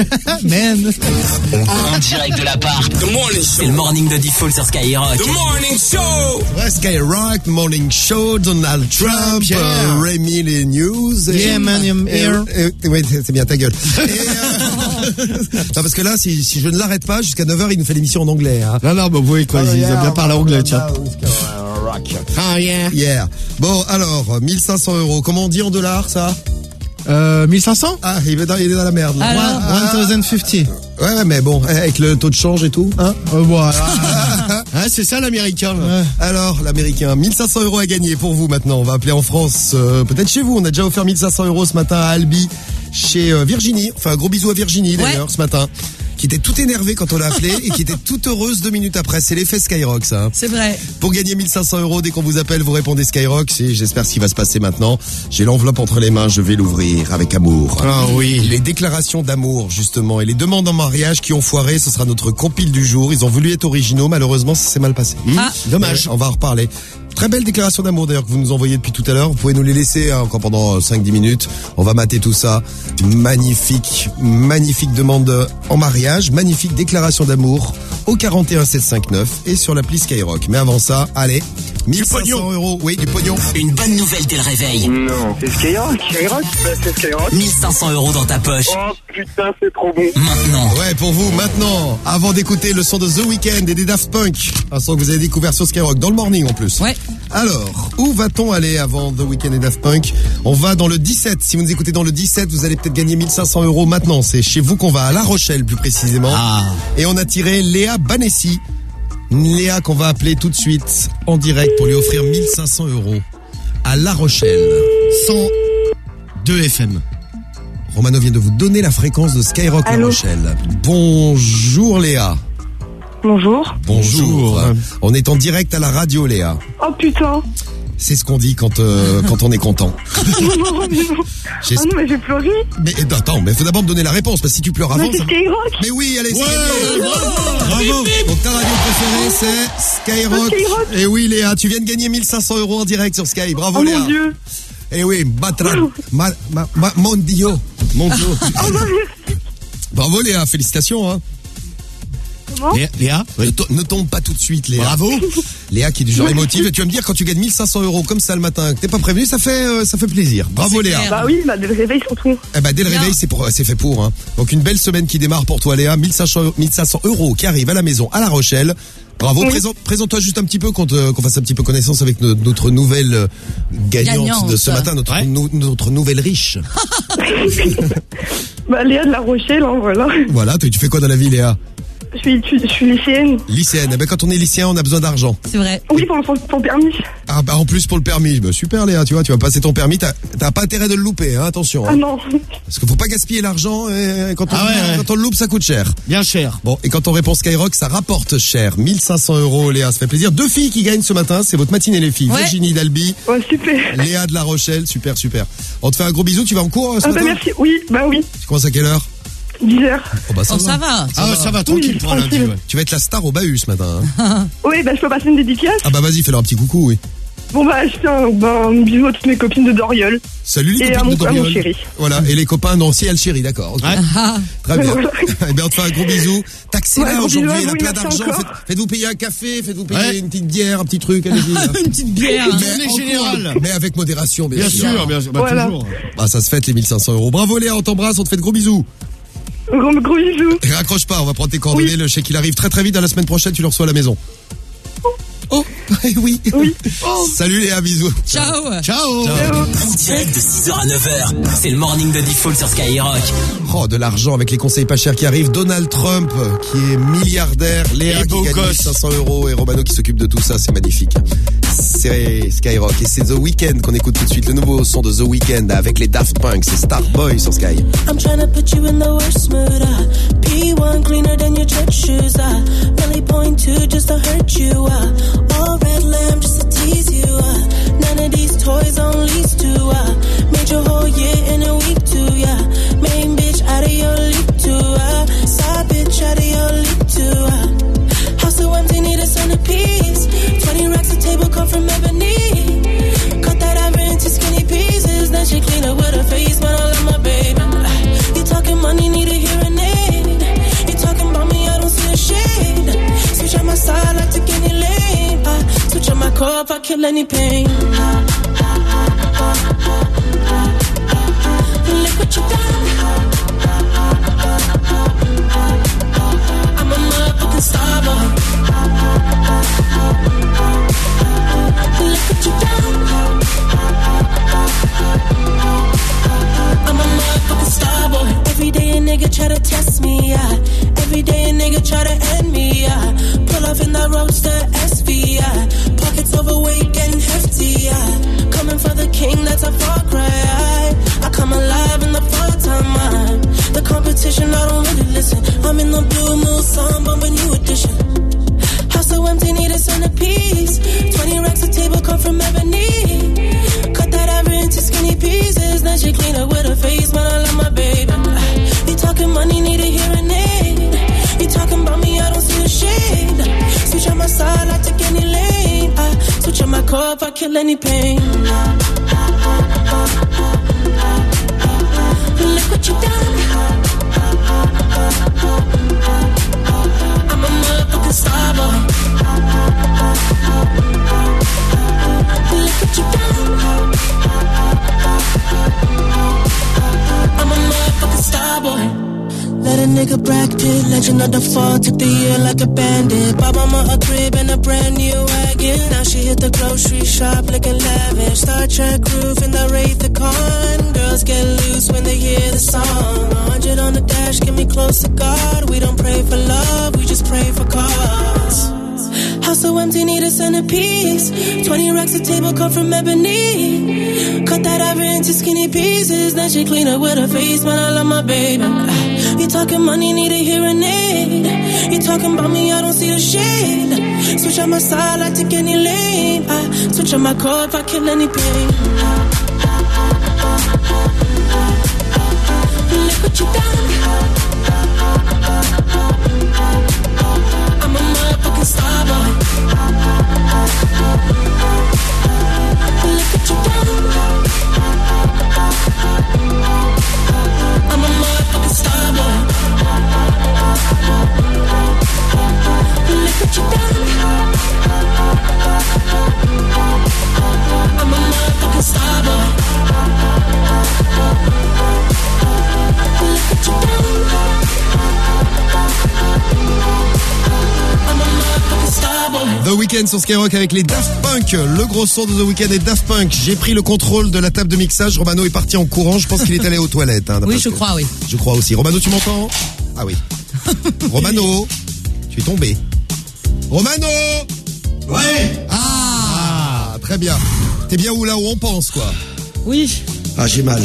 Man. En direct de l'appart. C'est le morning de Diffoul sur Skyrock. The morning show. Ouais, Skyrock, Morning Show, Donald Trump, yeah. euh, Rémi les news. Yeah, et, man, I'm et- here. et- ouais, c'est bien ta gueule. Et, euh, non, parce que là, si, si je ne l'arrête pas, jusqu'à neuf heures, il nous fait l'émission en anglais. Hein. Non, non, bah oui, quoi, Oh, ils yeah, ont bien parlé anglais, tiens. Ah, yeah. Yeah. Bon, alors, mille cinq cents euros. Comment on dit en dollars, ça? Euh, mille cinq cents? Ah, il est dans, il est dans la merde. Là. Alors mille cinquante. Ouais, ouais, mais bon, avec le taux de change et tout, hein? Euh, voilà. Ah, Ah, c'est ça l'américain. Ouais. Alors, l'américain, mille cinq cents euros à gagner pour vous maintenant. On va appeler en France, euh, peut-être chez vous. On a déjà offert mille cinq cents euros ce matin à Albi, chez euh, Virginie. Enfin, un gros bisou à Virginie d'ailleurs, ouais. ce matin. Qui était tout énervée quand on l'a appelée et qui était toute heureuse deux minutes après. C'est l'effet Skyrock, ça. Hein. C'est vrai. Pour gagner mille cinq cents euros, dès qu'on vous appelle, vous répondez Skyrock. C'est, j'espère ce qui va se passer maintenant. J'ai l'enveloppe entre les mains, je vais l'ouvrir avec amour. Ah oui. Les déclarations d'amour, justement, et les demandes en mariage qui ont foiré, ce sera notre compile du jour. Ils ont voulu être originaux, malheureusement, ça s'est mal passé. Ah. Dommage. Euh, on va en reparler. Très belle déclaration d'amour d'ailleurs que vous nous envoyez depuis tout à l'heure. Vous pouvez nous les laisser hein, encore pendant cinq dix minutes. On va mater tout ça. Magnifique, magnifique demande en mariage, magnifique déclaration d'amour au quarante et un sept cent cinquante-neuf et sur l'appli Skyrock. Mais avant ça, allez, mille cinq cents euros. Oui, du pognon. Une bonne nouvelle dès le réveil. Non, c'est Skyrock. Skyrock, c'est Skyrock. mille cinq cents euros dans ta poche. Oh putain, c'est trop bon. Maintenant. Ouais, pour vous, maintenant. Avant d'écouter le son de The Weeknd et des Daft Punk. Un son que vous avez découvert sur Skyrock dans le morning en plus. Ouais. Alors, où va-t-on aller avant The Weeknd et Daft Punk? On va dans le dix-sept. Si vous nous écoutez dans le dix-sept, vous allez peut-être gagner mille cinq cents euros maintenant. C'est chez vous qu'on va, à La Rochelle plus précisément. Ah. Et on a tiré Léa Banessi. Léa qu'on va appeler tout de suite en direct pour lui offrir mille cinq cents euros. À La Rochelle. cent deux F M. Romano vient de vous donner la fréquence de Skyrock La Rochelle. Bonjour Léa. Bonjour. Bonjour. Bonjour. On est en direct à la radio, Léa. Oh putain. C'est ce qu'on dit quand euh, quand on est content. Oh non, mais j'ai pleuré. Mais attends, mais faut d'abord me donner la réponse parce que si tu pleures avant. Mais c'est ça... Skyrock. Mais oui, allez. Ouais, c'est bravo. Bravo. Donc ta radio préférée c'est Skyrock. Skyrock. Et oui, Léa, tu viens de gagner mille cinq cents euros en direct sur Sky. Bravo, oh, Léa. Mon Dieu. Et oui, Batra, ma, ma, ma, mon Dio, mon Dio. Oh non, merci. Bravo, Léa. Félicitations. Hein. Comment Léa, Léa ne, to- ne tombe pas tout de suite, Léa. Bravo. Léa qui est du genre émotive. Et tu vas me dire quand tu gagnes mille cinq cents euros comme ça le matin, que t'es pas prévenu, ça fait euh, ça fait plaisir. Bravo, Léa. Bah oui, bah dès le réveil surtout. Eh ben dès le réveil, c'est pour c'est fait pour. Hein. Donc une belle semaine qui démarre pour toi, Léa. mille cinq cents euros qui arrivent à la maison à La Rochelle. Bravo, oui. Présente, présente-toi juste un petit peu qu'on, te, qu'on fasse un petit peu connaissance avec notre, notre nouvelle gagnante, gagnante de ce matin, notre, ouais. nou, notre nouvelle riche. Bah Léa de La Rochelle, hein, voilà. Voilà, tu, tu fais quoi dans la vie, Léa? Je suis, je suis lycéenne. Lycéenne, eh ben quand on est lycéen, on a besoin d'argent. C'est vrai. Oui, pour, pour, pour le permis. Ah bah en plus pour le permis, bah, super Léa, tu vois, tu vas passer ton permis, t'as, t'as pas intérêt de le louper, hein, attention. Hein. Ah non. Parce qu'il faut pas gaspiller l'argent, et quand on, ah ouais, ouais. quand on le loupe, ça coûte cher. Bien cher. Bon, et quand on répond Skyrock, ça rapporte cher. mille cinq cents euros, Léa, ça fait plaisir. Deux filles qui gagnent ce matin, c'est votre matinée les filles. Ouais. Virginie d'Albi. Ouais, super. Léa de La Rochelle, super, super. On te fait un gros bisou, tu vas en cours ce ah, matin? Bah merci, oui, bah oui. Tu commences à quelle heure? dix heures. Oh bah ça, oh, va. ça va. Ça ah va, ça va, tranquille oui, pour un lundi. Ouais. Tu vas être la star au bahut ce matin. Hein. Oui, bah je peux passer une dédicace. Ah bah vas-y, fais-leur un petit coucou, oui. Bon bah je fais un, bah, un bisou à toutes mes copines de Doriol. Salut les et copines à mon, de Doriol. À mon chéri. Voilà, et les copains non, si Alchéri, d'accord. Okay. Ah. Très bien. Eh bien on te fait un gros bisou. Taxez là ouais, aujourd'hui, il a plein d'argent. Faites, faites-vous payer un café, faites-vous payer ouais. une petite bière, un petit truc, allez-y. Une petite bière. Mais en général. Mais avec modération, bien, bien sûr. sûr. Bien sûr, bah, voilà. toujours. Bah ça se fête les mille cinq cents euros. Bravo Léa, on t'embrasse, on te fait de gros bisous. Gros, gros bisous. Et raccroche pas, on va prendre tes coordonnées. Oui. Le chèque il arrive très très vite. À la semaine prochaine, tu le reçois à la maison. Oh, oui. Oui. Oh. Salut Léa, bisous. Ciao. Ciao. Ciao. En direct de six heures à neuf heures, c'est le morning de Default sur Skyrock. Oh, de l'argent avec les conseils pas chers qui arrivent. Donald Trump, qui est milliardaire. Léa qui gagne mille cinq cents euros et Romano qui s'occupe de tout ça. C'est magnifique. C'est Skyrock et c'est The Weeknd qu'on écoute tout de suite. Le nouveau son de The Weeknd avec les Daft Punk. C'est Starboy sur Sky. I'm trying to put you in the worst mood. Uh, P one cleaner than your church shoes. Uh, really point two just to hurt you. Uh, all red lamb just to tease you. Uh, none of these toys on lease to. Uh, made your whole year in a week too. Yeah, main bitch out of your league too. Uh, side bitch out of your league too. Uh, house so empty, need a centerpiece. Twenty racks a table come from ebony. Cut that ever into skinny pieces. Then she clean up with her face, but I love my baby. Uh, you talking money, need a hearing aid. You talking about me, I don't see a shade. Switch on my side, like to get any lane. Uh, switch on my car if I kill any pain. Look what you done. I'm a motherfucking star boy. Look what you done. I'm a motherfucking star boy. Every day a nigga try to test me, yeah. Every day a nigga try to end me, yeah. Pull off in the roadster. cut from ebony. Cut that ever into skinny pieces. Then she clean up with her face, but I love my baby. You talking money, need a hearing aid. You talking about me, I don't see a shade. Switch on my side, I take any lane. I switch on my car if I kill any pain. Look what you done. I'm a motherfucking star boy. Look what you done. I'm a motherfucking star boy. Let a nigga Brad Pitt, legend of the fall, took the year like a bandit. Bought mama a crib and a brand new wagon. Now she hit the grocery shop looking lavish. Star Trek roof in the Wraith the Con. Girls get loose when they hear the song. A hundred on the dash, get me close to God. We don't pray for love, we just pray for cause. House so empty, need a centerpiece. Twenty racks a table cut from ebony. Cut that ever into skinny pieces. Then she clean up with her face, but I love my baby. You talking money, need a hearing aid. You talking about me, I don't see a shade. Switch on my side, I take any lane. I switch on my car if I kill any pain. Look what you done. I'm a motherfucking star boy. Look what you done. I'm a motherfucking star boy. Look what you done. I'm a motherfucking star boy. Look what you done. I'm a motherfucking star boy. The Weeknd sur Skyrock avec les Daft Punk. Le gros son de The Weeknd et Daft Punk. J'ai pris le contrôle de la table de mixage. Romano est parti en courant. Je pense qu'il est allé aux toilettes. Hein, oui, je crois, oui. Je crois aussi. Romano, tu m'entends? Ah oui. Romano, tu es tombé. Romano! Ouais! Ah, très bien. T'es bien où là où on pense, quoi? Oui. Ah, j'ai mal.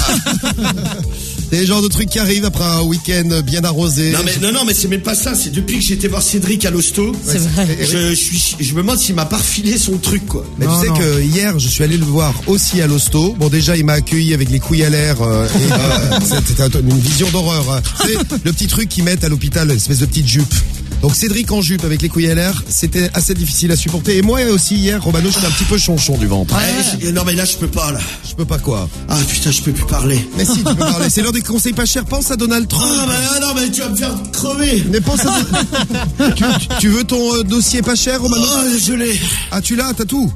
C'est le genre de trucs qui arrivent après un week-end bien arrosé. Non mais non non mais c'est même pas ça. C'est depuis que j'étais voir Cédric à l'hosto. C'est vrai. Je, je suis, je me demande s'il m'a pas refilé son truc quoi. Mais non, tu sais non. que hier, je suis allé le voir aussi à l'hosto. Bon, déjà, il m'a accueilli avec les couilles à l'air. Euh, et, euh, c'était une vision d'horreur. Tu sais, le petit truc qu'ils mettent à l'hôpital, l'espèce de petite jupe. Donc Cédric en jupe avec les couilles à l'air, c'était assez difficile à supporter. Et moi aussi hier, Romano, j'étais un petit peu chonchon du ventre. Ouais, non mais là je peux pas là. Je peux pas quoi? Ah putain, je peux plus parler. Mais si, tu peux parler. C'est l'heure des conseils pas chers. Pense à Donald Trump. Ah mais non mais tu vas me faire crever. Mais pense à... tu, tu, tu veux ton euh, dossier pas cher, Romano? Oh, je l'ai. Ah, tu l'as, t'as tout.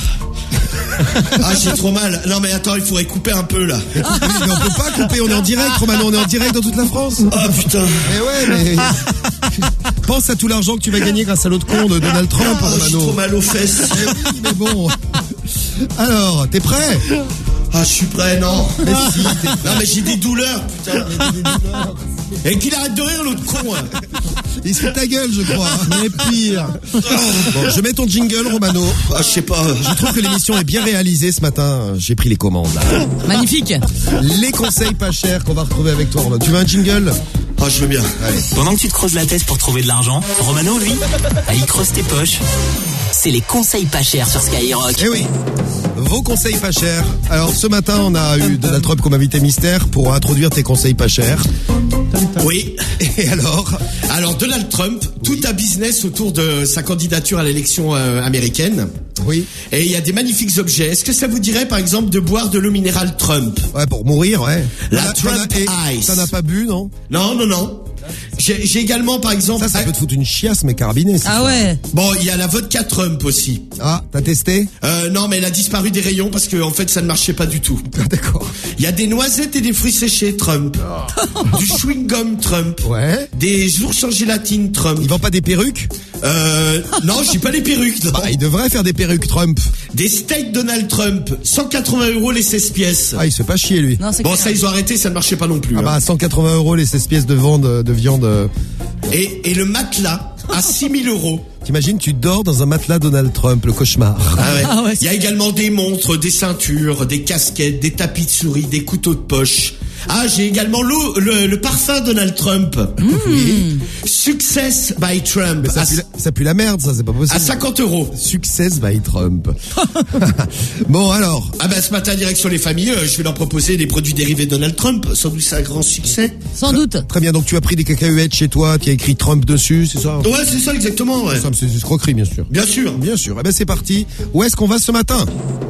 Ah, j'ai trop mal. Non mais attends, il faudrait couper un peu là. Mais on peut pas couper, on est en direct, Romano, on est en direct dans toute la France. Ah putain. Mais ouais, mais... Pense à tout l'argent que tu vas gagner grâce à l'autre con de Donald Trump, ah, Romano. J'ai trop mal aux fesses. Mais oui, mais bon. Alors, t'es prêt? Ah, je suis prêt, non. Mais si, non mais j'ai des douleurs, putain. Des douleurs. Et qu'il arrête de rire l'autre con. Hein. Il se fait ta gueule, je crois. Mais pire. Bon, je mets ton jingle, Romano. Ah, je sais pas. Je trouve que l'émission est bien réalisée ce matin. J'ai pris les commandes. Là. Magnifique. Les conseils pas chers qu'on va retrouver avec toi, Romano. Tu veux un jingle? Ah, je veux bien. Allez. Pendant que tu te creuses la tête pour trouver de l'argent, Romano, lui, ah, il creuse tes poches. C'est les conseils pas chers sur Skyrock. Eh oui. Vos conseils pas chers. Alors ce matin, on a eu Donald Trump comme invité mystère pour introduire tes conseils pas chers. Oui. Et alors? Alors Donald Trump, tout un business autour de sa candidature à l'élection euh, américaine. Oui. Et il y a des magnifiques objets. Est-ce que ça vous dirait par exemple de boire de l'eau minérale Trump? Ouais, pour mourir, ouais. La t'en Trump as, Ice. T'en as pas bu, non? Non, non, non. J'ai, j'ai également par exemple... Ça, ça peut te foutre une chiasse, mais carabinée. Ah ça. ouais. Bon, il y a la vodka Trump aussi. Ah, t'as testé? Euh, non, mais elle a disparu des rayons parce que en fait, ça ne marchait pas du tout. Ah, d'accord. Il y a des noisettes et des fruits séchés Trump. Oh. Du chewing-gum Trump. Ouais. Des ours en gélatine Trump. Ils vendent pas des perruques? Euh, non, j'ai pas les perruques. Non. Bah, ils devraient faire des perruques Trump. Des steaks Donald Trump. cent quatre-vingts euros les seize pièces. Ah, il se fait pas chier, lui. Non, c'est bon, clair. ça, ils ont arrêté, ça ne marchait pas non plus. Ah hein. bah, cent quatre-vingts euros les seize pièces de vente de viande. Et, et le matelas à six mille euros. T'imagines, tu dors dans un matelas Donald Trump, le cauchemar. Ah ouais. Ah ouais, il y a également des montres, des ceintures, des casquettes, des tapis de souris, des couteaux de poche, Ah, j'ai également l'eau, le, le parfum Donald Trump. Mmh. Oui. Success by Trump. Mais ça, à, pue la, ça pue la merde, ça, c'est pas possible. à cinquante euros. Success by Trump. Bon, alors. Ah ben ce matin, direction les familles, euh, je vais leur proposer des produits dérivés de Donald Trump. Sans doute c'est un grand succès. Sans doute. Très bien, donc tu as pris des cacahuètes chez toi, qui a écrit Trump dessus, c'est ça? Ouais, c'est ça exactement, ouais. Ça, c'est des escroqueries, bien sûr. Bien sûr. Bien sûr. Eh ben c'est parti. Où est-ce qu'on va ce matin?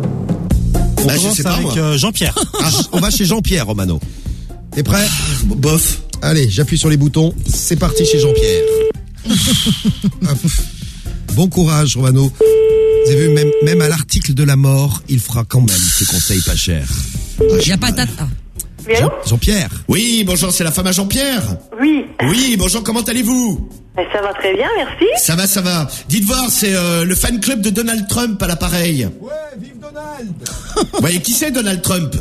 On Bah, je commence sais pas, avec moi. euh, Jean-Pierre. Ah, on va chez Jean-Pierre, Romano. T'es prêt? Bof. Allez, j'appuie sur les boutons. C'est parti chez Jean-Pierre. Hop. Bon courage, Romano. Vous avez vu, même, même à l'article de la mort, il fera quand même ses conseils pas chers. Il y a pas de... Ah. Oui, allô? Jean-Pierre. Oui, bonjour, c'est la femme à Jean-Pierre. Oui. Oui, bonjour, comment allez-vous? Eh, ça va très bien, merci. Ça va, ça va. Dites voir, c'est euh, le fan club de Donald Trump à l'appareil. Ouais, vive Donald. Vous voyez qui c'est Donald Trump?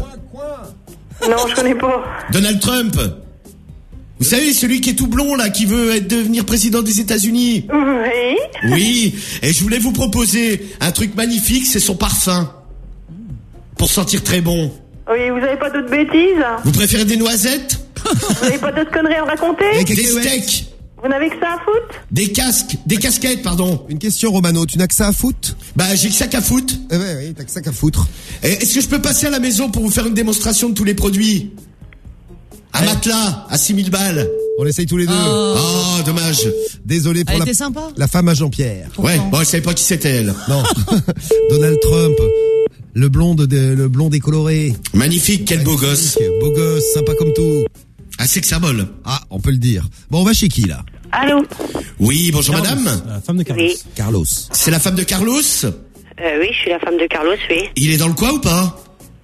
Non, je connais pas. Donald Trump. Vous savez, celui qui est tout blond là, qui veut être, devenir président des États-Unis. Oui. Oui, et je voulais vous proposer un truc magnifique, c'est son parfum. Pour sentir très bon. Oui, vous avez pas d'autres bêtises? Vous préférez des noisettes? Vous avez pas d'autres conneries à me raconter? Des steaks? Vous n'avez que ça à foutre? Des casques, des casquettes, pardon. Une question, Romano, tu n'as que ça à foutre? Bah, j'ai que ça qu'à foutre. Eh ouais, oui, t'as que ça qu'à foutre. Et est-ce que je peux passer à la maison pour vous faire une démonstration de tous les produits? Un matelas à six mille balles. On essaye tous les deux. Oh, oh dommage. Désolé pour Elle la, était sympa. la femme à Jean-Pierre. Ouais, bon, je savais pas qui c'était elle. Non. Donald Trump. Le blond de, le blond décoloré. Magnifique, quel beau gosse. Beau gosse, sympa comme tout. Ah, c'est que ça vole. Ah, on peut le dire. Bon, on va chez qui, là? Allô? Oui, bonjour Carlos, madame. La femme de Carlos. Oui. Carlos. C'est la femme de Carlos? Euh, oui, je suis la femme de Carlos, oui. Il est dans le coin ou pas?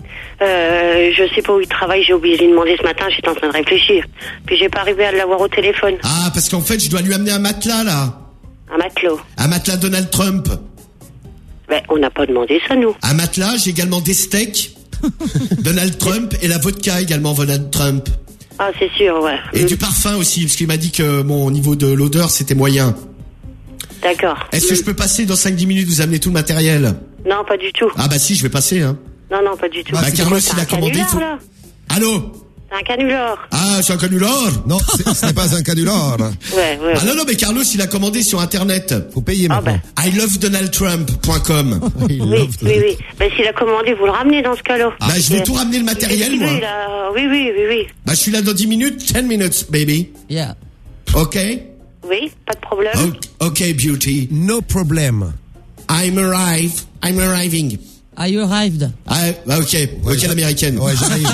Euh, je sais pas où il travaille, j'ai oublié de lui demander ce matin, j'étais en train de réfléchir. Puis j'ai pas arrivé à l'avoir au téléphone. Ah, parce qu'en fait, je dois lui amener un matelas, là. Un matelot. Un matelas Donald Trump. Ben, on n'a pas demandé ça, nous. Un matelas, j'ai également des steaks. Donald Trump et la vodka également, Donald Trump. Ah, c'est sûr, ouais. Et Mm. du parfum aussi, parce qu'il m'a dit que mon niveau de l'odeur, c'était moyen. D'accord. Est-ce que Mm. je peux passer dans cinq dix minutes, vous amener tout le matériel? Non, pas du tout. Ah bah si, je vais passer, hein. Non, non, pas du tout. Bah, C'est Carlos, quoi, c'est il a un commandé, canular, il faut- là? Allô? C'est un canular. Ah, c'est un canular? Non, c'est- ce n'est pas un canular. Ouais, ouais. Ah non, non, mais Carlos, il a commandé sur Internet. Faut payer Ah, maintenant. ben. I love donald trump point com. Il Oui, love oui, oui. Ben, s'il a commandé, vous le ramenez dans ce cas-là. Bah, je vais tout ramener le matériel, Il moi. veut, il a- Oui, oui, oui, oui. Bah, je suis là dans dix minutes, ten minutes, baby. Yeah. Ok? Oui, pas de problème. Oh, ok, beauty. No problem. I'm arrive. I'm arriving. Are you arrived? Ah, ah, ok. Ok, l'américaine. Ouais, j'arrive.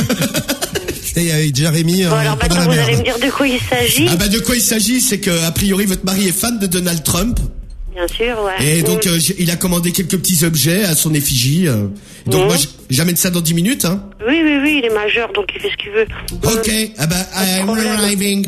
C'était avec Jérémy. Bon, alors maintenant, vous allez me dire de quoi il s'agit. Ah bah de quoi il s'agit, c'est que a priori votre mari est fan de Donald Trump Bien sûr, ouais. et donc Mm. euh, j'ai- il a commandé quelques petits objets à son effigie. euh. Donc Mm. moi j- j'amène ça dans dix minutes. Hein. Oui, oui, oui, il est majeur, donc il fait ce qu'il veut. Ok, ah bah I'm arriving.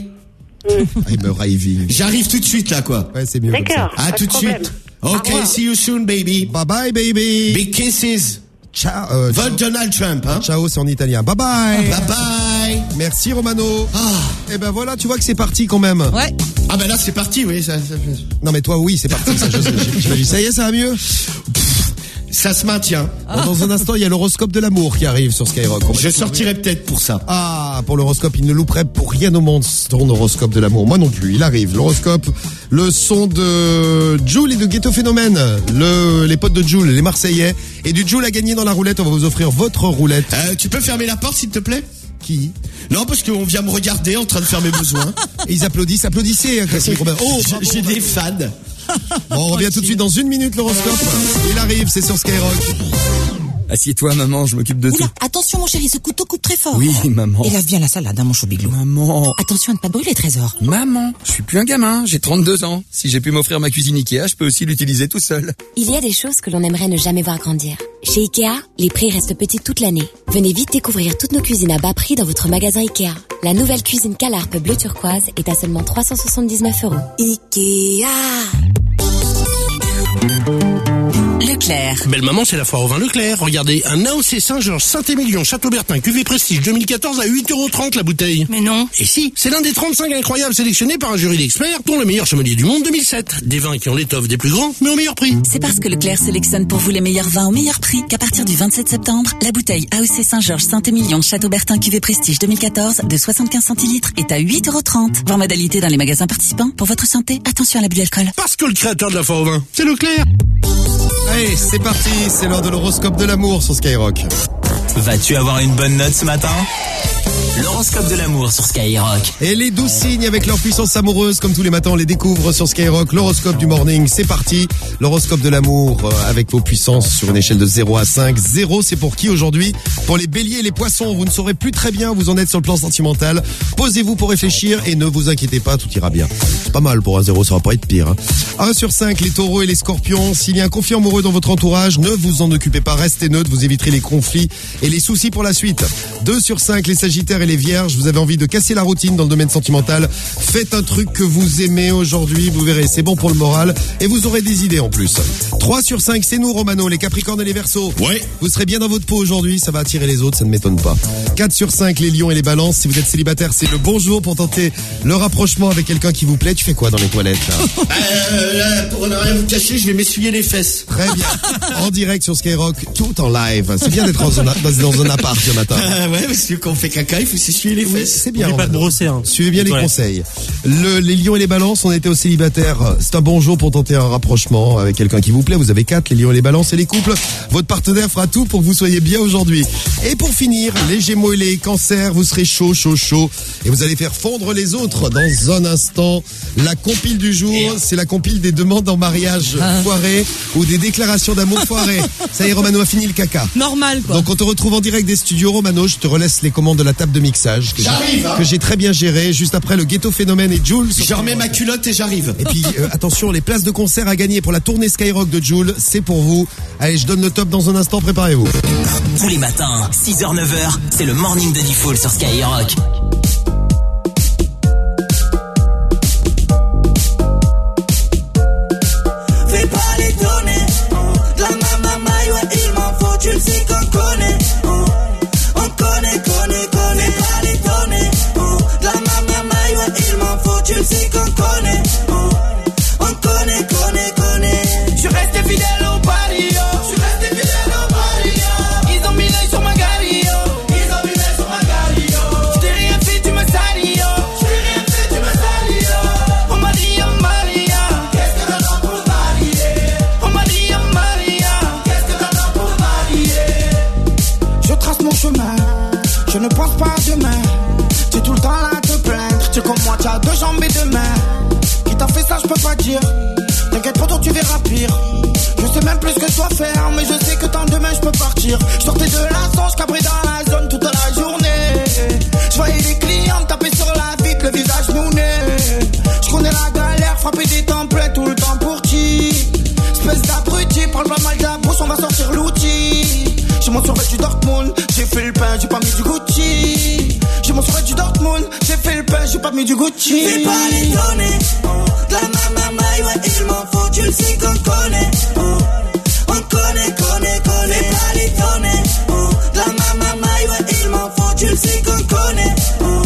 I'm arriving. J'arrive tout de suite là quoi. Ouais, c'est mieux comme ça. D'accord. À pas tout de problème. suite. Au Ok, revoir. see you soon baby. Bye bye, baby. Big kisses. Ciao. euh, Vote Donald Trump. Hein. Ciao, c'est en italien. Bye bye. Bye bye. Merci, Romano. Ah. Et ben voilà, tu vois que c'est parti quand même. Ouais. Ah bah là c'est parti, oui. Ça, ça, Non, mais toi, oui, c'est parti. Ça, je sais, j'imagine. Ça y est, ça va mieux. ça se maintient. Bon, dans un instant, il y a l'horoscope de l'amour qui arrive sur Skyrock. On va Je le sortirai peut-être pour ça. Ah, pour l'horoscope, il ne louperait pour rien au monde ton horoscope de l'amour. Moi non plus, il arrive. L'horoscope, le son de Jul et de Ghetto Phénomène, le, les potes de Jul, les Marseillais, et du Jul à gagner dans la roulette. On va vous offrir votre roulette. Euh, tu peux fermer la porte s'il te plaît? Qui? Non, parce qu'on vient me regarder en train de faire mes besoins. Et ils applaudissent, applaudissez, hein, Christine Robert. Oh, J'ai- bravo, j'ai bravo. des fans. Bon, on revient tout de suite dans une minute, l'horoscope. Il arrive, c'est sur Skyrock. Assieds-toi, maman, je m'occupe de tout. Oula, attention mon chéri, ce couteau coupe très fort. Oui, maman. Et lave bien la salade, hein, mon chou biglou. Maman. Attention à ne pas brûler, Trésor. Maman, je suis plus un gamin, j'ai trente-deux ans. Si j'ai pu m'offrir ma cuisine Ikea, je peux aussi l'utiliser tout seul. Il y a des choses que l'on aimerait ne jamais voir grandir. Chez Ikea, les prix restent petits toute l'année. Venez vite découvrir toutes nos cuisines à bas prix dans votre magasin Ikea. La nouvelle cuisine Calarpe bleu turquoise est à seulement trois cent soixante-dix-neuf euros. Ikea. Le Leclerc. Belle maman, c'est la foire au vin Leclerc. Regardez, un A O C Saint-Georges Saint-Émilion Château-Bertin Cuvée Prestige deux mille quatorze à huit euros trente la bouteille. Mais non. Et si, c'est l'un des trente-cinq incroyables sélectionnés par un jury d'experts, dont le meilleur sommelier du monde deux mille sept. Des vins qui ont l'étoffe des plus grands, mais au meilleur prix. C'est parce que Leclerc sélectionne pour vous les meilleurs vins au meilleur prix qu'à partir du vingt-sept septembre, la bouteille A O C Saint-Georges Saint-Émilion Château-Bertin Cuvée Prestige deux mille quatorze de soixante-quinze centilitres est à huit euros trente. Voir modalité dans les magasins participants. Pour votre santé, attention à l'abus d'alcool. Parce que le créateur de la foire au vin, c'est Leclerc. Allez, c'est parti, c'est l'heure de l'horoscope de l'amour sur Skyrock. Vas-tu avoir une bonne note ce matin? L'horoscope de l'amour sur Skyrock. Et les douze signes avec leur puissance amoureuse, comme tous les matins on les découvre sur Skyrock. L'horoscope du morning, c'est parti. L'horoscope de l'amour euh, avec vos puissances sur une échelle de zéro à cinq. zéro, c'est pour qui aujourd'hui? Pour les béliers et les poissons, vous ne saurez plus très bien où vous en êtes sur le plan sentimental. Posez-vous pour réfléchir et ne vous inquiétez pas, tout ira bien. Pas mal pour un zéro, ça va pas être pire. Hein. un sur cinq, les taureaux et les scorpions. S'il y a un conflit amoureux dans votre entourage, ne vous en occupez pas, restez neutre, vous éviterez les conflits et les soucis pour la suite. deux sur cinq, les sagittaires et les vierges. Vous avez envie de casser la routine dans le domaine sentimental. Faites un truc que vous aimez aujourd'hui, vous verrez, c'est bon pour le moral et vous aurez des idées en plus. trois sur cinq, c'est nous Romano, les capricornes et les verseaux. Ouais. Vous serez bien dans votre peau aujourd'hui, ça va attirer les autres, ça ne m'étonne pas. quatre sur cinq, les lions et les balances. Si vous êtes célibataire, c'est le bon jour pour tenter le rapprochement avec quelqu'un qui vous plaît. Tu fais quoi dans les toilettes là? euh, là, pour ne rien vous cacher, je vais m'essuyer les fesses. Très bien. En direct sur Skyrock, tout en live. C'est bien d'être dans un, dans un appart ce matin. Euh, ouais, parce que quand on fait caca, il faut s'essuyer les fesses. Oui, c'est bien. N'oublie pas de brosser. Hein. Suivez bien les Ouais. conseils. Le, les lions et les balances, on était aux célibataires. C'est un bon jour pour tenter un rapprochement avec quelqu'un qui vous plaît. Vous avez quatre, les lions et les balances et les couples. Votre partenaire fera tout pour que vous soyez bien aujourd'hui. Et pour finir, les gémeaux et les cancers, vous serez chaud, chaud, chaud. Et vous allez faire fondre les autres dans un instant. La compile du jour, c'est la compile des demandes en mariage foirées ou des déclarations d'amour foirées. Ça y est, Romano a fini le caca. Normal, quoi. Donc on te retrouve en direct des studios Romano. Je te relaisse les commandes de la table de mixage que j'ai- J'arrive, hein. que j'ai très bien géré. Juste après le Ghetto Phénomène et Jules. Je remets ma culotte et j'arrive. Et puis euh, attention, les places de concert à gagner pour la tournée Skyrock de Jules, c'est pour vous. Allez, je donne le top dans un instant, préparez-vous. Tous les matins, six heures neuf heures, c'est le morning de Diffoul sur Skyrock. Fais pas l'étonner, de la maman ouais, il m'en faut, tu le sais qu'on connaît. On connaît, connaît, connaît, fais pas l'étonner, de la maman ouais, il m'en faut, tu le sais qu'on connaît. On connaît, connaît, connaît. Je suis resté fidèle au pari, yo. Je suis resté fidèle au pari, yo. Ils ont mis l'œil sur ma gari, yo. Ils ont mis l'œil sur ma gari, yo. Je t'ai rien fait, tu me salis, yo. Je t'ai rien fait, tu me salis, yo. On m'a dit, oh Maria, qu'est-ce que t'attends pour marier? On m'a dit, oh Maria, qu'est-ce que t'attends pour marier? Je trace mon chemin, je ne pense pas à demain. Tu es tout le temps là à te plaindre. Tu es comme moi, tu as deux jambes et deux mains. Qui t'a fait ça, je peux pas dire. T'inquiète pas, toi tu verras pire. Je sais même plus ce que je dois faire, mais je sais que tant demain je peux partir. Je sortais de la songe, cabré dans la zone toute la journée. Je voyais les clients taper sur la vitre, le visage mouné. Je connais la galère, frapper des templates tout le temps pour qui? Espèce d'abruti, parle pas mal de la bouche, on va sortir l'outil. J'ai mon survêt du Dortmund, j'ai fait le pain, j'ai pas mis du Gucci. J'ai mon survêt du Dortmund, j'ai fait le pain, j'ai pas mis du Gucci. Fais pas l'étonner, de la maman ouais, il m'en faut, tu le sais qu'on connaît. On connaît, connaît, connaît, fais pas l'étonner, de la maman ouais, il m'en faut, tu le sais qu'on connaît.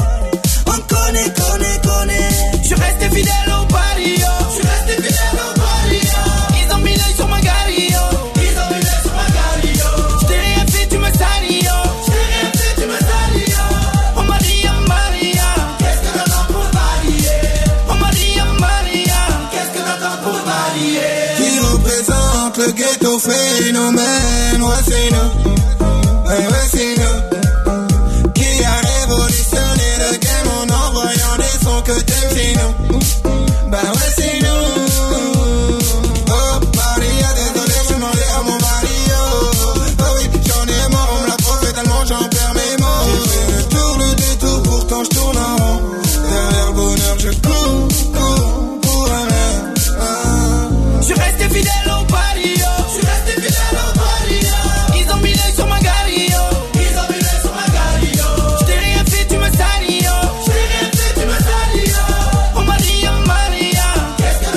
On connaît, connaît, connaît. Je suis resté fidèle au pari, yo. Je suis resté fidèle au pari, yo. Ils ont mis l'œil sur ma gari, yo. Ils ont mis l'œil sur ma gari, yo. Je t'ai rien fait, tu me salis, yo. Je t'ai rien fait, tu me salis, yo. On m'a dit, oh Maria, qu'est-ce que t'attends pour marier? On m'a dit, oh Maria, qu'est-ce que t'attends pour marier? Qui représente le ghetto phénomène? Ouais, c'est nous. Ouais, ouais, c'est nous. Qui a révolutionné le game en envoyant des sons que t'aimes chez nous? Bah ouais, c'est nous. Oh, Maria, désolé, je suis demandé à mon Mario. Oh oui, j'en ai marre, on me l'a profé tellement j'en perds mes mots. J'ai fait le tour, le détour, pourtant je tourne en rond. Derrière le bonheur, je cours, cours pour un rêve. Ah. Je suis resté fidèle au pari, yo. Je suis resté fidèle au pari, yo. Ils ont mis l'œil sur ma gari, yo. Ils ont mis l'œil sur ma gari, yo. Je t'ai rien fait, tu me salis, yo. Je t'ai rien fait, tu me salis, yo. On m'a dit, oh Maria, qu'est-ce que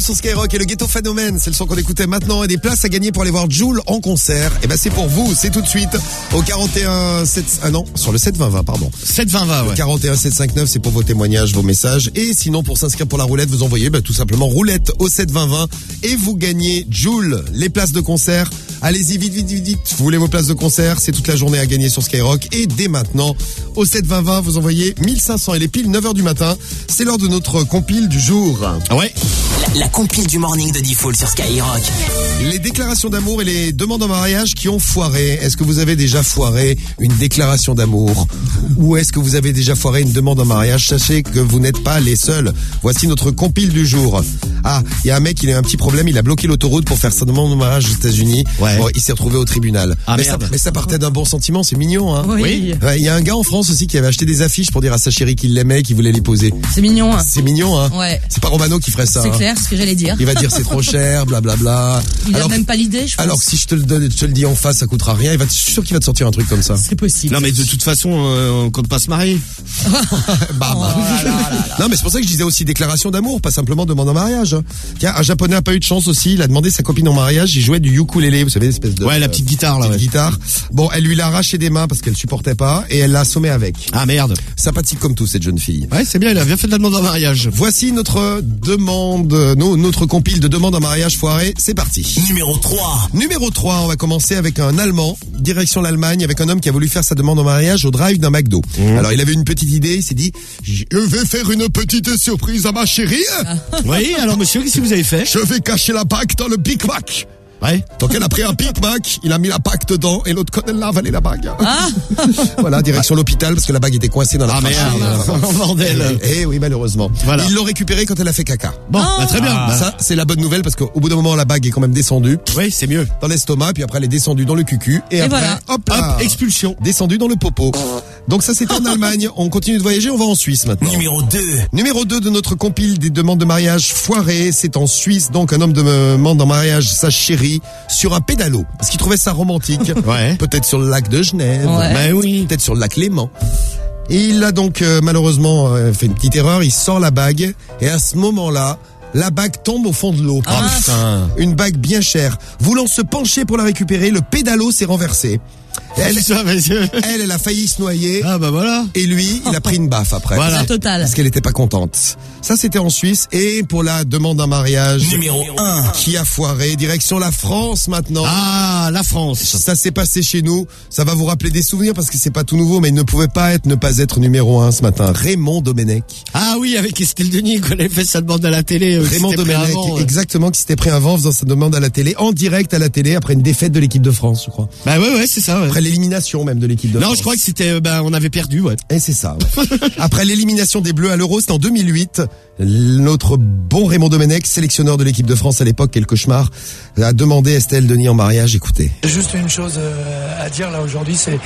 sur Skyrock et le Ghetto Phénomène, c'est le son qu'on écoutait maintenant, et des places à gagner pour aller voir Jul en concert. Et ben c'est pour vous, c'est tout de suite au quarante et un sept, ah non, sur le sept vingt vingt, pardon. sept vingt vingt, ouais. Le quarante et un sept cinquante-neuf, c'est pour vos témoignages, vos messages. Et sinon, pour s'inscrire pour la roulette, vous envoyez ben, tout simplement roulette au sept vingt vingt et vous gagnez Jul, les places de concert. Allez-y, vite, vite, vite, vite. Vous voulez vos places de concert, c'est toute la journée à gagner sur Skyrock. Et dès maintenant, au sept vingt vingt, vous envoyez mille cinq cents. Il est pile neuf heures du matin. C'est l'heure de notre compile du jour. Ouais. La, la compile du morning de Diffoul sur Skyrock. Les déclarations d'amour et les demandes en mariage qui ont foiré. Est-ce que vous avez déjà foiré une déclaration d'amour? Ou est-ce que vous avez déjà foiré une demande en mariage? Sachez que vous n'êtes pas les seuls. Voici notre compile du jour. Ah, il y a un mec, il a eu un petit problème. Il a bloqué l'autoroute pour faire sa demande en mariage aux États-Unis. Ouais. Bon, il s'est retrouvé au tribunal. Ah, mais, ça, mais ça partait d'un bon sentiment, c'est mignon, hein. Oui. Il y a un gars en France aussi qui avait acheté des affiches pour dire à sa chérie qu'il l'aimait, qu'il voulait les poser. C'est mignon, hein. C'est mignon, hein. Ouais. C'est pas Romano qui ferait ça. C'est hein. clair, ce que j'allais dire. Il va dire c'est trop cher, blablabla. Il alors, a même pas l'idée, je pense. alors que si je te le donne, je te le dis en face, ça coûtera rien. Il va, je suis sûr qu'il va te sortir un truc comme ça. C'est possible. Non mais de toute façon, euh, on compte pas se marier. bah, bah. Non mais c'est pour ça que je disais aussi déclaration d'amour, pas simplement demande en mariage. Tiens, un japonais a pas eu de chance aussi. Il a demandé sa copine en mariage. Il jouait du ukulélé, vous savez, l'espèce de Ouais, la petite guitare là. petite Ouais. guitare. Bon, elle lui l'a arraché des mains parce qu'elle supportait pas et elle l'a assommé avec. Ah merde. Sympathique comme tout cette jeune fille. Ouais, c'est bien. Il a bien fait de la demande en mariage. Voici notre demande, no, notre compile de demande en mariage foirée. C'est parti. Numéro trois. Numéro trois, on va commencer avec un Allemand, direction l'Allemagne, avec un homme qui a voulu faire sa demande en mariage au drive d'un McDo. Mmh. Alors il avait une petite idée, il s'est dit, je vais faire une petite surprise à ma chérie. Oui, alors monsieur, qu'est-ce que vous avez fait? Je vais cacher la bague dans le Big Mac. Ouais. Donc elle a pris un Big Mac, il a mis la bague dedans et l'autre côté elle l'a avalé la bague. Ah. Voilà, direction l'hôpital parce que la bague était coincée dans la Ah merde, oh, bordel. Eh oui, malheureusement. Voilà. Ils l'ont récupérée quand elle a fait caca. Bon, oh. bah, très bien. Ah. Ça, c'est la bonne nouvelle parce qu'au bout d'un moment, la bague est quand même descendue. Oui, c'est mieux. Dans l'estomac, puis après elle est descendue dans le cucu et, Et après, voilà. hop là, Hop, expulsion. descendue dans le popo. Donc ça c'était en Allemagne. On continue de voyager, on va en Suisse maintenant. Numéro deux. Numéro deux de notre compile des demandes de mariage foirées, c'est en Suisse. Donc un homme demande en mariage sa chérie sur un pédalo parce qu'il trouvait ça romantique. Ouais. Peut-être sur le lac de Genève. Ouais. Ben oui. Peut-être sur le lac Léman. Et il a donc euh, malheureusement euh, fait une petite erreur. Il sort la bague et à ce moment-là, la bague tombe au fond de l'eau. Ah. Putain. Une bague bien chère. Voulant se pencher pour la récupérer, le pédalo s'est renversé. Elle, elle, elle a failli se noyer. Ah bah voilà. Et lui, il a pris une baffe après. Voilà. La totale. Parce qu'elle était pas contente. Ça, c'était en Suisse. Et pour la demande en mariage. Numéro un. Qui a foiré. Direction la France maintenant. Ah, la France. Ça s'est passé chez nous. Ça va vous rappeler des souvenirs parce que c'est pas tout nouveau, mais il ne pouvait pas être, ne pas être numéro un ce matin. Raymond Domenech. Ah oui, avec Estelle Denis, qu'on avait fait sa demande à la télé. Raymond Domenech, avant, ouais. exactement, qui s'était pris un vent en faisant sa demande à la télé, en direct à la télé, après une défaite de l'équipe de France, je crois. Bah ouais, ouais, c'est ça, ouais. Après l'élimination même de l'équipe de Non, France. je crois que c'était, bah, on avait perdu, ouais. Et c'est ça. Ouais. Après l'élimination des Bleus à l'Euro, c'était en deux mille huit. Notre bon Raymond Domenech, sélectionneur de l'équipe de France à l'époque, quel cauchemar, a demandé Estelle Denis en mariage. Écoutez. Juste une chose euh, à dire là aujourd'hui, c'est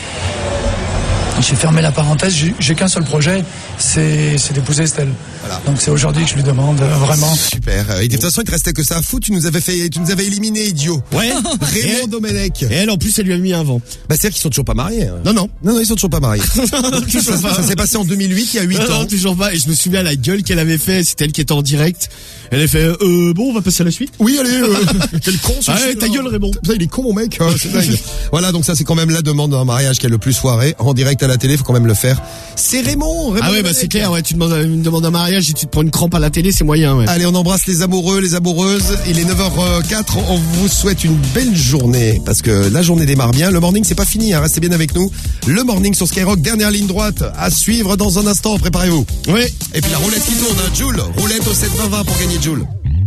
j'ai fermé la parenthèse, j'ai, j'ai qu'un seul projet, c'est, c'est d'épouser Estelle. Voilà. Donc c'est aujourd'hui que je lui demande euh, vraiment. Super. Et de toute façon, il te restait que ça à foutre. Tu nous avais fait, tu nous avais éliminé, idiot. Ouais. Raymond Domenech. Et elle, en plus, elle lui a mis un vent. Bah, c'est-à-dire qu'ils sont toujours pas mariés. Hein. Non, non. Non, non, ils sont toujours pas mariés. ça, ça, ça s'est passé en deux mille huit, il y a huit non, ans. Non, toujours pas. Et je me souviens la gueule qu'elle avait fait. C'était elle qui était en direct. Elle a fait, euh, bon, on va passer à la suite. Oui, allez, euh, quel con, ce ah, chien, ouais, ta gueule, Raymond. Putain, il est con, mon mec. Hein, c'est dingue. Voilà, donc ça, c'est quand même la demande d'un mariage qui a le plus foiré. En direct à la télé, faut quand même le faire. C'est Raymond, Raymond. Ah ouais, bah, c'est clair, ouais, tu demandes une demande un mariage et tu te prends une crampe à la télé, c'est moyen, ouais. Allez, on embrasse les amoureux, les amoureuses. Il est neuf heures quatre. On vous souhaite une belle journée. Parce que la journée démarre bien. Le morning, c'est pas fini, hein. Restez bien avec nous. Le morning sur Skyrock, dernière ligne droite. À suivre dans un instant. Préparez-vous. Oui. Et puis la roulette qui tourne, hein. Joule. Roulette au sept vingt vingt pour gagner Joule.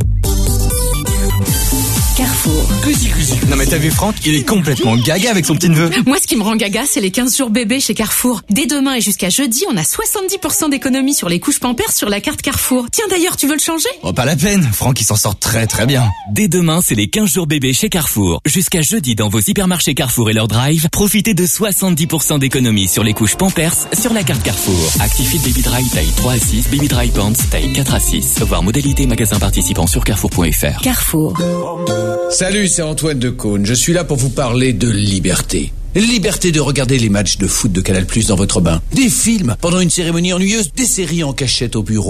Carrefour. Cusi, cusi. Non mais t'as vu Franck, il est complètement gaga avec son petit neveu. Moi, ce qui me rend gaga, c'est les quinze jours bébés chez Carrefour. Dès demain et jusqu'à jeudi, on a soixante-dix pour cent d'économie sur les couches Pampers sur la carte Carrefour. Tiens d'ailleurs, tu veux le changer? Oh, pas la peine, Franck il s'en sort très très bien. Dès demain, c'est les quinze jours bébés chez Carrefour. Jusqu'à jeudi dans vos hypermarchés Carrefour et leur drive, profitez de soixante-dix pour cent d'économie sur les couches Pampers sur la carte Carrefour. Actifit Baby Dry taille trois à six, Baby Dry Pants taille quatre à six. Voir modalité magasin participant sur carrefour point f r. Carrefour. Salut, c'est Antoine de Caunes. Je suis là pour vous parler de liberté. Liberté de regarder les matchs de foot de Canal+ dans votre bain. Des films pendant une cérémonie ennuyeuse, des séries en cachette au bureau.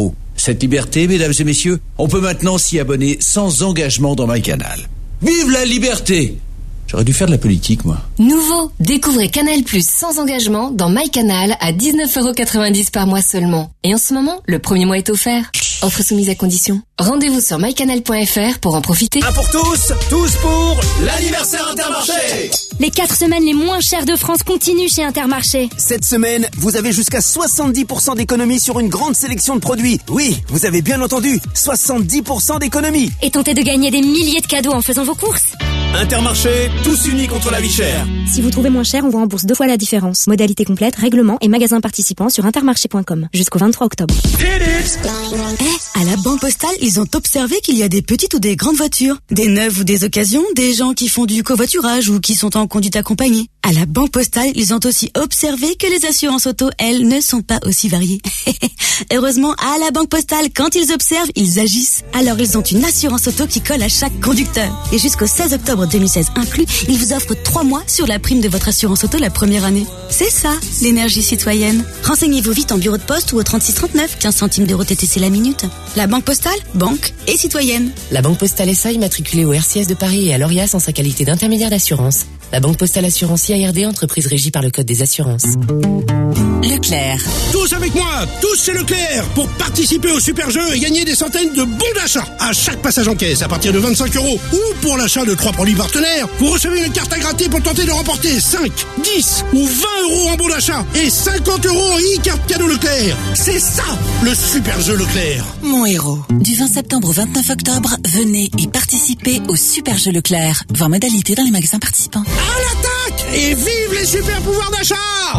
Cette liberté, mesdames et messieurs, on peut maintenant s'y abonner sans engagement dans MyCanal. Vive la liberté! J'aurais dû faire de la politique, moi. Nouveau, découvrez Canal Plus sans engagement dans MyCanal à dix-neuf euros quatre-vingt-dix par mois seulement. Et en ce moment, le premier mois est offert. Offre soumise à condition. Rendez-vous sur my canal point f r pour en profiter. Un pour tous, tous pour l'anniversaire Intermarché. Les quatre semaines les moins chères de France continuent chez Intermarché. Cette semaine, vous avez jusqu'à soixante-dix pour cent d'économie sur une grande sélection de produits. Oui, vous avez bien entendu, soixante-dix pour cent d'économie. Et tentez de gagner des milliers de cadeaux en faisant vos courses. Intermarché, tous unis contre la vie chère. Si vous trouvez moins cher, on vous rembourse deux fois la différence. Modalité complète, règlement et magasins participants sur intermarché point com jusqu'au vingt-trois octobre. Eh, à la Banque Postale, ils ont observé qu'il y a des petites ou des grandes voitures, des neuves ou des occasions, des gens qui font du covoiturage ou qui sont en conduite accompagnée. À la Banque Postale, ils ont aussi observé que les assurances auto, elles, ne sont pas aussi variées. Heureusement, à la Banque Postale, quand ils observent, ils agissent. Alors ils ont une assurance auto qui colle à chaque conducteur. Et jusqu'au seize octobre deux mille seize inclus, ils vous offrent trois mois sur la prime de votre assurance auto la première année. C'est ça, l'énergie citoyenne. Renseignez-vous vite en bureau de poste ou au trente-six trente-neuf, quinze centimes d'euros T T C la minute. La Banque Postale, banque et citoyenne. La Banque Postale S A immatriculée au R C S de Paris et à l'Orias en sa qualité d'intermédiaire d'assurance. La Banque Postale Assurance I A R D, entreprise régie par le Code des assurances. Leclerc. Tous avec moi, tous chez Leclerc, pour participer au super jeu et gagner des centaines de bons d'achat. À chaque passage en caisse, à partir de vingt-cinq euros, ou pour l'achat de trois produits partenaires, vous recevez une carte à gratter pour tenter de remporter cinq, dix ou vingt euros en bons d'achat et cinquante euros en e-carte cadeau Leclerc. C'est ça, le super jeu Leclerc. Mon héros. Du vingt septembre au vingt-neuf octobre, venez et participez au super jeu Leclerc. Voir modalité dans les magasins participants. À l'attaque et vive les super pouvoirs d'achat.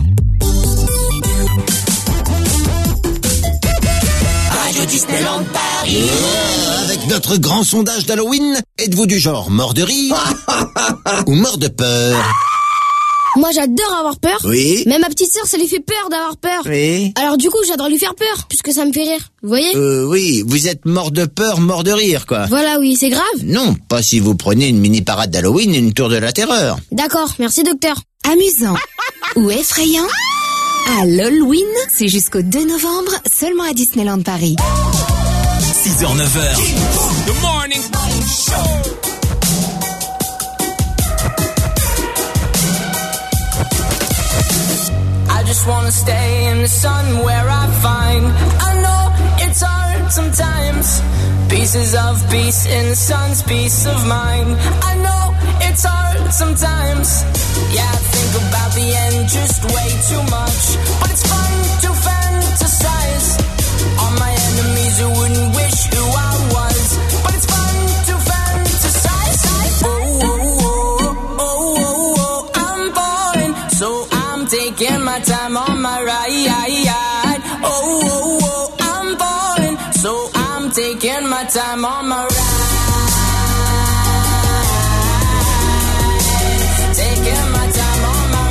Radio Disneyland Paris. Euh, avec notre grand sondage d'Halloween, êtes-vous du genre mort de rire ou mort de peur? Moi j'adore avoir peur. Oui. Mais ma petite sœur, ça lui fait peur d'avoir peur. Oui. Alors du coup j'adore lui faire peur, puisque ça me fait rire. Vous voyez? Euh, oui, vous êtes mort de peur, mort de rire, quoi. Voilà, oui, c'est grave? Non, pas si vous prenez une mini parade d'Halloween et une tour de la terreur. D'accord, merci docteur. Amusant ou effrayant? À l'Halloween, c'est jusqu'au deux novembre, seulement à Disneyland Paris. six heures neuf heures. Good morning. I just wanna stay in the sun where I find I know it's hard sometimes. Pieces of peace in the sun's peace of mind. I know it's hard sometimes. Yeah, I think about the end just way too much. But it's fun to fantasize on my enemies who wouldn't wish who I was. But it's fun to fantasize. Oh, oh, oh, oh, oh, oh, I'm falling, so I'm taking my time on my ride. Oh, oh, oh, I'm falling, so I'm taking my time on my ride. Taking my time on my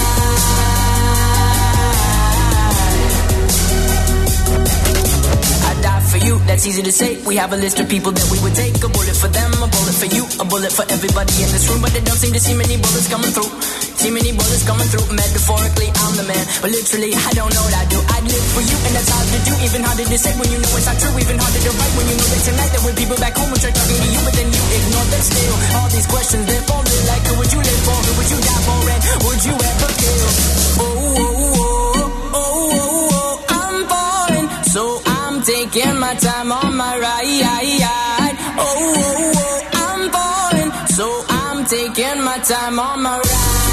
ride. I die for you, that's easy to say. We have a list of people that we would take. A bullet for them, a bullet for you, a bullet for everybody in this room. But they don't seem to see many bullets coming through. See many bullets coming through. Metaphorically, I'm the man, but literally, I don't know what I do. I'd live for you, and that's hard to do. Even harder to say when you know it's not true. Even harder to write when you know that tonight there were people back home who tried talking to you, but then you ignore them still. All these questions, they're falling like, who would you live for? Who would you die for? And would you ever kill? Oh, oh, oh, oh, oh, oh, I'm falling, so I'm taking my time on my ride. Oh, oh, oh, I'm falling, so I'm taking my time on my ride.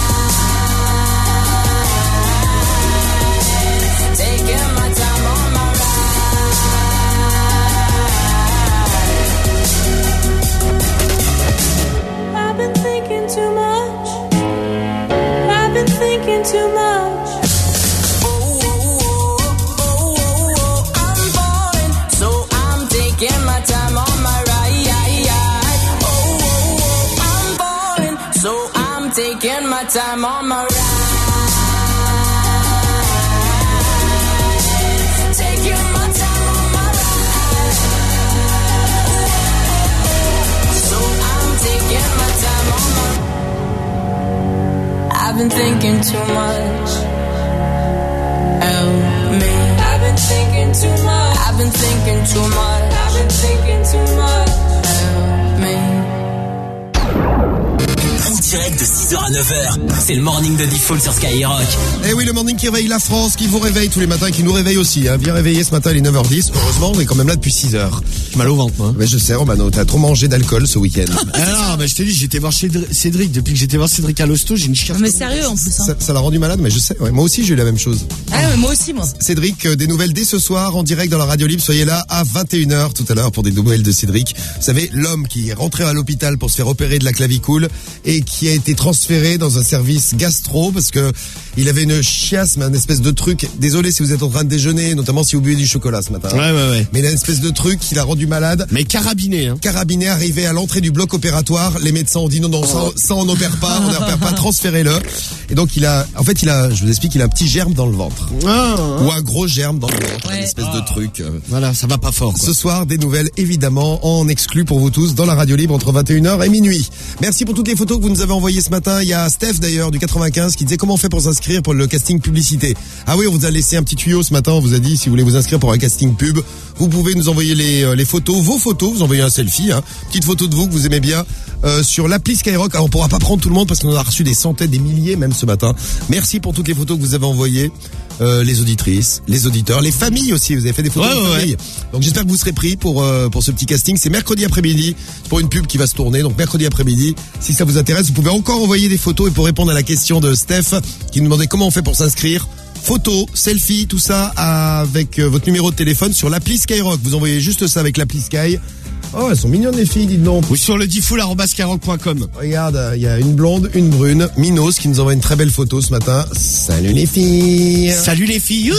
Taking my time on my ride. I've been thinking too much. I've been thinking too much. Oh, oh, oh, oh, oh, oh, I'm falling, so I'm taking my time on my ride. Oh, oh, oh, I'm falling, so I'm taking my time on my ride. Taking my time on my ride. So I'm taking my time on my. I've been thinking too much. Help me. I've been thinking too much. I've been thinking too much. I've been thinking too much. Help me. En direct de six heures à neuf heures, c'est le morning de Diffoul sur Skyrock. Eh oui, le morning qui réveille la France, qui vous réveille tous les matins, qui nous réveille aussi. Hein. Bien réveillé ce matin, il est neuf heures dix. Heureusement, on est quand même là depuis six heures. J'ai mal au ventre, moi. Mais je sais, Romano, t'as trop mangé d'alcool ce week-end. Ah non, mais je t'ai dit, j'étais voir Cédric. Depuis que j'étais voir Cédric à l'hosto, j'ai une chiasse. Mais sérieux en plus. Hein. Ça, ça l'a rendu malade, mais je sais. Ouais, moi aussi, j'ai eu la même chose. Ah, mais moi aussi, moi. Cédric, euh, des nouvelles dès ce soir en direct dans la radio libre. Soyez là à vingt et une heures tout à l'heure pour des nouvelles de Cédric. Vous savez, l'homme qui est rentré à l'hôpital pour se faire opérer de la clavicule et qui a été transféré dans un service gastro parce que il avait une chiasme, un espèce de truc. Désolé si vous êtes en train de déjeuner, notamment si vous buvez du chocolat ce matin. Ouais, ouais, ouais. Mais il a une espèce de truc qui l'a rendu malade. Mais carabiné, hein. Carabiné, arrivé à l'entrée du bloc opératoire. Les médecins ont dit non, non, ça, ça on n'opère pas, on n'opère pas, transférez-le. Et donc il a, en fait, il a, je vous explique, il a un petit germe dans le ventre. Ah, hein. Ou un gros germe dans le ventre. Ouais. Une espèce de truc. Voilà, ça va pas fort, quoi. Ce soir, des nouvelles, évidemment, en exclu pour vous tous dans la radio libre entre vingt et une heures et minuit. Merci pour toutes les photos que vous nous avez envoyées ce matin. Il y a Steph, d'ailleurs, du quatre-vingt-quinze, qui disait comment on fait pour s'inscrire pour le casting publicité. Ah oui, on vous a laissé un petit tuyau ce matin. On vous a dit, si vous voulez vous inscrire pour un casting pub, vous pouvez nous envoyer les, euh, les photos, vos photos. Vous envoyez un selfie, hein. Petite photo de vous que vous aimez bien, euh, sur l'appli Skyrock. Alors, on pourra pas prendre tout le monde parce qu'on en a reçu des centaines, des milliers même ce matin. Merci pour toutes les photos que vous avez envoyées. Euh, les auditrices, les auditeurs, les familles aussi. Vous avez fait des photos ouais, de ouais, famille. ouais. Donc j'espère que vous serez pris pour euh, pour ce petit casting. C'est mercredi après-midi. C'est pour une pub qui va se tourner. Donc mercredi après-midi. Si ça vous intéresse, vous pouvez encore envoyer des photos. Et pour répondre à la question de Steph qui nous demandait comment on fait pour s'inscrire, photos, selfies, tout ça avec euh, votre numéro de téléphone sur l'appli Skyrock. Vous envoyez juste ça avec l'appli Sky. Oh, elles sont mignonnes les filles, dites donc. Ou sur le diffoul arobase skyrock point com. Regarde, il y a une blonde, une brune, Minos qui nous envoie une très belle photo ce matin. Salut les filles. Salut les filles.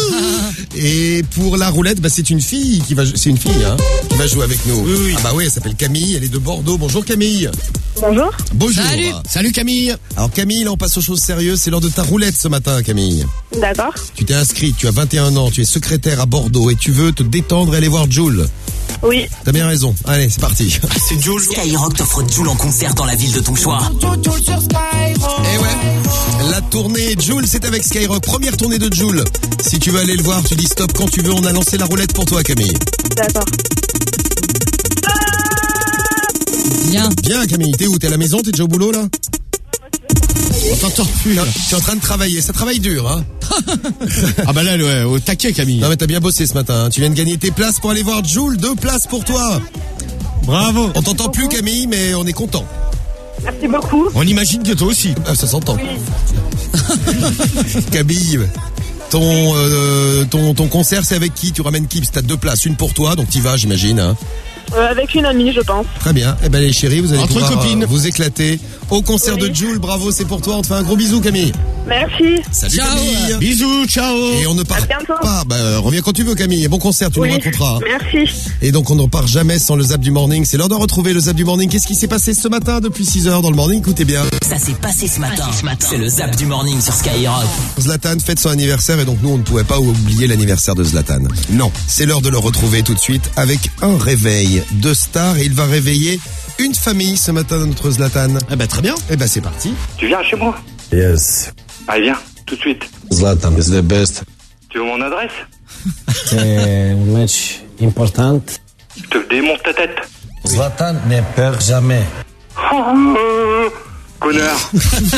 Et pour la roulette, bah c'est une fille qui va, c'est une fille hein, qui va jouer avec nous. Oui, oui. Ah bah oui, elle s'appelle Camille, elle est de Bordeaux. Bonjour Camille. Bonjour. Bonjour. Salut. Salut Camille. Alors Camille, là on passe aux choses sérieuses. C'est l'heure de ta roulette ce matin, Camille. D'accord. Tu t'es inscrite, tu as vingt et un ans, tu es secrétaire à Bordeaux et tu veux te détendre et aller voir Jul. Oui. T'as bien raison. Allez, c'est parti. C'est Jul. Skyrock t'offre Jul en concert dans la ville de ton choix. Eh ouais. La tournée Jul, c'est avec Skyrock. Première tournée de Jul. Si tu veux aller le voir, tu dis stop quand tu veux. On a lancé la roulette pour toi, Camille. D'accord. Bien. Bien, Camille. T'es où? T'es à la maison? T'es déjà au boulot, là? On t'entend plus, là. Tu es en train de travailler. Ça travaille dur, hein? Ah bah là, ouais, au taquet, Camille. Non, mais t'as bien bossé ce matin. Hein. Tu viens de gagner tes places pour aller voir Jul. Deux places pour toi. Bravo. On t'entend plus, Camille, mais on est content. Merci beaucoup. On imagine que toi aussi. Ah, ça s'entend. Oui. Camille, ton, euh, ton, ton concert, c'est avec qui? Tu ramènes qui? T'as deux places. Une pour toi, donc t'y vas, j'imagine, hein. Euh, avec une amie, je pense. Très bien. Eh ben les chéris, vous allez Entre pouvoir copines. euh, vous éclater au concert Oui. de Jul. Bravo, c'est pour toi. On te fait un gros bisou, Camille. Merci. Salut Ciao. Camille. Bisous, ciao. Et on ne part À bientôt. pas. Bah, euh, reviens quand tu veux, Camille. Et bon concert, tu Oui. nous raconteras. Merci. Et donc on ne part jamais sans le Zap du Morning. C'est l'heure de retrouver le Zap du Morning. Qu'est-ce qui s'est passé ce matin depuis six heures dans le Morning? Écoutez bien. Ça s'est passé ce matin. C'est le Zap du morning sur Skyrock. Zlatan fête son anniversaire et donc nous on ne pouvait pas oublier l'anniversaire de Zlatan. Non. C'est l'heure de le retrouver tout de suite avec un réveil de star et il va réveiller une famille ce matin, notre Zlatan. Eh ben très bien. Eh ben c'est parti. Tu viens chez moi? Yes. Allez, viens, tout de suite. Zlatan is the best. Tu veux mon adresse? C'est un match important. Je te démonte ta tête. Zlatan ne perd jamais. Oh, connard.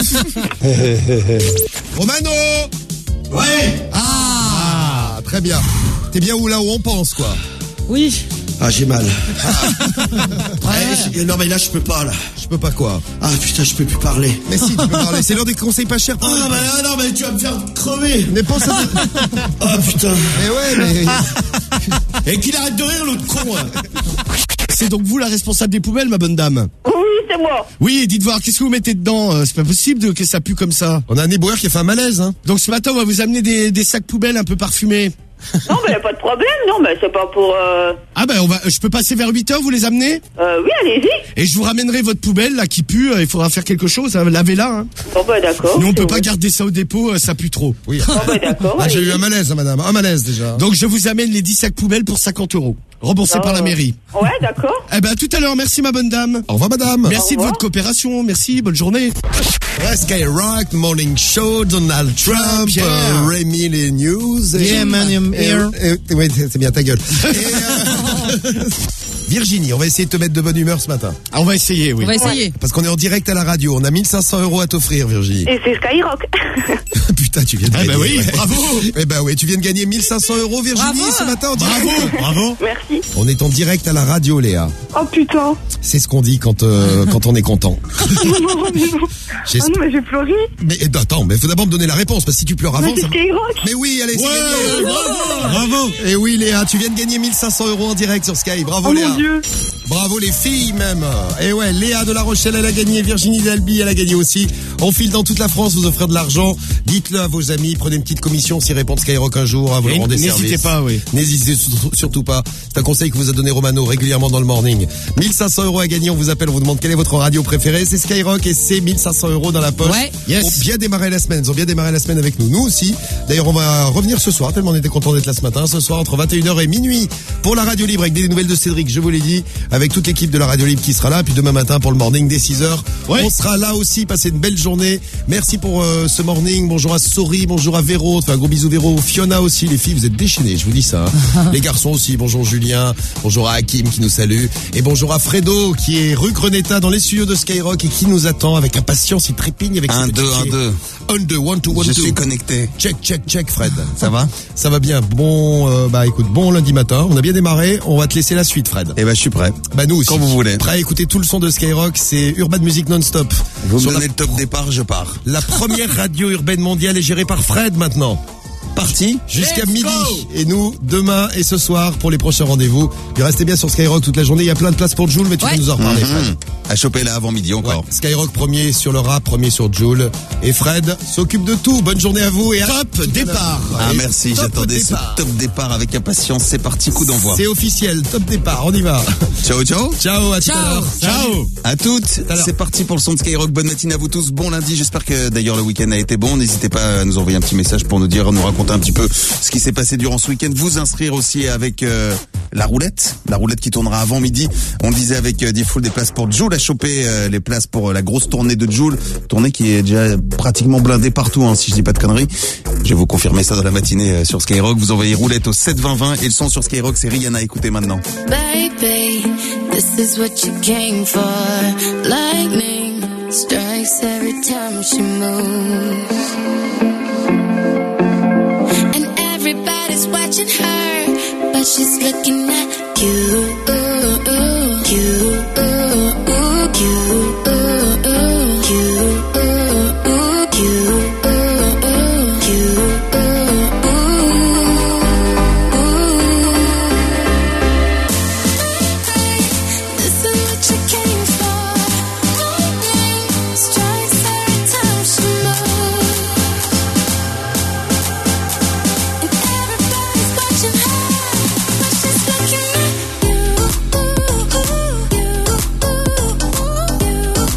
Romano. Ouais. Ah, très bien. T'es bien où là où on pense quoi? Oui. Ah, j'ai mal. Ouais, non mais là je peux pas là. Je peux pas quoi? Ah putain, je peux plus parler. Mais si, tu peux parler. C'est l'heure des conseils pas chers. Oh non mais, ah, non mais tu vas me faire crever. Mais pense à... Ah putain. Mais ouais mais... Et qu'il arrête de rire l'autre con. Hein. C'est donc vous la responsable des poubelles, ma bonne dame? Oui, c'est moi. Oui, dites voir, qu'est-ce que vous mettez dedans? euh, C'est pas possible de, que ça pue comme ça. On a un éboueur qui a fait un malaise hein. Donc ce matin on va vous amener des, des sacs poubelles un peu parfumés. Non, mais y a pas de problème. Non, mais c'est pas pour... Euh... Ah ben on va, je peux passer vers huit heures, vous les amener? Euh, oui, allez-y. Et je vous ramènerai votre poubelle là qui pue, il faudra faire quelque chose, hein, lavez-la. Hein. Bon bah d'accord. Nous on peut pas oui. garder ça au dépôt, ça pue trop. Oui. Bon bah d'accord. Ah, j'ai allez-y. eu un malaise hein, madame, un malaise déjà. Donc je vous amène les dix sacs poubelles pour cinquante euros. remboursé Oh. par la mairie. Ouais, d'accord. Eh ben, à tout à l'heure. Merci, ma bonne dame. Au revoir, madame. Merci de votre coopération. Merci. Bonne journée. Ouais, Skyrock, Morning Show, Donald Trump, Yeah. euh, Rémi les news. Yeah, man, I'm et- here. et- et- ouais, c'est c'est bien ta gueule. Et, euh, Virginie, on va essayer de te mettre de bonne humeur ce matin. Ah, on va essayer, oui. On va essayer. Parce qu'on est en direct à la radio. On a mille cinq cents euros à t'offrir, Virginie. Et c'est Skyrock. Putain, tu viens de Ah, gagner. bah oui, ouais. bravo. Eh ben oui, tu viens de gagner mille cinq cents euros, Virginie, Bravo. ce matin en direct. Bravo, bravo. Merci. On est en direct à la radio, Léa. Oh putain. C'est ce qu'on dit quand euh, quand on est content. non, non, mais non. J'espère- Ah non, mais j'ai pleuré. Mais eh, attends, mais faut d'abord me donner la réponse parce que si tu pleures avant. Mais c'est ça- Skyrock. Mais oui, allez, c'est Ouais, gagné. bravo, bravo. Et oui, Léa, tu viens de gagner mille cinq cents euros en direct sur Sky. Bravo, Oh Léa. mon Dieu. Bravo les filles même. Et ouais, Léa de La Rochelle, elle a gagné. Virginie d'Albi, elle a gagné aussi. On file dans toute la France, vous offrir de l'argent. Dites-le à vos amis. Prenez une petite commission s'ils répondent Skyrock un jour. Hein, vous Et leur rendez n'hésitez service. pas, oui. N'hésitez surtout- surtout pas. C'est un conseil que vous a donné Romano régulièrement dans le morning. mille cinq cents euros à gagner. On vous appelle, on vous demande quelle est votre radio préférée. C'est Skyrock et c'est mille cinq cents euros dans la poche. Ouais. Yes. Pour bien démarrer la semaine. Ils ont bien démarré la semaine avec nous. Nous aussi. D'ailleurs, on va revenir ce soir, tellement on était content d'être là ce matin. Ce soir, entre vingt et une heures et minuit, pour la radio libre avec des nouvelles de Cédric, je vous l'ai dit, avec toute l'équipe de la radio libre qui sera là. Puis demain matin pour le morning dès six heures. Ouais. On sera là aussi. Passez une belle journée. Merci pour euh, ce morning. Bonjour à Sori, bonjour à Véro. Enfin, un gros bisou Véro. Fiona aussi. Les filles, vous êtes déchaînées, je vous dis ça. hein. Les garçons aussi. Bonjour Julien. Bonjour à Hakim qui nous salue. Et bonjour à Fredo qui est rue Greneta dans les studios de Skyrock et qui nous attend avec impatience. Il trépigne avec Un, ses deux, petits un, pieds. deux. Un, deux, one, two, one, Je two. suis connecté. Check, check, check, Fred. Ça va? Ça va bien. Bon, euh, bah écoute, bon lundi matin. On a bien démarré. On va te laisser la suite, Fred. Eh ben, je suis prêt. Bah nous aussi. Quand vous voulez. Prêt à écouter tout le son de Skyrock. C'est Urban Music non-stop. Vous me Sur donnez la, le top départ, je pars. la première radio urbaine mondiale est gérée par Fred maintenant. Parti jusqu'à Let's midi. go. Et nous, demain et ce soir pour les prochains rendez-vous. Puis restez bien sur Skyrock toute la journée. Il y a plein de places pour Joule, mais tu Ouais. vas nous en reparler, Fred. Mmh. À choper là avant midi encore. Ouais. Skyrock premier sur le rap, premier sur Joule. Et Fred s'occupe de tout. Bonne journée à vous et à Top départ. Ah Et merci, top j'attendais ce départ. top départ avec impatience. C'est parti, coup d'envoi. C'est officiel, top départ, on y va. Ciao, ciao. Ciao, à tout à Ciao. l'heure. Ciao. À toutes, à l'heure. c'est parti pour le son de Skyrock. Bonne matinée à vous tous, bon lundi. J'espère que d'ailleurs le week-end a été bon. N'hésitez pas à nous envoyer un petit message pour nous dire, nous raconter un petit peu ce qui s'est passé durant ce week-end. Vous inscrire aussi avec euh, la roulette, la roulette qui tournera avant midi. On le disait avec euh, Diffoul, des places pour Joule, à choper euh, les places pour euh, la grosse tournée de Joule, tournée qui est déjà pratiquement blindée partout, hein, si je dis pas de conneries. Je vais vous confirmer ça dans la matinée euh, sur Skyrock. Vous envoyez roulette au sept vingt vingt et le son sur Skyrock, c'est Rihanna. Écoutez maintenant. Baby, this is what you came for. Lightning strikes every time she moves. And everybody's watching her, but she's looking at you. You, you, This is what you came for. Lightning strikes every time she moves. And everybody's watching her, but she's looking at you.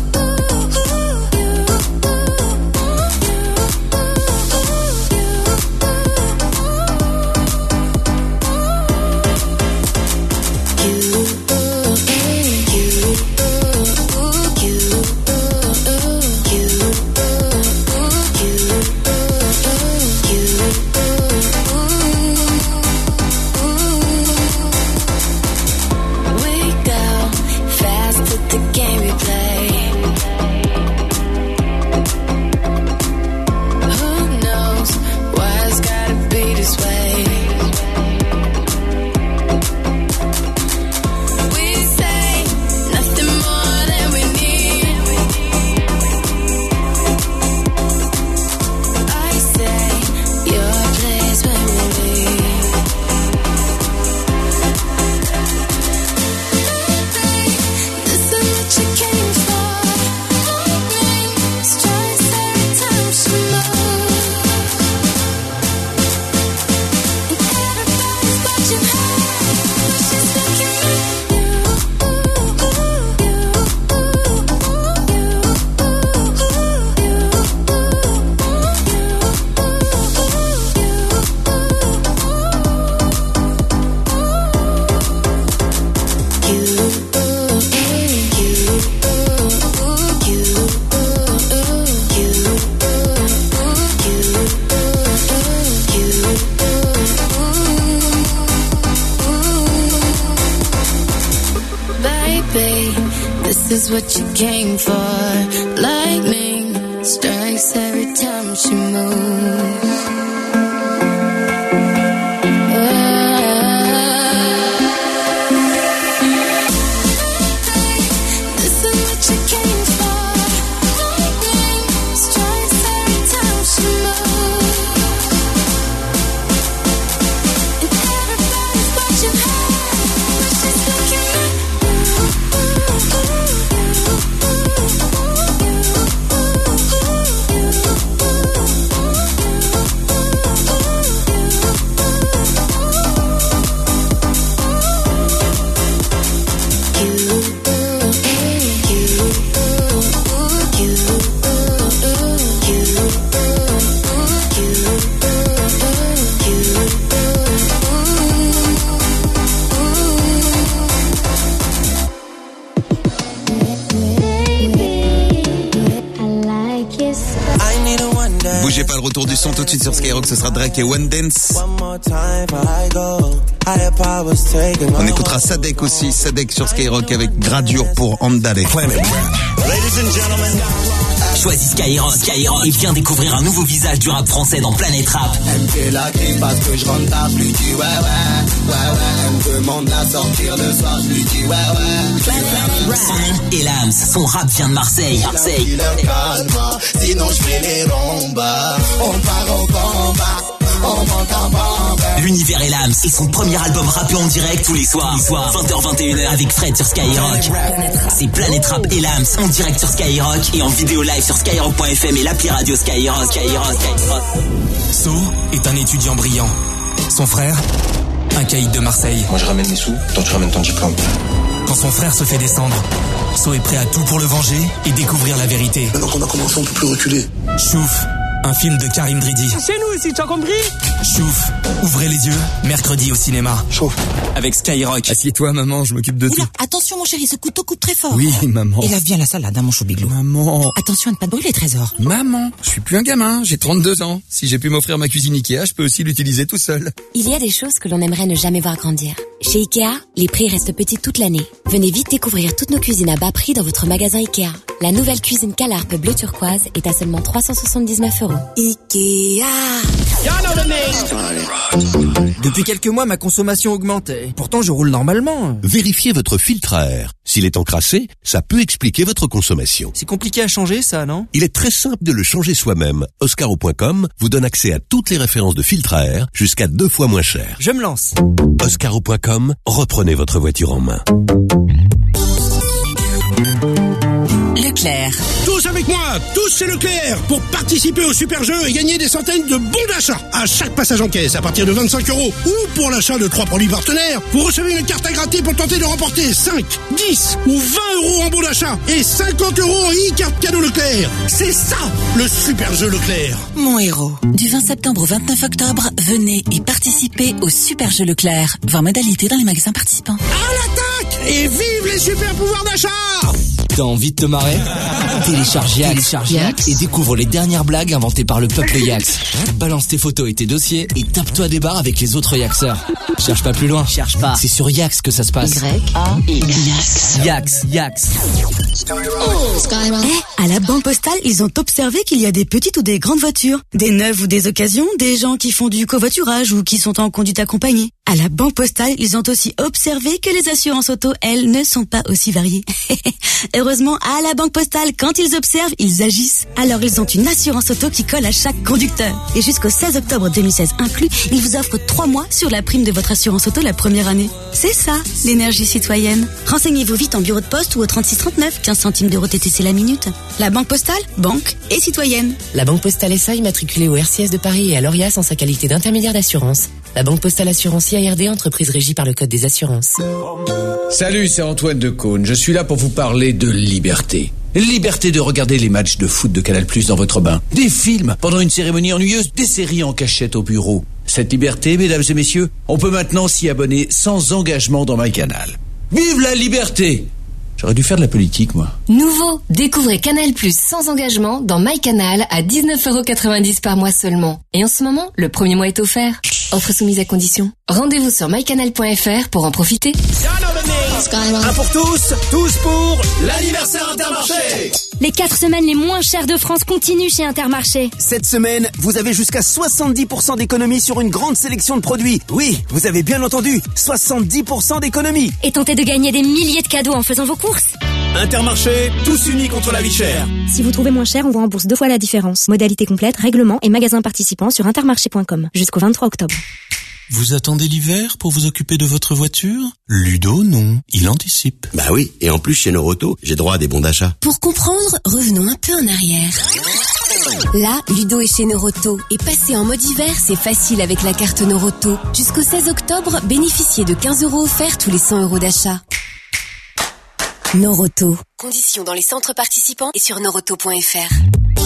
is what you came for. Lightning strikes every time she moves. Bougez pas, le retour du son tout de suite sur Skyrock, ce sera Drake et One Dance. On écoutera Sadek aussi, Sadek sur Skyrock avec Gradure pour Andale. Choisis Skyrock, Skyrock et viens découvrir un nouveau visage du rap français dans Planète Rap. Elle me fait la crise parce que je rentre tard, je lui dis ouais ouais, ouais ouais. Elle me demande à sortir le soir, je lui dis ouais ouais. Son nom est Lams, son rap vient de Marseille. Marseille. Calme, sinon je fais les rombas. On part au combat. L'univers est Lams et son premier album rappé en direct tous les soirs. vingt heures vingt et une heures avec Fred sur Skyrock. C'est Planète Rap et Lams en direct sur Skyrock et en vidéo live sur skyrock point f m et l'appli radio Skyrock. Skyrock, Skyrock. So est un étudiant brillant. Son frère, un caïd de Marseille. Moi je ramène les sous, toi tu ramènes ton diplôme. Quand son frère se fait descendre, So est prêt à tout pour le venger et découvrir la vérité. Maintenant qu'on a commencé, on peut plus reculer. Chouf, un film de Karim Dridi. C'est nous ici, tu as compris? Chouf, ouvrez les yeux, mercredi au cinéma. Chouf. Avec Skyrock. Assieds-toi maman, je m'occupe de Oula, tout. attention mon chéri, ce couteau coupe très fort. Oui maman. Et lave bien la salade, hein, mon chou biglou. Maman. Attention à ne pas te brûler, trésor. Maman, je suis plus un gamin, j'ai trente-deux ans. Si j'ai pu m'offrir ma cuisine Ikea, je peux aussi l'utiliser tout seul. Il y a des choses que l'on aimerait ne jamais voir grandir. Chez Ikea, les prix restent petits toute l'année. Venez vite découvrir toutes nos cuisines à bas prix dans votre magasin Ikea. La nouvelle cuisine Calarpe bleu turquoise est à seulement trois cent soixante-dix-neuf euros. Ikea. Depuis quelques mois, ma consommation augmentait. Pourtant, je roule normalement. Vérifiez votre filtre à air. S'il est encrassé, ça peut expliquer votre consommation. C'est compliqué à changer, ça, non? Il est très simple de le changer soi-même. Oscaro point com vous donne accès à toutes les références de filtre à air jusqu'à deux fois moins cher. Je me lance. Oscaro point com, reprenez votre voiture en main. Leclerc. Tous avec moi, tous chez Leclerc, pour participer au super jeu et gagner des centaines de bons d'achat à chaque passage en caisse à partir de vingt-cinq euros. Ou pour l'achat de trois produits partenaires, vous recevez une carte à gratter pour tenter de remporter cinq, dix ou vingt euros en bons d'achat et cinquante euros en e-carte cadeau Leclerc. C'est ça, le super jeu Leclerc. Mon héros. Du vingt septembre au vingt-neuf octobre, venez et participez au super jeu Leclerc. Voir modalité dans les magasins participants. À l'attaque et vive les super pouvoirs d'achat. T'as envie de te marrer? Télécharge Yax. Télécharge Yax et découvre les dernières blagues inventées par le peuple Yax. Balance tes photos et tes dossiers et tape-toi des barres avec les autres Yaxeurs. Cherche pas plus loin. Cherche pas. C'est sur Yax que ça se passe. Y A X. Yax, Yax. Eh, à la Banque Postale, ils ont observé qu'il y a des petites ou des grandes voitures, des neuves ou des occasions, des gens qui font du covoiturage ou qui sont en conduite accompagnée. À la Banque Postale, ils ont aussi observé que les assurances auto, elles, ne sont pas aussi variées. Heureusement, à la Banque Postale, quand ils observent, ils agissent. Alors, ils ont une assurance auto qui colle à chaque conducteur. Et jusqu'au seize octobre deux mille seize inclus, ils vous offrent trois mois sur la prime de votre assurance auto la première année. C'est ça, l'énergie citoyenne. Renseignez-vous vite en bureau de poste ou au trente-six trente-neuf, quinze centimes d'euros T T C la minute. La Banque Postale, banque et citoyenne. La Banque Postale S A immatriculée au R C S de Paris et à l'Orias en sa qualité d'intermédiaire d'assurance. La Banque Postale Assurance I A R D, entreprise régie par le Code des assurances. Salut, c'est Antoine de Caunes. Je suis là pour vous parler de liberté. Liberté de regarder les matchs de foot de Canal Plus dans votre bain. Des films pendant une cérémonie ennuyeuse, des séries en cachette au bureau. Cette liberté, mesdames et messieurs, on peut maintenant s'y abonner sans engagement dans MyCanal. Vive la liberté! J'aurais dû faire de la politique, moi. Nouveau, découvrez Canal Plus sans engagement dans MyCanal à dix-neuf euros quatre-vingt-dix par mois seulement. Et en ce moment, le premier mois est offert. Offre soumise à condition. Rendez-vous sur my canal point f r pour en profiter. Un pour tous, tous pour l'anniversaire Intermarché. Les quatre semaines les moins chères de France continuent chez Intermarché. Cette semaine, vous avez jusqu'à soixante-dix pour cent d'économie sur une grande sélection de produits. Oui, vous avez bien entendu, soixante-dix pour cent d'économie. Et tentez de gagner des milliers de cadeaux en faisant vos courses. Intermarché, tous unis contre la vie chère. Si vous trouvez moins cher, on vous rembourse deux fois la différence. Modalité complète, règlement et magasins participants sur intermarché point com jusqu'au vingt-trois octobre. Vous attendez l'hiver pour vous occuper de votre voiture? Ludo, non. Il anticipe. Bah oui, et en plus chez Noroto, j'ai droit à des bons d'achat. Pour comprendre, revenons un peu en arrière. Là, Ludo est chez Noroto. Et passer en mode hiver, c'est facile avec la carte Noroto. Jusqu'au seize octobre, bénéficiez de quinze euros offerts tous les cent euros d'achat. Noroto. Conditions dans les centres participants et sur noroto point f r.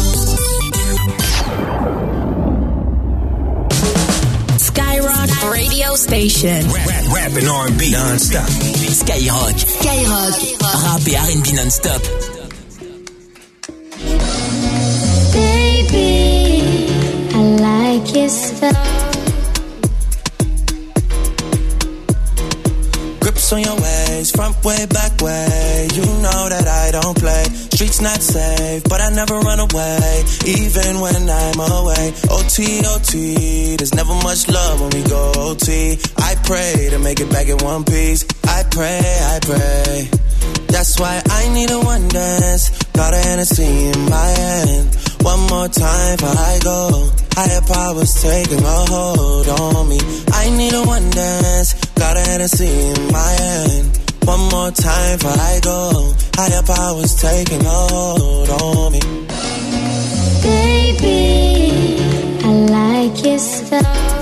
Skyrock Radio Station. Rap, rap and R and B non-stop. Skyrock. Skyrock. Rap et R and B non-stop. Baby, I like your stuff. Grips on your ways, front way, back way. You know that I don't play. Streets not safe, but I never run away, even when I'm away. O T, O T, there's never much love when we go O T. I pray to make it back in one piece. I pray, I pray. That's why I need a one dance. Got a Hennessy in my hand. One more time before I go. Higher powers taking a hold on me. I need a one dance. Got a Hennessy in my hand. One more time before I go. Higher powers taking a hold on me. Baby, I like your stuff.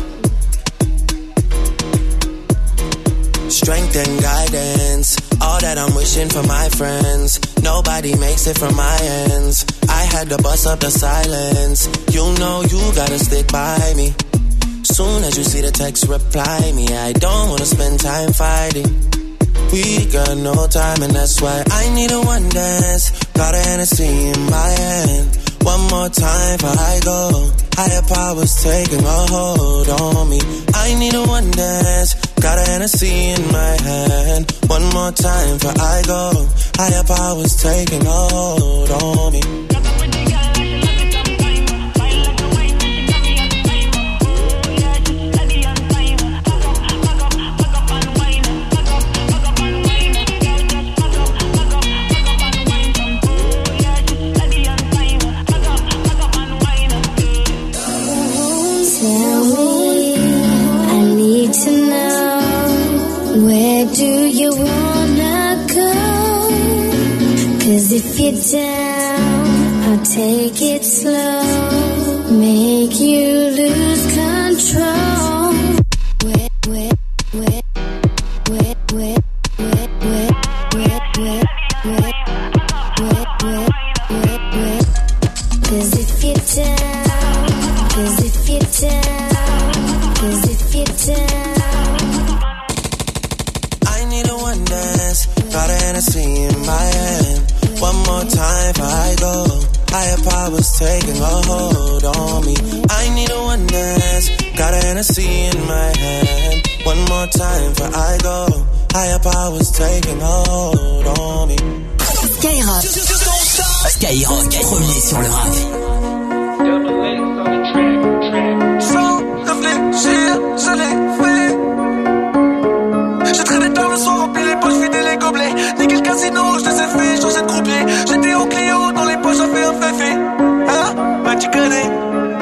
Strength and guidance, all that I'm wishing for my friends. Nobody makes it from my ends. I had to bust up the silence. You know you gotta stick by me. Soon as you see the text, reply me. I don't wanna spend time fighting. We got no time and that's why I need a one dance. Got a Hennessy in my hand. One more time before I go. Higher powers taking a hold on me. I need a one dance. Got a Hennessy in my hand. One more time before I go. Higher powers taking a hold on me. If you're down, I'll take it slow. Make you lose control. Wet, wet, wet, wet, wet, wet, wet, wet, wet, wet, wet, wet, wet, wet. Cause if you're down, cause if you're down, cause if you're down. I need a one dance. Got a Hennessy in my hand. One more time before I go. Higher powers taking a hold on me. I need a one dance. Got a Hennessy in my hand. One more time before I go. Higher powers taking a hold on me. Skyrock. Skyrock, premier sur le rap. Sans réfléchir, je l'ai fait. J'ai traîné tard le soir, rempli les poches, vidé les gobelets. Niqué le casino, je les ai fait, changé de croupier. J'étais au Clio, dans les poches, j'avais un féfé. Hein? Bah tu connais.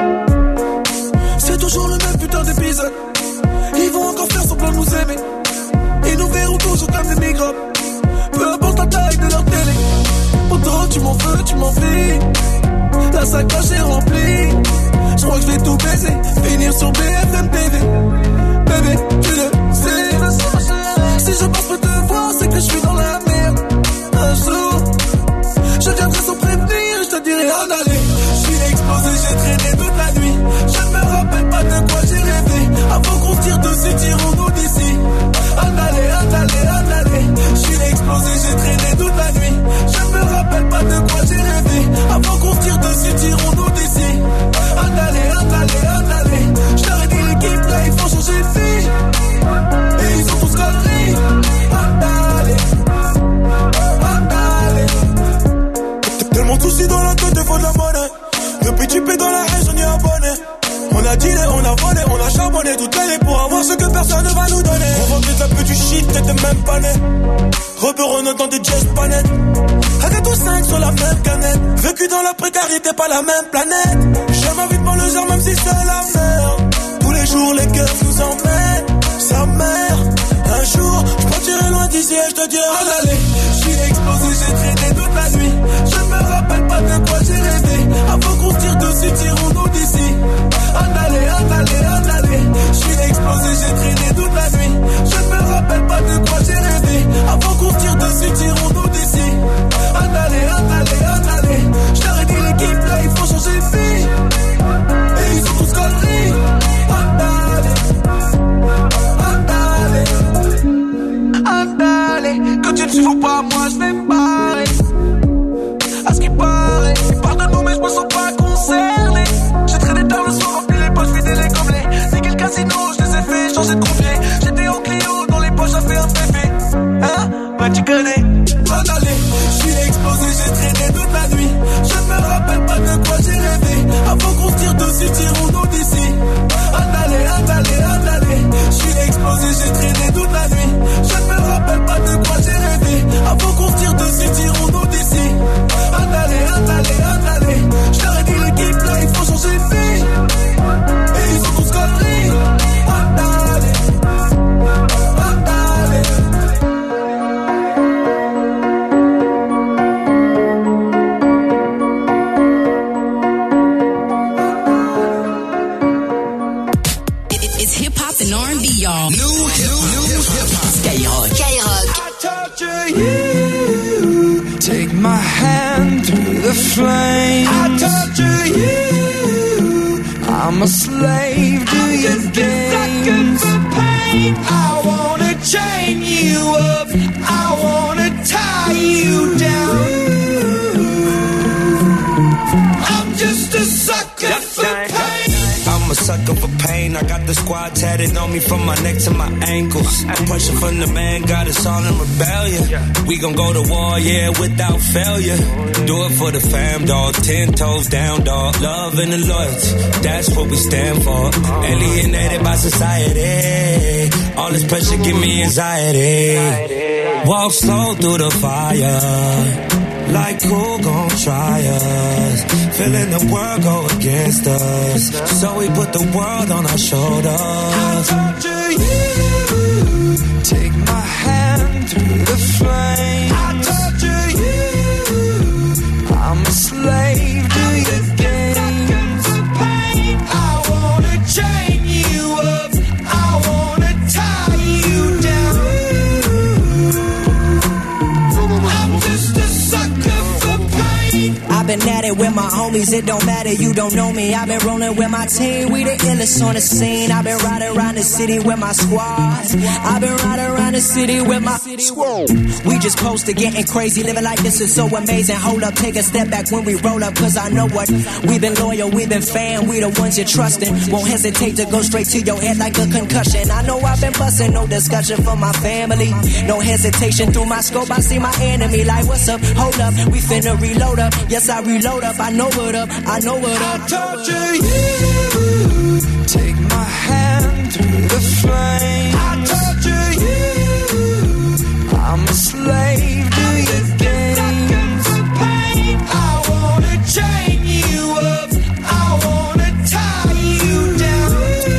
C'est toujours le même putain d'épisode. Ils vont encore faire semblant de nous aimer. Ils nous verront toujours comme des microbes. Peu importe la taille de leur télé. Pourtant tu m'en veux, tu m'envies. La sacoche est remplie. Je crois que je vais tout baiser. Finir sur B F M T V. Bébé, tu le sais. Si je pense pas te voir, c'est que je suis dans la merde. Un jour, je viendrai sans prévenir, je te dirai en aller. Je suis explosé, j'ai traîné toute la nuit. Je ne me rappelle pas de quoi j'ai rêvé. Avant qu'on se tire dessus, tirons-nous d'ici. En aller, en aller, en aller. Je suis explosé, j'ai traîné toute la nuit. Je ne me rappelle pas de quoi j'ai rêvé. Avant qu'on se tire dessus, tirons-nous d'ici. En aller, en aller, en aller. Je leur ai dit l'équipe là, il faut changer de vie. la tête, il faut de la monnaie. Depuis tu paies dans la haine, on y est abonné. On a dealé, on a volé, on a charbonné toute l'année pour avoir ce que personne ne va nous donner. On vendait de la pute du shit, t'étais même pas né. Reberonne dans des jazz panettes. Avec tous cinq sur la même canette. Vécu dans la précarité, pas la même planète. J'aime ma vie pour le genre, même si c'est la merde. Tous les jours, les cœurs nous emmènent. Sa mère, un jour, je partirai loin d'ici et je te dirai oh, allez. J'suis explosé, j'ai traîné toute la nuit. Je me rappelle pas de quoi j'ai rêvé. Avant qu'on tire dessus, tirons-nous d'ici. Andale, andale, andale. J'suis explosé, j'ai traîné toute la nuit. Je me rappelle pas de quoi j'ai rêvé. Avant qu'on tire dessus, tirons-nous d'ici. Andale, andale, andale. J't'aurais dit l'équipe là, il faut changer de vie. Et ils sont tous conneries. Andale, andale, andale. Que tu ne suivras pas, moi je vais me barrer. À ce qui paraît, ils parlent de nous mais je me sens pas concerné. J'ai traîné tard le soir, rempli les poches, vidé les gobelets. C'est quel casino, je les ai fait changer de croupier. J'étais au Clio, dans les poches, j'ai fait un bébé. Hein, bah tu connais. Andale, j'suis explosé, j'ai traîné toute la nuit. Je me rappelle pas de quoi j'ai rêvé. Avant qu'on se tire dessus, tirons-nous d'ici. Andale, andale, andale. J'suis explosé, j'ai traîné toute la nuit. Je me rappelle pas de quoi j'ai rêvé. Avant qu'on se tire dessus, tirons-nous d'ici. Andale, andale, andale. J't'aurais dit l'équipe là, il faut changer de vie. Et ils sont tous conneries. Andale, andale. It's hip hop and R and B, y'all. New, new, new hip hop. Skyrock. Skyrock. I torture you. Take my hand through the flame. I torture you. I'm a slave to your games. Pain. I wanna chain you up. I wanna tie you down. I'm just a sucker for pain. I'm a sucker for pain. I got the squad tatted on me from my neck to my ankles. Pressure from the man got us all in rebellion. We gon' go to war, yeah, without failure. Do it for the fam, dog. Ten toes down, dog. Love and the loyalty, that's what we stand for. Alienated by society. All this pressure give me anxiety. Walk slow through the fire. Like who gon' try us? Feeling the world go against us. So we put the world on our shoulders. I torture you. Take my hand through the flame. I torture you. I'm a slave to your games. Pain. I wanna chain you up. I wanna tie you down. I'm just a sucker for pain. I've been at it with my homies, it don't matter, you don't know me. I've been rolling with my team, we the illest on the scene. I've been riding around the city with my squad. I've been riding around the city with my squad. We just close to getting crazy, living like this is so amazing. Hold up, take a step back when we roll up, cause I know what. We've been loyal, we've been fan, we the ones you're trusting. Won't hesitate to go straight to your head like a concussion. I know I've been busting, no discussion for my family. No hesitation through my scope, I see my enemy like what's up, hold up, we finna reload up. Yes, I reload up, I know what up, I know what up. I torture you. Take my hand through the flame. I torture you. I'm a slave to your games. Pain. I wanna chain you up. I wanna tie you down.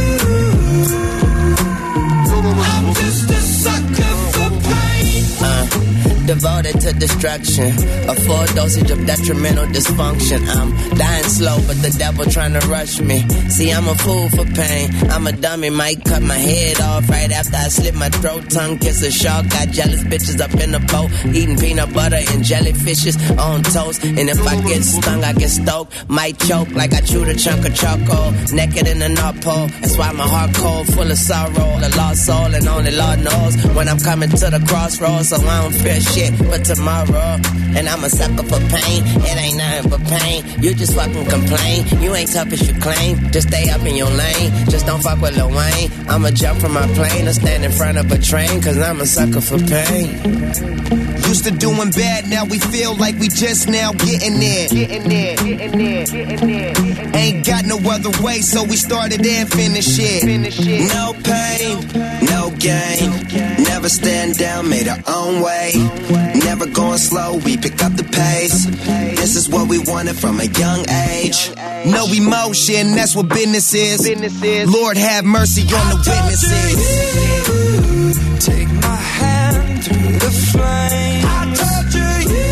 I'm just a sucker for pain. Uh. Devoted to destruction, a full dosage of detrimental dysfunction. I'm dying slow, but the devil trying to rush me. See, I'm a fool for pain. I'm a dummy, might cut my head off right after I slit my throat. Tongue kiss a shark, got jealous bitches up in the boat, eating peanut butter and jellyfishes on toast. And if I get stung, I get stoked, might choke like I chewed a chunk of charcoal. Naked in the North Pole, that's why my heart cold, full of sorrow. A lost soul, and only Lord knows when I'm coming to the crossroads, so I don't fear shit. today, but tomorrow. And I'm a sucker for pain. It ain't nothing but pain. You just fucking complain. You ain't tough as you claim. Just stay up in your lane. Just don't fuck with Lil Wayne. I'ma jump from my plane or stand in front of a train, cause I'm a sucker for pain. Used to doing bad, now we feel like we just now getting there. Getting there, getting there, getting there. Ain't got no other way, so we started and finished it. No pain, no gain. Never stand down, made our own way. Never going slow, we pick up the pace. This is what we wanted from a young age. No emotion, that's what business is. Lord have mercy on the witnesses. Take my hand through the flame. I torture you.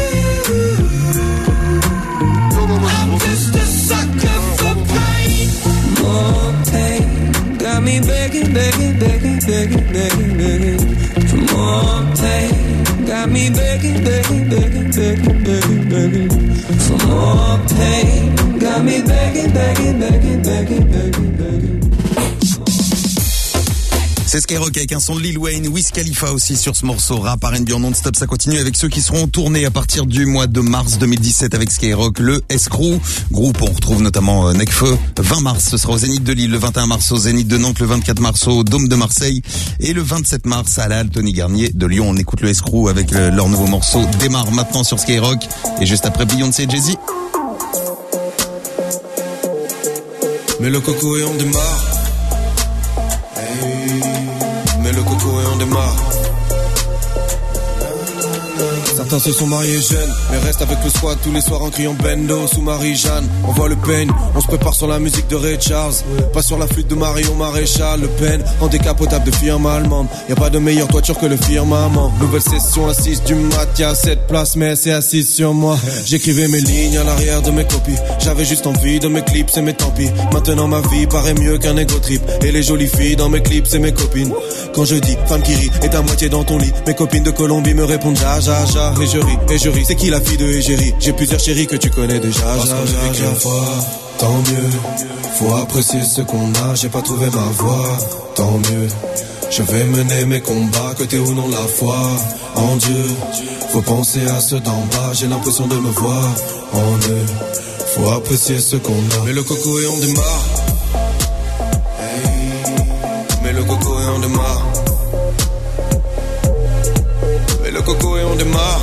I'm just a sucker for pain. More pain. Got me begging, begging, begging, begging, begging, begging. For more pain. Got me begging, begging, begging, begging, begging, begging. For more pain. Got me begging, begging, begging, begging, begging, begging. C'est Skyrock avec un son de Lil Wayne, Wiz Khalifa aussi sur ce morceau rap R and B en non-stop. Ça continue avec ceux qui seront tournés à partir du mois de mars deux mille dix-sept avec Skyrock, le S-Crew, groupe où on retrouve notamment Nekfeu. vingt mars, ce sera au Zénith de Lille, le vingt et un mars au Zénith de Nantes, le vingt-quatre mars au Dôme de Marseille et le vingt-sept mars à la Halle Tony Garnier de Lyon. On écoute le S-Crew avec le, leur nouveau morceau Démarre maintenant sur Skyrock et juste après Beyoncé et Jay-Z. Mais le coco et on démarre. Hey. Mais le coco et on démarre. Certains se sont mariés jeunes, mais restent avec le squad tous les soirs en criant Bendo sous Marie-Jeanne. On voit le peigne, on se prépare sur la musique de Ray Charles. Pas sur la flûte de Marion Maréchal. Le Pen en décapotable de firme allemande. Y'a pas de meilleure toiture que le firmament. Nouvelle session à six du mat, y'a sept places mais c'est assise sur moi. J'écrivais mes lignes à l'arrière de mes copies. J'avais juste envie de mes clips, c'est mes tant pis. Maintenant ma vie paraît mieux qu'un ego trip. Et les jolies filles dans mes clips, c'est mes copines. Quand je dis femme qui rit, est à moitié dans ton lit. Mes copines de Colombie me répondent ja ja ja. Et je ris, et je ris, c'est qui la fille de Égérie? J'ai plusieurs chéris que tu connais déjà. Parce qu'on ne vit qu'une fois, tant mieux. Faut apprécier ce qu'on a, j'ai pas trouvé ma voie. Tant mieux, je vais mener mes combats, que t'aies ou non la foi en Dieu. Faut penser à ceux d'en bas, j'ai l'impression de me voir en eux. Faut apprécier ce qu'on a. Mais le coco et on démarre. Hey. Mais le coco et on démarre. Mais le coco et on démarre.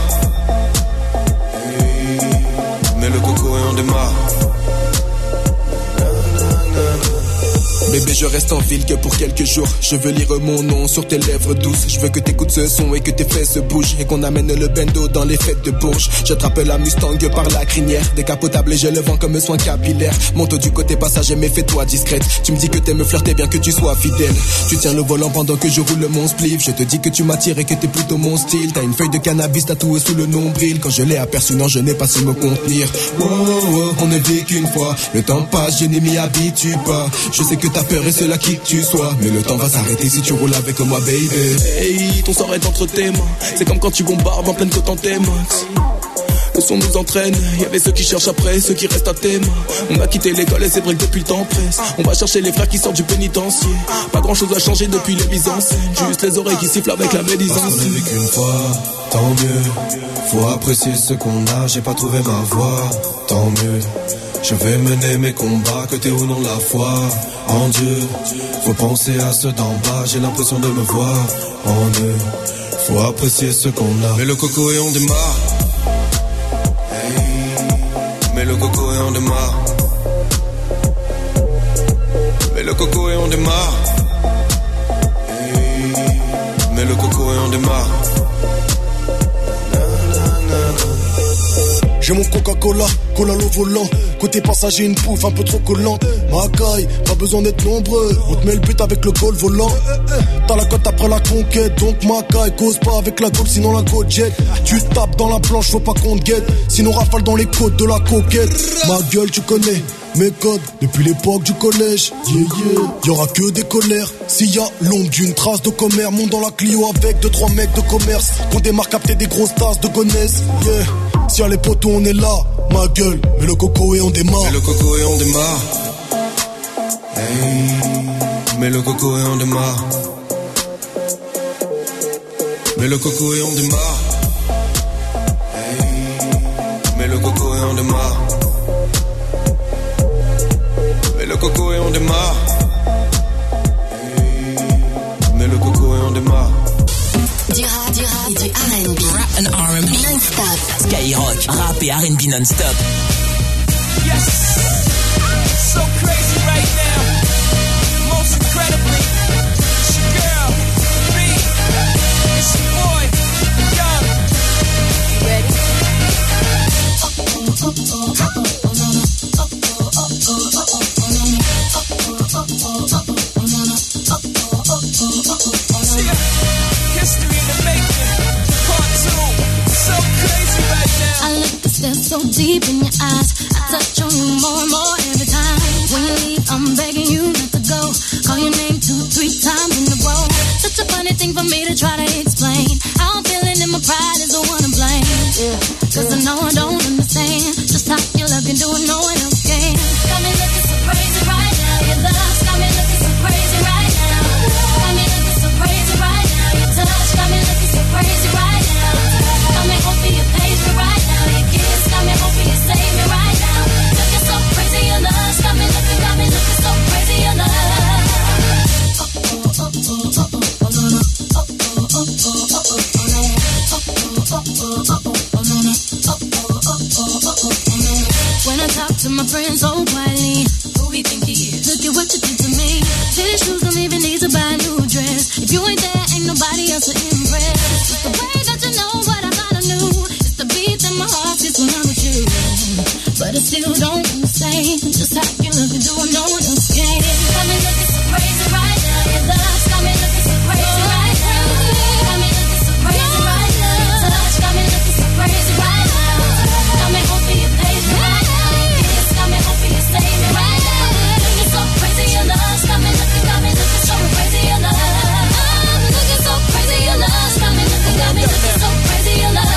Hey. Mais le coco et on démarre. Bébé, je reste en ville que pour quelques jours. Je veux lire mon nom sur tes lèvres douces. Je veux que t'écoutes ce son et que tes fesses bougent. Et qu'on amène le bendo dans les fêtes de Bourges. J'attrape la Mustang par la crinière. Décapotable et j'ai le vent comme soin capillaire. Monte du côté passager mais fais-toi discrète. Tu me dis que t'aimes flirter bien que tu sois fidèle. Tu tiens le volant pendant que je roule mon spliff. Je te dis que tu m'attires et que t'es plutôt mon style. T'as une feuille de cannabis tatouée sous le nombril. Quand je l'ai aperçu, non je n'ai pas su me contenir. Wow, wow, on ne vit qu'une fois. Le temps passe, je n'y m'y habitue pas. Je sais que t'as peur et cela qui que tu sois. Mais le temps va s'arrêter si tu roules avec moi, baby. Hey, ton sort est entre tes mains. C'est comme quand tu bombardes en pleine côte en tes max. Le son nous entraîne, y avait ceux qui cherchent après, ceux qui restent à tes mains. On a quitté l'école et c'est vrai que depuis le temps presse. On va chercher les frères qui sortent du pénitencier. Pas grand chose a changé depuis les mises en scène. Juste les oreilles qui sifflent avec la médisance. Parce qu'on ne vit qu'une fois, tant mieux. Faut apprécier ce qu'on a, j'ai pas trouvé ma voie. Tant mieux. Je vais mener mes combats, que t'aies ou non la foi en Dieu. Faut penser à ceux d'en bas, j'ai l'impression de me voir en eux. Faut apprécier ce qu'on a. Mais le coco et on démarre. Hey. Mais le coco et on démarre. Mais le coco et on démarre. Hey. Mais le coco et on démarre. J'ai mon Coca-Cola, cola l'eau volant. Côté passager, une pouffe un peu trop collante. Ma caille, pas besoin d'être nombreux. On te met le but avec le goal volant. T'as la cote après la conquête. Donc ma caille, cause pas avec la goal, sinon la go jet. Tu tapes dans la planche, faut pas qu'on te guette. Sinon rafale dans les côtes de la coquette. Ma gueule, tu connais mes codes depuis l'époque du collège. Yeah, yeah. Y'aura que des colères. S'il y a l'ombre d'une trace de commerce. Monte dans la Clio avec deux trois mecs de commerce. Qu'on démarre capter des grosses tasses de gonesse. Yeah. Si y'a les potos on est là, ma gueule. Mais le coco et on démarre. Mais le coco et on démarre. Hey. Mais le coco et on démarre. Mais le coco et on démarre. et R and B non-stop. Yes, so crazy right now. Most incredibly, it's your girl, B. It's your boy, Young. You ready? See ya. History in the making. Part two. So crazy right now. I look to stare so deep in your eyes. I touch on you more and more every time. When you leave, I'm begging you not to go. Call your name two, three times in a row. Such a funny thing for me to try to explain. How I'm feeling and my pride is the one to blame. Yeah. Cause I know I don't understand just how your love can do it, no one else can. Got me looking so crazy right now. Your love got me looking so crazy right now. Got me looking so crazy right now. Your touch got me looking so crazy right now. Got me hoping you page me right now. Your kiss got me hoping you save me right now. Looking so crazy, your love got me looking, got me looking so crazy, your love. When I talk to my friends so quietly, who we think he is? Look at what you did to me. Fitted shoes don't even need to buy a new dress. If you ain't there, ain't nobody else to impress. It's the way that you know what I thought I knew. It's the beat that my heart gets when I'm with you. But I still don't understand just how you look and do what no one else can. Got me looking so crazy right now. Your love got me looking so crazy right now. Got me looking so crazy right now. Your touch got me looking so crazy right now. Got me hoping you page me right now. Your kiss got me hoping you save me right now. Looking so crazy, your love got me looking, got me looking so crazy, your love. I'm looking so crazy, your love got me looking, got me looking so crazy, your love.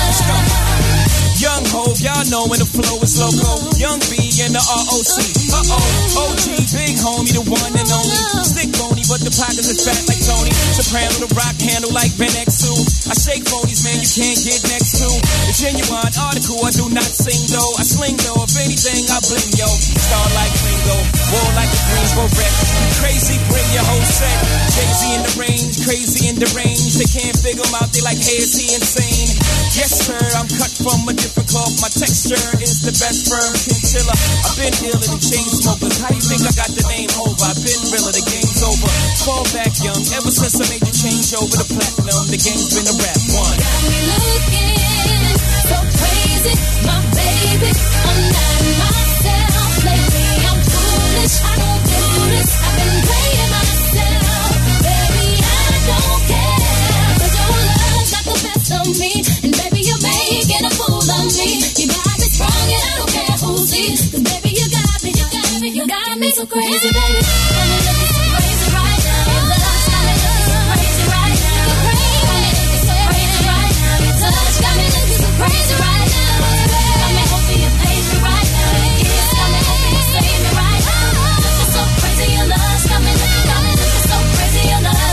Young Hov, y'all know when the flow is loco. Young B and the R O C. Uh-oh, O G, big homie, the one and only. Stick bony, but the pockets are fat like Tony. Soprano, the rock handle like Ben X two. I shake phonies, man, you can't get next to. The genuine article, I do not sing though. I sling though, if anything, I bling yo. Star like Ringo, war like a Greensboro wreck. Crazy, bring your whole set. Jay-Z in the range, crazy in the range. They can't figure him out, they like, hey, is he insane? Yes, sir, I'm cut from a different cloth. My texture is the best firm chinchilla. I've been dealing in chain smokers. How you think I got the name over? I've been realer, the game's over. Fall back young, ever since I made the change over to platinum, the game's been a rap one. Got me looking so crazy, my baby. I'm not myself lately. I'm foolish, I don't do this. I've been playing myself, baby. I don't care, 'cause your love got the best of me, and baby you're making a fool of me. You got me strong and I don't care who sees, 'cause baby you got me, you got me, you got me so crazy, baby. Got me looking so crazy right now. Your love got me looking so crazy right now. Got me looking so crazy right now. Your touch got me looking so crazy right now. Got me hoping you page me right now. Your kiss got me hoping you save me right now. Looking so crazy, your love got me looking, got me looking so crazy, your love.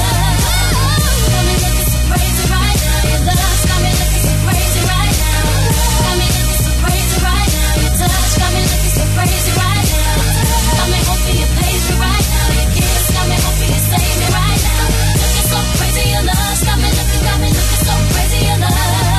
Got me looking so crazy right now. Your love got me looking so crazy right now. Got me looking so crazy right now. Your touch got me looking so crazy right now. Got me hoping you page me right now. Your kiss got me hoping you save me right now. Looking so crazy, your love got me looking, got me looking so crazy, your love.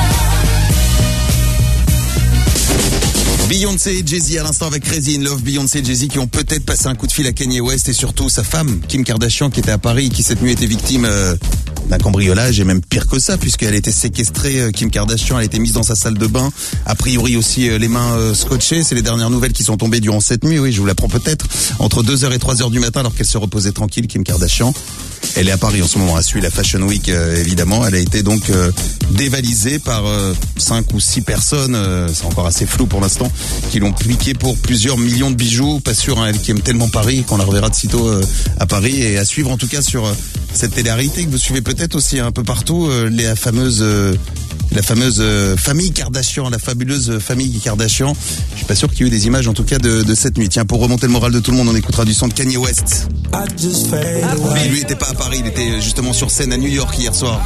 Beyoncé et Jay-Z à l'instant avec Crazy in Love. Beyoncé et Jay-Z qui ont peut-être passé un coup de fil à Kanye West et surtout sa femme Kim Kardashian qui était à Paris, qui cette nuit était victime euh, d'un cambriolage et même pire que ça puisqu'elle a été séquestrée. euh, Kim Kardashian, elle a été mise dans sa salle de bain, a priori aussi euh, les mains euh, scotchées. C'est les dernières nouvelles qui sont tombées durant cette nuit. Oui, je vous l'apprends peut-être entre deux heures et trois heures du matin alors qu'elle se reposait tranquille, Kim Kardashian. Elle est à Paris en ce moment, elle suit la Fashion Week euh, évidemment. Elle a été donc euh, dévalisée par euh, cinq ou six personnes, euh, c'est encore assez flou pour l'instant, qui l'ont piqué pour plusieurs millions de bijoux. Pas sûr, hein, elle qui aime tellement Paris qu'on la reverra de sitôt euh, à Paris. Et à suivre en tout cas sur euh, cette télé-réalité que vous suivez peut-être aussi un peu partout, euh, les fameuses... Euh, la fameuse euh, famille Kardashian, la fabuleuse famille Kardashian. Je suis pas sûr qu'il y ait eu des images en tout cas de, de cette nuit. Tiens, pour remonter le moral de tout le monde, on écoutera du son de Kanye West. Mais lui était pas à Paris, il était justement sur scène à New York hier soir.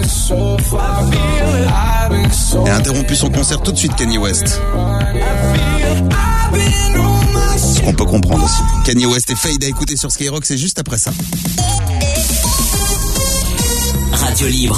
Il a interrompu son concert tout de suite, Kanye West. Ce qu'on peut comprendre aussi. Kanye West et Fade à écouter sur Skyrock, c'est juste après ça. Radio Libre.